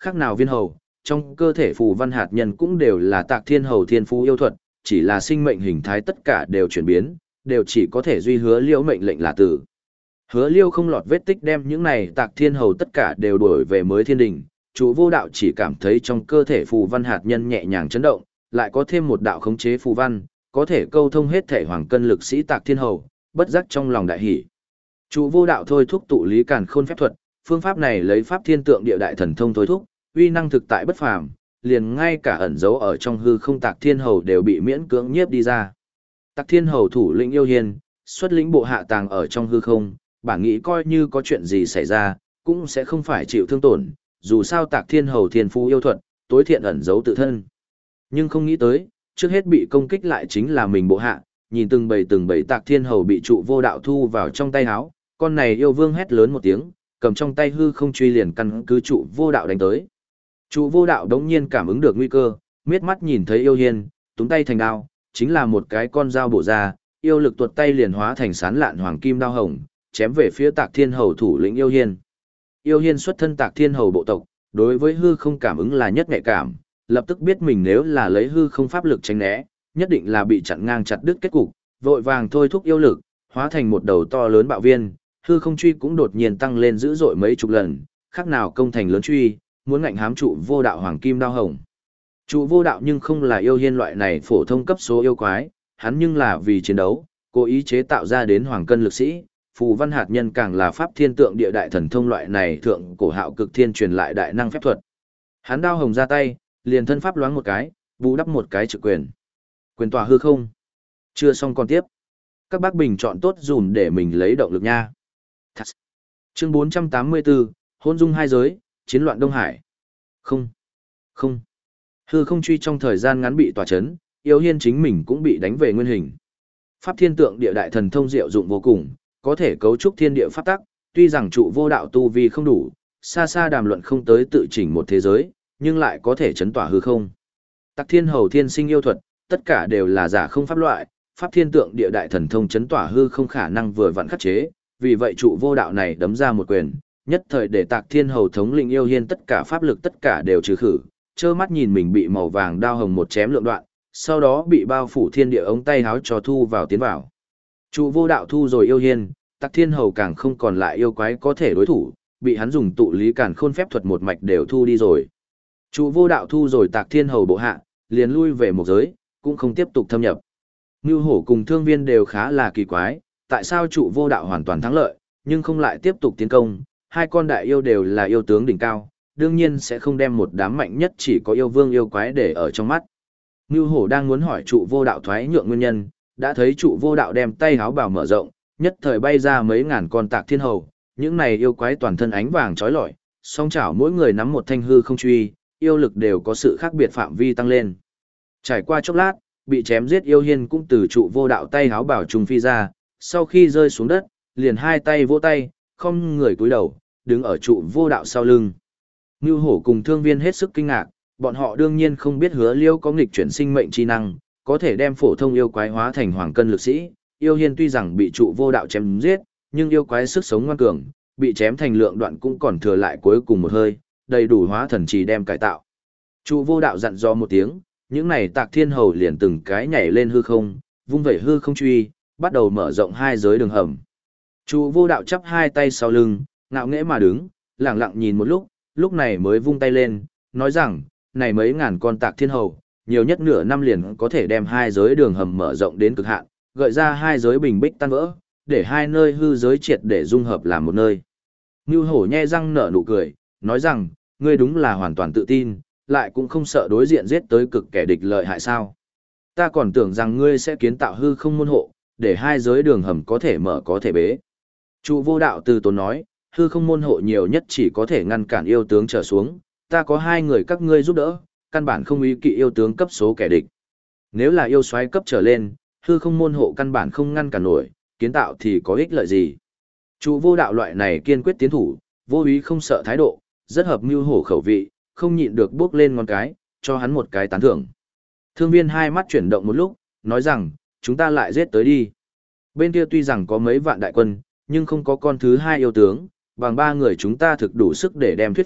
khác nào viên hầu, trong cơ thể phù văn hạt nhân cũng đều là Tạc Thiên Hầu thiên phú yêu thuật, chỉ là sinh mệnh hình thái tất cả đều chuyển biến, đều chỉ có thể duy Hứa Liêu mệnh lệnh là tử. Hứa Liêu không lọt vết tích đem những này Tạc Thiên Hầu tất cả đều đuổi về mới thiên đình, Trụ Vô Đạo chỉ cảm thấy trong cơ thể phù văn hạt nhân nhẹ nhàng chấn động, lại có thêm một đạo khống chế phù văn, có thể câu thông hết thể hoàng cân lực sĩ Tạc Thiên Hầu, bất giác trong lòng đại hỉ. Trụ Vô Đạo thôi thúc tụ lý càn khôn phép thuật, phương pháp này lấy pháp thiên tượng địa đại thần thông thôi thúc, uy năng thực tại bất phàm, liền ngay cả ẩn dấu ở trong hư không Tạc Thiên Hầu đều bị miễn cưỡng nhiếp đi ra. Tạc Thiên Hầu thủ lĩnh yêu hiền, xuất lĩnh bộ hạ tàng ở trong hư không, bản nghĩ coi như có chuyện gì xảy ra, cũng sẽ không phải chịu thương tổn, dù sao Tạc Thiên Hầu thiên phú yêu thuật, tối thiện ẩn giấu tự thân. Nhưng không nghĩ tới, trước hết bị công kích lại chính là mình bộ hạ, nhìn từng bầy từng bầy Tạc Thiên Hầu bị Trụ Vô Đạo thu vào trong tay áo, con này yêu vương hét lớn một tiếng, cầm trong tay hư không truy liền căn cứ Trụ Vô Đạo đánh tới. Trụ Vô Đạo đống nhiên cảm ứng được nguy cơ, miết mắt nhìn thấy yêu hiên, túm tay thành đao, chính là một cái con dao bổ ra, yêu lực tuột tay liền hóa thành sán lạn hoàng kim đao hồng, chém về phía Tạc Thiên Hầu thủ lĩnh yêu hiên. Yêu hiên xuất thân Tạc Thiên Hầu bộ tộc, đối với hư không cảm ứng là nhất nhạy cảm, lập tức biết mình nếu là lấy hư không pháp lực tránh né, nhất định là bị chặn ngang chặt đứt kết cục, vội vàng thôi thúc yêu lực, hóa thành một đầu to lớn bạo viên, hư không truy cũng đột nhiên tăng lên dữ dội mấy chục lần, khác nào công thành lớn truy, muốn ngạnh hám Trụ Vô Đạo hoàng kim đao hồng. Trụ Vô Đạo nhưng không là yêu hiên loại này phổ thông cấp số yêu quái, hắn nhưng là vì chiến đấu, cố ý chế tạo ra đến hoàng cân lực sĩ, phù văn hạt nhân càng là pháp thiên tượng địa đại thần thông loại này thượng cổ hạo cực thiên truyền lại đại năng phép thuật. Hắn đao hồng ra tay, liền thân pháp loáng một cái, bù đắp một cái trực quyền. Quyền tỏa hư không. Chưa xong còn tiếp. Các bác bình chọn tốt dùm để mình lấy động lực nha. Thật. Chương bốn trăm tám mươi tư, hôn dung hai giới, chiến loạn Đông Hải. Không. Không. Hư không truy trong thời gian ngắn bị tỏa chấn, yêu hiên chính mình cũng bị đánh về nguyên hình. Pháp thiên tượng địa đại thần thông diệu dụng vô cùng, có thể cấu trúc thiên địa pháp tắc, tuy rằng Trụ Vô Đạo tu vi không đủ, xa xa đàm luận không tới tự chỉnh một thế giới, nhưng lại có thể chấn tỏa hư không. Tạc Thiên Hầu thiên sinh yêu thuật, tất cả đều là giả không pháp loại, pháp thiên tượng địa đại thần thông chấn tỏa hư không khả năng vừa vặn khắc chế, vì vậy Trụ Vô Đạo này đấm ra một quyền, nhất thời để Tạc Thiên Hầu thống lĩnh yêu hiên tất cả pháp lực tất cả đều trừ khử, trơ mắt nhìn mình bị màu vàng đao hồng một chém lượng đoạn, sau đó bị bao phủ thiên địa ống tay háo cho thu vào tiến vào. Trụ Vô Đạo thu rồi yêu hiên, Tạc Thiên Hầu càng không còn lại yêu quái có thể đối thủ, bị hắn dùng tụ lý càn khôn phép thuật một mạch đều thu đi rồi. Trụ Vô Đạo thu rồi Tạc Thiên Hầu bộ hạ, liền lui về một giới, cũng không tiếp tục thâm nhập. Ngưu Hổ cùng Thương Viên đều khá là kỳ quái, tại sao Trụ Vô Đạo hoàn toàn thắng lợi, nhưng không lại tiếp tục tiến công, hai con đại yêu đều là yêu tướng đỉnh cao, đương nhiên sẽ không đem một đám mạnh nhất chỉ có yêu vương yêu quái để ở trong mắt. Ngưu Hổ đang muốn hỏi Trụ Vô Đạo thoái nhượng nguyên nhân, đã thấy Trụ Vô Đạo đem tay háo bào mở rộng, nhất thời bay ra mấy ngàn con Tạc Thiên Hầu, những này yêu quái toàn thân ánh vàng chói lọi, song chảo mỗi người nắm một thanh hư không truy, yêu lực đều có sự khác biệt phạm vi tăng lên. Trải qua chốc lát, bị chém giết yêu hiên cũng từ Trụ Vô Đạo tay háo bảo trùng phi ra, sau khi rơi xuống đất, liền hai tay vỗ tay, không người cúi đầu, đứng ở Trụ Vô Đạo sau lưng. Ngưu Hổ cùng Thương Viên hết sức kinh ngạc, bọn họ đương nhiên không biết Hứa Liêu có nghịch chuyển sinh mệnh chi năng, có thể đem phổ thông yêu quái hóa thành hoàng cân lực sĩ. Yêu hiên tuy rằng bị Trụ Vô Đạo chém giết, nhưng yêu quái sức sống ngoan cường, bị chém thành lượng đoạn cũng còn thừa lại cuối cùng một hơi, đầy đủ hóa thần trì đem cải tạo. Trụ Vô Đạo dặn dò một tiếng, những này Tạc Thiên Hầu liền từng cái nhảy lên hư không, vung vẩy hư không truy, bắt đầu mở rộng hai giới đường hầm. Trụ Vô Đạo chắp hai tay sau lưng, ngạo nghễ mà đứng, lặng lặng nhìn một lúc, lúc này mới vung tay lên, nói rằng, này mấy ngàn con Tạc Thiên Hầu, nhiều nhất nửa năm liền có thể đem hai giới đường hầm mở rộng đến cực hạn, gợi ra hai giới bình bích tan vỡ, để hai nơi hư giới triệt để dung hợp làm một nơi. Ngưu Hổ nhe răng nở nụ cười, nói rằng, ngươi đúng là hoàn toàn tự tin, lại cũng không sợ đối diện giết tới cực kẻ địch lợi hại sao. Ta còn tưởng rằng ngươi sẽ kiến tạo hư không môn hộ, để hai giới đường hầm có thể mở có thể bế. Trụ Vô Đạo từ tốn nói, hư không môn hộ nhiều nhất chỉ có thể ngăn cản yêu tướng trở xuống, ta có hai người các ngươi giúp đỡ, căn bản không ý kỵ yêu tướng cấp số kẻ địch. Nếu là yêu soái cấp trở lên, hư không môn hộ căn bản không ngăn cản nổi, kiến tạo thì có ích lợi gì. Trụ Vô Đạo loại này kiên quyết tiến thủ, vô ý không sợ thái độ, rất hợp Ngưu Hổ khẩu vị, không nhịn được bước lên ngón cái, cho hắn một cái tán thưởng. Thương Viên hai mắt chuyển động một lúc, nói rằng, chúng ta lại giết tới đi. Bên kia tuy rằng có mấy vạn đại quân, nhưng không có con thứ hai yêu tướng, bằng ba người chúng ta thực đủ sức để đem thuyết phục,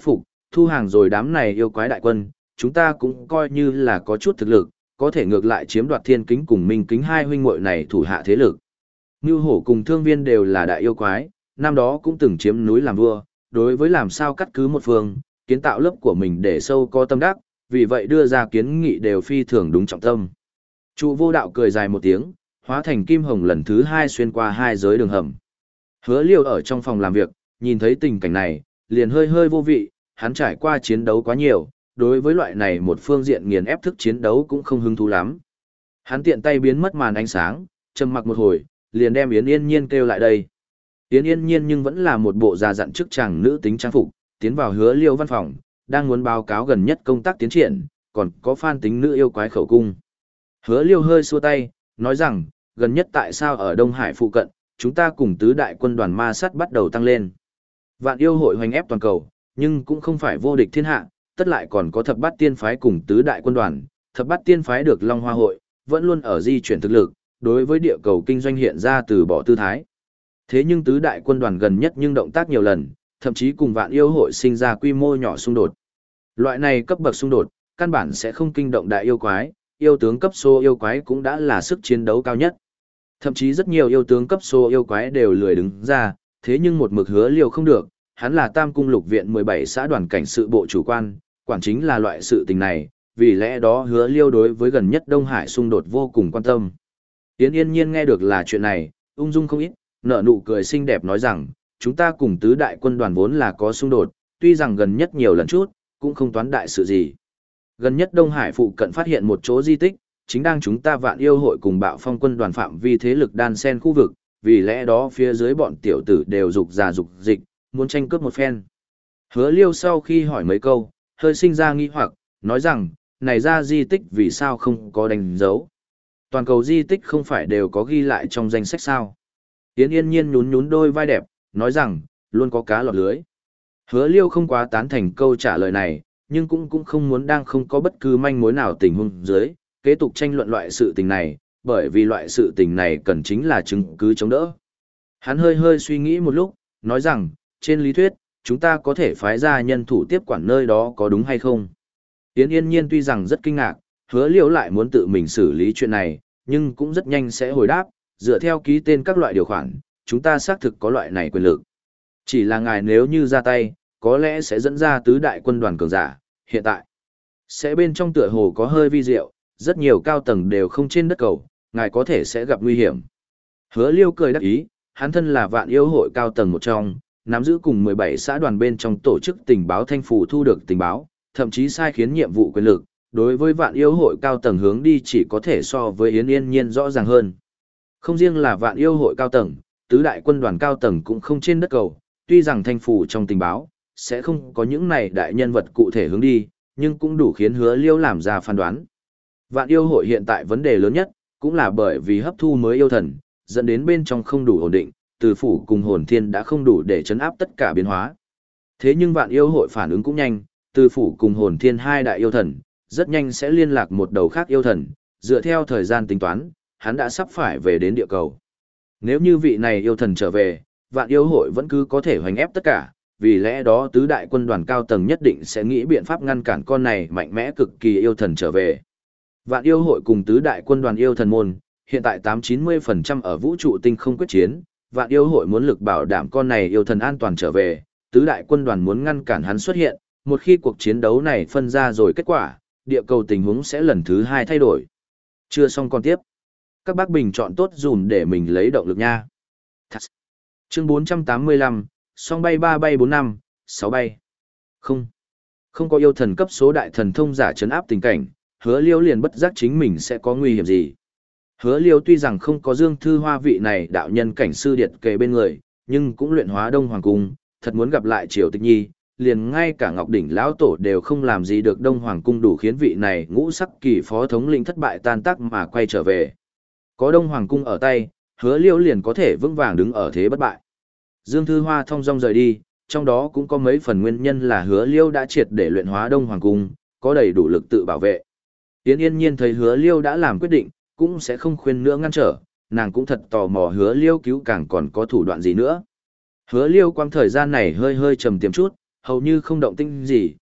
thu hàng rồi đám này yêu quái đại quân, chúng ta cũng coi như là có chút thực lực, có thể ngược lại chiếm đoạt thiên kính cùng minh kính hai huynh muội này thủ hạ thế lực. Ngưu hổ cùng thương viên đều là đại yêu quái, năm đó cũng từng chiếm núi làm vua, đối với làm sao cắt cứ một phương, kiến tạo lớp của mình để sâu có tâm đắc, vì vậy đưa ra kiến nghị đều phi thường đúng trọng tâm. Trụ vô đạo cười dài một tiếng, hóa thành kim hồng lần thứ hai xuyên qua hai giới đường hầm. Hứa Liêu ở trong phòng làm việc, nhìn thấy tình cảnh này, liền hơi hơi vô vị, hắn trải qua chiến đấu quá nhiều, đối với loại này một phương diện nghiền ép thức chiến đấu cũng không hứng thú lắm. Hắn tiện tay biến mất màn ánh sáng, trầm mặc một hồi, liền đem Yến Yên Nhiên kêu lại đây. Yến Yên Nhiên nhưng vẫn là một bộ già dặn chức chàng nữ tính trang phục, tiến vào Hứa Liêu văn phòng, đang muốn báo cáo gần nhất công tác tiến triển, còn có phan tính nữ yêu quái khẩu cung. Hứa Liêu hơi xua tay, nói rằng, gần nhất tại sao ở Đông Hải phụ cận, chúng ta cùng tứ đại quân đoàn ma sát bắt đầu tăng lên. Vạn yêu hội hoành ép toàn cầu, nhưng cũng không phải vô địch thiên hạ, tất lại còn có thập bát tiên phái cùng tứ đại quân đoàn, thập bát tiên phái được Long Hoa hội, vẫn luôn ở di chuyển thực lực, đối với địa cầu kinh doanh hiện ra từ bỏ tư thái. Thế nhưng tứ đại quân đoàn gần nhất nhưng động tác nhiều lần, thậm chí cùng vạn yêu hội sinh ra quy mô nhỏ xung đột. Loại này cấp bậc xung đột, căn bản sẽ không kinh động đại yêu quái, yêu tướng cấp số yêu quái cũng đã là sức chiến đấu cao nhất. Thậm chí rất nhiều yêu tướng cấp số yêu quái đều lười đứng ra, thế nhưng một mực Hứa Liêu không được, hắn là Tam Cung Lục Viện mười bảy xã đoàn cảnh sự bộ chủ quan, quản chính là loại sự tình này, vì lẽ đó Hứa Liêu đối với gần nhất Đông Hải xung đột vô cùng quan tâm. Yến Yên Nhiên nghe được là chuyện này, ung dung không ít, nở nụ cười xinh đẹp nói rằng, chúng ta cùng tứ đại quân đoàn vốn là có xung đột, tuy rằng gần nhất nhiều lần chút, cũng không toán đại sự gì. Gần nhất Đông Hải phụ cận phát hiện một chỗ di tích, chính đang chúng ta vạn yêu hội cùng bạo phong quân đoàn phạm vi thế lực đan sen khu vực, vì lẽ đó phía dưới bọn tiểu tử đều dục già dục dịch, muốn tranh cướp một phen. Hứa Liêu sau khi hỏi mấy câu, hơi sinh ra nghi hoặc, nói rằng, này ra di tích vì sao không có đánh dấu. Toàn cầu di tích không phải đều có ghi lại trong danh sách sao. Yến Yên Nhiên nhún nhún đôi vai đẹp, nói rằng, luôn có cá lọt lưới. Hứa Liêu không quá tán thành câu trả lời này, nhưng cũng cũng không muốn đang không có bất cứ manh mối nào tình huống dưới, kế tục tranh luận loại sự tình này, bởi vì loại sự tình này cần chính là chứng cứ chống đỡ. Hắn hơi hơi suy nghĩ một lúc, nói rằng, trên lý thuyết, chúng ta có thể phái ra nhân thủ tiếp quản nơi đó có đúng hay không. Yến Yên Nhiên tuy rằng rất kinh ngạc, Hứa Liêu lại muốn tự mình xử lý chuyện này, nhưng cũng rất nhanh sẽ hồi đáp, dựa theo ký tên các loại điều khoản, chúng ta xác thực có loại này quyền lực. Chỉ là ngài nếu như ra tay, có lẽ sẽ dẫn ra tứ đại quân đoàn cường giả, hiện tại. Sẽ bên trong tựa hồ có hơi vi diệu, rất nhiều cao tầng đều không trên đất cầu, ngài có thể sẽ gặp nguy hiểm. Hứa Liêu cười đắc ý, hắn thân là vạn yêu hội cao tầng một trong, nắm giữ cùng mười bảy xã đoàn bên trong tổ chức tình báo thanh phủ thu được tình báo, thậm chí sai khiến nhiệm vụ quyền lực, đối với vạn yêu hội cao tầng hướng đi chỉ có thể so với Yến Yên Nhiên rõ ràng hơn. Không riêng là vạn yêu hội cao tầng, tứ đại quân đoàn cao tầng cũng không trên đất cầu, tuy rằng thanh phủ trong tình báo, sẽ không có những này đại nhân vật cụ thể hướng đi, nhưng cũng đủ khiến Hứa Liêu làm ra phán đoán. Vạn yêu hội hiện tại vấn đề lớn nhất, cũng là bởi vì hấp thu mới yêu thần, dẫn đến bên trong không đủ ổn định, từ phủ cùng hồn thiên đã không đủ để chấn áp tất cả biến hóa. Thế nhưng vạn yêu hội phản ứng cũng nhanh, từ phủ cùng hồn thiên hai đại yêu thần, rất nhanh sẽ liên lạc một đầu khác yêu thần, dựa theo thời gian tính toán, hắn đã sắp phải về đến địa cầu. Nếu như vị này yêu thần trở về, vạn yêu hội vẫn cứ có thể hoành ép tất cả, vì lẽ đó tứ đại quân đoàn cao tầng nhất định sẽ nghĩ biện pháp ngăn cản con này mạnh mẽ cực kỳ yêu thần trở về. Vạn yêu hội cùng tứ đại quân đoàn yêu thần môn, hiện tại tám chín mươi phần trăm ở vũ trụ tinh không quyết chiến, vạn yêu hội muốn lực bảo đảm con này yêu thần an toàn trở về, tứ đại quân đoàn muốn ngăn cản hắn xuất hiện, một khi cuộc chiến đấu này phân ra rồi kết quả, địa cầu tình huống sẽ lần thứ hai thay đổi. Chưa xong còn tiếp. Các bác bình chọn tốt dùm để mình lấy động lực nha. Thật. Chương bốn trăm tám mươi lăm, song bay ba bay bốn năm, sáu bay. Không. Không có yêu thần cấp số đại thần thông giả trấn áp tình cảnh, Hứa Liêu liền bất giác chính mình sẽ có nguy hiểm gì. Hứa Liêu tuy rằng không có Dương Thư Hoa vị này đạo nhân cảnh sư điệt kề bên người, nhưng cũng luyện hóa Đông Hoàng Cung, thật muốn gặp lại Triều Tịch Nhi, liền ngay cả Ngọc Đỉnh lão tổ đều không làm gì được Đông Hoàng Cung đủ khiến vị này ngũ sắc kỳ phó thống lĩnh thất bại tan tác mà quay trở về. Có Đông Hoàng Cung ở tay, Hứa Liêu liền có thể vững vàng đứng ở thế bất bại. Dương Thư Hoa thong dong rời đi, trong đó cũng có mấy phần nguyên nhân là Hứa Liêu đã triệt để luyện hóa Đông Hoàng Cung, có đầy đủ lực tự bảo vệ. Yến Yên Nhiên thấy Hứa Liêu đã làm quyết định, cũng sẽ không khuyên nữa ngăn trở, nàng cũng thật tò mò Hứa Liêu cứu càng còn có thủ đoạn gì nữa. Hứa Liêu quang thời gian này hơi hơi trầm tiềm chút, hầu như không động tĩnh gì,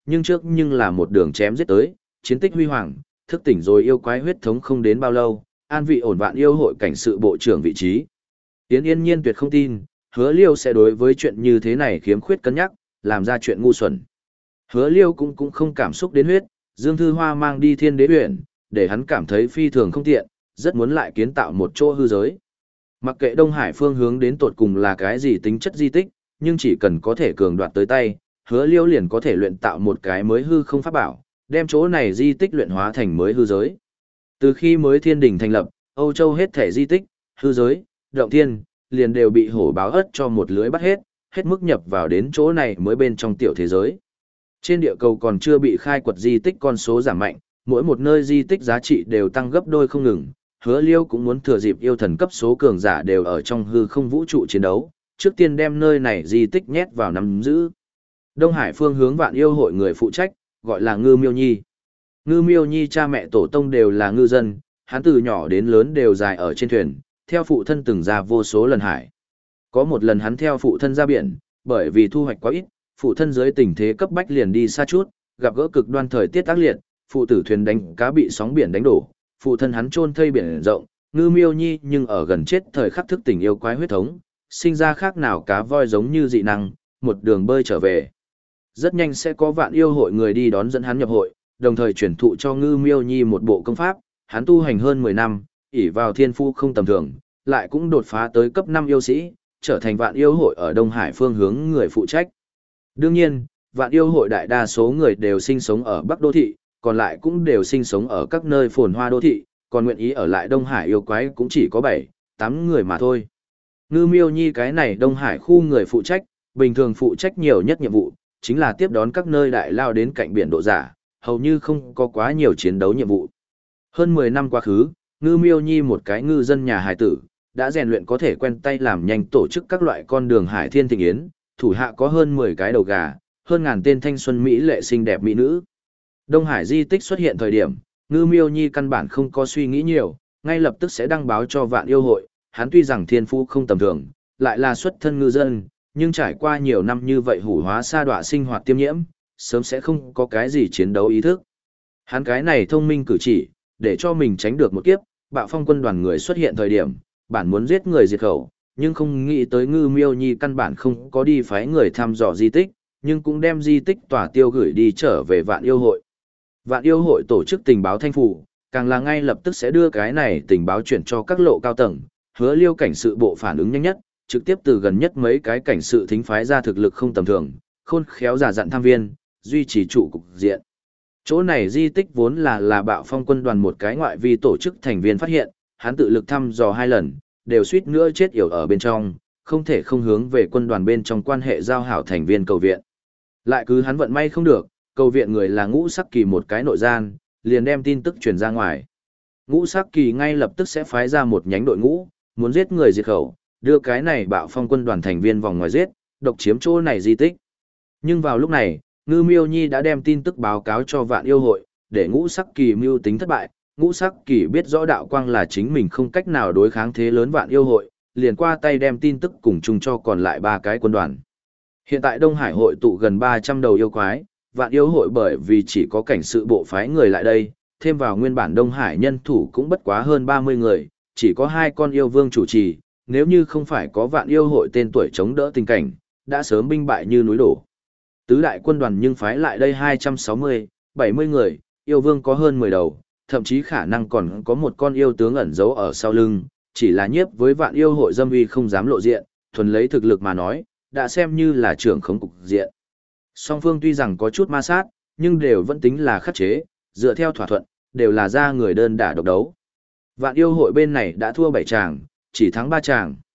nhưng trước nhưng là một đường chém giết tới, chiến tích huy hoàng, thức tỉnh rồi yêu quái huyết thống không đến bao lâu, an vị ổn vạn yêu hội cảnh sự bộ trưởng vị trí. Yến Yên Nhiên tuyệt không tin, Hứa Liêu sẽ đối với chuyện như thế này khiếm khuyết cân nhắc, làm ra chuyện ngu xuẩn. Hứa Liêu cũng cũng không cảm xúc đến huyết, Dương Thư Hoa mang đi Thiên Đế huyện, để hắn cảm thấy phi thường không tiện, rất muốn lại kiến tạo một chỗ hư giới. Mặc kệ Đông Hải phương hướng đến tột cùng là cái gì tính chất di tích, nhưng chỉ cần có thể cường đoạt tới tay, Hứa Liêu liền có thể luyện tạo một cái mới hư không pháp bảo, đem chỗ này di tích luyện hóa thành mới hư giới. Từ khi mới Thiên Đình thành lập, Âu Châu hết thể di tích, hư giới, động thiên, liền đều bị hổ báo ất cho một lưới bắt hết, hết mức nhập vào đến chỗ này mới bên trong tiểu thế giới. Trên địa cầu còn chưa bị khai quật di tích con số giảm mạnh, mỗi một nơi di tích giá trị đều tăng gấp đôi không ngừng. Hứa Liêu cũng muốn thừa dịp yêu thần cấp số cường giả đều ở trong hư không vũ trụ chiến đấu, trước tiên đem nơi này di tích nhét vào nắm giữ. Đông Hải phương hướng Vạn Yêu hội người phụ trách, gọi là Ngư Miêu Nhi. Ngư Miêu Nhi cha mẹ tổ tông đều là ngư dân, hắn từ nhỏ đến lớn đều dài ở trên thuyền, theo phụ thân từng ra vô số lần hải. Có một lần hắn theo phụ thân ra biển, bởi vì thu hoạch quá ít, phụ thân dưới tình thế cấp bách liền đi xa chút, gặp gỡ cực đoan thời tiết tác liệt, phụ tử thuyền đánh cá bị sóng biển đánh đổ, phụ thân hắn chôn thây biển rộng, Ngư Miêu Nhi nhưng ở gần chết thời khắc thức tỉnh yêu quái huyết thống, sinh ra khác nào cá voi giống như dị năng, một đường bơi trở về. Rất nhanh sẽ có Vạn Yêu hội người đi đón dẫn hắn nhập hội, đồng thời truyền thụ cho Ngư Miêu Nhi một bộ công pháp, hắn tu hành hơn mười năm, ỷ vào thiên phu không tầm thường, lại cũng đột phá tới cấp năm yêu sĩ, trở thành Vạn Yêu hội ở Đông Hải phương hướng người phụ trách. Đương nhiên, Vạn Yêu hội đại đa số người đều sinh sống ở Bắc Đô thị, còn lại cũng đều sinh sống ở các nơi phồn hoa đô thị, còn nguyện ý ở lại Đông Hải yêu quái cũng chỉ có bảy, tám người mà thôi. Ngư Miêu Nhi cái này Đông Hải khu người phụ trách, bình thường phụ trách nhiều nhất nhiệm vụ, chính là tiếp đón các nơi đại lao đến cạnh biển độ giả, hầu như không có quá nhiều chiến đấu nhiệm vụ. Hơn mười năm quá khứ, Ngư Miêu Nhi một cái ngư dân nhà hải tử, đã rèn luyện có thể quen tay làm nhanh tổ chức các loại con đường hải thiên thịnh yến, thủ hạ có hơn mười cái đầu gà, hơn ngàn tên thanh xuân mỹ lệ xinh đẹp mỹ nữ. Đông Hải di tích xuất hiện thời điểm, Ngư Miêu Nhi căn bản không có suy nghĩ nhiều, ngay lập tức sẽ đăng báo cho Vạn Yêu hội, hắn tuy rằng thiên phú không tầm thường, lại là xuất thân ngư dân, nhưng trải qua nhiều năm như vậy hủ hóa sa đọa sinh hoạt tiêm nhiễm, sớm sẽ không có cái gì chiến đấu ý thức. Hắn cái này thông minh cử chỉ, để cho mình tránh được một kiếp, Bạo Phong quân đoàn người xuất hiện thời điểm, bản muốn giết người diệt khẩu, nhưng không nghĩ tới Ngư Miêu Nhi căn bản không có đi phái người thăm dò di tích, nhưng cũng đem di tích tòa tiêu gửi đi trở về Vạn Yêu hội. Vạn Yêu hội tổ chức tình báo thanh phủ, càng là ngay lập tức sẽ đưa cái này tình báo chuyển cho các lộ cao tầng, Hứa Liêu cảnh sự bộ phản ứng nhanh nhất, trực tiếp từ gần nhất mấy cái cảnh sự thính phái ra thực lực không tầm thường, khôn khéo giả dặn tham viên, duy trì trụ cục diện. Chỗ này di tích vốn là là Bạo Phong quân đoàn một cái ngoại vi tổ chức thành viên phát hiện, hắn tự lực thăm dò hai lần, đều suýt nữa chết yểu ở bên trong, không thể không hướng về quân đoàn bên trong quan hệ giao hảo thành viên cầu viện. Lại cứ hắn vận may không được, cầu viện người là Ngũ Sắc Kỳ một cái nội gian, liền đem tin tức truyền ra ngoài. Ngũ Sắc Kỳ ngay lập tức sẽ phái ra một nhánh đội ngũ, muốn giết người diệt khẩu, đưa cái này Bạo Phong quân đoàn thành viên vòng ngoài giết, độc chiếm chỗ này di tích. Nhưng vào lúc này, Ngư Miêu Nhi đã đem tin tức báo cáo cho Vạn Yêu hội, để Ngũ Sắc Kỳ mưu tính thất bại. Ngũ Sắc Kỳ biết rõ đạo quang là chính mình không cách nào đối kháng thế lớn Vạn Yêu hội, liền qua tay đem tin tức cùng chung cho còn lại ba cái quân đoàn. Hiện tại Đông Hải hội tụ gần ba trăm đầu yêu quái, Vạn Yêu hội bởi vì chỉ có cảnh sự bộ phái người lại đây, thêm vào nguyên bản Đông Hải nhân thủ cũng bất quá hơn ba mươi người, chỉ có hai con yêu vương chủ trì, nếu như không phải có Vạn Yêu hội tên tuổi chống đỡ tình cảnh, đã sớm binh bại như núi đổ. Tứ đại quân đoàn nhưng phái lại đây hai trăm sáu mươi, bảy mươi người, yêu vương có hơn mười đầu, thậm chí khả năng còn có một con yêu tướng ẩn giấu ở sau lưng, chỉ là nhiếp với Vạn Yêu hội dâm uy không dám lộ diện, thuần lấy thực lực mà nói, đã xem như là trưởng khống cục diện. Song phương tuy rằng có chút ma sát, nhưng đều vẫn tính là khắc chế, dựa theo thỏa thuận, đều là ra người đơn đả độc đấu. Vạn Yêu hội bên này đã thua bảy tràng, chỉ thắng ba tràng.